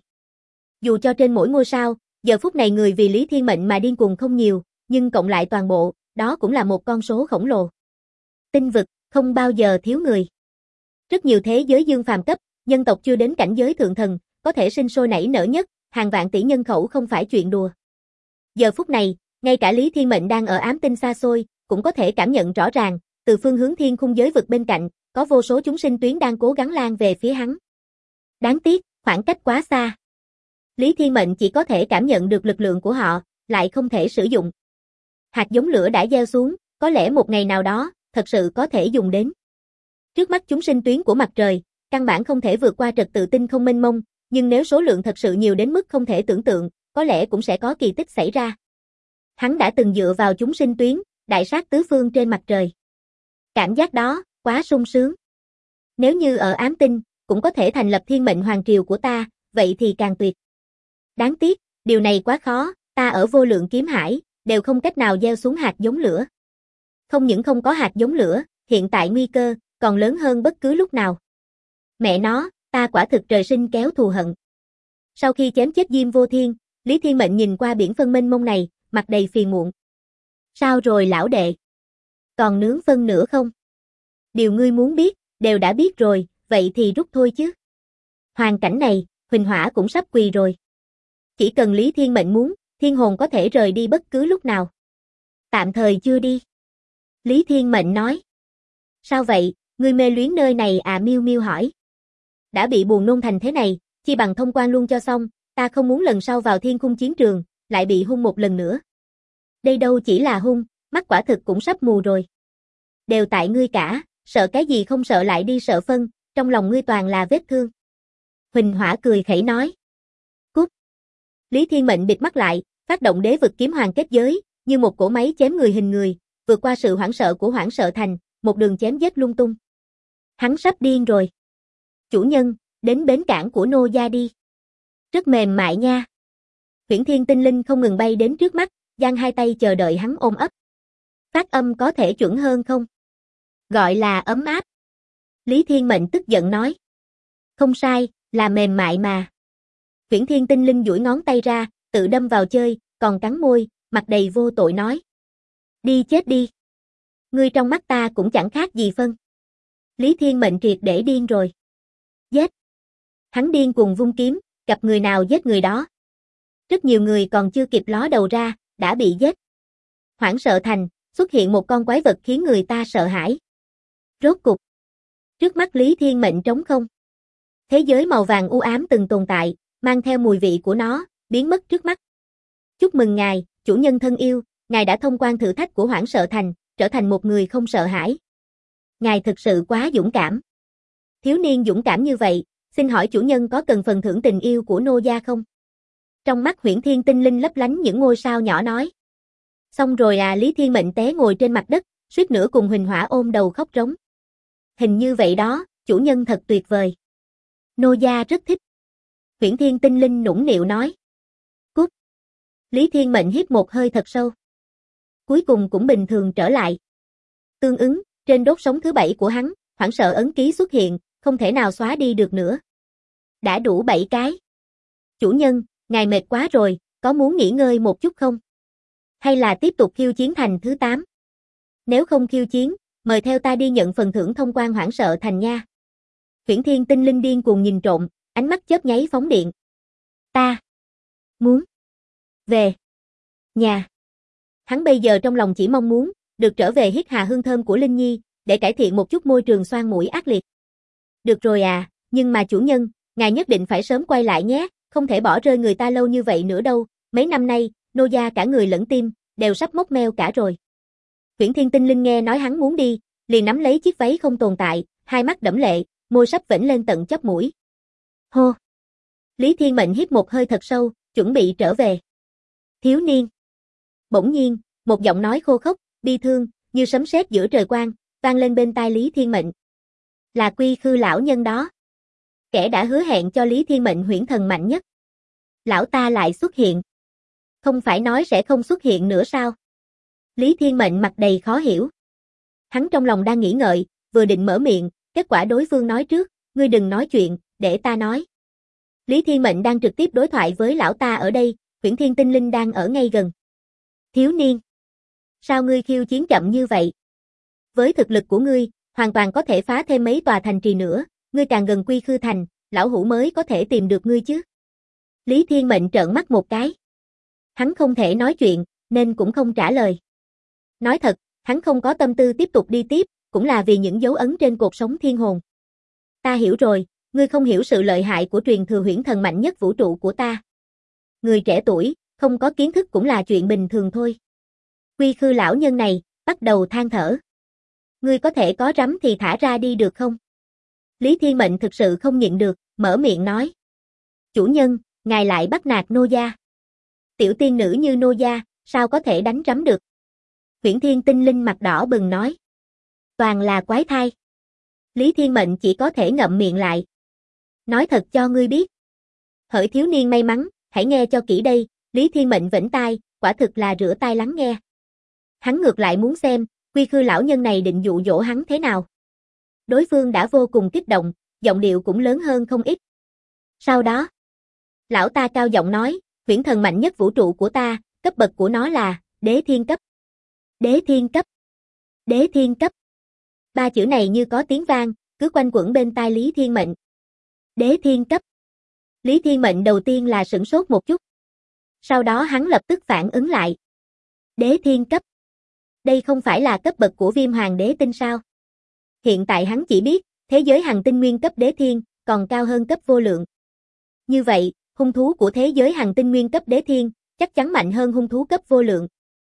Dù cho trên mỗi ngôi sao, giờ phút này người vì Lý Thiên Mệnh mà điên cuồng không nhiều, nhưng cộng lại toàn bộ, đó cũng là một con số khổng lồ. Tinh vực không bao giờ thiếu người. Rất nhiều thế giới dương phàm cấp, nhân tộc chưa đến cảnh giới thượng thần, có thể sinh sôi nảy nở nhất, hàng vạn tỷ nhân khẩu không phải chuyện đùa. Giờ phút này, ngay cả Lý Thiên Mệnh đang ở ám tinh xa xôi, cũng có thể cảm nhận rõ ràng, từ phương hướng thiên khung giới vực bên cạnh, có vô số chúng sinh tuyến đang cố gắng lan về phía hắn. Đáng tiếc, khoảng cách quá xa. Lý Thiên Mệnh chỉ có thể cảm nhận được lực lượng của họ, lại không thể sử dụng. Hạt giống lửa đã gieo xuống, có lẽ một ngày nào đó, thật sự có thể dùng đến. Trước mắt chúng sinh tuyến của mặt trời, căn bản không thể vượt qua trật tự tinh không mênh mông, nhưng nếu số lượng thật sự nhiều đến mức không thể tưởng tượng, có lẽ cũng sẽ có kỳ tích xảy ra. Hắn đã từng dựa vào chúng sinh tuyến, đại sát tứ phương trên mặt trời. Cảm giác đó, quá sung sướng. Nếu như ở ám tinh, cũng có thể thành lập thiên mệnh hoàng triều của ta, vậy thì càng tuyệt. Đáng tiếc, điều này quá khó, ta ở vô lượng kiếm hải, đều không cách nào gieo xuống hạt giống lửa. Không những không có hạt giống lửa, hiện tại nguy cơ, còn lớn hơn bất cứ lúc nào. Mẹ nó, ta quả thực trời sinh kéo thù hận. Sau khi chém chết Diêm Vô Thiên, Lý Thiên Mệnh nhìn qua biển phân mênh mông này, mặt đầy phiền muộn. Sao rồi lão đệ? Còn nướng phân nữa không? Điều ngươi muốn biết, đều đã biết rồi, vậy thì rút thôi chứ. Hoàn cảnh này, Huỳnh Hỏa cũng sắp quỳ rồi. Chỉ cần Lý Thiên Mệnh muốn, thiên hồn có thể rời đi bất cứ lúc nào. Tạm thời chưa đi. Lý Thiên Mệnh nói. Sao vậy, ngươi mê luyến nơi này à, Miêu Miêu hỏi. Đã bị buồn nôn thành thế này, chi bằng thông quan luôn cho xong, ta không muốn lần sau vào thiên khung chiến trường, lại bị hung một lần nữa. Đây đâu chỉ là hung, mắt quả thực cũng sắp mù rồi. Đều tại ngươi cả, sợ cái gì không sợ lại đi sợ phân, trong lòng ngươi toàn là vết thương. Huỳnh Hỏa cười khẩy nói. Cút. Lý Thiên Mệnh bịt mắt lại, phát động đế vực kiếm hoàng kết giới, như một cỗ máy chém người hình người, vượt qua sự hoảng sợ của Hoảng Sợ Thành, một đường chém giết lung tung. Hắn sắp điên rồi. Chủ nhân, đến bến cảng của Nô gia đi. Rất mềm mại nha. Huyễn Thiên tinh linh không ngừng bay đến trước mắt, giang hai tay chờ đợi hắn ôm ấp. Phát âm có thể chuẩn hơn không? Gọi là ấm áp. Lý Thiên Mệnh tức giận nói. Không sai, là mềm mại mà. Huyễn Thiên tinh linh duỗi ngón tay ra, tự đâm vào chơi, còn cắn môi, mặt đầy vô tội nói. Đi chết đi. Ngươi trong mắt ta cũng chẳng khác gì phân. Lý Thiên Mệnh triệt để điên rồi. Giết. Hắn điên cuồng vung kiếm, gặp người nào giết người đó. Rất nhiều người còn chưa kịp ló đầu ra, đã bị giết. Hoảng Sợ Thành, xuất hiện một con quái vật khiến người ta sợ hãi. Rốt cục. Trước mắt Lý Thiên Mệnh trống không. Thế giới màu vàng u ám từng tồn tại, mang theo mùi vị của nó, biến mất trước mắt. Chúc mừng ngài, chủ nhân thân yêu, ngài đã thông quan thử thách của Hoảng Sợ Thành, trở thành một người không sợ hãi. Ngài thực sự quá dũng cảm. Thiếu niên dũng cảm như vậy, xin hỏi chủ nhân có cần phần thưởng tình yêu của Nô gia không? Trong mắt Huyễn Thiên tinh linh lấp lánh những ngôi sao nhỏ nói. Xong rồi à, Lý Thiên Mệnh té ngồi trên mặt đất, suýt nữa cùng Huỳnh Hỏa ôm đầu khóc rống. Hình như vậy đó, chủ nhân thật tuyệt vời. Nô gia rất thích. Huyễn Thiên tinh linh nũng nịu nói. Cút. Lý Thiên Mệnh hít một hơi thật sâu. cuối cùng cũng bình thường trở lại. Tương ứng, trên đốt sống thứ 7 của hắn, hoảng sợ ấn ký xuất hiện, không thể nào xóa đi được nữa. Đã đủ 7 cái. Chủ nhân, ngài mệt quá rồi, có muốn nghỉ ngơi một chút không? Hay là tiếp tục khiêu chiến thành thứ 8? Nếu không khiêu chiến, mời theo ta đi nhận phần thưởng thông quan hoảng sợ thành nha. Huyễn Thiên Tinh Linh điên cuồng nhìn trộm, ánh mắt chớp nháy phóng điện. Ta muốn về nhà. Hắn bây giờ trong lòng chỉ mong muốn được trở về hít hà hương thơm của Linh Nhi, để cải thiện một chút môi trường xoang mũi ác liệt. Được rồi à, nhưng mà chủ nhân, ngài nhất định phải sớm quay lại nhé, không thể bỏ rơi người ta lâu như vậy nữa đâu, mấy năm nay, nô gia cả người lẫn tim, đều sắp mốc meo cả rồi. Huyễn Thiên Tinh Linh nghe nói hắn muốn đi, liền nắm lấy chiếc váy không tồn tại, hai mắt đẫm lệ, môi sắp vểnh lên tận chóp mũi. Hô! Lý Thiên Mệnh hít một hơi thật sâu, chuẩn bị trở về. Thiếu niên! Bỗng nhiên, một giọng nói khô khốc, bi thương, như sấm sét giữa trời quang, vang lên bên tai Lý Thiên Mệnh. Là Quy Khư lão nhân đó. Kẻ đã hứa hẹn cho Lý Thiên Mệnh huyễn thần mạnh nhất. Lão ta lại xuất hiện. Không phải nói sẽ không xuất hiện nữa sao? Lý Thiên Mệnh mặt đầy khó hiểu. Hắn trong lòng đang nghĩ ngợi, vừa định mở miệng, kết quả đối phương nói trước, ngươi đừng nói chuyện, để ta nói. Lý Thiên Mệnh đang trực tiếp đối thoại với lão ta ở đây, Huyễn Thiên Tinh Linh đang ở ngay gần. Thiếu niên! Sao ngươi khiêu chiến chậm như vậy? Với thực lực của ngươi, hoàn toàn có thể phá thêm mấy tòa thành trì nữa, ngươi càng gần Quy Khư thành, lão hủ mới có thể tìm được ngươi chứ. Lý Thiên Mệnh trợn mắt một cái. Hắn không thể nói chuyện, nên cũng không trả lời. Nói thật, hắn không có tâm tư tiếp tục đi tiếp, cũng là vì những dấu ấn trên cột sống thiên hồn. Ta hiểu rồi, ngươi không hiểu sự lợi hại của truyền thừa huyễn thần mạnh nhất vũ trụ của ta. Người trẻ tuổi, không có kiến thức cũng là chuyện bình thường thôi. Quy Khư lão nhân này, bắt đầu than thở. Ngươi có thể có rắm thì thả ra đi được không? Lý Thiên Mệnh thực sự không nhịn được, mở miệng nói. Chủ nhân, ngài lại bắt nạt nô gia. Tiểu tiên nữ như nô gia, sao có thể đánh rắm được? Huyễn Thiên Tinh Linh mặt đỏ bừng nói. Toàn là quái thai. Lý Thiên Mệnh chỉ có thể ngậm miệng lại. Nói thật cho ngươi biết. Hỡi thiếu niên may mắn, hãy nghe cho kỹ đây, Lý Thiên Mệnh vểnh tai, quả thực là rửa tai lắng nghe. Hắn ngược lại muốn xem, Quy Khư lão nhân này định dụ dỗ hắn thế nào. Đối phương đã vô cùng kích động, giọng điệu cũng lớn hơn không ít. Sau đó, lão ta cao giọng nói, huyễn thần mạnh nhất vũ trụ của ta, cấp bậc của nó là đế thiên cấp. Đế thiên cấp. Đế thiên cấp. Ba chữ này như có tiếng vang, cứ quanh quẩn bên tai Lý Thiên Mệnh. Đế thiên cấp. Lý Thiên Mệnh đầu tiên là sửng sốt một chút. Sau đó hắn lập tức phản ứng lại. Đế thiên cấp. Đây không phải là cấp bậc của Viêm Hoàng đế tinh sao? Hiện tại hắn chỉ biết, thế giới hành tinh nguyên cấp đế thiên, còn cao hơn cấp vô lượng. Như vậy, hung thú của thế giới hành tinh nguyên cấp đế thiên, chắc chắn mạnh hơn hung thú cấp vô lượng.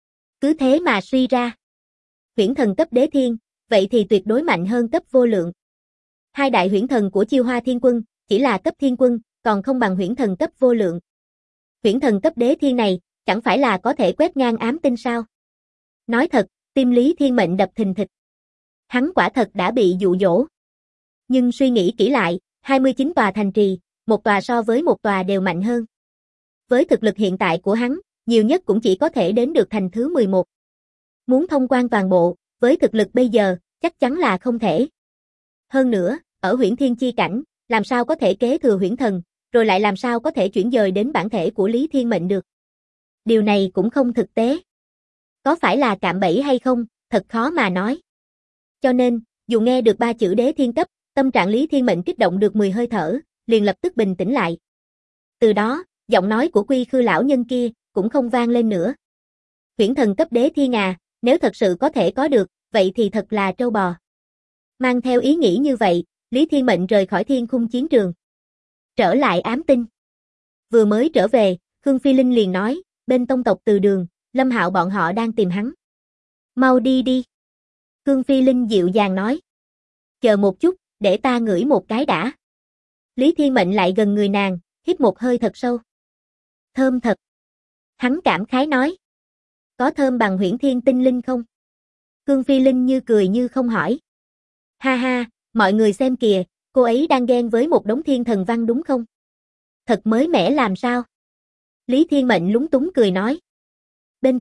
Cứ thế mà suy ra. Huyễn thần cấp đế thiên, vậy thì tuyệt đối mạnh hơn cấp vô lượng. Hai đại huyễn thần của Chiêu Hoa Thiên Quân, chỉ là cấp thiên quân, còn không bằng huyễn thần cấp vô lượng. Huyễn thần cấp đế thiên này, chẳng phải là có thể quét ngang ám tinh sao? Nói thật, tim Lý Thiên Mệnh đập thình thịch. Hắn quả thật đã bị dụ dỗ. Nhưng suy nghĩ kỹ lại, 29 tòa thành trì, một tòa so với một tòa đều mạnh hơn. Với thực lực hiện tại của hắn, nhiều nhất cũng chỉ có thể đến được thành thứ 11. Muốn thông quan toàn bộ, với thực lực bây giờ, chắc chắn là không thể. Hơn nữa, ở huyễn thiên chi cảnh, làm sao có thể kế thừa huyễn thần, rồi lại làm sao có thể chuyển dời đến bản thể của Lý Thiên Mệnh được. Điều này cũng không thực tế. Có phải là cạm bẫy hay không, thật khó mà nói. Cho nên, dù nghe được ba chữ đế thiên cấp, tâm trạng Lý Thiên Mệnh kích động được 10 hơi thở, liền lập tức bình tĩnh lại. Từ đó, giọng nói của Quy Khư lão nhân kia, cũng không vang lên nữa. Huyễn thần cấp đế thiên à, nếu thật sự có thể có được, vậy thì thật là trâu bò. Mang theo ý nghĩ như vậy, Lý Thiên Mệnh rời khỏi thiên khung chiến trường. Trở lại ám tinh. Vừa mới trở về, Khương Phi Linh liền nói, bên tông tộc Từ Đường, Lâm Hạo bọn họ đang tìm hắn. Mau đi đi. Khương Phi Linh dịu dàng nói. Chờ một chút, để ta ngửi một cái đã. Lý Thiên Mệnh lại gần người nàng, hít một hơi thật sâu. Thơm thật. Hắn cảm khái nói. Có thơm bằng Huyễn Thiên Tinh Linh không? Khương Phi Linh như cười như không hỏi. Ha ha, mọi người xem kìa, cô ấy đang ghen với một đống thiên thần văn đúng không? Thật mới mẻ làm sao? Lý Thiên Mệnh lúng túng cười nói. Bên cạnh,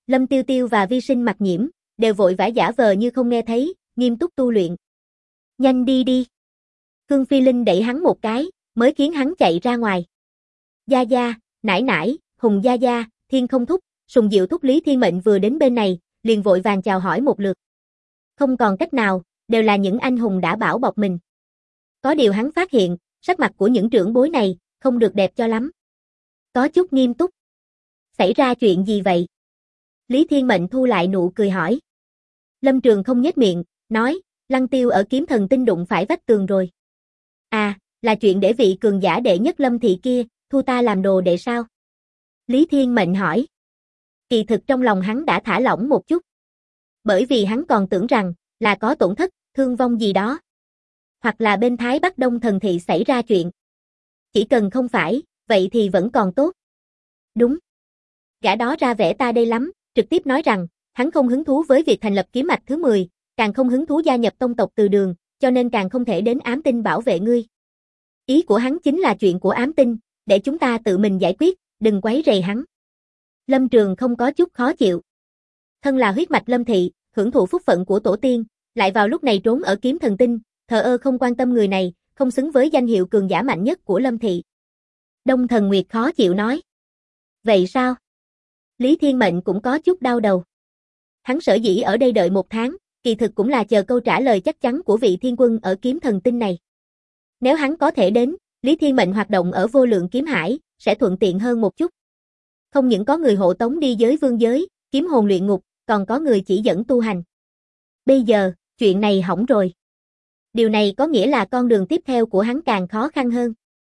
Lâm Tiêu Tiêu và Vi Sinh Mặc Nhiễm đều vội vã giả vờ như không nghe thấy, nghiêm túc tu luyện. Nhanh đi đi. Khương Phi Linh đẩy hắn một cái, mới khiến hắn chạy ra ngoài. Gia Gia, nải nải, Hùng Gia Gia, Thiên Không Thúc, Sùng Diệu Thúc Lý Thiên Mệnh vừa đến bên này, liền vội vàng chào hỏi một lượt. Không còn cách nào, đều là những anh hùng đã bảo bọc mình. Có điều hắn phát hiện, sắc mặt của những trưởng bối này, không được đẹp cho lắm. Có chút nghiêm túc. Xảy ra chuyện gì vậy? Lý Thiên Mệnh thu lại nụ cười hỏi. Lâm Trường không nhếch miệng, nói, Lăng Tiêu ở Kiếm Thần Tinh đụng phải vách tường rồi. À, là chuyện để vị cường giả đệ nhất Lâm thị kia, thu ta làm đồ đệ sao? Lý Thiên Mệnh hỏi. Kỳ thực trong lòng hắn đã thả lỏng một chút. Bởi vì hắn còn tưởng rằng, là có tổn thất, thương vong gì đó. Hoặc là bên Thái Bắc Đông Thần thị xảy ra chuyện. Chỉ cần không phải, vậy thì vẫn còn tốt. Đúng. Gã đó ra vẻ ta đây lắm, trực tiếp nói rằng, hắn không hứng thú với việc thành lập kiếm mạch thứ 10, càng không hứng thú gia nhập tông tộc Từ Đường, cho nên càng không thể đến Ám Tinh bảo vệ ngươi. Ý của hắn chính là chuyện của Ám Tinh, để chúng ta tự mình giải quyết, đừng quấy rầy hắn. Lâm Trường không có chút khó chịu. Thân là huyết mạch Lâm thị, hưởng thụ phúc phận của tổ tiên, lại vào lúc này trốn ở Kiếm Thần Tinh, thờ ơ không quan tâm người này, không xứng với danh hiệu cường giả mạnh nhất của Lâm thị. Đông Thần Nguyệt khó chịu nói. Vậy sao? Lý Thiên Mệnh cũng có chút đau đầu. Hắn sở dĩ ở đây đợi 1 tháng, kỳ thực cũng là chờ câu trả lời chắc chắn của vị thiên quân ở Kiếm Thần Tinh này. Nếu hắn có thể đến, Lý Thiên Mệnh hoạt động ở vô lượng kiếm hải, sẽ thuận tiện hơn một chút. Không những có người hộ tống đi giới vương giới, kiếm hồn luyện ngục, còn có người chỉ dẫn tu hành. Bây giờ, chuyện này hỏng rồi. Điều này có nghĩa là con đường tiếp theo của hắn càng khó khăn hơn.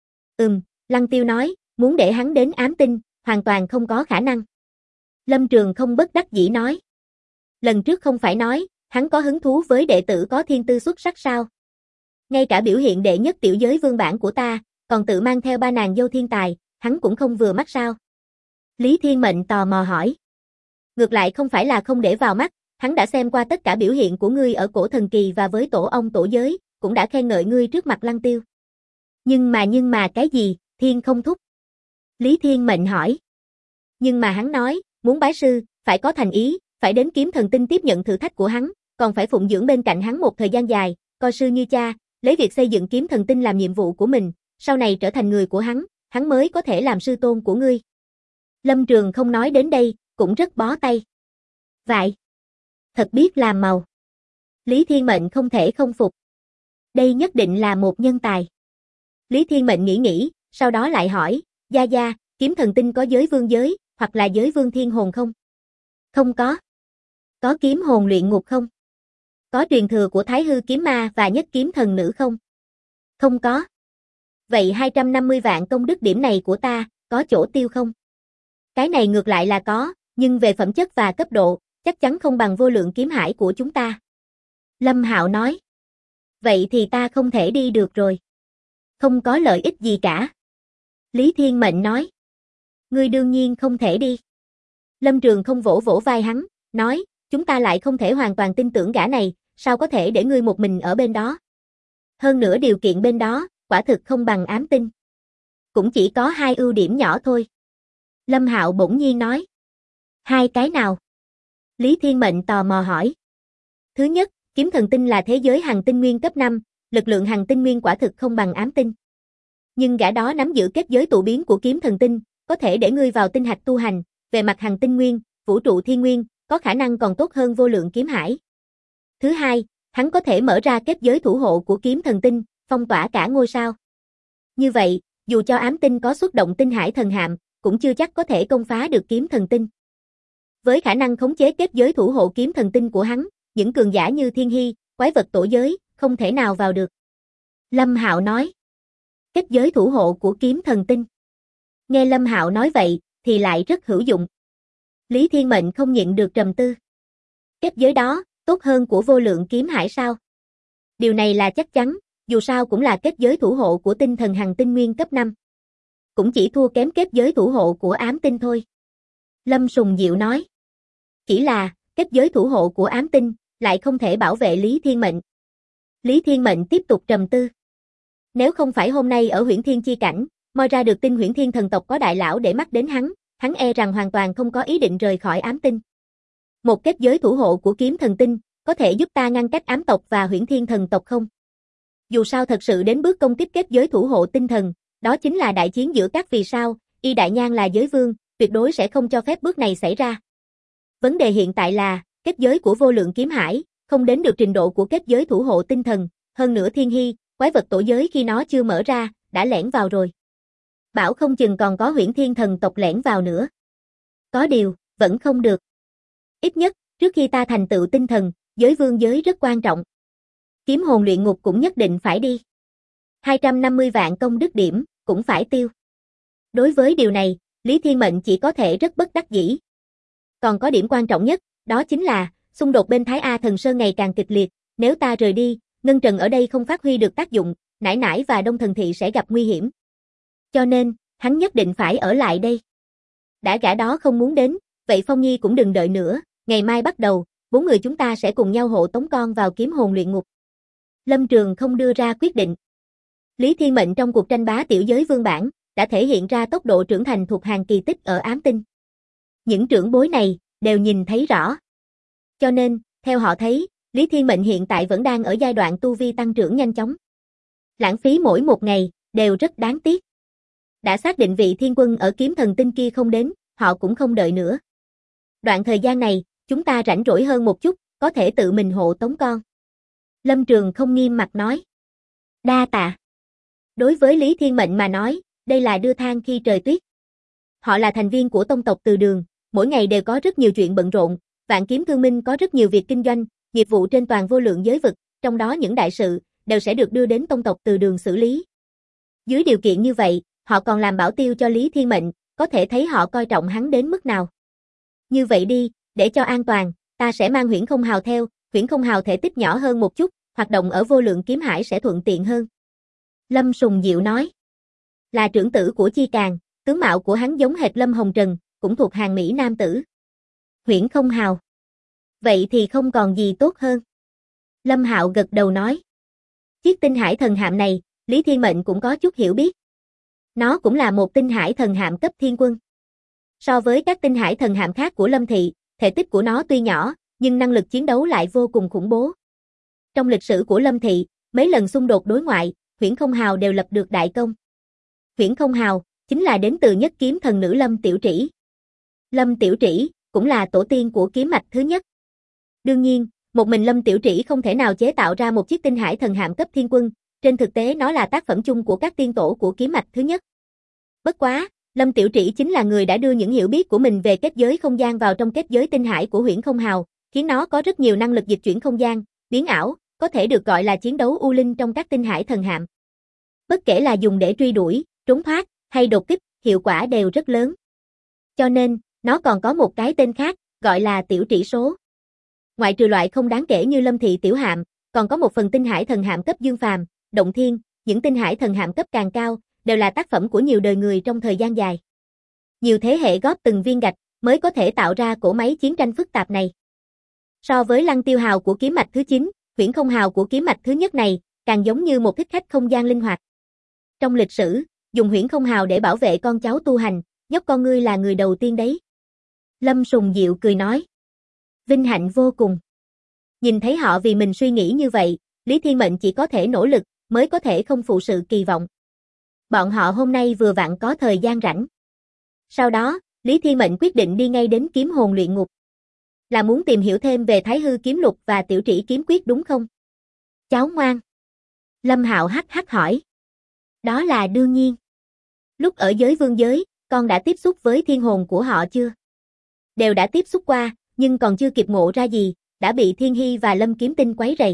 Lăng Tiêu nói, muốn để hắn đến Ám Tinh, hoàn toàn không có khả năng. Lâm Trường không bất đắc dĩ nói. Lần trước không phải nói, hắn có hứng thú với đệ tử có thiên tư xuất sắc sao? Ngay cả biểu hiện đệ nhất tiểu giới vương bản của ta, còn tự mang theo 3 nàng dâu thiên tài, hắn cũng không vừa mắt sao? Lý Thiên Mệnh tò mò hỏi. Ngược lại không phải là không để vào mắt, hắn đã xem qua tất cả biểu hiện của ngươi ở cổ thần kỳ và với tổ ông tổ giới, cũng đã khen ngợi ngươi trước mặt Lăng Tiêu. Nhưng mà cái gì, Thiên Không Thúc? Lý Thiên Mệnh hỏi. Nhưng mà hắn nói, muốn bái sư, phải có thành ý, phải đến Kiếm Thần Tinh tiếp nhận thử thách của hắn, còn phải phụng dưỡng bên cạnh hắn một thời gian dài, coi sư như cha, lấy việc xây dựng Kiếm Thần Tinh làm nhiệm vụ của mình, sau này trở thành người của hắn mới có thể làm sư tôn của ngươi. Lâm Trường không nói đến đây, cũng rất bó tay. Vậy, thật biết làm màu. Lý Thiên Mệnh không thể không phục. Đây nhất định là một nhân tài. Lý Thiên Mệnh nghĩ, sau đó lại hỏi, Gia Gia, Kiếm Thần Tinh có giới vương giới, hoặc là giới vương thiên hồn không? Không có. Có kiếm hồn luyện ngục không? Có truyền thừa của Thái Hư kiếm ma và nhất kiếm thần nữ không? Không có. Vậy 250 vạn công đức điểm này của ta, có chỗ tiêu không? Cái này ngược lại là có, nhưng về phẩm chất và cấp độ, chắc chắn không bằng vô lượng kiếm hải của chúng ta. Lâm Hạo nói. Vậy thì ta không thể đi được rồi. Không có lợi ích gì cả. Lý Thiên Mệnh nói. Ngươi đương nhiên không thể đi. Lâm Trường không vỗ vỗ vai hắn, nói, chúng ta lại không thể hoàn toàn tin tưởng gã này, sao có thể để ngươi một mình ở bên đó. Hơn nữa điều kiện bên đó, quả thực không bằng Ám Tinh. Cũng chỉ có 2 ưu điểm nhỏ thôi. Lâm Hạo bỗng nhiên nói. 2 cái nào? Lý Thiên Mệnh tò mò hỏi. Thứ nhất, Kiếm Thần Tinh là thế giới hằng tinh nguyên cấp 5, lực lượng hằng tinh nguyên quả thực không bằng Ám Tinh. Nhưng gã đó nắm giữ kết giới tụ biến của Kiếm Thần Tinh, có thể để ngươi vào tinh hạch tu hành, về mặt hằng tinh nguyên, vũ trụ thiên nguyên, có khả năng còn tốt hơn vô lượng kiếm hải. Thứ hai, hắn có thể mở ra kết giới thủ hộ của Kiếm Thần Tinh, phong tỏa cả ngôi sao. Như vậy, dù cho Ám Tinh có xuất động tinh hải thần hạm, cũng chưa chắc có thể công phá được Kiếm Thần Tinh. Với khả năng khống chế kết giới thủ hộ Kiếm Thần Tinh của hắn, những cường giả như Thiên Hy, quái vật tổ giới, không thể nào vào được. Lâm Hạo nói. Kết giới thủ hộ của Kiếm Thần Tinh. Nghe Lâm Hạo nói vậy, thì lại rất hữu dụng. Lý Thiên Mệnh không nhịn được trầm tư. Kết giới đó, tốt hơn của vô lượng kiếm hải sao? Điều này là chắc chắn, dù sao cũng là kết giới thủ hộ của tinh thần hằng tinh nguyên cấp 5. Cũng chỉ thua kém kết giới thủ hộ của Ám Tinh thôi. Lâm Sùng Diệu nói. Chỉ là, kết giới thủ hộ của Ám Tinh, lại không thể bảo vệ Lý Thiên Mệnh. Lý Thiên Mệnh tiếp tục trầm tư. Nếu không phải hôm nay ở Huyễn Thiên chi cảnh, moi ra được tin Huyễn Thiên thần tộc có đại lão để mắt đến hắn e rằng hoàn toàn không có ý định rời khỏi Ám Tinh. Một kết giới thủ hộ của kiếm thần tinh, có thể giúp ta ngăn cách ám tộc và huyễn thiên thần tộc không? Dù sao thật sự đến bước công kích kết giới thủ hộ tinh thần, đó chính là đại chiến giữa các vì sao, Y Đại Nhan là giới vương, tuyệt đối sẽ không cho phép bước này xảy ra. Vấn đề hiện tại là, kết giới của vô lượng kiếm hải, không đến được trình độ của kết giới thủ hộ tinh thần, hơn nữa Thiên Hy, quái vật tổ giới khi nó chưa mở ra, đã lẻn vào rồi. Bảo không chừng còn có huyễn thiên thần tộc lẻn vào nữa. Có điều, vẫn không được. Ít nhất, trước khi ta thành tựu tinh thần, giới vương giới rất quan trọng. Kiếm hồn luyện ngục cũng nhất định phải đi. 250 vạn công đức điểm, cũng phải tiêu. Đối với điều này, Lý Thiên Mệnh chỉ có thể rất bất đắc dĩ. Còn có điểm quan trọng nhất, đó chính là, xung đột bên Thái A Thần Sơn ngày càng kịch liệt, nếu ta rời đi, Ngân Trần ở đây không phát huy được tác dụng, Nải Nải và Đông Thần Thị sẽ gặp nguy hiểm. Cho nên, hắn nhất định phải ở lại đây. Đã gã đó không muốn đến, vậy Phong Nhi cũng đừng đợi nữa, ngày mai bắt đầu, 4 người chúng ta sẽ cùng nhau hộ tống con vào kiếm hồn luyện ngục. Lâm Trường không đưa ra quyết định. Lý Thiên Mệnh trong cuộc tranh bá tiểu giới vương bản, đã thể hiện ra tốc độ trưởng thành thuộc hàng kỳ tích ở ám tinh. Những trưởng bối này, đều nhìn thấy rõ. Cho nên, theo họ thấy, Lý Thiên Mệnh hiện tại vẫn đang ở giai đoạn tu vi tăng trưởng nhanh chóng. Lãng phí mỗi một ngày, đều rất đáng tiếc. Đã xác định vị thiên quân ở kiếm thần tinh kia không đến, họ cũng không đợi nữa. Đoạn thời gian này, chúng ta rảnh rỗi hơn một chút, có thể tự mình hộ tống con. Lâm Trường không nghiêm mặt nói. Đa tạ. Đối với Lý Thiên Mệnh mà nói, đây là đưa than khi trời tuyết. Họ là thành viên của tông tộc Từ Đường, mỗi ngày đều có rất nhiều chuyện bận rộn, Vạn Kiếm Thương Minh có rất nhiều việc kinh doanh, nghiệp vụ trên toàn vô lượng giới vực, trong đó những đại sự, đều sẽ được đưa đến tông tộc Từ Đường xử lý. Dưới điều kiện như vậy, họ còn làm bảo tiêu cho Lý Thiên Mệnh, có thể thấy họ coi trọng hắn đến mức nào. Như vậy đi, để cho an toàn, ta sẽ mang Huyễn Không Hào theo, Huyễn Không Hào thể tích nhỏ hơn một chút, hoạt động ở vô lượng kiếm hải sẽ thuận tiện hơn. Lâm Sùng Diệu nói. Là trưởng tử của Chi Càng, tướng mạo của hắn giống hệt Lâm Hồng Trần, cũng thuộc hàng Mỹ nam tử. Huyễn Không Hào. Vậy thì không còn gì tốt hơn. Lâm Hạo gật đầu nói. Chiếc tinh hải thần hạm này, Lý Thiên Mệnh cũng có chút hiểu biết. Nó cũng là một tinh hải thần hạm cấp thiên quân. So với các tinh hải thần hạm khác của Lâm Thị, thể tích của nó tuy nhỏ, nhưng năng lực chiến đấu lại vô cùng khủng bố. Trong lịch sử của Lâm Thị, mấy lần xung đột đối ngoại, Huyễn Không Hào đều lập được đại công. Huyễn Không Hào, chính là đến từ nhất kiếm thần nữ Lâm Tiểu Trĩ. Lâm Tiểu Trĩ, cũng là tổ tiên của kiếm mạch thứ nhất. Đương nhiên, một mình Lâm Tiểu Trĩ không thể nào chế tạo ra một chiếc tinh hải thần hạm cấp thiên quân, trên thực tế nó là tác phẩm chung của các tiên tổ của kiếm mạch thứ nhất. Bất quá, Lâm Tiểu Trĩ chính là người đã đưa những hiểu biết của mình về kết giới không gian vào trong kết giới tinh hải của Huyễn Không Hào, khiến nó có rất nhiều năng lực dịch chuyển không gian, biến ảo, có thể được gọi là chiến đấu u linh trong các tinh hải thần hạm. Bất kể là dùng để truy đuổi, trốn thoát, hay đột kích, hiệu quả đều rất lớn. Cho nên, nó còn có một cái tên khác, gọi là Tiểu Trĩ số. Ngoại trừ loại không đáng kể như Lâm Thị tiểu hạm, còn có một phần tinh hải thần hạm cấp dương phàm, động thiên, những tinh hải thần hạm cấp càng cao, đều là tác phẩm của nhiều đời người trong thời gian dài. Nhiều thế hệ góp từng viên gạch, mới có thể tạo ra cỗ máy chiến tranh phức tạp này. So với Lăng Tiêu Hào của kiếm mạch thứ 9, Huyễn Không Hào của kiếm mạch thứ nhất này, càng giống như một thích khách không gian linh hoạt. Trong lịch sử, dùng Huyễn Không Hào để bảo vệ con cháu tu hành, nhóc con ngươi là người đầu tiên đấy. Lâm Sùng Diệu cười nói. Vinh hạnh vô cùng. Nhìn thấy họ vì mình suy nghĩ như vậy, Lý Thiên Mệnh chỉ có thể nỗ lực, mới có thể không phụ sự kỳ vọng. Bọn họ hôm nay vừa vặn có thời gian rảnh. Sau đó, Lý Thiên Mệnh quyết định đi ngay đến kiếm hồn luyện ngục. Là muốn tìm hiểu thêm về Thái Hư kiếm lục và Tiểu Trĩ kiếm quyết đúng không? Cháu ngoan. Lâm Hạo hắc hắc hỏi. Đó là đương nhiên. Lúc ở giới vương giới, con đã tiếp xúc với thiên hồn của họ chưa? Đều đã tiếp xúc qua, nhưng còn chưa kịp ngộ ra gì, đã bị Thiên Hy và Lâm Kiếm Tinh quấy rầy.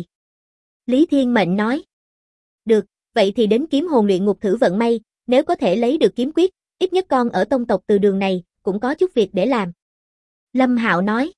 Lý Thiên Mệnh nói. Được, vậy thì đến kiếm hồn luyện ngục thử vận may, nếu có thể lấy được kiếm quyết, ít nhất con ở tông tộc Từ Đường này, cũng có chút việc để làm. Lâm Hạo nói.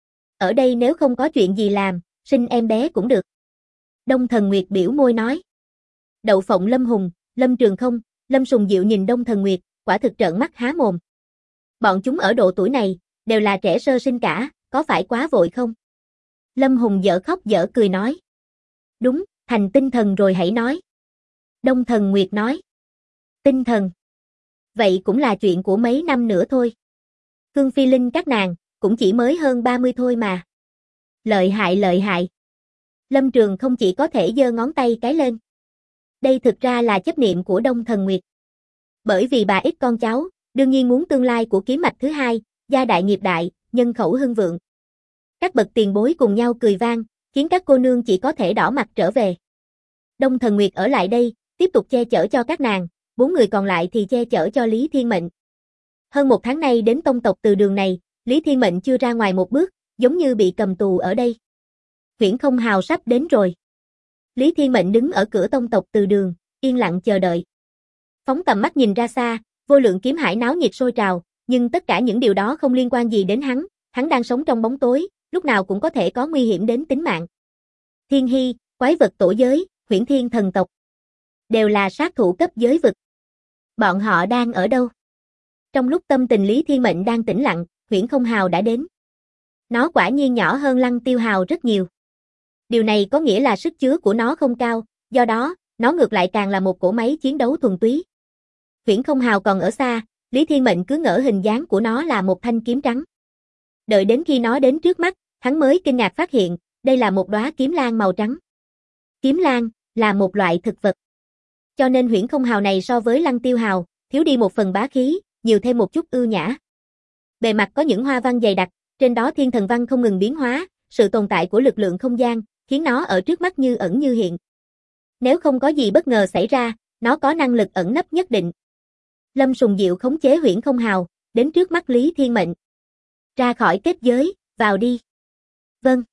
Ở đây nếu không có chuyện gì làm, sinh em bé cũng được. Đông Thần Nguyệt biểu môi nói. Đậu Phộng Lâm Hùng, Lâm Trường Không, Lâm Sùng Diệu nhìn Đông Thần Nguyệt, quả thực trợn mắt há mồm. Bọn chúng ở độ tuổi này, đều là trẻ sơ sinh cả, có phải quá vội không? Lâm Hùng dở khóc dở cười nói. Đúng, thành tinh thần rồi hãy nói. Đông Thần Nguyệt nói. Tinh thần. Vậy cũng là chuyện của mấy năm nữa thôi. Khương Phi Linh các nàng, cũng chỉ mới hơn 30 thôi mà. Lợi hại lợi hại. Lâm Trường không chỉ có thể giơ ngón tay cái lên. Đây thực ra là chấp niệm của Đông Thần Nguyệt. Bởi vì bà ít con cháu, đương nhiên muốn tương lai của kiếm mạch thứ hai, gia đại nghiệp đại, nhân khẩu hưng vượng. Các bậc tiền bối cùng nhau cười vang, khiến các cô nương chỉ có thể đỏ mặt trở về. Đông Thần Nguyệt ở lại đây, tiếp tục che chở cho các nàng, 4 người còn lại thì che chở cho Lý Thiên Mệnh. Hơn 1 tháng nay đến tông tộc Từ Đường này, Lý Thiên Mệnh chưa ra ngoài một bước, giống như bị cầm tù ở đây. Huyễn Không Hào sắp đến rồi. Lý Thiên Mệnh đứng ở cửa tông tộc Từ Đường, yên lặng chờ đợi. Phóng tầm mắt nhìn ra xa, vô lượng kiếm hải náo nhiệt sôi trào, nhưng tất cả những điều đó không liên quan gì đến hắn đang sống trong bóng tối, lúc nào cũng có thể có nguy hiểm đến tính mạng. Thiên Hy, quái vật tổ giới, Huyễn Thiên thần tộc, đều là sát thủ cấp giới vực. Bọn họ đang ở đâu? Trong lúc tâm tình Lý Thiên Mệnh đang tĩnh lặng, Huyễn Không Hào đã đến. Nó quả nhiên nhỏ hơn Lăng Tiêu Hào rất nhiều. Điều này có nghĩa là sức chứa của nó không cao, do đó, nó ngược lại càng là một cỗ máy chiến đấu thuần túy. Huyễn Không Hào còn ở xa, Lý Thiên Mệnh cứ ngỡ hình dáng của nó là một thanh kiếm trắng. Đợi đến khi nó đến trước mắt, hắn mới kinh ngạc phát hiện, đây là một đóa kiếm lan màu trắng. Kiếm lan là một loại thực vật. Cho nên Huyễn Không Hào này so với Lăng Tiêu Hào, thiếu đi một phần bá khí, nhiều thêm một chút ưu nhã. Bề mặt có những hoa văn dày đặc, trên đó thiên thần văn không ngừng biến hóa, sự tồn tại của lực lượng không gian, khiến nó ở trước mắt như ẩn như hiện. Nếu không có gì bất ngờ xảy ra, nó có năng lực ẩn nấp nhất định. Lâm Sùng Diệu khống chế Huyễn Không Hào, đến trước mắt Lý Thiên Mệnh. Ra khỏi kết giới, vào đi. Vâng.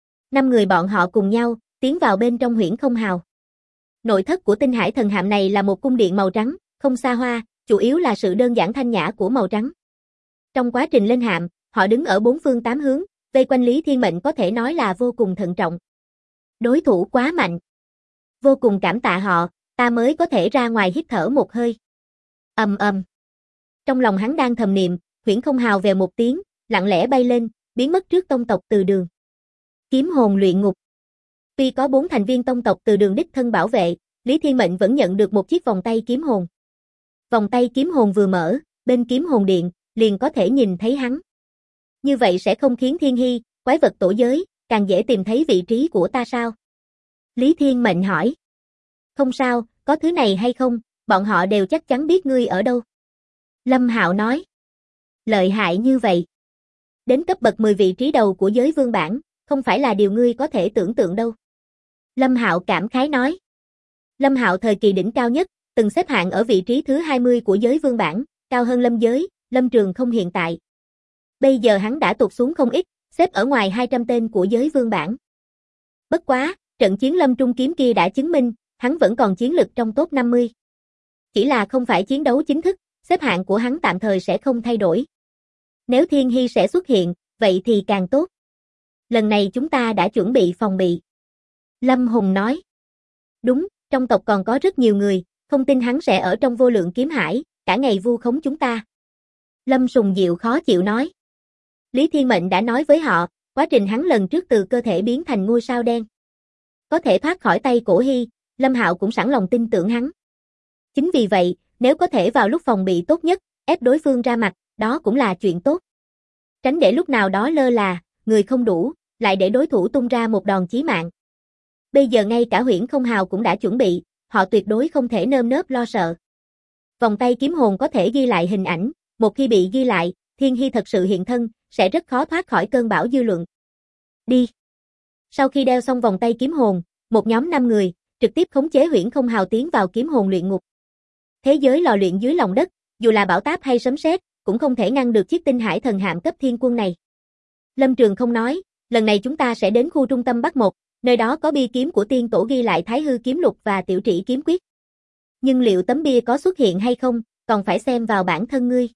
5 người bọn họ cùng nhau, tiến vào bên trong Huyễn Không Hào. Nội thất của Tinh Hải Thần Hạm này là một cung điện màu trắng, không xa hoa, chủ yếu là sự đơn giản thanh nhã của màu trắng. Trong quá trình lên hạm, họ đứng ở 4 phương 8 hướng, vây quanh Lý Thiên Mệnh có thể nói là vô cùng thận trọng. Đối thủ quá mạnh. Vô cùng cảm tạ họ, ta mới có thể ra ngoài hít thở một hơi. Ầm ầm. Trong lòng hắn đang thầm niệm, Huyễn Không Hào vèo một tiếng, lặng lẽ bay lên, biến mất trước tông tộc Từ Đường. Kiếm hồn luyện ngục. Tuy có 4 thành viên tông tộc Từ Đường đích thân bảo vệ, Lý Thiên Mệnh vẫn nhận được một chiếc vòng tay kiếm hồn. Vòng tay kiếm hồn vừa mở, bên kiếm hồn điện, liền có thể nhìn thấy hắn. Như vậy sẽ không khiến Thiên Hy, quái vật tổ giới, càng dễ tìm thấy vị trí của ta sao? Lý Thiên Mệnh hỏi. Không sao, có thứ này hay không, bọn họ đều chắc chắn biết ngươi ở đâu. Lâm Hạo nói. Lợi hại như vậy. Đến cấp bậc 10 vị trí đầu của giới vương bảng, không phải là điều ngươi có thể tưởng tượng đâu. Lâm Hạo cảm khái nói. Lâm Hạo thời kỳ đỉnh cao nhất, từng xếp hạng ở vị trí thứ 20 của giới vương bảng, cao hơn Lâm Giới, Lâm Trường không hiện tại. Bây giờ hắn đã tụt xuống không ít, xếp ở ngoài 200 tên của giới vương bảng. Bất quá, trận chiến Lâm Trung Kiếm kia đã chứng minh, hắn vẫn còn chiến lực trong top 50. Chỉ là không phải chiến đấu chính thức, xếp hạng của hắn tạm thời sẽ không thay đổi. Nếu Thiên Hy sẽ xuất hiện, vậy thì càng tốt. Lần này chúng ta đã chuẩn bị phòng bị. Lâm Hùng nói. Đúng, trong tộc còn có rất nhiều người, không tin hắn sẽ ở trong vô lượng kiếm hải, cả ngày vu khống chúng ta. Lâm Sùng Diệu khó chịu nói. Lý Thiên Mệnh đã nói với họ, quá trình hắn lần trước từ cơ thể biến thành ngôi sao đen. Có thể thoát khỏi tay Cổ Hy, Lâm Hạo cũng sẵn lòng tin tưởng hắn. Chính vì vậy, nếu có thể vào lúc phòng bị tốt nhất, ép đối phương ra mặt, đó cũng là chuyện tốt. Tránh để lúc nào đó lơ là, người không đủ, lại để đối thủ tung ra một đòn chí mạng. Bây giờ ngay cả Huyễn Không Hào cũng đã chuẩn bị, họ tuyệt đối không thể nơm nớp lo sợ. Vòng tay kiếm hồn có thể ghi lại hình ảnh, một khi bị ghi lại, Thiên Hy thật sự hiện thân, sẽ rất khó thoát khỏi cơn bão dư luận. Đi. Sau khi đeo xong vòng tay kiếm hồn, một nhóm 5 người, trực tiếp khống chế Huyễn Không Hào tiến vào kiếm hồn luyện ngục. Thế giới lò luyện dưới lòng đất, dù là bão táp hay sấm sét, cũng không thể ngăn được chiếc Tinh Hải Thần Hạm cấp thiên quân này. Lâm Trường không nói, lần này chúng ta sẽ đến khu trung tâm Bắc Một, nơi đó có bia kiếm của tiên tổ ghi lại Thái Hư kiếm lục và Tiểu Trĩ kiếm quyết. Nhưng liệu tấm bia có xuất hiện hay không, còn phải xem vào bản thân ngươi.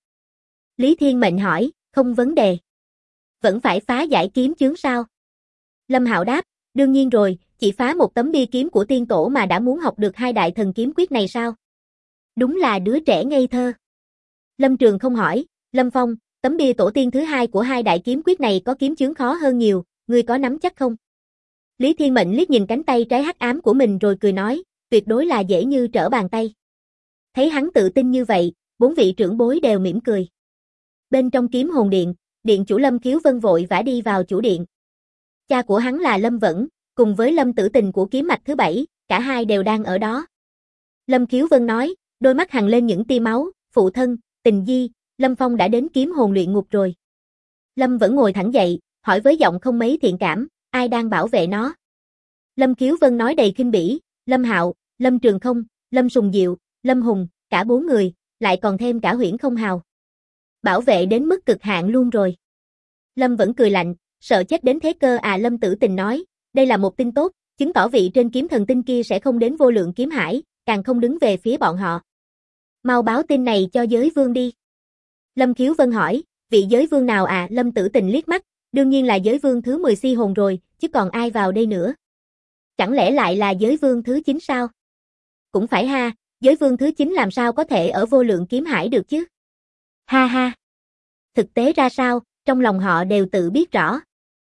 Lý Thiên Mệnh hỏi, không vấn đề. Vẫn phải phá giải kiếm chướng sao? Lâm Hạo đáp, đương nhiên rồi, chỉ phá một tấm bia kiếm của tiên tổ mà đã muốn học được 2 đại thần kiếm quyết này sao? Đúng là đứa trẻ ngây thơ. Lâm Trường không hỏi, Lâm Phong, tấm bia tổ tiên thứ 2 của 2 đại kiếm quyết này có kiếm chướng khó hơn nhiều, ngươi có nắm chắc không? Lý Thiên Mệnh liếc nhìn cánh tay trái hắc ám của mình rồi cười nói, tuyệt đối là dễ như trở bàn tay. Thấy hắn tự tin như vậy, 4 vị trưởng bối đều mỉm cười. Bên trong kiếm hồn điện, điện chủ Lâm Khiếu Vân vội vã đi vào chủ điện. Cha của hắn là Lâm Vẫn, cùng với Lâm Tử Tình của kiếm mạch thứ 7, cả hai đều đang ở đó. Lâm Khiếu Vân nói, đôi mắt hằn lên những tia máu, phụ thân, Tình Di, Lâm Phong đã đến kiếm hồn luyện ngục rồi. Lâm Vẫn ngồi thẳng dậy, hỏi với giọng không mấy thiện cảm, ai đang bảo vệ nó? Lâm Khiếu Vân nói đầy khinh bỉ, Lâm Hạo, Lâm Trường Không, Lâm Sùng Diệu, Lâm Hùng, cả 4 người, lại còn thêm cả Huyễn Không Hào. Bảo vệ đến mức cực hạn luôn rồi. Lâm Vẫn cười lạnh, sợ chết đến thế cơ à? Lâm Tử Tình nói, đây là một tin tốt, chứng tỏ vị trên kiếm thần tinh kia sẽ không đến Vô Lượng Kiếm Hải, càng không đứng về phía bọn họ. Mau báo tin này cho giới vương đi. Lâm Khiếu Vân hỏi, vị giới vương nào à? Lâm Tử Tình liếc mắt, đương nhiên là giới vương thứ 10 si hồn rồi, chứ còn ai vào đây nữa. Chẳng lẽ lại là giới vương thứ 9 sao? Cũng phải ha, giới vương thứ 9 làm sao có thể ở Vô Lượng Kiếm Hải được chứ? Ha ha. Thực tế ra sao, trong lòng họ đều tự biết rõ.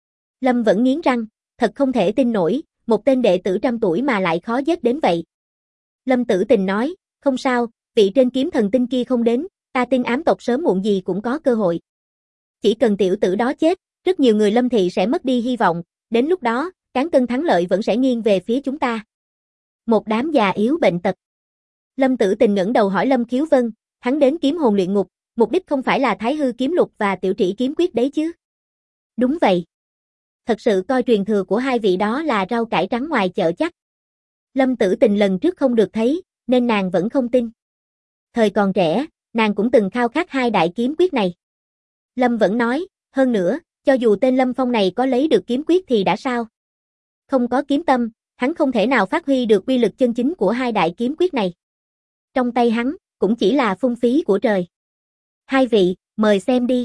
Lâm vẫn nghiến răng, thật không thể tin nổi, một tên đệ tử trăm tuổi mà lại khó giết đến vậy. Lâm Tử Tình nói, không sao, vị trên kiếm thần tinh kia không đến, ta tin ám tộc sớm muộn gì cũng có cơ hội. Chỉ cần tiểu tử đó chết, rất nhiều người Lâm thị sẽ mất đi hy vọng, đến lúc đó, cán cân thắng lợi vẫn sẽ nghiêng về phía chúng ta. Một đám già yếu bệnh tật. Lâm Tử Tình ngẩng đầu hỏi Lâm Khiếu Vân, hắn đến kiếm hồn luyện ngục, mục đích không phải là Thái Hư kiếm lục và Tiểu Trĩ kiếm quyết đấy chứ? Đúng vậy. Thật sự coi truyền thừa của hai vị đó là rau cải trắng ngoài chợ chắc. Lâm Tử Tình lần trước không được thấy, nên nàng vẫn không tin. Thời còn trẻ, nàng cũng từng khao khát hai đại kiếm quyết này. Lâm vẫn nói, hơn nữa, cho dù tên Lâm Phong này có lấy được kiếm quyết thì đã sao? Không có kiếm tâm, hắn không thể nào phát huy được uy lực chân chính của hai đại kiếm quyết này. Trong tay hắn, cũng chỉ là phung phí của trời. Hai vị, mời xem đi.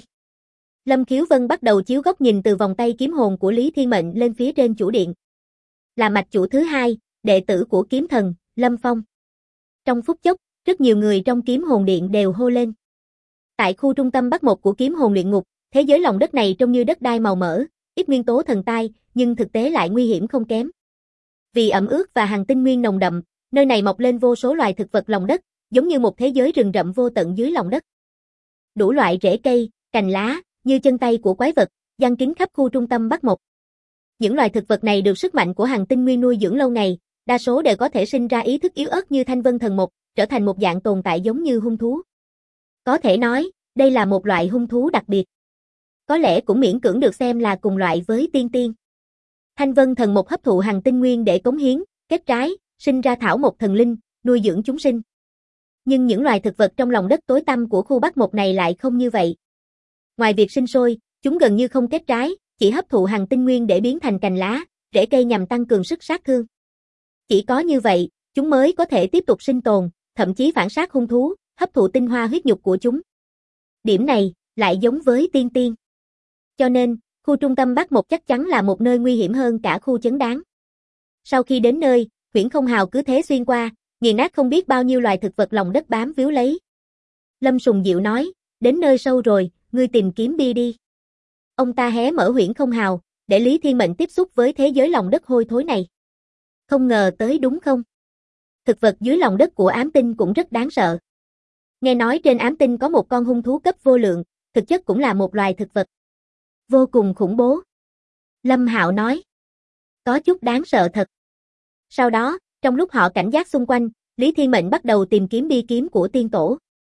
Lâm Khiếu Vân bắt đầu chiếu góc nhìn từ vòng tay kiếm hồn của Lý Thiên Mệnh lên phía trên chủ điện. Là mạch chủ thứ 2, đệ tử của kiếm thần, Lâm Phong. Trong phút chốc, rất nhiều người trong kiếm hồn điện đều hô lên. Tại khu trung tâm Bắc 1 của kiếm hồn luyện ngục, thế giới lòng đất này trông như đất đai màu mỡ, ít nguyên tố thần tai, nhưng thực tế lại nguy hiểm không kém. Vì ẩm ướt và hành tinh nguyên nồng đậm, nơi này mọc lên vô số loài thực vật lòng đất, giống như một thế giới rừng rậm vô tận dưới lòng đất. Đủ loại rễ cây, cành lá, như chân tay của quái vật, giăng kín khắp khu trung tâm Bắc 1. Những loài thực vật này được sức mạnh của hành tinh nguyên nuôi dưỡng lâu ngày, đa số đều có thể sinh ra ý thức yếu ớt như Thanh Vân Thần Mộc, trở thành một dạng tồn tại giống như hung thú. Có thể nói, đây là một loại hung thú đặc biệt. Có lẽ cũng miễn cưỡng được xem là cùng loại với tiên tiên. Thanh Vân Thần Mộc hấp thụ hành tinh nguyên để cống hiến, kết trái, sinh ra thảo mộc thần linh, nuôi dưỡng chúng sinh. Nhưng những loài thực vật trong lòng đất tối tăm của khu Bắc 1 này lại không như vậy. Ngoài việc sinh sôi, chúng gần như không kết trái, chỉ hấp thụ hành tinh nguyên để biến thành cành lá, rễ cây nhằm tăng cường sức sát thương. Chỉ có như vậy, chúng mới có thể tiếp tục sinh tồn, thậm chí phản sát hung thú, hấp thụ tinh hoa huyết nhục của chúng. Điểm này, lại giống với tiên tiên. Cho nên, khu trung tâm Bắc 1 chắc chắn là một nơi nguy hiểm hơn cả khu chấn đáng. Sau khi đến nơi, Huyễn Không Hào cứ thế xuyên qua, nghiền nát không biết bao nhiêu loài thực vật lòng đất bám víu lấy. Lâm Sùng Diệu nói, đến nơi sâu rồi, ngươi tìm kiếm bia đi. Ông ta hé mở Huyễn Không Hào, để Lý Thiên Mệnh tiếp xúc với thế giới lòng đất hôi thối này. Không ngờ tới đúng không? Thực vật dưới lòng đất của ám tinh cũng rất đáng sợ. Nghe nói trên ám tinh có một con hung thú cấp vô lượng, thực chất cũng là một loài thực vật. Vô cùng khủng bố. Lâm Hạo nói. Có chút đáng sợ thật. Sau đó, trong lúc họ cảnh giác xung quanh, Lý Thiên Mệnh bắt đầu tìm kiếm bi kiếm của tiên tổ.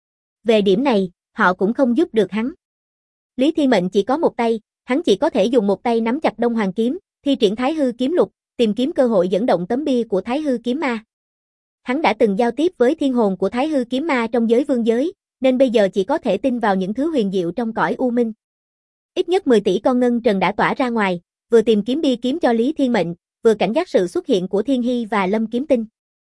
Về điểm này, họ cũng không giúp được hắn. Lý Thiên Mệnh chỉ có một tay, hắn chỉ có thể dùng một tay nắm chặt Đông Hoàng kiếm, thi triển Thái Hư kiếm lục, tìm kiếm cơ hội dẫn động tấm bia của Thái Hư kiếm ma. Hắn đã từng giao tiếp với thiên hồn của Thái Hư kiếm ma trong giới vương giới, nên bây giờ chỉ có thể tin vào những thứ huyền diệu trong cõi u minh. Ít nhất 10 tỷ con ngân trần đã tỏa ra ngoài, vừa tìm kiếm bia kiếm cho Lý Thiên Mệnh, vừa cảnh giác sự xuất hiện của Thiên Hy và Lâm Kiếm Tinh.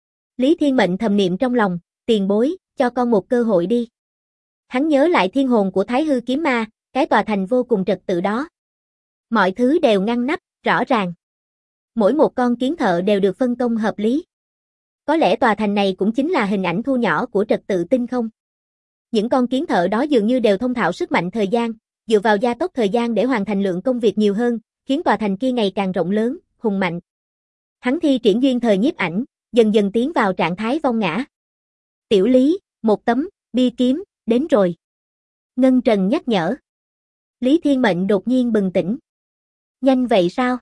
Lý Thiên Mệnh thầm niệm trong lòng, tiền bối, cho con một cơ hội đi. Hắn nhớ lại thiên hồn của Thái Hư kiếm ma, cái tòa thành vô cùng trật tự đó. Mọi thứ đều ngăn nắp, rõ ràng. Mỗi một con kiến thợ đều được phân công hợp lý. Có lẽ tòa thành này cũng chính là hình ảnh thu nhỏ của trật tự tinh không. Những con kiến thợ đó dường như đều thông thạo sức mạnh thời gian, dựa vào gia tốc thời gian để hoàn thành lượng công việc nhiều hơn, khiến tòa thành kia ngày càng rộng lớn, hùng mạnh. Hắn thi triển duyên thời nhiếp ảnh, dần dần tiến vào trạng thái vong ngã. Tiểu Lý, một tấm bia kiếm, đến rồi. Ngân Trần nhắc nhở. Lý Thiên Mệnh đột nhiên bừng tỉnh. Nhanh vậy sao?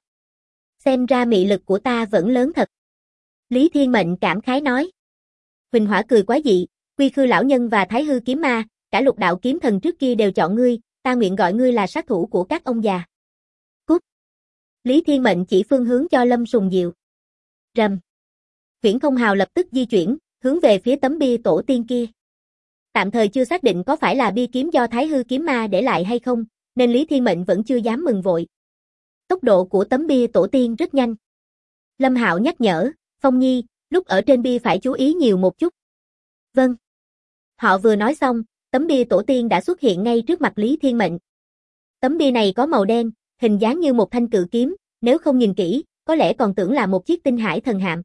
Xem ra mị lực của ta vẫn lớn thật. Lý Thiên Mệnh cảm khái nói. Huỳnh Hỏa cười quá dị, Quy Khư lão nhân và Thái Hư kiếm ma, cả Lục đạo kiếm thần trước kia đều chọn ngươi, ta nguyện gọi ngươi là sát thủ của các ông già. Cút. Lý Thiên Mệnh chỉ phương hướng cho Lâm Sùng Diệu. Rầm. Huyễn Không Hào lập tức di chuyển, hướng về phía tấm bia tổ tiên kia. Tạm thời chưa xác định có phải là bia kiếm do Thái Hư kiếm ma để lại hay không, nên Lý Thiên Mệnh vẫn chưa dám mừng vội. Tốc độ của tấm bia tổ tiên rất nhanh. Lâm Hạo nhắc nhở, Phong Nhi, lúc ở trên bia phải chú ý nhiều một chút. Vâng. Họ vừa nói xong, tấm bia tổ tiên đã xuất hiện ngay trước mặt Lý Thiên Mệnh. Tấm bia này có màu đen, hình dáng như một thanh cự kiếm, nếu không nhìn kỹ, có lẽ còn tưởng là một chiếc tinh hải thần hạm.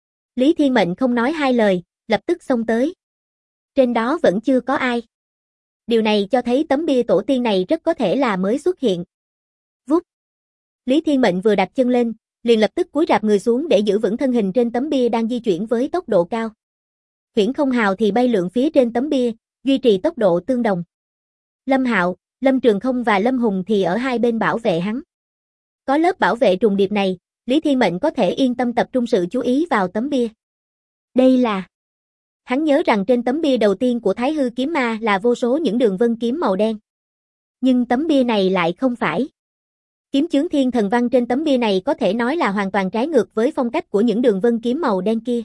Lý Thiên Mệnh không nói hai lời, lập tức xông tới. Trên đó vẫn chưa có ai. Điều này cho thấy tấm bia tổ tiên này rất có thể là mới xuất hiện. Vút. Lý Thiên Mệnh vừa đặt chân lên, liền lập tức cúi rạp người xuống để giữ vững thân hình trên tấm bia đang di chuyển với tốc độ cao. Huyễn Không Hào thì bay lượn phía trên tấm bia, duy trì tốc độ tương đồng. Lâm Hạo, Lâm Trường Không và Lâm Hùng thì ở hai bên bảo vệ hắn. Có lớp bảo vệ trùng điệp này, Lý Thiên Mệnh có thể yên tâm tập trung sự chú ý vào tấm bia. Đây là... Hắn nhớ rằng trên tấm bia đầu tiên của Thái Hư kiếm ma là vô số những đường vân kiếm màu đen. Nhưng tấm bia này lại không phải. Kiếm chướng thiên thần văn trên tấm bia này có thể nói là hoàn toàn trái ngược với phong cách của những đường vân kiếm màu đen kia.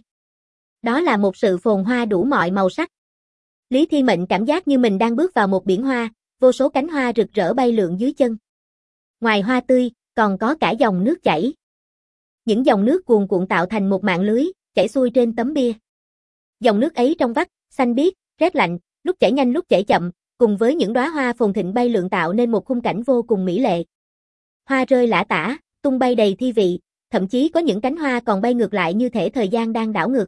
Đó là một sự phồn hoa đủ mọi màu sắc. Lý Thiên Mệnh cảm giác như mình đang bước vào một biển hoa, vô số cánh hoa rực rỡ bay lượn dưới chân. Ngoài hoa tươi, còn có cả dòng nước chảy. Những dòng nước cuồn cuộn tạo thành một mạng lưới, chảy xuôi trên tấm bia. Dòng nước ấy trong vắt, xanh biếc, rét lạnh, lúc chảy nhanh lúc chảy chậm, cùng với những đóa hoa phồn thịnh bay lượn tạo nên một khung cảnh vô cùng mỹ lệ. Hoa rơi lả tả, tung bay đầy thi vị, thậm chí có những cánh hoa còn bay ngược lại như thể thời gian đang đảo ngược.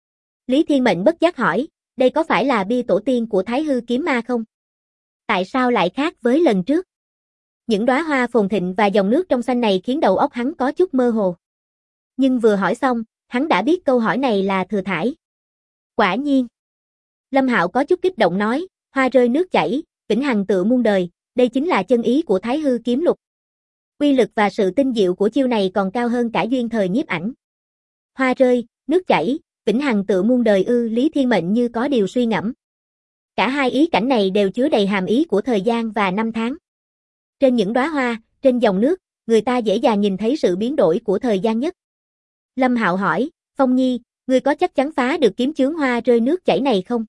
Lý Thiên Mệnh bất giác hỏi, đây có phải là bia tổ tiên của Thái Hư kiếm ma không? Tại sao lại khác với lần trước? Những đóa hoa phồn thịnh và dòng nước trong xanh này khiến đầu óc hắn có chút mơ hồ. Nhưng vừa hỏi xong, hắn đã biết câu hỏi này là thừa thãi. Quả nhiên. Lâm Hạo có chút kích động nói, hoa rơi nước chảy, vĩnh hằng tựa muôn đời, đây chính là chân ý của Thái Hư kiếm lục. Quy lực và sự tinh diệu của chiêu này còn cao hơn cả duyên thời nhiếp ảnh. Hoa rơi, nước chảy, vĩnh hằng tựa muôn đời ư? Lý Thiên Mệnh như có điều suy ngẫm. Cả hai ý cảnh này đều chứa đầy hàm ý của thời gian và năm tháng. Trên những đóa hoa, trên dòng nước, người ta dễ dàng nhìn thấy sự biến đổi của thời gian nhất. Lâm Hạo hỏi, Phong Nhi, ngươi có chắc chắn phá được kiếm chướng hoa rơi nước chảy này không?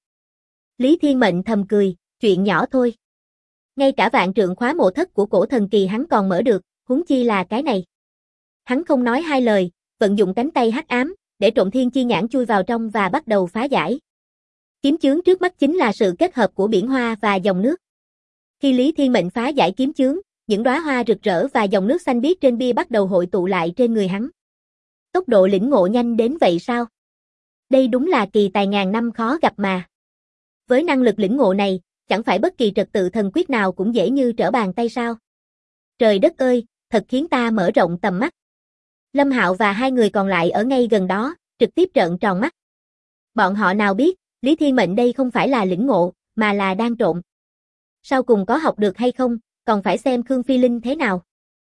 Lý Thiên Mệnh thầm cười, chuyện nhỏ thôi. Ngay cả vạn trượng khóa mộ thất của cổ thần kỳ hắn còn mở được, huống chi là cái này. Hắn không nói hai lời, vận dụng cánh tay hắc ám, để Trộm Thiên Chi Nhãn chui vào trong và bắt đầu phá giải. Kiếm chướng trước mắt chính là sự kết hợp của biển hoa và dòng nước. Khi Lý Thiên Mệnh phá giải kiếm chướng, những đóa hoa rực rỡ và dòng nước xanh biếc trên bia bắt đầu hội tụ lại trên người hắn. Tốc độ lĩnh ngộ nhanh đến vậy sao? Đây đúng là kỳ tài ngàn năm khó gặp mà. Với năng lực lĩnh ngộ này, chẳng phải bất kỳ trật tự thần quyết nào cũng dễ như trở bàn tay sao? Trời đất ơi, thật khiến ta mở rộng tầm mắt. Lâm Hạo và hai người còn lại ở ngay gần đó, trực tiếp trợn tròn mắt. Bọn họ nào biết, Lý Thiên Mệnh đây không phải là lĩnh ngộ, mà là đang trộm. Sau cùng có học được hay không, còn phải xem Khương Phi Linh thế nào.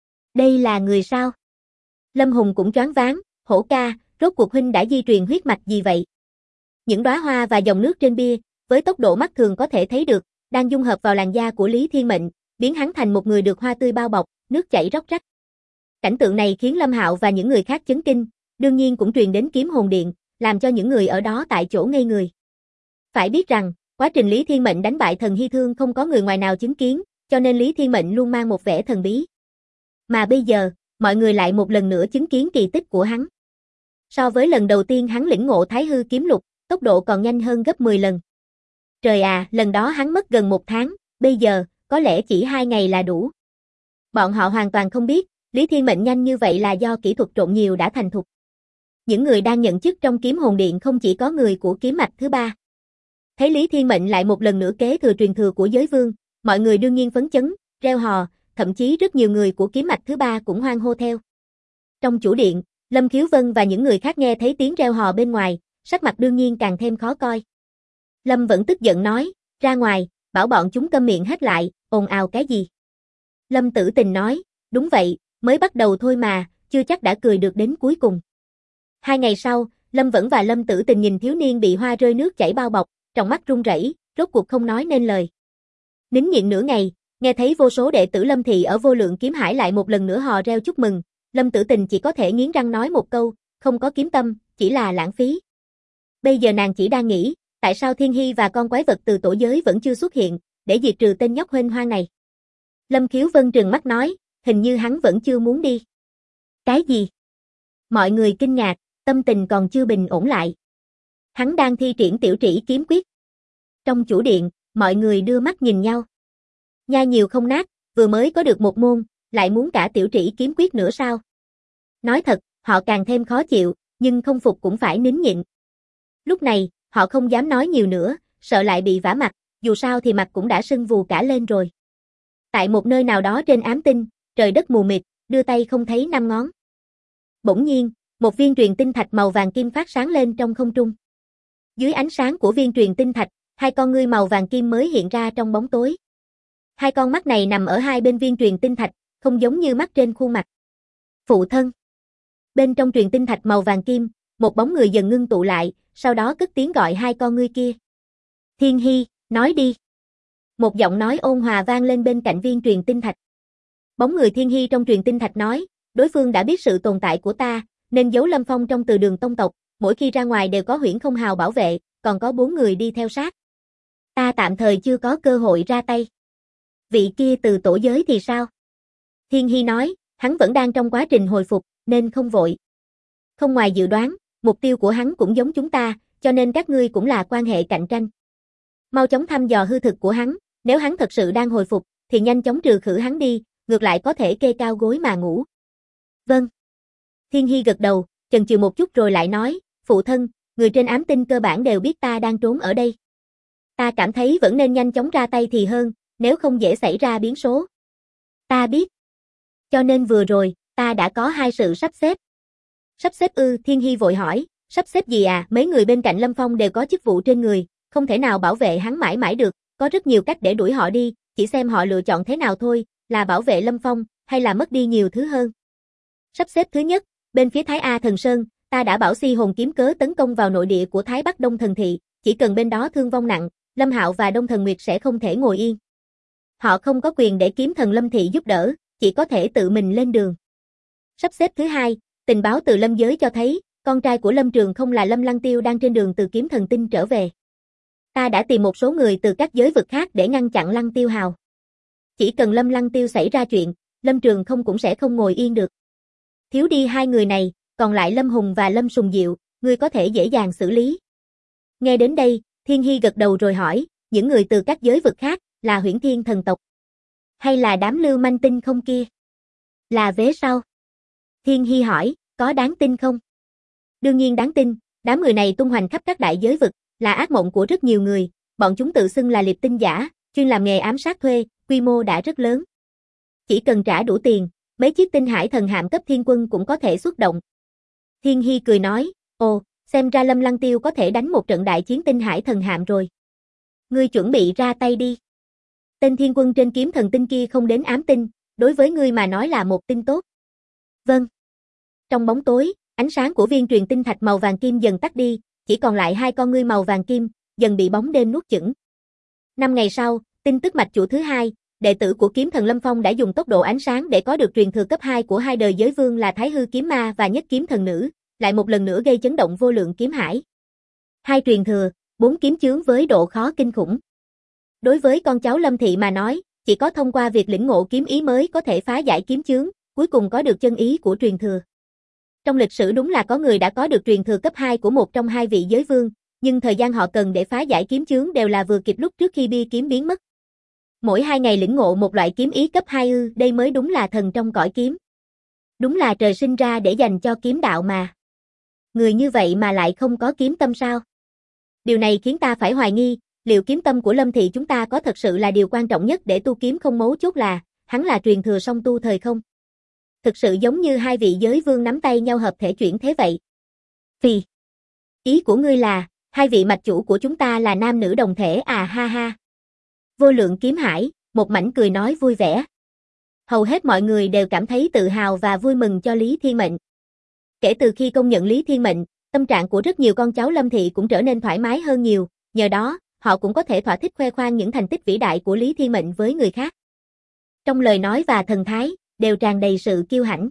Đây là người sao? Lâm Hùng cũng choáng váng, Hổ ca, rốt cuộc huynh đã di truyền huyết mạch gì vậy? Những đóa hoa và dòng nước trên bia, với tốc độ mắt thường có thể thấy được, đang dung hợp vào làn da của Lý Thiên Mệnh, biến hắn thành một người được hoa tươi bao bọc, nước chảy róc rách. Cảnh tượng này khiến Lâm Hạo và những người khác chấn kinh, đương nhiên cũng truyền đến Kiếm Hồn Điện, làm cho những người ở đó tại chỗ ngây người. Phải biết rằng, quá trình Lý Thiên Mệnh đánh bại thần Hy Thương không có người ngoài nào chứng kiến, cho nên Lý Thiên Mệnh luôn mang một vẻ thần bí. Mà bây giờ, mọi người lại một lần nữa chứng kiến kỳ tích của hắn. So với lần đầu tiên hắn lĩnh ngộ Thái Hư kiếm lục, tốc độ còn nhanh hơn gấp 10 lần. Trời à, lần đó hắn mất gần 1 tháng, bây giờ, có lẽ chỉ 2 ngày là đủ. Bọn họ hoàn toàn không biết, Lý Thiên Mệnh nhanh như vậy là do kỹ thuật trộn nhiều đã thành thục. Những người đang nhận chức trong Kiếm Hồn Điện không chỉ có người của kiếm mạch thứ 3. Thấy Lý Thiên Mệnh lại một lần nữa kế thừa truyền thừa của giới vương, mọi người đương nhiên phấn chấn, reo hò, thậm chí rất nhiều người của kiếm mạch thứ 3 cũng hoan hô theo. Trong chủ điện, Lâm Khiếu Vân và những người khác nghe thấy tiếng reo hò bên ngoài, sắc mặt đương nhiên càng thêm khó coi. Lâm vẫn tức giận nói, ra ngoài, bảo bọn chúng câm miệng hết lại, ồn ào cái gì. Lâm Tử Tình nói, đúng vậy, mới bắt đầu thôi mà, chưa chắc đã cười được đến cuối cùng. 2 ngày sau, Lâm Vẫn và Lâm Tử Tình nhìn thiếu niên bị hoa rơi nước chảy bao bọc, trong mắt run rẩy, rốt cuộc không nói nên lời. Nín nhịn nửa ngày, nghe thấy vô số đệ tử Lâm thị ở Vô Lượng Kiếm Hải lại một lần nữa hò reo chúc mừng, Lâm Tử Tình chỉ có thể nghiến răng nói một câu, không có kiếm tâm, chỉ là lãng phí. Bây giờ nàng chỉ đang nghĩ, tại sao Thiên Hy và con quái vật từ tổ giới vẫn chưa xuất hiện, để diệt trừ tên nhóc huênh hoang này. Lâm Khiếu Vân trừng mắt nói, hình như hắn vẫn chưa muốn đi. Cái gì? Mọi người kinh ngạc, tâm tình còn chưa bình ổn lại. Hắn đang thi triển tiểu trĩ kiếm quyết. Trong chủ điện, mọi người đưa mắt nhìn nhau. Nhai nhiều không nát, vừa mới có được một môn, lại muốn cả tiểu trĩ kiếm quyết nữa sao? Nói thật, họ càng thêm khó chịu, nhưng không phục cũng phải nín nhịn. Lúc này, họ không dám nói nhiều nữa, sợ lại bị vả mặt, dù sao thì mặt cũng đã sưng vù cả lên rồi. Tại một nơi nào đó trên ám tinh, trời đất mù mịt, đưa tay không thấy năm ngón. Bỗng nhiên, một viên truyền tinh thạch màu vàng kim phát sáng lên trong không trung. Dưới ánh sáng của viên truyền tinh thạch, 2 con ngươi màu vàng kim mới hiện ra trong bóng tối. 2 con mắt này nằm ở hai bên viên truyền tinh thạch, không giống như mắt trên khuôn mặt. Phụ thân. Bên trong truyền tinh thạch màu vàng kim, một bóng người dần ngưng tụ lại, sau đó cất tiếng gọi 2 con ngươi kia. Thiên Hy, nói đi. Một giọng nói ôn hòa vang lên bên cạnh viên truyền tinh thạch. Bóng người Thiên Hy trong truyền tinh thạch nói, đối phương đã biết sự tồn tại của ta, nên giấu Lâm Phong trong Từ Đường tông tộc, mỗi khi ra ngoài đều có Huyễn Không Hào bảo vệ, còn có 4 người đi theo sát. Ta tạm thời chưa có cơ hội ra tay. Vị kia từ tổ giới thì sao? Thiên Hy nói, hắn vẫn đang trong quá trình hồi phục, nên không vội. Không ngoài dự đoán, mục tiêu của hắn cũng giống chúng ta, cho nên các ngươi cũng là quan hệ cạnh tranh. Mau chóng thăm dò hư thực của hắn, nếu hắn thật sự đang hồi phục, thì nhanh chóng trừ khử hắn đi, ngược lại có thể kê cao gối mà ngủ. Vâng. Thiên Hy gật đầu, chần chừ một chút rồi lại nói, phụ thân, người trên ám tinh cơ bản đều biết ta đang trốn ở đây. Ta cảm thấy vẫn nên nhanh chóng ra tay thì hơn, nếu không dễ xảy ra biến số. Ta biết. Cho nên vừa rồi, ta đã có 2 sự sắp xếp. Sắp xếp ư? Thiên Hy vội hỏi, sắp xếp gì à? Mấy người bên cạnh Lâm Phong đều có chức vụ trên người, không thể nào bảo vệ hắn mãi mãi được, có rất nhiều cách để đuổi họ đi, chỉ xem họ lựa chọn thế nào thôi, là bảo vệ Lâm Phong, hay là mất đi nhiều thứ hơn. Sắp xếp thứ nhất, bên phía Thái A Thần Sơn, ta đã bảo Si Hồn Kiếm Cớ tấn công vào nội địa của Thái Bắc Đông Thần Thị, chỉ cần bên đó thương vong nặng, Lâm Hạo và Đông Thần Nguyệt sẽ không thể ngồi yên. Họ không có quyền để Kiếm Thần Lâm Thị giúp đỡ, chỉ có thể tự mình lên đường. Sắp xếp thứ hai, tình báo từ Lâm giới cho thấy, con trai của Lâm Trường Không là Lâm Lăng Tiêu đang trên đường từ Kiếm Thần Tinh trở về. Ta đã tìm một số người từ các giới vực khác để ngăn chặn Lăng Tiêu hào. Chỉ cần Lâm Lăng Tiêu xảy ra chuyện, Lâm Trường Không cũng sẽ không ngồi yên được. Thiếu đi 2 người này, còn lại Lâm Hùng và Lâm Sùng Diệu, ngươi có thể dễ dàng xử lý. Nghe đến đây, Thiên Hy gật đầu rồi hỏi, những người từ các giới vực khác, là Huyễn Thiên thần tộc? Hay là đám Lưu Manh Tinh không kia? Là vế sau. Thiên Hy hỏi, có đáng tin không? Đương nhiên đáng tin, đám người này tung hoành khắp các đại giới vực, là ác mộng của rất nhiều người, bọn chúng tự xưng là liệp tinh giả, chuyên làm nghề ám sát thuê, quy mô đã rất lớn. Chỉ cần trả đủ tiền, mấy chiếc tinh hải thần hạm cấp thiên quân cũng có thể xuất động. Thiên Hy cười nói, ồ, xem ra Lâm Lăng Tiêu có thể đánh một trận đại chiến tinh hải thần hạm rồi. Ngươi chuẩn bị ra tay đi. Tên thiên quân trên Kiếm Thần Tinh kia không đến ám tinh, đối với ngươi mà nói là một tin tốt. Vâng. Trong bóng tối, ánh sáng của viên truyền tinh thạch màu vàng kim dần tắt đi, chỉ còn lại 2 con ngươi màu vàng kim, dần bị bóng đêm nuốt chửng. 5 ngày sau, tin tức mạch chủ thứ 2, đệ tử của Kiếm Thần Lâm Phong đã dùng tốc độ ánh sáng để có được truyền thừa cấp 2 của 2 đời giới vương là Thái Hư Kiếm Ma và Nhất Kiếm Thần Nữ, lại một lần nữa gây chấn động Vô Lượng Kiếm Hải. 2 truyền thừa, 4 kiếm chướng với độ khó kinh khủng. Đối với con cháu Lâm Thị mà nói, chỉ có thông qua việc lĩnh ngộ kiếm ý mới có thể phá giải kiếm chướng, cuối cùng có được chân ý của truyền thừa. Trong lịch sử đúng là có người đã có được truyền thừa cấp 2 của một trong 2 vị giới vương, nhưng thời gian họ cần để phá giải kiếm chướng đều là vừa kịp lúc trước khi bi kiếm biến mất. Mỗi 2 ngày lĩnh ngộ một loại kiếm ý cấp 2 ư, đây mới đúng là thần trong cõi kiếm. Đúng là trời sinh ra để dành cho kiếm đạo mà. Người như vậy mà lại không có kiếm tâm sao? Điều này khiến ta phải hoài nghi, liệu kiếm tâm của Lâm Thị chúng ta có thật sự là điều quan trọng nhất để tu kiếm không? Mấu chốt là, hắn là truyền thừa song tu thời không? Thực sự giống như 2 vị giới vương nắm tay nhau hợp thể chuyển thế vậy. Phì. Ý của ngươi là, 2 vị mạch chủ của chúng ta là nam nữ đồng thể à? Ha ha. Vô Lượng Kiếm Hải, một mảnh cười nói vui vẻ. Hầu hết mọi người đều cảm thấy tự hào và vui mừng cho Lý Thiên Mệnh. Kể từ khi công nhận Lý Thiên Mệnh, tâm trạng của rất nhiều con cháu Lâm thị cũng trở nên thoải mái hơn nhiều, nhờ đó, họ cũng có thể thỏa thích khoe khoang những thành tích vĩ đại của Lý Thiên Mệnh với người khác. Trong lời nói và thần thái, đều tràn đầy sự kiêu hãnh.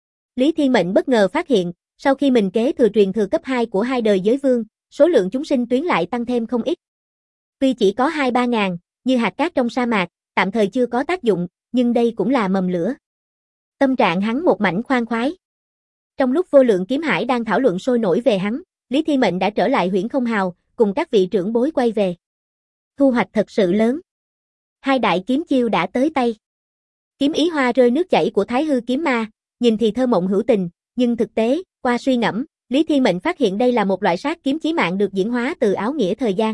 Lý Thiên Mệnh bất ngờ phát hiện, sau khi mình kế thừa truyền thừa cấp 2 của hai đời giới vương, số lượng chúng sinh tuyến lại tăng thêm không ít. Tuy chỉ có 2-3 ngàn, như hạt cát trong sa mạc, tạm thời chưa có tác dụng, nhưng đây cũng là mầm lửa. Tâm trạng hắn một mảnh khoan khoái. Trong lúc vô lượng kiếm hải đang thảo luận sôi nổi về hắn, Lý Thiên Mệnh đã trở lại Huyễn Không Hào, cùng các vị trưởng bối quay về. Thu hoạch thật sự lớn. Hai đại kiếm chiêu đã tới tay. Kiếm ý hoa rơi nước chảy của Thái Hư kiếm ma, nhìn thì thơ mộng hữu tình, nhưng thực tế, qua suy ngẫm, Lý Thiên Mệnh phát hiện đây là một loại sát kiếm chí mạng được diễn hóa từ áo nghĩa thời gian.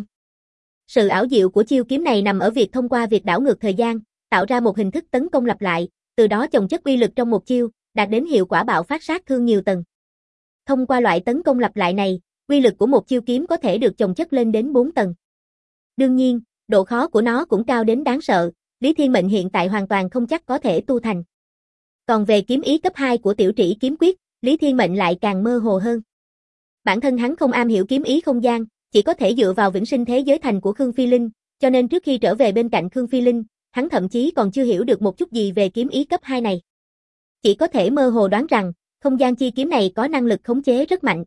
Sự ảo diệu của chiêu kiếm này nằm ở việc thông qua việc đảo ngược thời gian, tạo ra một hình thức tấn công lặp lại, từ đó chồng chất uy lực trong một chiêu, đạt đến hiệu quả bạo phát sát thương nhiều tầng. Thông qua loại tấn công lặp lại này, uy lực của một chiêu kiếm có thể được chồng chất lên đến 4 tầng. Đương nhiên, độ khó của nó cũng cao đến đáng sợ, Lý Thiên Mệnh hiện tại hoàn toàn không chắc có thể tu thành. Còn về kiếm ý cấp 2 của Tiểu Trĩ kiếm quyết, Lý Thiên Mệnh lại càng mơ hồ hơn. Bản thân hắn không am hiểu kiếm ý không gian, chỉ có thể dựa vào vĩnh sinh thế giới thành của Khương Phi Linh, cho nên trước khi trở về bên cạnh Khương Phi Linh, hắn thậm chí còn chưa hiểu được một chút gì về kiếm ý cấp 2 này. Chỉ có thể mơ hồ đoán rằng, không gian chi kiếm này có năng lực khống chế rất mạnh.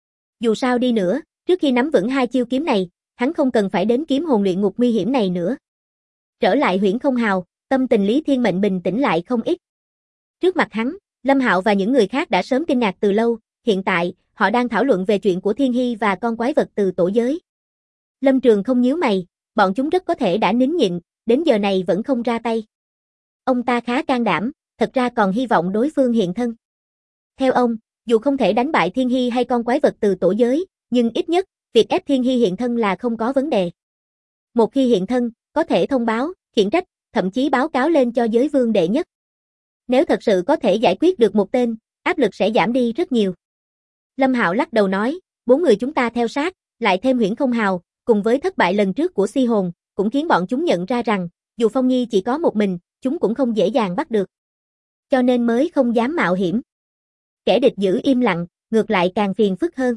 Dù sao đi nữa, trước khi nắm vững hai chiêu kiếm này, hắn không cần phải đến kiếm hồn luyện ngục nguy hiểm này nữa. Trở lại Huyễn Không Hào, tâm tình Lý Thiên Mệnh bình tĩnh lại không ít. Trước mặt hắn, Lâm Hạo và những người khác đã sớm kinh ngạc từ lâu, hiện tại, họ đang thảo luận về chuyện của Thiên Hy và con quái vật từ tổ giới. Lâm Trường không nhíu mày, bọn chúng rất có thể đã nín nhịn, đến giờ này vẫn không ra tay. Ông ta khá can đảm, thật ra còn hy vọng đối phương hiện thân. Theo ông, dù không thể đánh bại Thiên Hy hay con quái vật từ tổ giới, nhưng ít nhất, việc ép Thiên Hy hiện thân là không có vấn đề. Một khi hiện thân, có thể thông báo, khiển trách, thậm chí báo cáo lên cho giới vương đệ nhất. Nếu thật sự có thể giải quyết được một tên, áp lực sẽ giảm đi rất nhiều. Lâm Hạo lắc đầu nói, 4 người chúng ta theo sát, lại thêm Huyễn Không Hào, cùng với thất bại lần trước của Si Hồn, cũng khiến bọn chúng nhận ra rằng, dù Phong Nhi chỉ có một mình, chúng cũng không dễ dàng bắt được. Cho nên mới không dám mạo hiểm. Kẻ địch giữ im lặng, ngược lại càng phiền phức hơn.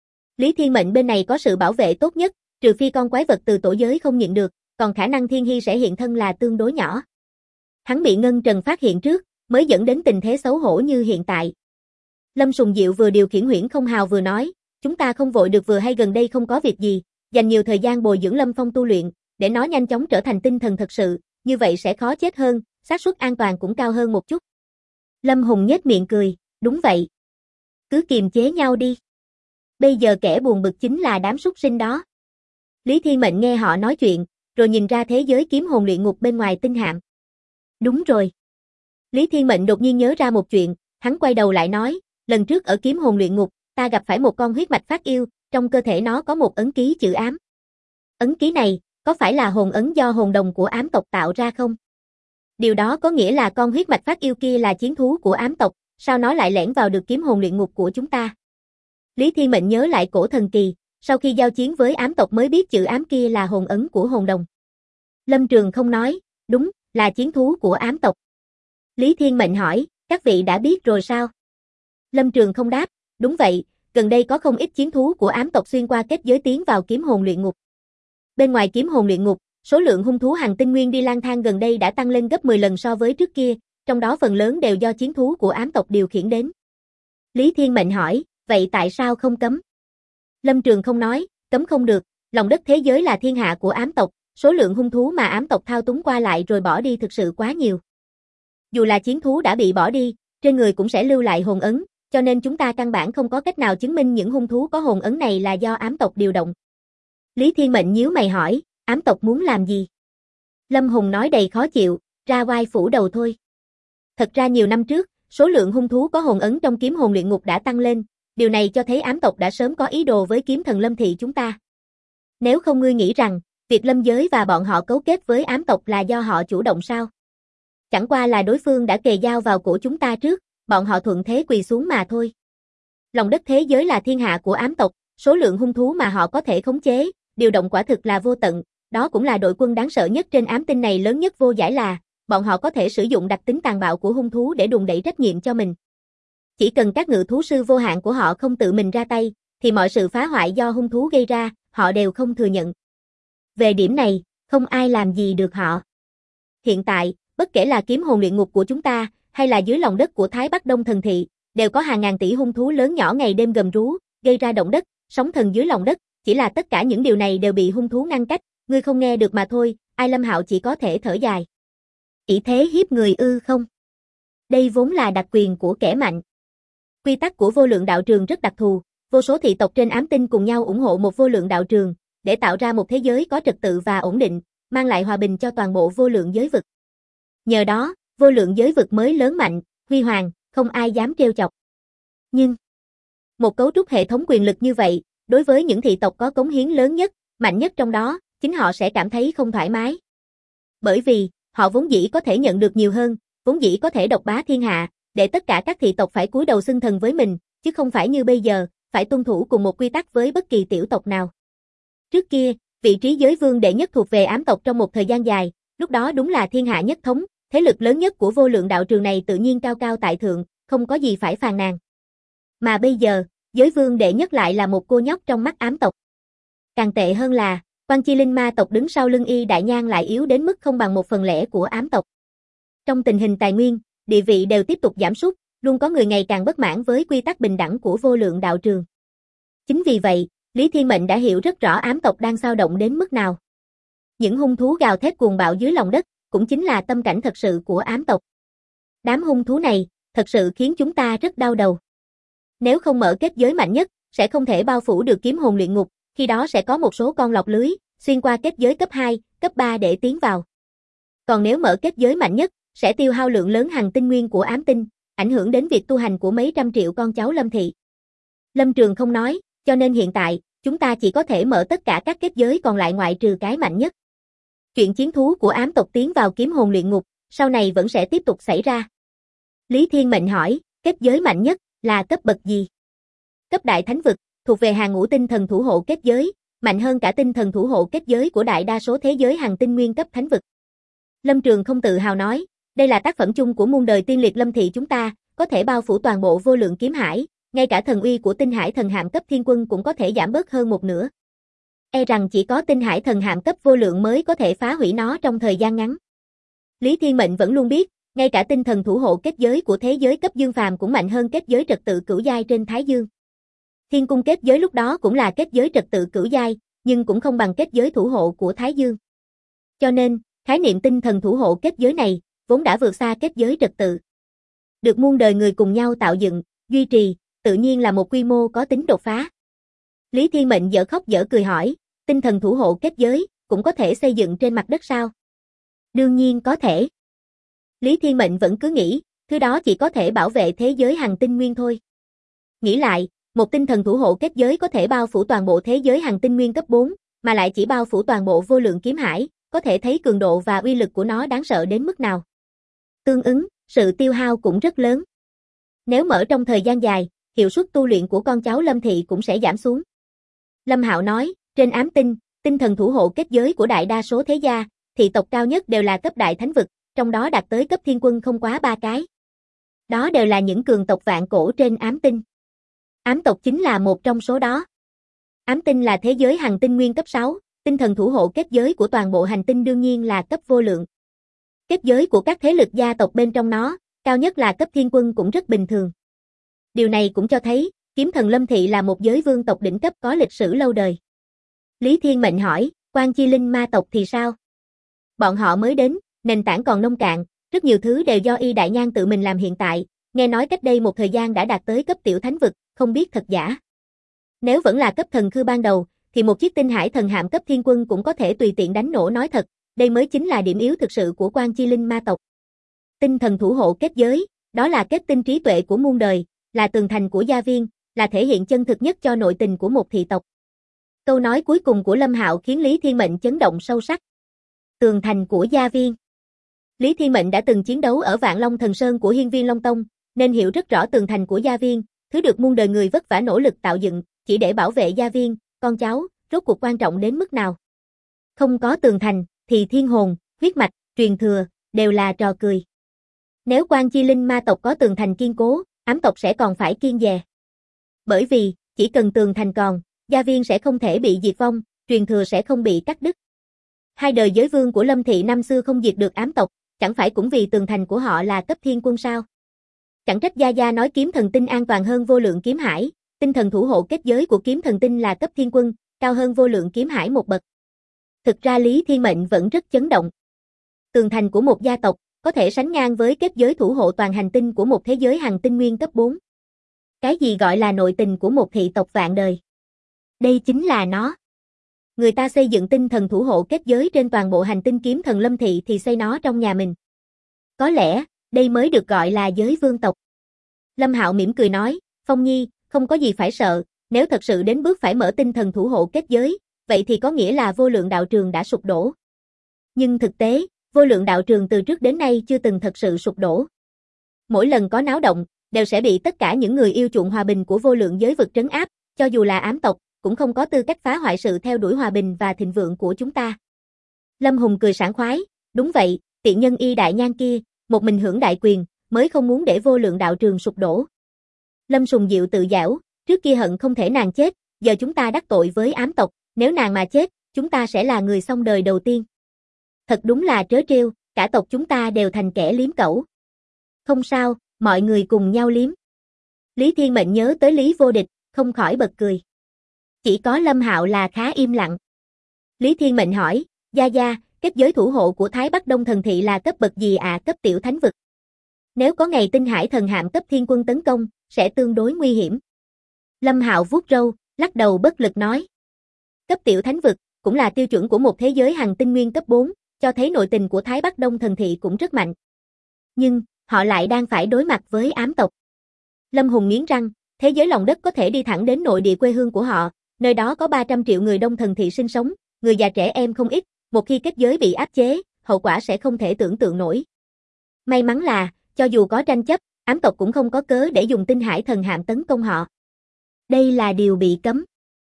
Lý Thiên Mệnh bên này có sự bảo vệ tốt nhất, trừ phi con quái vật từ tổ giới không nhịn được, còn khả năng Thiên Hy sẽ hiện thân là tương đối nhỏ. Hắn bị Ngân Trần phát hiện trước, mới dẫn đến tình thế xấu hổ như hiện tại. Lâm Sùng Diệu vừa điều khiển Huyễn Không Hào vừa nói, chúng ta không vội được vừa hay gần đây không có việc gì, dành nhiều thời gian bồi dưỡng Lâm Phong tu luyện, để nó nhanh chóng trở thành tinh thần thật sự, như vậy sẽ khó chết hơn, xác suất an toàn cũng cao hơn một chút. Lâm Hùng nhếch miệng cười, đúng vậy. Cứ kiềm chế nhau đi. Bây giờ kẻ buồn bực chính là đám súc sinh đó. Lý Thiên Mệnh nghe họ nói chuyện, rồi nhìn ra thế giới kiếm hồn luyện ngục bên ngoài tinh hạm. Đúng rồi. Lý Thiên Mệnh đột nhiên nhớ ra một chuyện, hắn quay đầu lại nói, lần trước ở kiếm hồn luyện ngục, ta gặp phải một con huyết mạch phát yêu, trong cơ thể nó có một ấn ký chữ ám. Ấn ký này, có phải là hồn ấn do hồn đồng của ám tộc tạo ra không? Điều đó có nghĩa là con huyết mạch phát yêu kia là chiến thú của ám tộc, sao nó lại lẻn vào được kiếm hồn luyện ngục của chúng ta? Lý Thiên Mệnh nhớ lại cổ thần kỳ, sau khi giao chiến với ám tộc mới biết chữ ám kia là hồn ấn của hồn đồng. Lâm Trường không nói, đúng, là chiến thú của ám tộc. Lý Thiên Mệnh hỏi, các vị đã biết rồi sao? Lâm Trường không đáp, đúng vậy, gần đây có không ít chiến thú của ám tộc xuyên qua kết giới tiến vào kiếm hồn luyện ngục. Bên ngoài kiếm hồn luyện ngục, số lượng hung thú hàng tinh nguyên đi lang thang gần đây đã tăng lên gấp 10 lần so với trước kia, trong đó phần lớn đều do chiến thú của ám tộc điều khiển đến. Lý Thiên Mệnh hỏi, vậy tại sao không cấm? Lâm Trường không nói, cấm không được, lòng đất thế giới là thiên hạ của ám tộc, số lượng hung thú mà ám tộc thao túng qua lại rồi bỏ đi thực sự quá nhiều. Dù là chiến thú đã bị bỏ đi, trên người cũng sẽ lưu lại hồn ấn, cho nên chúng ta căn bản không có cách nào chứng minh những hung thú có hồn ấn này là do ám tộc điều động. Lý Thiên Mệnh nhíu mày hỏi, ám tộc muốn làm gì? Lâm Hùng nói đầy khó chịu, ra oai phủ đầu thôi. Thật ra nhiều năm trước, số lượng hung thú có hồn ấn trong kiếm hồn luyện ngục đã tăng lên, điều này cho thấy ám tộc đã sớm có ý đồ với kiếm thần Lâm thị chúng ta. Nếu không ngươi nghĩ rằng, việc Lâm giới và bọn họ cấu kết với ám tộc là do họ chủ động sao? Chẳng qua là đối phương đã kề dao vào cổ chúng ta trước, bọn họ thuận thế quỳ xuống mà thôi. Lòng đất thế giới là thiên hạ của ám tộc, số lượng hung thú mà họ có thể khống chế, điều động quả thực là vô tận, đó cũng là đội quân đáng sợ nhất trên ám tinh này, lớn nhất vô giải là, bọn họ có thể sử dụng đặc tính tàn bạo của hung thú để đùn đẩy trách nhiệm cho mình. Chỉ cần các ngự thú sư vô hạn của họ không tự mình ra tay, thì mọi sự phá hoại do hung thú gây ra, họ đều không thừa nhận. Về điểm này, không ai làm gì được họ. Hiện tại, bất kể là kiếm hồn luyện ngục của chúng ta, hay là dưới lòng đất của Thái Bắc Đông Thần Thị, đều có hàng ngàn tỷ hung thú lớn nhỏ ngày đêm gầm rú, gây ra động đất, sóng thần dưới lòng đất, chỉ là tất cả những điều này đều bị hung thú ngăn cách, ngươi không nghe được mà thôi, Ai Lâm Hạo chỉ có thể thở dài. Ỷ thế hiếp người ư không? Đây vốn là đặc quyền của kẻ mạnh. Quy tắc của vô lượng đạo trường rất đặc thù, vô số thị tộc trên ám tinh cùng nhau ủng hộ một vô lượng đạo trường, để tạo ra một thế giới có trật tự và ổn định, mang lại hòa bình cho toàn bộ vô lượng giới vực. Nhờ đó, vô lượng giới vực mới lớn mạnh, huy hoàng, không ai dám trêu chọc. Nhưng, một cấu trúc hệ thống quyền lực như vậy, đối với những thị tộc có cống hiến lớn nhất, mạnh nhất trong đó, chính họ sẽ cảm thấy không thoải mái. Bởi vì, họ vốn dĩ có thể nhận được nhiều hơn, vốn dĩ có thể độc bá thiên hạ, để tất cả các thị tộc phải cúi đầu xưng thần với mình, chứ không phải như bây giờ, phải tuân thủ cùng một quy tắc với bất kỳ tiểu tộc nào. Trước kia, vị trí giới vương đệ nhất thuộc về ám tộc trong một thời gian dài, lúc đó đúng là thiên hạ nhất thống, thế lực lớn nhất của vô lượng đạo trường này tự nhiên cao cao tại thượng, không có gì phải phàn nàn. Mà bây giờ, giới vương đệ nhất lại là một cô nhóc trong mắt ám tộc. Càng tệ hơn là, Quan Chi Linh ma tộc đứng sau lưng Y Đại Nhan lại yếu đến mức không bằng 1/10 của ám tộc. Trong tình hình tài nguyên, địa vị đều tiếp tục giảm sút, luôn có người ngày càng bất mãn với quy tắc bình đẳng của vô lượng đạo trường. Chính vì vậy, Lý Thiên Mệnh đã hiểu rất rõ ám tộc đang xao động đến mức nào. Những hung thú gào thét cuồng bạo dưới lòng đất, cũng chính là tâm cảnh thật sự của ám tộc. Đám hung thú này, thật sự khiến chúng ta rất đau đầu. Nếu không mở kết giới mạnh nhất, sẽ không thể bao phủ được kiếm hồn luyện ngục, khi đó sẽ có một số con lọt lưới, xuyên qua kết giới cấp 2, cấp 3 để tiến vào. Còn nếu mở kết giới mạnh nhất, sẽ tiêu hao lượng lớn hành tinh nguyên của ám tinh, ảnh hưởng đến việc tu hành của mấy trăm triệu con cháu Lâm Thị. Lâm Trường không nói, cho nên hiện tại, chúng ta chỉ có thể mở tất cả các kết giới còn lại ngoại trừ cái mạnh nhất. Chuyện chiến thú của ám tộc tiến vào kiếm hồn luyện ngục, sau này vẫn sẽ tiếp tục xảy ra. Lý Thiên Mệnh hỏi, kết giới mạnh nhất, là cấp bậc gì? Cấp đại thánh vực, thuộc về hàng ngũ tinh thần thủ hộ kết giới, mạnh hơn cả tinh thần thủ hộ kết giới của đại đa số thế giới hàng tinh nguyên cấp thánh vực. Lâm Trường không tự hào nói, đây là tác phẩm chung của muôn đời tiên liệt Lâm Thị chúng ta, có thể bao phủ toàn bộ vô lượng kiếm hải, ngay cả thần uy của tinh hải thần hạm cấp thiên quân cũng có thể giảm bớt hơn một nửa. E rằng chỉ có tinh hải thần hạm cấp vô lượng mới có thể phá hủy nó trong thời gian ngắn. Lý Thiên Mệnh vẫn luôn biết, ngay cả tinh thần thủ hộ kết giới của thế giới cấp dương phàm cũng mạnh hơn kết giới trật tự cửu giai trên Thái Dương. Thiên cung kết giới lúc đó cũng là kết giới trật tự cửu giai, nhưng cũng không bằng kết giới thủ hộ của Thái Dương. Cho nên, khái niệm tinh thần thủ hộ kết giới này, vốn đã vượt xa kết giới trật tự. Được muôn đời người cùng nhau tạo dựng, duy trì, tự nhiên là một quy mô có tính đột phá. Lý Thiên Mệnh dở khóc dở cười hỏi, tinh thần thủ hộ kết giới, cũng có thể xây dựng trên mặt đất sao? Đương nhiên có thể. Lý Thiên Mệnh vẫn cứ nghĩ, thứ đó chỉ có thể bảo vệ thế giới hành tinh nguyên thôi. Nghĩ lại, một tinh thần thủ hộ kết giới có thể bao phủ toàn bộ thế giới hành tinh nguyên cấp 4, mà lại chỉ bao phủ toàn bộ vô lượng kiếm hải, có thể thấy cường độ và uy lực của nó đáng sợ đến mức nào. Tương ứng, sự tiêu hao cũng rất lớn. Nếu mở trong thời gian dài, hiệu suất tu luyện của con cháu Lâm Thị cũng sẽ giảm xuống. Lâm Hạo nói, trên ám tinh, tinh thần thủ hộ kết giới của đại đa số thế gia, thị tộc cao nhất đều là cấp đại thánh vực, trong đó đạt tới cấp thiên quân không quá 3 cái. Đó đều là những cường tộc vạn cổ trên ám tinh. Ám tộc chính là một trong số đó. Ám tinh là thế giới hành tinh nguyên cấp 6, tinh thần thủ hộ kết giới của toàn bộ hành tinh đương nhiên là cấp vô lượng. Kết giới của các thế lực gia tộc bên trong nó, cao nhất là cấp thiên quân cũng rất bình thường. Điều này cũng cho thấy, kiếm thần Lâm Thị là một giới vương tộc đỉnh cấp có lịch sử lâu đời. Lý Thiên Mệnh hỏi, Quan Chi Linh ma tộc thì sao? Bọn họ mới đến, nền tảng còn nông cạn, rất nhiều thứ đều do Y Đại Nhan tự mình làm hiện tại, nghe nói cách đây một thời gian đã đạt tới cấp tiểu thánh vực, không biết thật giả. Nếu vẫn là cấp thần khư ban đầu, thì một chiếc tinh hải thần hạm cấp thiên quân cũng có thể tùy tiện đánh nổ nói thật, đây mới chính là điểm yếu thực sự của Quan Chi Linh ma tộc. Tinh thần thủ hộ kết giới, đó là kết tinh trí tuệ của muôn đời, là tường thành của gia viên, là thể hiện chân thực nhất cho nội tình của một thị tộc. Câu nói cuối cùng của Lâm Hạo khiến Lý Thiên Mệnh chấn động sâu sắc. Tường thành của gia viên. Lý Thiên Mệnh đã từng chiến đấu ở Vạn Long Thần Sơn của Hiên Viên Long Tông, nên hiểu rất rõ tường thành của gia viên, thứ được muôn đời người vất vả nỗ lực tạo dựng, chỉ để bảo vệ gia viên, con cháu, rốt cuộc quan trọng đến mức nào. Không có tường thành, thì thiên hồn, huyết mạch, truyền thừa, đều là trò cười. Nếu Quan Chi Linh ma tộc có tường thành kiên cố, ám tộc sẽ còn phải kiêng dè. Bởi vì, chỉ cần tường thành còn, gia viên sẽ không thể bị diệt vong, truyền thừa sẽ không bị cắt đứt. Hai đời giới vương của Lâm Thị năm xưa không diệt được ám tộc, chẳng phải cũng vì tường thành của họ là cấp thiên quân sao? Chẳng trách Gia Gia nói kiếm thần tinh an toàn hơn vô lượng kiếm hải, tinh thần thủ hộ kết giới của kiếm thần tinh là cấp thiên quân, cao hơn vô lượng kiếm hải một bậc. Thực ra Lý Thiên Mệnh vẫn rất chấn động. Tường thành của một gia tộc có thể sánh ngang với kết giới thủ hộ toàn hành tinh của một thế giới hành tinh nguyên cấp 4. Cái gì gọi là nội tình của một thị tộc vạn đời? Đây chính là nó. Người ta xây dựng tinh thần thủ hộ kết giới trên toàn bộ hành tinh kiếm thần Lâm Thị thì xây nó trong nhà mình. Có lẽ, đây mới được gọi là giới vương tộc. Lâm Hạo mỉm cười nói, Phong Nhi, không có gì phải sợ, nếu thật sự đến bước phải mở tinh thần thủ hộ kết giới, vậy thì có nghĩa là vô lượng đạo trường đã sụp đổ. Nhưng thực tế, vô lượng đạo trường từ trước đến nay chưa từng thật sự sụp đổ. Mỗi lần có náo động, đều sẽ bị tất cả những người yêu chuộng hòa bình của vô lượng giới vực trấn áp, cho dù là ám tộc, cũng không có tư cách phá hoại sự theo đuổi hòa bình và thịnh vượng của chúng ta. Lâm Hùng cười sảng khoái, đúng vậy, tiện nhân Y Đại Nhan kia, một mình hưởng đại quyền, mới không muốn để vô lượng đạo trường sụp đổ. Lâm Sùng Diệu tự giễu, trước kia hận không thể nàng chết, giờ chúng ta đắc tội với ám tộc, nếu nàng mà chết, chúng ta sẽ là người xong đời đầu tiên. Thật đúng là trớ trêu, cả tộc chúng ta đều thành kẻ liếm cẩu. Không sao, mọi người cùng nhau liếm. Lý Thiên Mệnh nhớ tới Lý Vô Địch, không khỏi bật cười. Chỉ có Lâm Hạo là khá im lặng. Lý Thiên Mệnh hỏi, Gia Gia, kết giới thủ hộ của Thái Bắc Đông Thần Thị là cấp bậc gì ạ? Cấp tiểu thánh vực. Nếu có ngày Tinh Hải Thần Hạm cấp thiên quân tấn công, sẽ tương đối nguy hiểm. Lâm Hạo vuốt râu, lắc đầu bất lực nói. Cấp tiểu thánh vực, cũng là tiêu chuẩn của một thế giới hành tinh nguyên cấp 4, cho thấy nội tình của Thái Bắc Đông Thần Thị cũng rất mạnh. Nhưng, họ lại đang phải đối mặt với ám tộc. Lâm Hùng nghiến răng, thế giới lòng đất có thể đi thẳng đến nội địa quê hương của họ, nơi đó có 300 triệu người Đông Thần Thị sinh sống, người già trẻ em không ít, một khi kết giới bị áp chế, hậu quả sẽ không thể tưởng tượng nổi. May mắn là, cho dù có tranh chấp, ám tộc cũng không có cớ để dùng Tinh Hải Thần Hạm tấn công họ. Đây là điều bị cấm.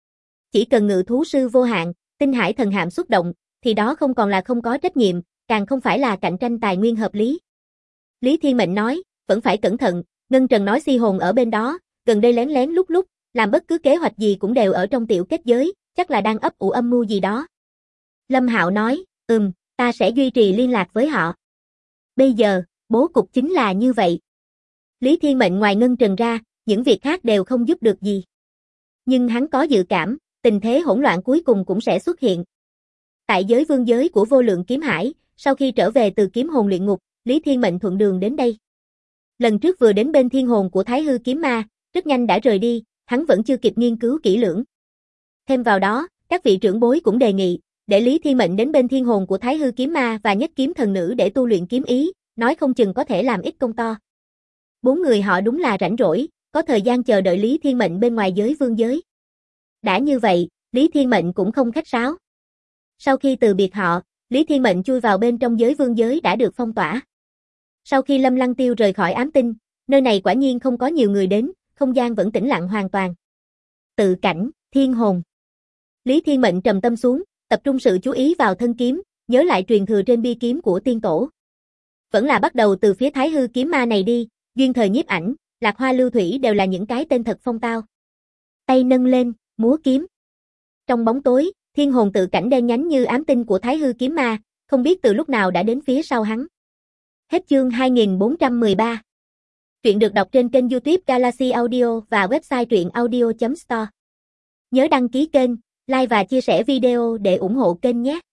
Chỉ cần ngự thú sư vô hạn, Tinh Hải Thần Hạm xuất động, thì đó không còn là không có trách nhiệm, càng không phải là cạnh tranh tài nguyên hợp lý. Lý Thiên Mệnh nói, vẫn phải cẩn thận, Ngân Trần nói Si Hồn ở bên đó, gần đây lén lén lúc lúc, làm bất cứ kế hoạch gì cũng đều ở trong tiểu kết giới, chắc là đang ấp ủ âm mưu gì đó. Lâm Hạo nói, ta sẽ duy trì liên lạc với họ. Bây giờ, bố cục chính là như vậy. Lý Thiên Mệnh ngoài Ngân Trần ra, những việc khác đều không giúp được gì. Nhưng hắn có dự cảm, tình thế hỗn loạn cuối cùng cũng sẽ xuất hiện. Tại giới vương giới của vô lượng kiếm hải, sau khi trở về từ kiếm hồn luyện ngục, Lý Thiên Mệnh thuận đường đến đây. Lần trước vừa đến bên thiên hồn của Thái Hư kiếm ma, rất nhanh đã rời đi, hắn vẫn chưa kịp nghiên cứu kỹ lưỡng. Thêm vào đó, các vị trưởng bối cũng đề nghị, để Lý Thiên Mệnh đến bên thiên hồn của Thái Hư kiếm ma và Nhất Kiếm Thần Nữ để tu luyện kiếm ý, nói không chừng có thể làm ít công to. 4 người họ đúng là rảnh rỗi, có thời gian chờ đợi Lý Thiên Mệnh bên ngoài giới vương giới. Đã như vậy, Lý Thiên Mệnh cũng không khách sáo. Sau khi từ biệt họ, Lý Thiên Mệnh chui vào bên trong giới vương giới đã được phong tỏa. Sau khi Lâm Lăng Tiêu rời khỏi ám tinh, nơi này quả nhiên không có nhiều người đến, không gian vẫn tĩnh lặng hoàn toàn. Tự cảnh, thiên hồn. Lý Thiên Mệnh trầm tâm xuống, tập trung sự chú ý vào thân kiếm, nhớ lại truyền thừa trên bi kiếm của tiên tổ. Vẫn là bắt đầu từ phía Thái Hư kiếm ma này đi, Duyên Thời Nhiếp Ảnh, Lạc Hoa Lưu Thủy đều là những cái tên thật phong tao. Tay nâng lên, múa kiếm. Trong bóng tối, thiên hồn tự cảnh đen nhánh như ám tinh của Thái Hư kiếm ma, không biết từ lúc nào đã đến phía sau hắn. Hết chương 2413. Truyện được đọc trên kênh YouTube Galaxy Audio và website truyệnaudio.store. Nhớ đăng ký kênh, like và chia sẻ video để ủng hộ kênh nhé.